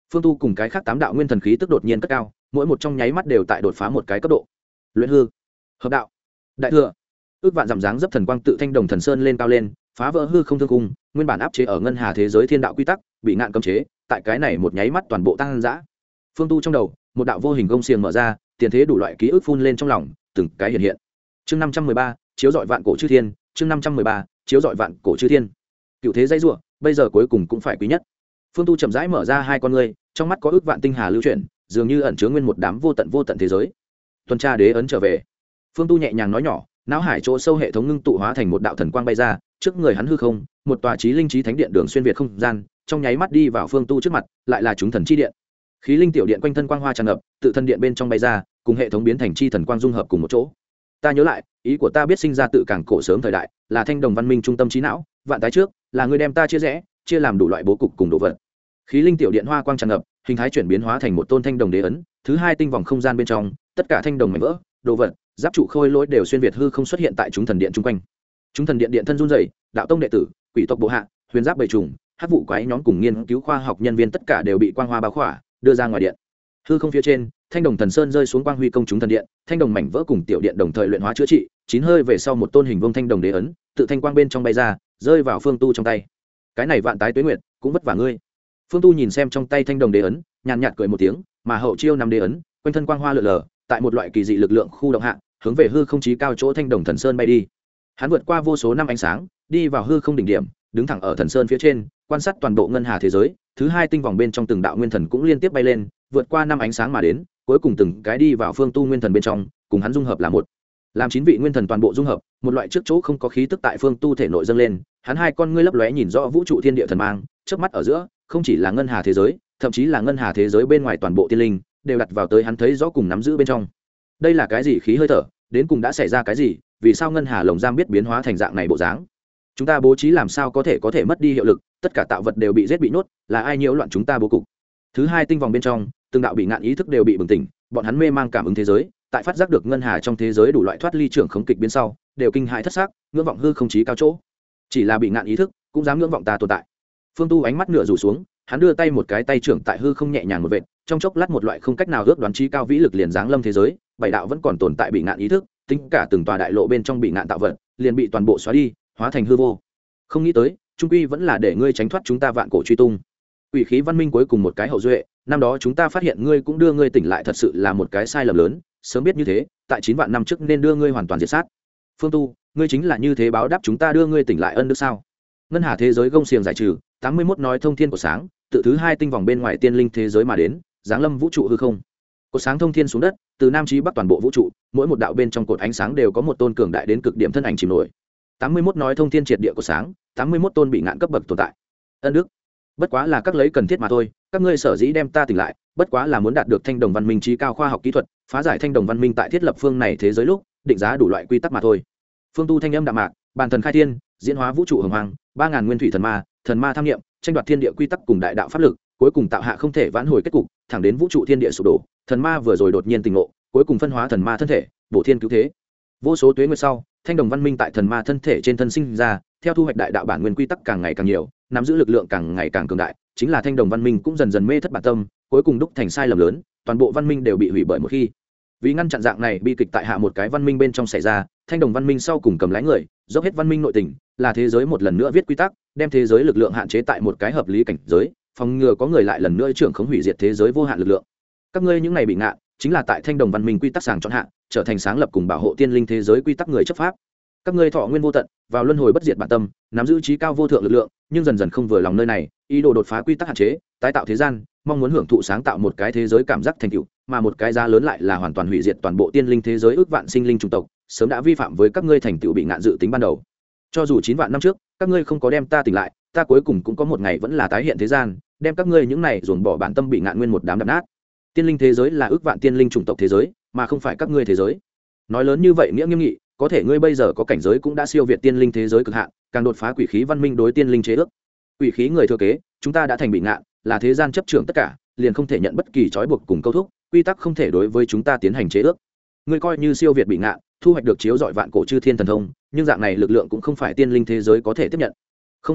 S1: Phương Tu cùng cái khác tám đạo nguyên thần khí tức đột nhiên cất cao, mỗi một trong nháy mắt đều tại đột phá một cái cấp độ. Luyện hư, hợp đạo, đại thừa, ước vạn dặm dáng dấp thần quang tự thanh đồng thần sơn lên cao lên, phá vỡ hư không thương cung, nguyên bản áp chế ở ngân hà thế giới thiên đạo quy tắc bị ngạn cấm chế, tại cái này một nháy mắt toàn bộ tăng dã. Phương Tu trong đầu, một đạo vô hình gông xiềng mở ra, tiền thế đủ loại ký ức phun lên trong lòng, từng cái hiện hiện. Chương năm trăm mười ba, chiếu rọi vạn cổ chư thiên, chương năm trăm mười ba, chiếu rọi vạn cổ chư thiên. Cựu thế dây rủa, bây giờ cuối cùng cũng phải quý nhất. Phương Tu chậm rãi mở ra hai con ngươi, trong mắt có ước vạn tinh hà lưu chuyển, dường như ẩn chứa nguyên một đám vô tận vô tận thế giới. Tuần tra đế ấn trở về. Phương Tu nhẹ nhàng nói nhỏ, não hải chỗ sâu hệ thống ngưng tụ hóa thành một đạo thần quang bay ra, trước người hắn hư không, một tòa chí linh chí thánh điện đường xuyên việt không gian, trong nháy mắt đi vào Phương Tu trước mặt, lại là chúng thần chi điện. Khí linh tiểu điện quanh thân quang hoa tràn ngập, tự thân điện bên trong bay ra, cùng hệ thống biến thành chi thần quang dung hợp cùng một chỗ. Ta nhớ lại, ý của ta biết sinh ra tự cảng cổ sớm thời đại, là thanh đồng văn minh trung tâm trí não, vạn tái trước, là người đem ta chia rẽ, chia làm đủ loại bố cục cùng đồ vật. Khí linh tiểu điện hoa quang tràn ngập, hình thái chuyển biến hóa thành một tôn thanh đồng đế ấn, thứ hai tinh vòng không gian bên trong, tất cả thanh đồng mảnh vỡ, đồ vật, giáp trụ khôi lỗi đều xuyên việt hư không xuất hiện tại chúng thần điện chung quanh. Chúng thần điện điện thân run rẩy, đạo tông đệ tử, quỷ tộc bộ hạ, huyền giáp bầy trùng, hắc vụ quái nhóm cùng nghiên cứu khoa học nhân viên tất cả đều bị quang hoa bao khỏa, đưa ra ngoài điện. Hư không phía trên, thanh đồng thần sơn rơi xuống quang huy công chúng thần điện, thanh đồng mảnh vỡ cùng tiểu điện đồng thời luyện hóa chữa trị, chín hơi về sau một tôn hình vuông thanh đồng đế ấn, tự thanh quang bên trong bay ra, rơi vào Phương Tu trong tay. Cái này vạn tái tuế nguyệt, cũng vất vả ngươi. Phương Tu nhìn xem trong tay thanh đồng đế ấn, nhàn nhạt cười một tiếng, mà hậu chiêu năm đế ấn, quanh thân quang hoa lượn lờ, tại một loại kỳ dị lực lượng khu động hạ, hướng về hư không chí cao chỗ thanh đồng thần sơn bay đi. Hắn vượt qua vô số năm ánh sáng, đi vào hư không đỉnh điểm, đứng thẳng ở thần sơn phía trên, quan sát toàn bộ ngân hà thế giới, thứ hai tinh vòng bên trong từng đạo nguyên thần cũng liên tiếp bay lên, vượt qua năm ánh sáng mà đến, cuối cùng từng cái đi vào Phương Tu nguyên thần bên trong, cùng hắn dung hợp là một. Làm chín vị nguyên thần toàn bộ dung hợp, một loại trước chỗ không có khí tức tại Phương Tu thể nội dâng lên, hắn hai con ngươi lấp lóe nhìn rõ vũ trụ thiên địa thần mang, chớp mắt ở giữa, không chỉ là ngân hà thế giới, thậm chí là ngân hà thế giới bên ngoài toàn bộ tiên linh, đều đặt vào tới hắn thấy rõ cùng nắm giữ bên trong. Đây là cái gì khí hơi thở, đến cùng đã xảy ra cái gì, vì sao ngân hà lồng giam biết biến hóa thành dạng này bộ dáng? Chúng ta bố trí làm sao có thể có thể mất đi hiệu lực, tất cả tạo vật đều bị giết bị nhốt, là ai nhiễu loạn chúng ta bố cục? Thứ hai tinh vòng bên trong, từng đạo bị ngạn ý thức đều bị bừng tỉnh, bọn hắn mê mang cảm ứng thế giới, tại phát giác được ngân hà trong thế giới đủ loại thoát ly trưởng khống kịch biến sau, đều kinh hãi thất xác, ngưỡng vọng hư không chí cao chỗ. Chỉ là bị ngạn ý thức, cũng dám ngưỡng vọng ta tồn tại. Phương Tu ánh mắt nửa rủ xuống, hắn đưa tay một cái tay trưởng tại hư không nhẹ nhàng một vệt, trong chốc lát một loại không cách nào ước đoán chí cao vĩ lực liền giáng lâm thế giới, bảy đạo vẫn còn tồn tại bị ngạn ý thức, tính cả từng tòa đại lộ bên trong bị ngạn tạo vật, liền bị toàn bộ xóa đi, hóa thành hư vô. Không nghĩ tới, trung quy vẫn là để ngươi tránh thoát chúng ta vạn cổ truy tung. Quỷ khí văn minh cuối cùng một cái hậu duệ, năm đó chúng ta phát hiện ngươi cũng đưa ngươi tỉnh lại, thật sự là một cái sai lầm lớn, sớm biết như thế, tại chín vạn năm trước nên đưa ngươi hoàn toàn diệt sát. Phương Tu, ngươi chính là như thế báo đáp chúng ta đưa ngươi tỉnh lại ân đức sao? Ngân hà thế giới gông xiềng giải trừ, tám mươi mốt nói thông thiên của sáng, tự thứ hai tinh vòng bên ngoài tiên linh thế giới mà đến, giáng lâm vũ trụ hư không. Cột sáng thông thiên xuống đất, từ nam chí bắc toàn bộ vũ trụ, mỗi một đạo bên trong cột ánh sáng đều có một tôn cường đại đến cực điểm thân ảnh chìm nổi. tám mươi mốt nói thông thiên triệt địa của sáng, tám mươi mốt tôn bị ngạn cấp bậc tồn tại. Ân đức, bất quá là các lấy cần thiết mà thôi, các ngươi sở dĩ đem ta tỉnh lại, bất quá là muốn đạt được thanh đồng văn minh trí cao khoa học kỹ thuật, phá giải thanh đồng văn minh tại thiết lập phương này thế giới lúc, định giá đủ loại quy tắc mà thôi. Phương Tu thanh âm đạm mạc, bàn thần khai thiên, diễn hóa vũ trụ hồng hoàng, ba ngàn nguyên thủy thần ma, thần ma tham nghiệm, tranh đoạt thiên địa quy tắc cùng đại đạo pháp lực, cuối cùng tạo hạ không thể vãn hồi kết cục, thẳng đến vũ trụ thiên địa sụp đổ, thần ma vừa rồi đột nhiên tỉnh ngộ, cuối cùng phân hóa thần ma thân thể, bổ thiên cứu thế. Vô số tuế nguyệt sau, thanh đồng văn minh tại thần ma thân thể trên thân sinh ra, theo thu hoạch đại đạo bản nguyên quy tắc càng ngày càng nhiều, nắm giữ lực lượng càng ngày càng cường đại, chính là thanh đồng văn minh cũng dần dần mê thất bản tâm, cuối cùng đúc thành sai lầm lớn, toàn bộ văn minh đều bị hủy bởi một khi. Vì ngăn chặn dạng này bi kịch tại hạ một cái văn minh bên trong xảy ra, thanh đồng văn minh sau cùng cầm lái người, dốc hết văn minh nội tình, là thế giới một lần nữa viết quy tắc, đem thế giới lực lượng hạn chế tại một cái hợp lý cảnh giới, phòng ngừa có người lại lần nữa trưởng khống hủy diệt thế giới vô hạn lực lượng. Các ngươi những này bị ngạn, chính là tại thanh đồng văn minh quy tắc sàng chọn hạ, trở thành sáng lập cùng bảo hộ tiên linh thế giới quy tắc người chấp pháp. Các ngươi thọ nguyên vô tận, vào luân hồi bất diệt bản tâm, nắm giữ trí cao vô thượng lực lượng, nhưng dần dần không vừa lòng nơi này, ý đồ đột phá quy tắc hạn chế, tái tạo thế gian, mong muốn hưởng thụ sáng tạo một cái thế giới cảm giác thành tựu, mà một cái giá lớn lại là hoàn toàn hủy diệt toàn bộ tiên linh thế giới ước vạn sinh linh chủng tộc, sớm đã vi phạm với các ngươi thành tựu bị ngạn dự tính ban đầu. Cho dù chín vạn năm trước, các ngươi không có đem ta tỉnh lại, ta cuối cùng cũng có một ngày vẫn là tái hiện thế gian, đem các ngươi những này dồn bỏ bản tâm bị ngạn nguyên một đám đập nát. Tiên linh thế giới là ước vạn tiên linh chủng tộc thế giới, mà không phải các ngươi thế giới. Nói lớn như vậy nghĩa nghiêm nghị, có thể ngươi bây giờ có cảnh giới cũng đã siêu việt tiên linh thế giới cực hạn, càng đột phá quỷ khí văn minh đối tiên linh chế ước. Quỷ khí người thừa kế, chúng ta đã thành bị ngạn, là thế gian chấp trưởng tất cả, liền không thể nhận bất kỳ trói buộc cùng câu thúc, quy tắc không thể đối với chúng ta tiến hành chế ước. Ngươi coi như siêu việt bị ngạn, thu hoạch được chiếu dọi vạn cổ chư thiên thần thông, nhưng dạng này lực lượng cũng không phải tiên linh thế giới có thể tiếp nhận. Không sai,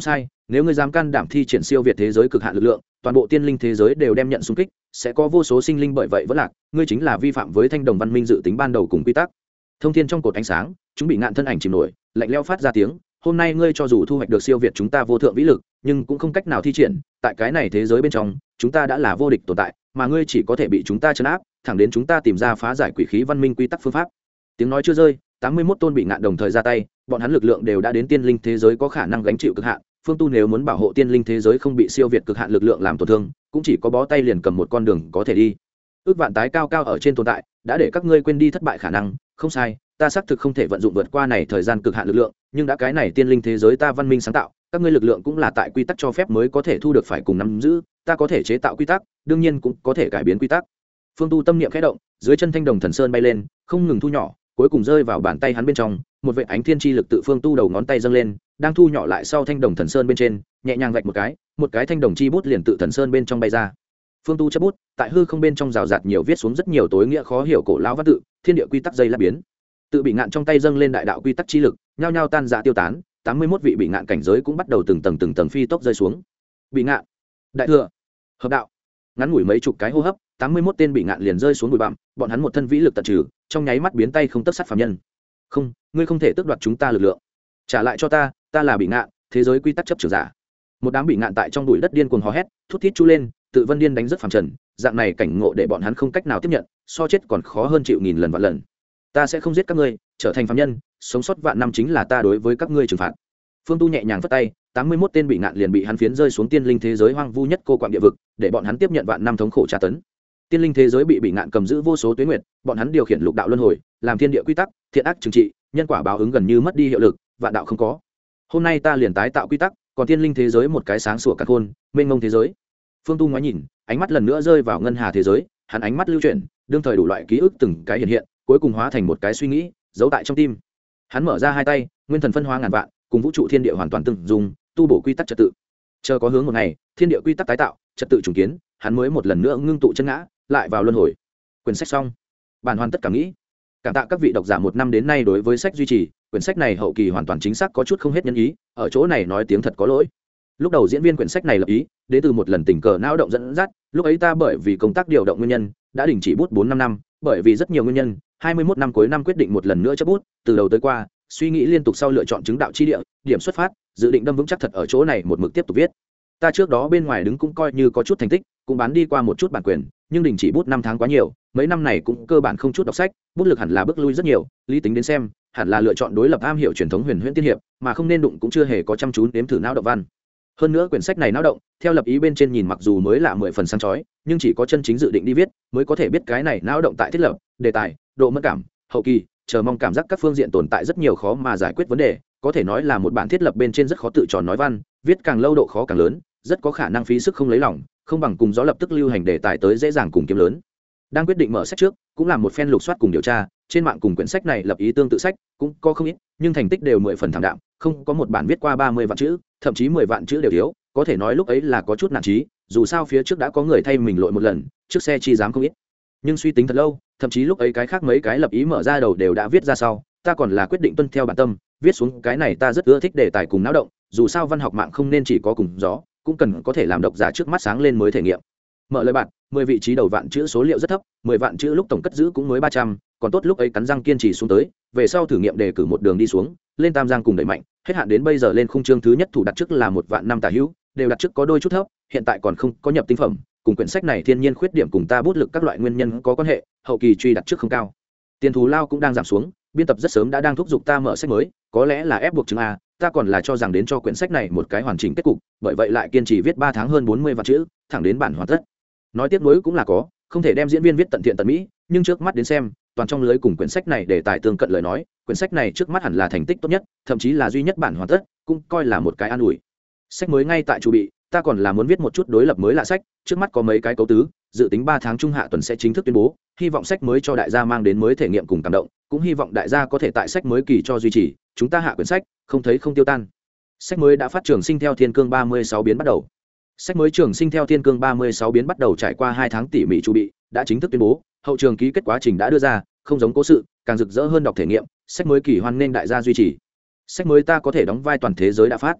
S1: nếu ngươi dám can đảm thi triển siêu việt thế giới cực hạn lực lượng, toàn bộ tiên linh thế giới đều đem nhận xung kích, sẽ có vô số sinh linh bởi vậy vẫn lạc, ngươi chính là vi phạm với thanh đồng văn minh dự tính ban đầu cùng quy tắc. Thông thiên trong cột ánh sáng, chúng bị ngạn thân ảnh chìm nổi, lạnh lẽo phát ra tiếng, hôm nay ngươi cho dù thu hoạch được siêu việt chúng ta vô thượng vĩ lực, nhưng cũng không cách nào thi triển, tại cái này thế giới bên trong, chúng ta đã là vô địch tồn tại, mà ngươi chỉ có thể bị chúng ta trấn áp, thẳng đến chúng ta tìm ra phá giải quỷ khí văn minh quy tắc phương pháp. Tiếng nói chưa rơi, tám mươi mốt tôn bị ngạn đồng thời ra tay, bọn hắn lực lượng đều đã đến tiên linh thế giới có khả năng gánh chịu cực hạn. Phương Tu nếu muốn bảo hộ tiên linh thế giới không bị siêu việt cực hạn lực lượng làm tổn thương, cũng chỉ có bó tay liền cầm một con đường có thể đi. Ước vạn tái cao cao ở trên tồn tại, đã để các ngươi quên đi thất bại khả năng, không sai, ta xác thực không thể vận dụng vượt qua này thời gian cực hạn lực lượng, nhưng đã cái này tiên linh thế giới ta văn minh sáng tạo, các ngươi lực lượng cũng là tại quy tắc cho phép mới có thể thu được phải cùng nắm giữ, ta có thể chế tạo quy tắc, đương nhiên cũng có thể cải biến quy tắc. Phương Tu tâm niệm khẽ động, dưới chân thanh đồng thần sơn bay lên, không ngừng thu nhỏ, cuối cùng rơi vào bàn tay hắn bên trong, một vệt ánh thiên chi lực tự Phương Tu đầu ngón tay dâng lên, đang thu nhỏ lại sau thanh đồng thần sơn bên trên, nhẹ nhàng vạch một cái, một cái thanh đồng chi bút liền tự thần sơn bên trong bay ra. Phương Tu chấp bút, tại hư không bên trong rào rạt nhiều viết xuống rất nhiều tối nghĩa khó hiểu cổ lão văn tự, thiên địa quy tắc dây lát biến. Tự bị ngạn trong tay dâng lên đại đạo quy tắc chi lực, nhao nhao tan rã tiêu tán, tám mươi mốt vị bị ngạn cảnh giới cũng bắt đầu từng tầng từng tầng phi tốc rơi xuống. Bị ngạn, đại thừa, hợp đạo. Ngắn ngủi mấy chục cái hô hấp, tám mươi mốt tên bị ngạn liền rơi xuống bụi bặm, bọn hắn một thân vĩ lực tận trừ, trong nháy mắt biến tay không tấc sắt phàm nhân. Không, ngươi không thể tước đoạt chúng ta lực lượng. Trả lại cho ta, ta là bị ngạn, thế giới quy tắc chấp trưởng giả. Một đám bị ngạn tại trong bụi đất điên cuồng hò hét, thút thít chu lên, tự vân điên đánh rất phàm trần, dạng này cảnh ngộ để bọn hắn không cách nào tiếp nhận, so chết còn khó hơn chịu nghìn lần vạn lần. Ta sẽ không giết các ngươi, trở thành phàm nhân, sống sót vạn năm chính là ta đối với các ngươi trừng phạt. Phương Tu nhẹ nhàng vất tay, tám mươi mốt tên bị ngạn liền bị hắn phiến rơi xuống tiên linh thế giới hoang vu nhất cô quạng địa vực, để bọn hắn tiếp nhận vạn năm thống khổ tra tấn. Tiên linh thế giới bị bị ngạn cầm giữ vô số tuyến nguyệt, bọn hắn điều khiển lục đạo luân hồi, làm thiên địa quy tắc, thiện ác trừng trị, nhân quả báo ứng gần như mất đi hiệu lực, vạn đạo không có. Hôm nay ta liền tái tạo quy tắc, còn tiên linh thế giới một cái sáng sủa cả khôn, mênh mông thế giới. Phương Tu ngoái nhìn, ánh mắt lần nữa rơi vào ngân hà thế giới, hắn ánh mắt lưu chuyển, đương thời đủ loại ký ức từng cái hiện hiện, cuối cùng hóa thành một cái suy nghĩ, giấu tại trong tim. Hắn mở ra hai tay, nguyên thần phân hóa ngàn vạn, cùng vũ trụ thiên địa hoàn toàn tương dung, tu bổ quy tắc trật tự. Chờ có hướng một ngày, thiên địa quy tắc tái tạo, trật tự trùng kiến, hắn mới một lần nữa ngưng tụ chân ngã, lại vào luân hồi. Quyển sách xong, bản hoàn tất cả nghĩ. Cảm tạ các vị độc giả một năm đến nay đối với sách duy trì, quyển sách này hậu kỳ hoàn toàn chính xác có chút không hết nhân ý, ở chỗ này nói tiếng thật có lỗi. Lúc đầu diễn viên quyển sách này lập ý, đến từ một lần tình cờ não động dẫn dắt, lúc ấy ta bởi vì công tác điều động nguyên nhân, đã đình chỉ bút bốn năm năm, bởi vì rất nhiều nguyên nhân, hai mươi mốt năm cuối năm quyết định một lần nữa chấp bút, từ đầu tới qua, suy nghĩ liên tục sau lựa chọn chứng đạo chi địa, điểm xuất phát, dự định đâm vững chắc thật ở chỗ này một mực tiếp tục viết. Ta trước đó bên ngoài đứng cũng coi như có chút thành tích, cũng bán đi qua một chút bản quyền, nhưng đình chỉ bút năm tháng quá nhiều, mấy năm này cũng cơ bản không chút đọc sách, bút lực hẳn là bước lui rất nhiều, lý tính đến xem, hẳn là lựa chọn đối lập am hiểu truyền thống huyền huyễn tiên hiệp, mà không nên đụng cũng chưa hề có chăm chú nếm thử não động văn. Hơn nữa quyển sách này não động, theo lập ý bên trên nhìn mặc dù mới là mười phần sáng chói, nhưng chỉ có chân chính dự định đi viết, mới có thể biết cái này não động tại thiết lập, đề tài, độ mẫn cảm, hậu kỳ, chờ mong cảm giác các phương diện tồn tại rất nhiều khó mà giải quyết vấn đề, có thể nói là một bản thiết lập bên trên rất khó tự tròn nói văn, viết càng lâu độ khó càng lớn, rất có khả năng phí sức không lấy lòng, không bằng cùng gió lập tức lưu hành đề tài tới dễ dàng cùng kiếm lớn. Đang quyết định mở sách trước, cũng làm một phen lục soát cùng điều tra, trên mạng cùng quyển sách này lập ý tương tự sách cũng có không ít, nhưng thành tích đều mười phần thảm đạm, không có một bản viết qua ba mươi vạn chữ, thậm chí mười vạn chữ đều thiếu, có thể nói lúc ấy là có chút nản chí, dù sao phía trước đã có người thay mình lội một lần, trước xe chi dám không ít. Nhưng suy tính thật lâu, thậm chí lúc ấy cái khác mấy cái lập ý mở ra đầu đều đã viết ra sau, ta còn là quyết định tuân theo bản tâm, viết xuống cái này ta rất ưa thích đề tài cùng náo động, dù sao văn học mạng không nên chỉ có cùng gió, cũng cần có thể làm độc giả trước mắt sáng lên mới thể nghiệm. Mở lời bạn, mười vị trí đầu vạn chữ số liệu rất thấp, mười vạn chữ lúc tổng cất giữ cũng mới ba trăm, còn tốt lúc ấy cắn răng kiên trì xuống tới, về sau thử nghiệm đề cử một đường đi xuống, lên tam giang cùng đẩy mạnh, hết hạn đến bây giờ lên khung chương thứ nhất thủ đặt trước là một vạn năm tả hữu, đều đặt trước có đôi chút thấp, hiện tại còn không có nhập tinh phẩm, cùng quyển sách này thiên nhiên khuyết điểm cùng ta bút lực các loại nguyên nhân có quan hệ, hậu kỳ truy đặt trước không cao. Tiền thù lao cũng đang giảm xuống, biên tập rất sớm đã đang thúc giục ta mở sách mới, có lẽ là ép buộc chứng a, ta còn là cho rằng đến cho quyển sách này một cái hoàn chỉnh kết cục, bởi vậy lại kiên trì viết ba tháng hơn bốn mươi vạn chữ, thẳng đến bản hoàn tất. Nói tiếp nối cũng là có, không thể đem diễn viên viết tận thiện tận mỹ, nhưng trước mắt đến xem, toàn trong lưới cùng quyển sách này để tài tương cận lời nói, quyển sách này trước mắt hẳn là thành tích tốt nhất, thậm chí là duy nhất bản hoàn tất, cũng coi là một cái an ủi. Sách mới ngay tại chu bị, ta còn là muốn viết một chút đối lập mới lạ sách, trước mắt có mấy cái cấu tứ, dự tính ba tháng trung hạ tuần sẽ chính thức tuyên bố, hy vọng sách mới cho đại gia mang đến mới thể nghiệm cùng cảm động, cũng hy vọng đại gia có thể tại sách mới kỳ cho duy trì, chúng ta hạ quyển sách, không thấy không tiêu tan. Sách mới đã phát trường sinh theo thiên cương ba mươi sáu biến bắt đầu. Sách mới trường sinh theo thiên cương ba mươi sáu biến bắt đầu trải qua hai tháng tỉ mỉ chu bị, đã chính thức tuyên bố, hậu trường ký kết quá trình đã đưa ra, không giống cố sự, càng rực rỡ hơn đọc thể nghiệm, sách mới kỳ hoan nên đại gia duy trì. Sách mới ta có thể đóng vai toàn thế giới đã phát.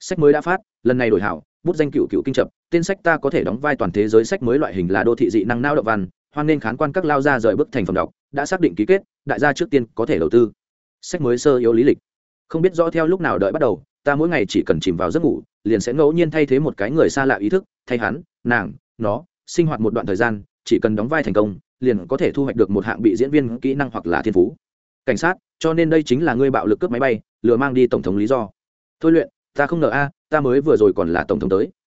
S1: sách mới đã phát, lần này đổi hảo, bút danh cựu cựu kinh chập, tên sách ta có thể đóng vai toàn thế giới sách mới loại hình là đô thị dị năng não động văn, hoan nên khán quan các lao ra rời bước thành phẩm đọc, đã xác định ký kết, đại gia trước tiên có thể đầu tư. Sách mới sơ yếu lý lịch. Không biết rõ theo lúc nào đợi bắt đầu, ta mỗi ngày chỉ cần chìm vào giấc ngủ, liền sẽ ngẫu nhiên thay thế một cái người xa lạ ý thức, thay hắn, nàng, nó, sinh hoạt một đoạn thời gian, chỉ cần đóng vai thành công, liền có thể thu hoạch được một hạng bị diễn viên kỹ năng hoặc là thiên phú. Cảnh sát, cho nên đây chính là ngươi bạo lực cướp máy bay, lừa mang đi tổng thống lý do. Thôi luyện, ta không ngờ a, ta mới vừa rồi còn là tổng thống tới.